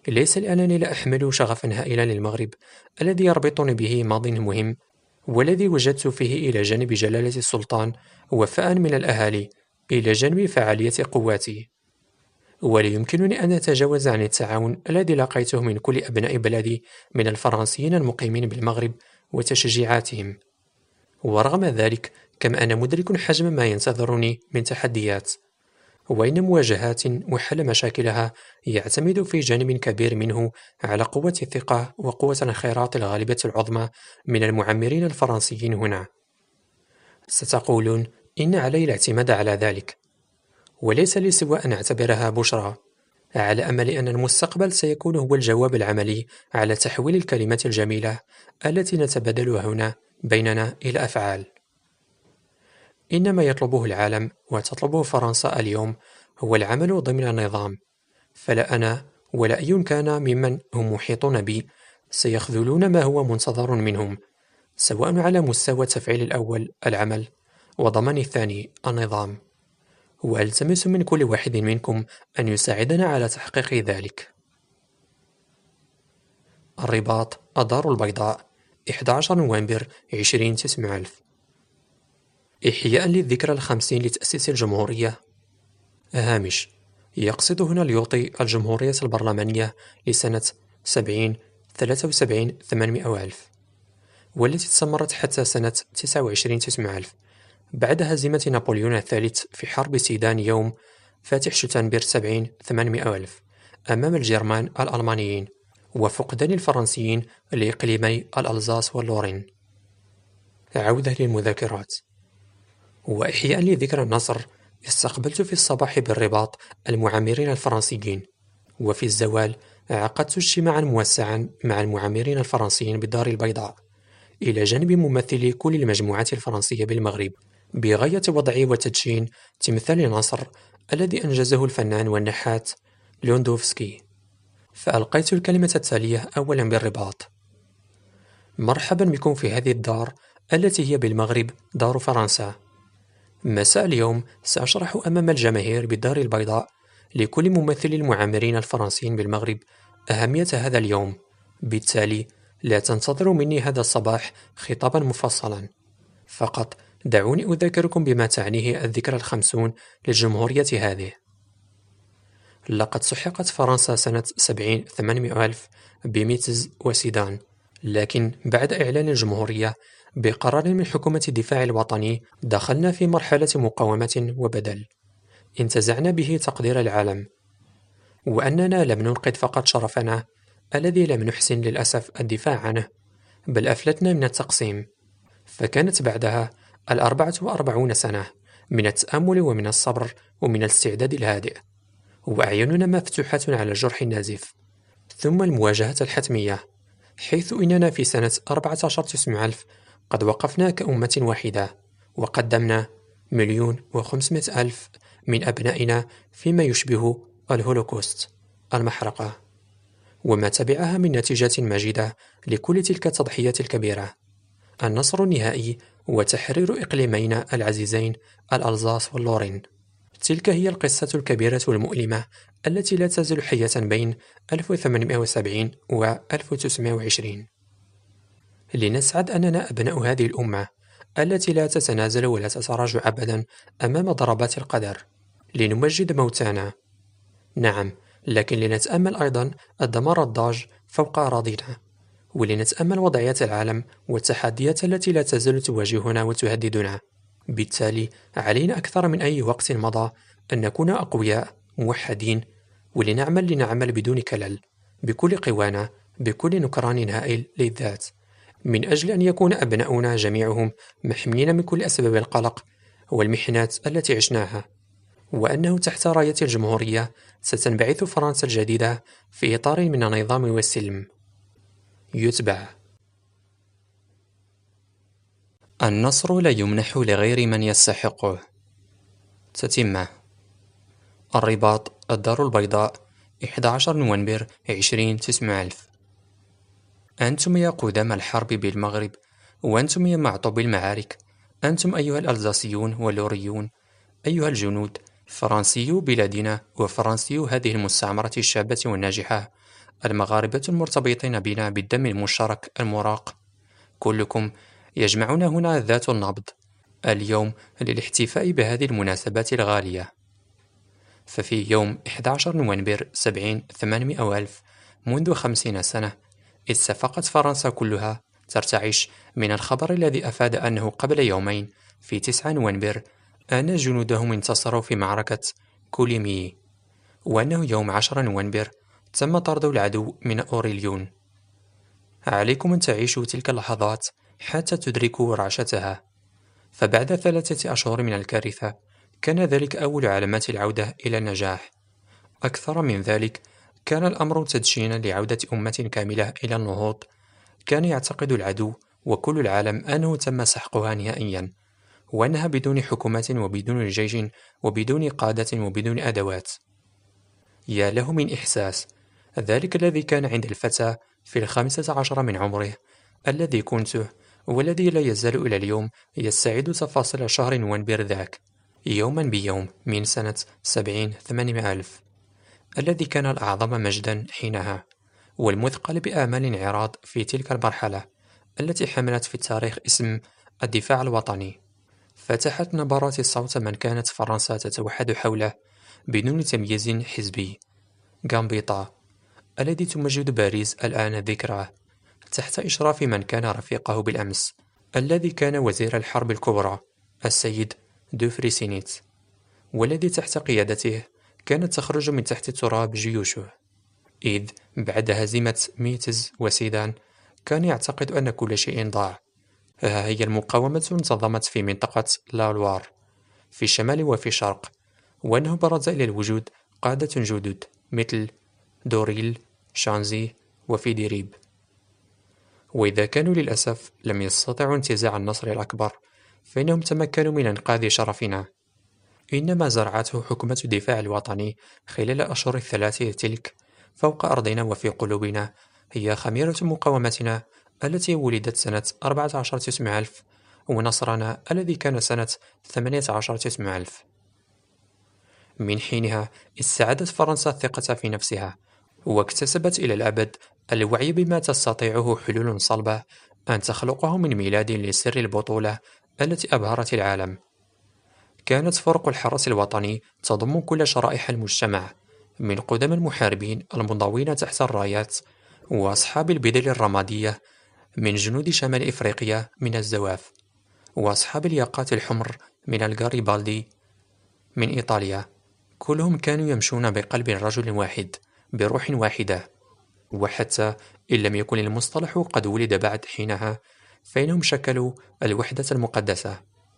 ليس لأنني لا أحمل شغفا هائلا للمغرب الذي يربطني به ماض مهم، والذي وجدت فيه إلى جانب جلالة السلطان وفاء من الأهالي إلى جانب فعالية قواتي. ولا يمكنني أن أتجاوز عن التعاون الذي لقيته من كل أبناء بلادي من الفرنسيين المقيمين بالمغرب وتشجيعاتهم. ورغم ذلك، كما أنا مدرك حجم ما ينتظرني من تحديات، وإن مواجهات وحل مشاكلها يعتمد في جانب كبير منه على قوة الثقة وقوة الانخراط الغالبة العظمى من المعمرين الفرنسيين هنا. ستقولون إن علي الاعتماد على ذلك، وليس لي سوى أن أعتبرها بشرى، على أمل أن المستقبل سيكون هو الجواب العملي على تحويل الكلمات الجميلة التي نتبادلها هنا بيننا إلى أفعال. إن ما يطلبه العالم وتطلبه فرنسا اليوم هو العمل ضمن نظام، فلا أنا ولا أي كان ممن هم محيطون بي سيخذلون ما هو منتظر منهم، سواء على مستوى تفعيل الأول العمل وضمان الثاني النظام. وألتمس من كل واحد منكم أن يساعدنا على تحقيق ذلك. الرباط، الدار البيضاء، 11 نوفمبر 20/900. إحياء للذكرى 50 لتأسيس الجمهورية. هامش: يقصد هنا اليوطي الجمهورية البرلمانية لسنة 70 73 800 ألف، والتي استمرت حتى سنة 29/900 بعد هزيمة نابليون الثالث في حرب سيدان يوم فاتح شتنبر 70 800 ألف أمام الجرمان الألمانيين، وفقدان الفرنسيين لإقليمي الألزاس واللورين. عودة للمذاكرات. وإحياء لذكرى النصر، استقبلت في الصباح بالرباط المعمرين الفرنسيين، وفي الزوال عقدت اجتماعا موسعا مع المعمرين الفرنسيين بالدار البيضاء إلى جانب ممثلي كل المجموعات الفرنسية بالمغرب، بغاية وضع وتدشين تمثال النصر الذي أنجزه الفنان والنحات لوندوفسكي. فألقيت الكلمة التالية أولا بالرباط: مرحبا بكم في هذه الدار التي هي بالمغرب دار فرنسا. مساء اليوم سأشرح أمام الجماهير بالدار البيضاء لكل ممثلي المعمرين الفرنسيين بالمغرب أهمية هذا اليوم، بالتالي لا تنتظروا مني هذا الصباح خطابا مفصلا، فقط دعوني أذكركم بما تعنيه الذكرى 50 للجمهورية هذه. لقد سحقت فرنسا سنة 70 800 ألف بميتز وسيدان، لكن بعد إعلان الجمهورية بقرار من حكومة الدفاع الوطني دخلنا في مرحلة مقاومة وبدل انتزعنا به تقدير العالم، وأننا لم ننقذ فقط شرفنا الذي لم نحسن للأسف الدفاع عنه، بل أفلتنا من التقسيم. فكانت بعدها 44 سنة من التأمل ومن الصبر ومن الاستعداد الهادئ، وأعيننا مفتوحة على الجرح النازف، ثم المواجهة الحتمية، حيث إننا في سنة 14/900 قد وقفنا كأمة واحدة، وقدمنا 1,500,000 من أبنائنا فيما يشبه الهولوكوست، المحرقة، وما تبعها من نتيجات مجيدة لكل تلك التضحيات الكبيرة: النصر النهائي وتحرير إقليمينا العزيزين الألزاس واللورين. تلك هي القصة الكبيرة والمؤلمة التي لا تزال حية بين 1870 و 1920. لنسعد أننا أبناء هذه الأمة التي لا تتنازل ولا تتراجع أبدا أمام ضربات القدر، لنمجد موتانا. نعم، لكن لنتأمل أيضا الدمار الضاج فوق أراضينا، ولنتأمل وضعية العالم والتحديات التي لا تزال تواجهنا وتهددنا. بالتالي علينا أكثر من أي وقت مضى أن نكون أقوياء موحدين، لنعمل بدون كلل، بكل قوانا، بكل نكران هائل للذات، من أجل أن يكون أبناؤنا جميعهم محميين من كل أسباب القلق والمحنات التي عشناها، وأنه تحت راية الجمهورية ستنبعث فرنسا الجديدة في إطار من النظام والسلم. يتبع. النصر لا يمنح لغير من يستحقه. تتمة. الرباط، الدار البيضاء، 11 نوفمبر 20/900. أنتم يا قدام الحرب بالمغرب، وأنتم يا معطوب المعارك، أنتم أيها الألزاسيون واللوريون، أيها الجنود، فرنسيو بلادنا وفرنسيو هذه المستعمرة الشابة والناجحة، المغاربة المرتبطين بنا بالدم المشترك المراق، كلكم يجمعنا هنا ذات النبض اليوم للاحتفاء بهذه المناسبات الغالية. ففي يوم 11 نوفمبر 800 ألف، منذ 50 سنة، اتفقت فرنسا كلها ترتعش من الخبر الذي أفاد أنه قبل يومين في 9 نوفمبر أن جنودهم انتصروا في معركة كوليميي، وأنه يوم 10 نوفمبر تم طرد العدو من أوريليون. عليكم أن تعيشوا تلك اللحظات حتى تدركوا رعشتها، فبعد 3 أشهر من الكارثة كان ذلك أول علامات العودة إلى النجاح. أكثر من ذلك، كان الأمر تدشينا لعودة أمة كاملة إلى النهوض. كان يعتقد العدو وكل العالم أنه تم سحقها نهائيا، وأنها بدون حكومة وبدون جيش وبدون قادة وبدون أدوات. يا له من إحساس، ذلك الذي كان عند الفتى في 15 من عمره، الذي كنته والذي لا يزال إلى اليوم يستعيد تفاصيل شهر نوفمبر ذاك يوما بيوم من سنة 800 ألف، الذي كان الأعظم مجدا حينها والمثقل بآمال انعراض في تلك المرحلة التي حملت في التاريخ اسم الدفاع الوطني. فتحت نبرات الصوت من كانت فرنسا تتوحد حوله بدون تمييز حزبي. غامبيطا الذي تمجد باريس الآن ذكراه تحت إشراف من كان رفيقه بالأمس، الذي كان وزير الحرب الكبرى السيد دوفريسينيت، والذي تحت قيادته كانت تخرج من تحت التراب جيوشه، إذ بعد هزيمة ميتز وسيدان كان يعتقد أن كل شيء ضاع. ها هي المقاومة انتظمت في منطقة لالوار في الشمال وفي الشرق، وأنه برز إلى الوجود قادة جدد مثل دوريل، شانزي، وفيديريب. وإذا كانوا للأسف لم يستطيعوا انتزاع النصر الأكبر، فإنهم تمكنوا من إنقاذ شرفنا. إنما زرعته حكومة الدفاع الوطني خلال الأشهر الثلاثة تلك فوق أرضنا وفي قلوبنا هي خميرة مقاومتنا التي ولدت سنة 14 ألف، ونصرنا الذي كان سنة 18 ألف. من حينها استعادت فرنسا الثقة في نفسها، واكتسبت إلى الأبد الوعي بما تستطيعه حلول صلبة أن تخلقه من ميلاد لسر البطولة التي أبهرت العالم. كانت فرق الحرس الوطني تضم كل شرائح المجتمع، من قدم المحاربين المنضوين تحت الرايات وأصحاب البدل الرمادية من جنود شمال إفريقيا من الزواف، وأصحاب الياقات الحمر من الغاريبالدي من إيطاليا. كلهم كانوا يمشون بقلب رجل واحد بروح واحدة، وحتى إن لم يكن المصطلح قد ولد بعد حينها، فإنهم شكلوا الوحدة المقدسة.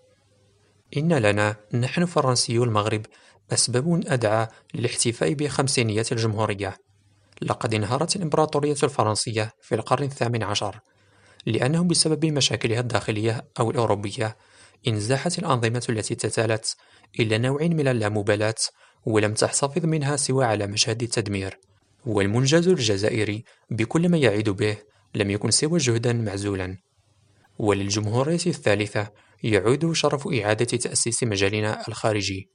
إن لنا نحن فرنسيو المغرب أسباب أدعى للاحتفاء بخمسينية الجمهورية. لقد انهارت الإمبراطورية الفرنسية في القرن ال18، لأنه بسبب مشاكلها الداخلية أو الأوروبية انزاحت الأنظمة التي تتالت إلى نوع من اللامبالاة، ولم تحتفظ منها سوى على مشهد التدمير. والمنجز الجزائري بكل ما يعيد به لم يكن سوى جهدا معزولا. وللجمهورية الثالثة يعود شرف إعادة تأسيس مجالنا الخارجي.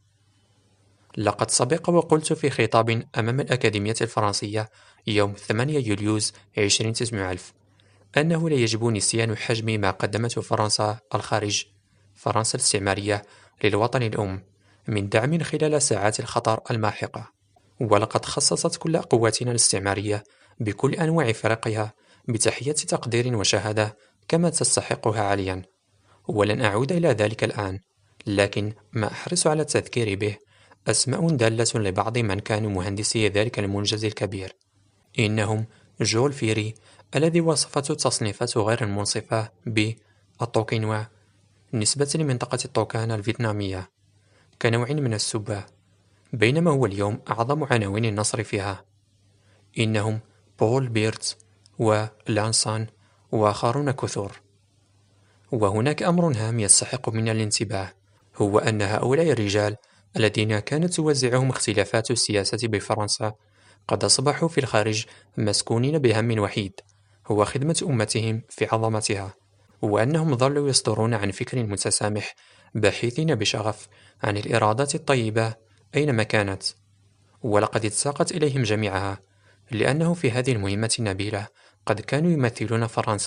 لقد سبق وقلت في خطاب أمام الأكاديمية الفرنسية يوم 8 يوليوز 20 ألف أنه لا يجب نسيان حجم ما قدمته فرنسا الخارج، فرنسا الاستعمارية، للوطن الأم من دعم خلال ساعات الخطر الماحقة. ولقد خصصت كل قواتنا الاستعمارية بكل أنواع فرقها بتحية تقدير وشهادة كما تستحقها عاليا. ولن أعود إلى ذلك الآن، لكن ما أحرص على التذكير به أسماء دالة لبعض من كانوا مهندسي ذلك المنجز الكبير. إنهم جول فيري الذي وصفته التصنيفات غير المنصفة بالطوكينوا نسبة لمنطقة الطوكان الفيتنامية كنوع من السبة، بينما هو اليوم أعظم عناوين النصر فيها. إنهم بول بيرتز ولانسان وآخرون كثر. وهناك أمر هام يستحق منا الانتباه، هو أن هؤلاء الرجال الذين كانت توزعهم اختلافات السياسة بفرنسا قد أصبحوا في الخارج مسكونين بهم وحيد، هو خدمة أمتهم في عظمتها، وأنهم ظلوا يصدرون عن فكر متسامح باحثين بشغف عن الإرادات الطيبة أينما كانت. ولقد اتساقت إليهم جميعها لأنه في هذه المهمة النبيلة قد كانوا يمثلون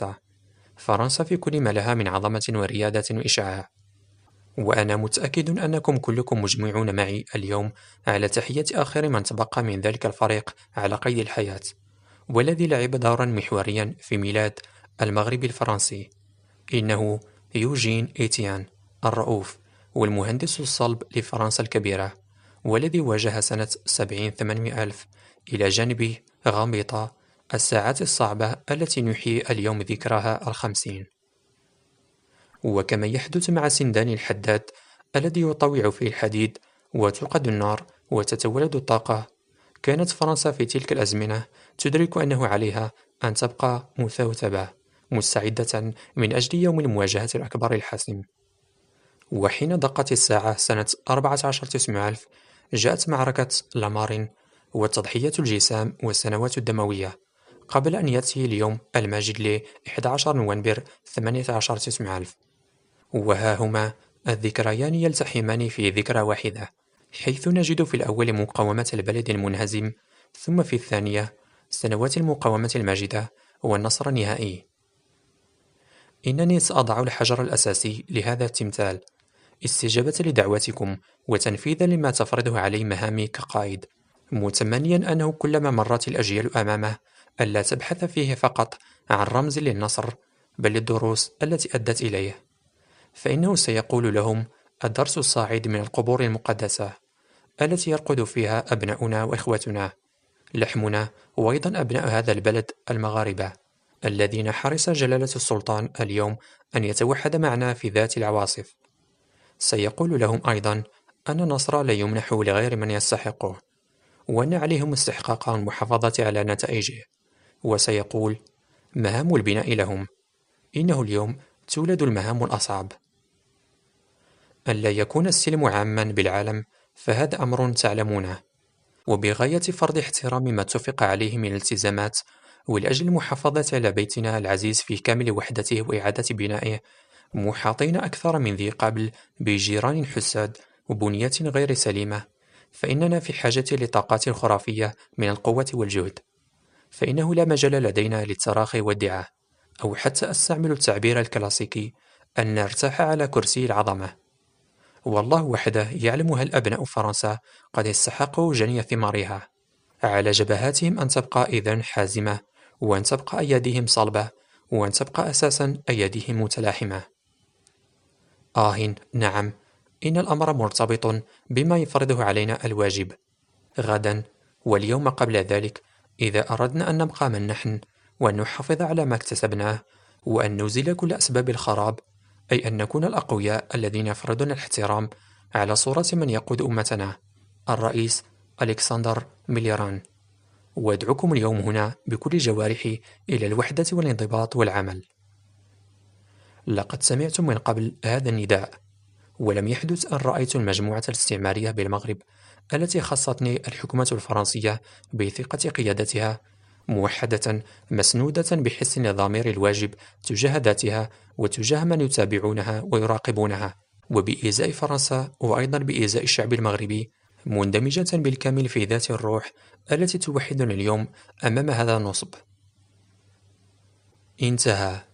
فرنسا في كل ما لها من عظمة وريادة وإشعاع. وأنا متأكد أنكم كلكم مجمعون معي اليوم على تحية آخر من تبقى من ذلك الفريق على قيد الحياة، والذي لعب دورا محوريا في ميلاد المغرب الفرنسي. إنه يوجين إيتيان الرؤوف، والمهندس الصلب لفرنسا الكبيرة، والذي واجه سنة 70-800 إلى جانب غامبيطا الساعات الصعبة التي نحيي اليوم ذكرها 50. وكما يحدث مع سندان الحداد الذي يطوع فيه الحديد وتوقد النار وتتولد الطاقة، كانت فرنسا في تلك الأزمنة تدرك أنه عليها أن تبقى مثوثبة مستعدة من أجل يوم المواجهة الأكبر الحاسم. وحين دقت الساعة سنة 14/900 جاءت معركة لامارين وتضحية الجسام والسنوات الدموية، قبل أن يأتي اليوم الماجد ل 11 نوفمبر 18/900. وها هما الذكريان يلتحمان في ذكرى واحدة، حيث نجد في الأول مقاومة البلد المنهزم، ثم في الثانية سنوات المقاومة الماجدة والنصر النهائي. إنني سأضع الحجر الأساسي لهذا التمثال استجابة لدعواتكم وتنفيذا لما تفرضه علي مهامي كقائد، متمنيا أنه كلما مرت الأجيال أمامه ألا تبحث فيه فقط عن رمز للنصر، بل للدروس التي أدت إليه، فإنه سيقول لهم الدرس الصاعد من القبور المقدسة التي يرقد فيها أبناؤنا وإخوتنا، لحمنا وأيضا أبناء هذا البلد المغاربة، الذين حرص جلالة السلطان اليوم أن يتوحد معنا في ذات العواصف. سيقول لهم أيضا أن النصر لا يمنح لغير من يستحقه، وأن عليهم استحقاق المحافظة على نتائجه. وسيقول مهام البناء لهم، إنه اليوم تولد المهام الأصعب. أن لا يكون السلم عاما بالعالم فهذا أمر تعلمونه، وبغاية فرض احترام ما اتفق عليه من الالتزامات، ولأجل المحافظة على بيتنا العزيز في كامل وحدته وإعادة بنائه، محاطين أكثر من ذي قبل بجيران حساد وبنية غير سليمة، فإننا في حاجة لطاقات خرافية من القوة والجهد. فإنه لا مجال لدينا للتراخي والدعاء، أو حتى أستعمل التعبير الكلاسيكي أن نرتاح على كرسي العظمة. والله وحده يعلم هل أبناء فرنسا قد استحقوا جني ثمارها. على جبهاتهم أن تبقى إذن حازمة، وأن تبقى أيديهم صلبة، وأن تبقى أساسا أيديهم متلاحمة. نعم، إن الأمر مرتبط بما يفرضه علينا الواجب. غدا واليوم قبل ذلك، إذا أردنا أن نبقى من نحن، وأن نحافظ على ما اكتسبناه، وأن نزيل كل أسباب الخراب، أي أن نكون الأقوياء الذين يفرضون الاحترام على صورة من يقود أمتنا، الرئيس ألكسندر ميليران. وأدعوكم اليوم هنا بكل جوارحي إلى الوحدة والانضباط والعمل. لقد سمعتم من قبل هذا النداء، ولم يحدث أن رأيت المجموعة الاستعمارية بالمغرب التي خصتني الحكومة الفرنسية بثقة قيادتها، موحدة مسنودة بحس الضمير الواجب تجاه ذاتها وتجاه من يتابعونها ويراقبونها، وبإزاء فرنسا وأيضا بإزاء الشعب المغربي، مندمجة بالكامل في ذات الروح التي توحدنا اليوم أمام هذا النصب. انتهى.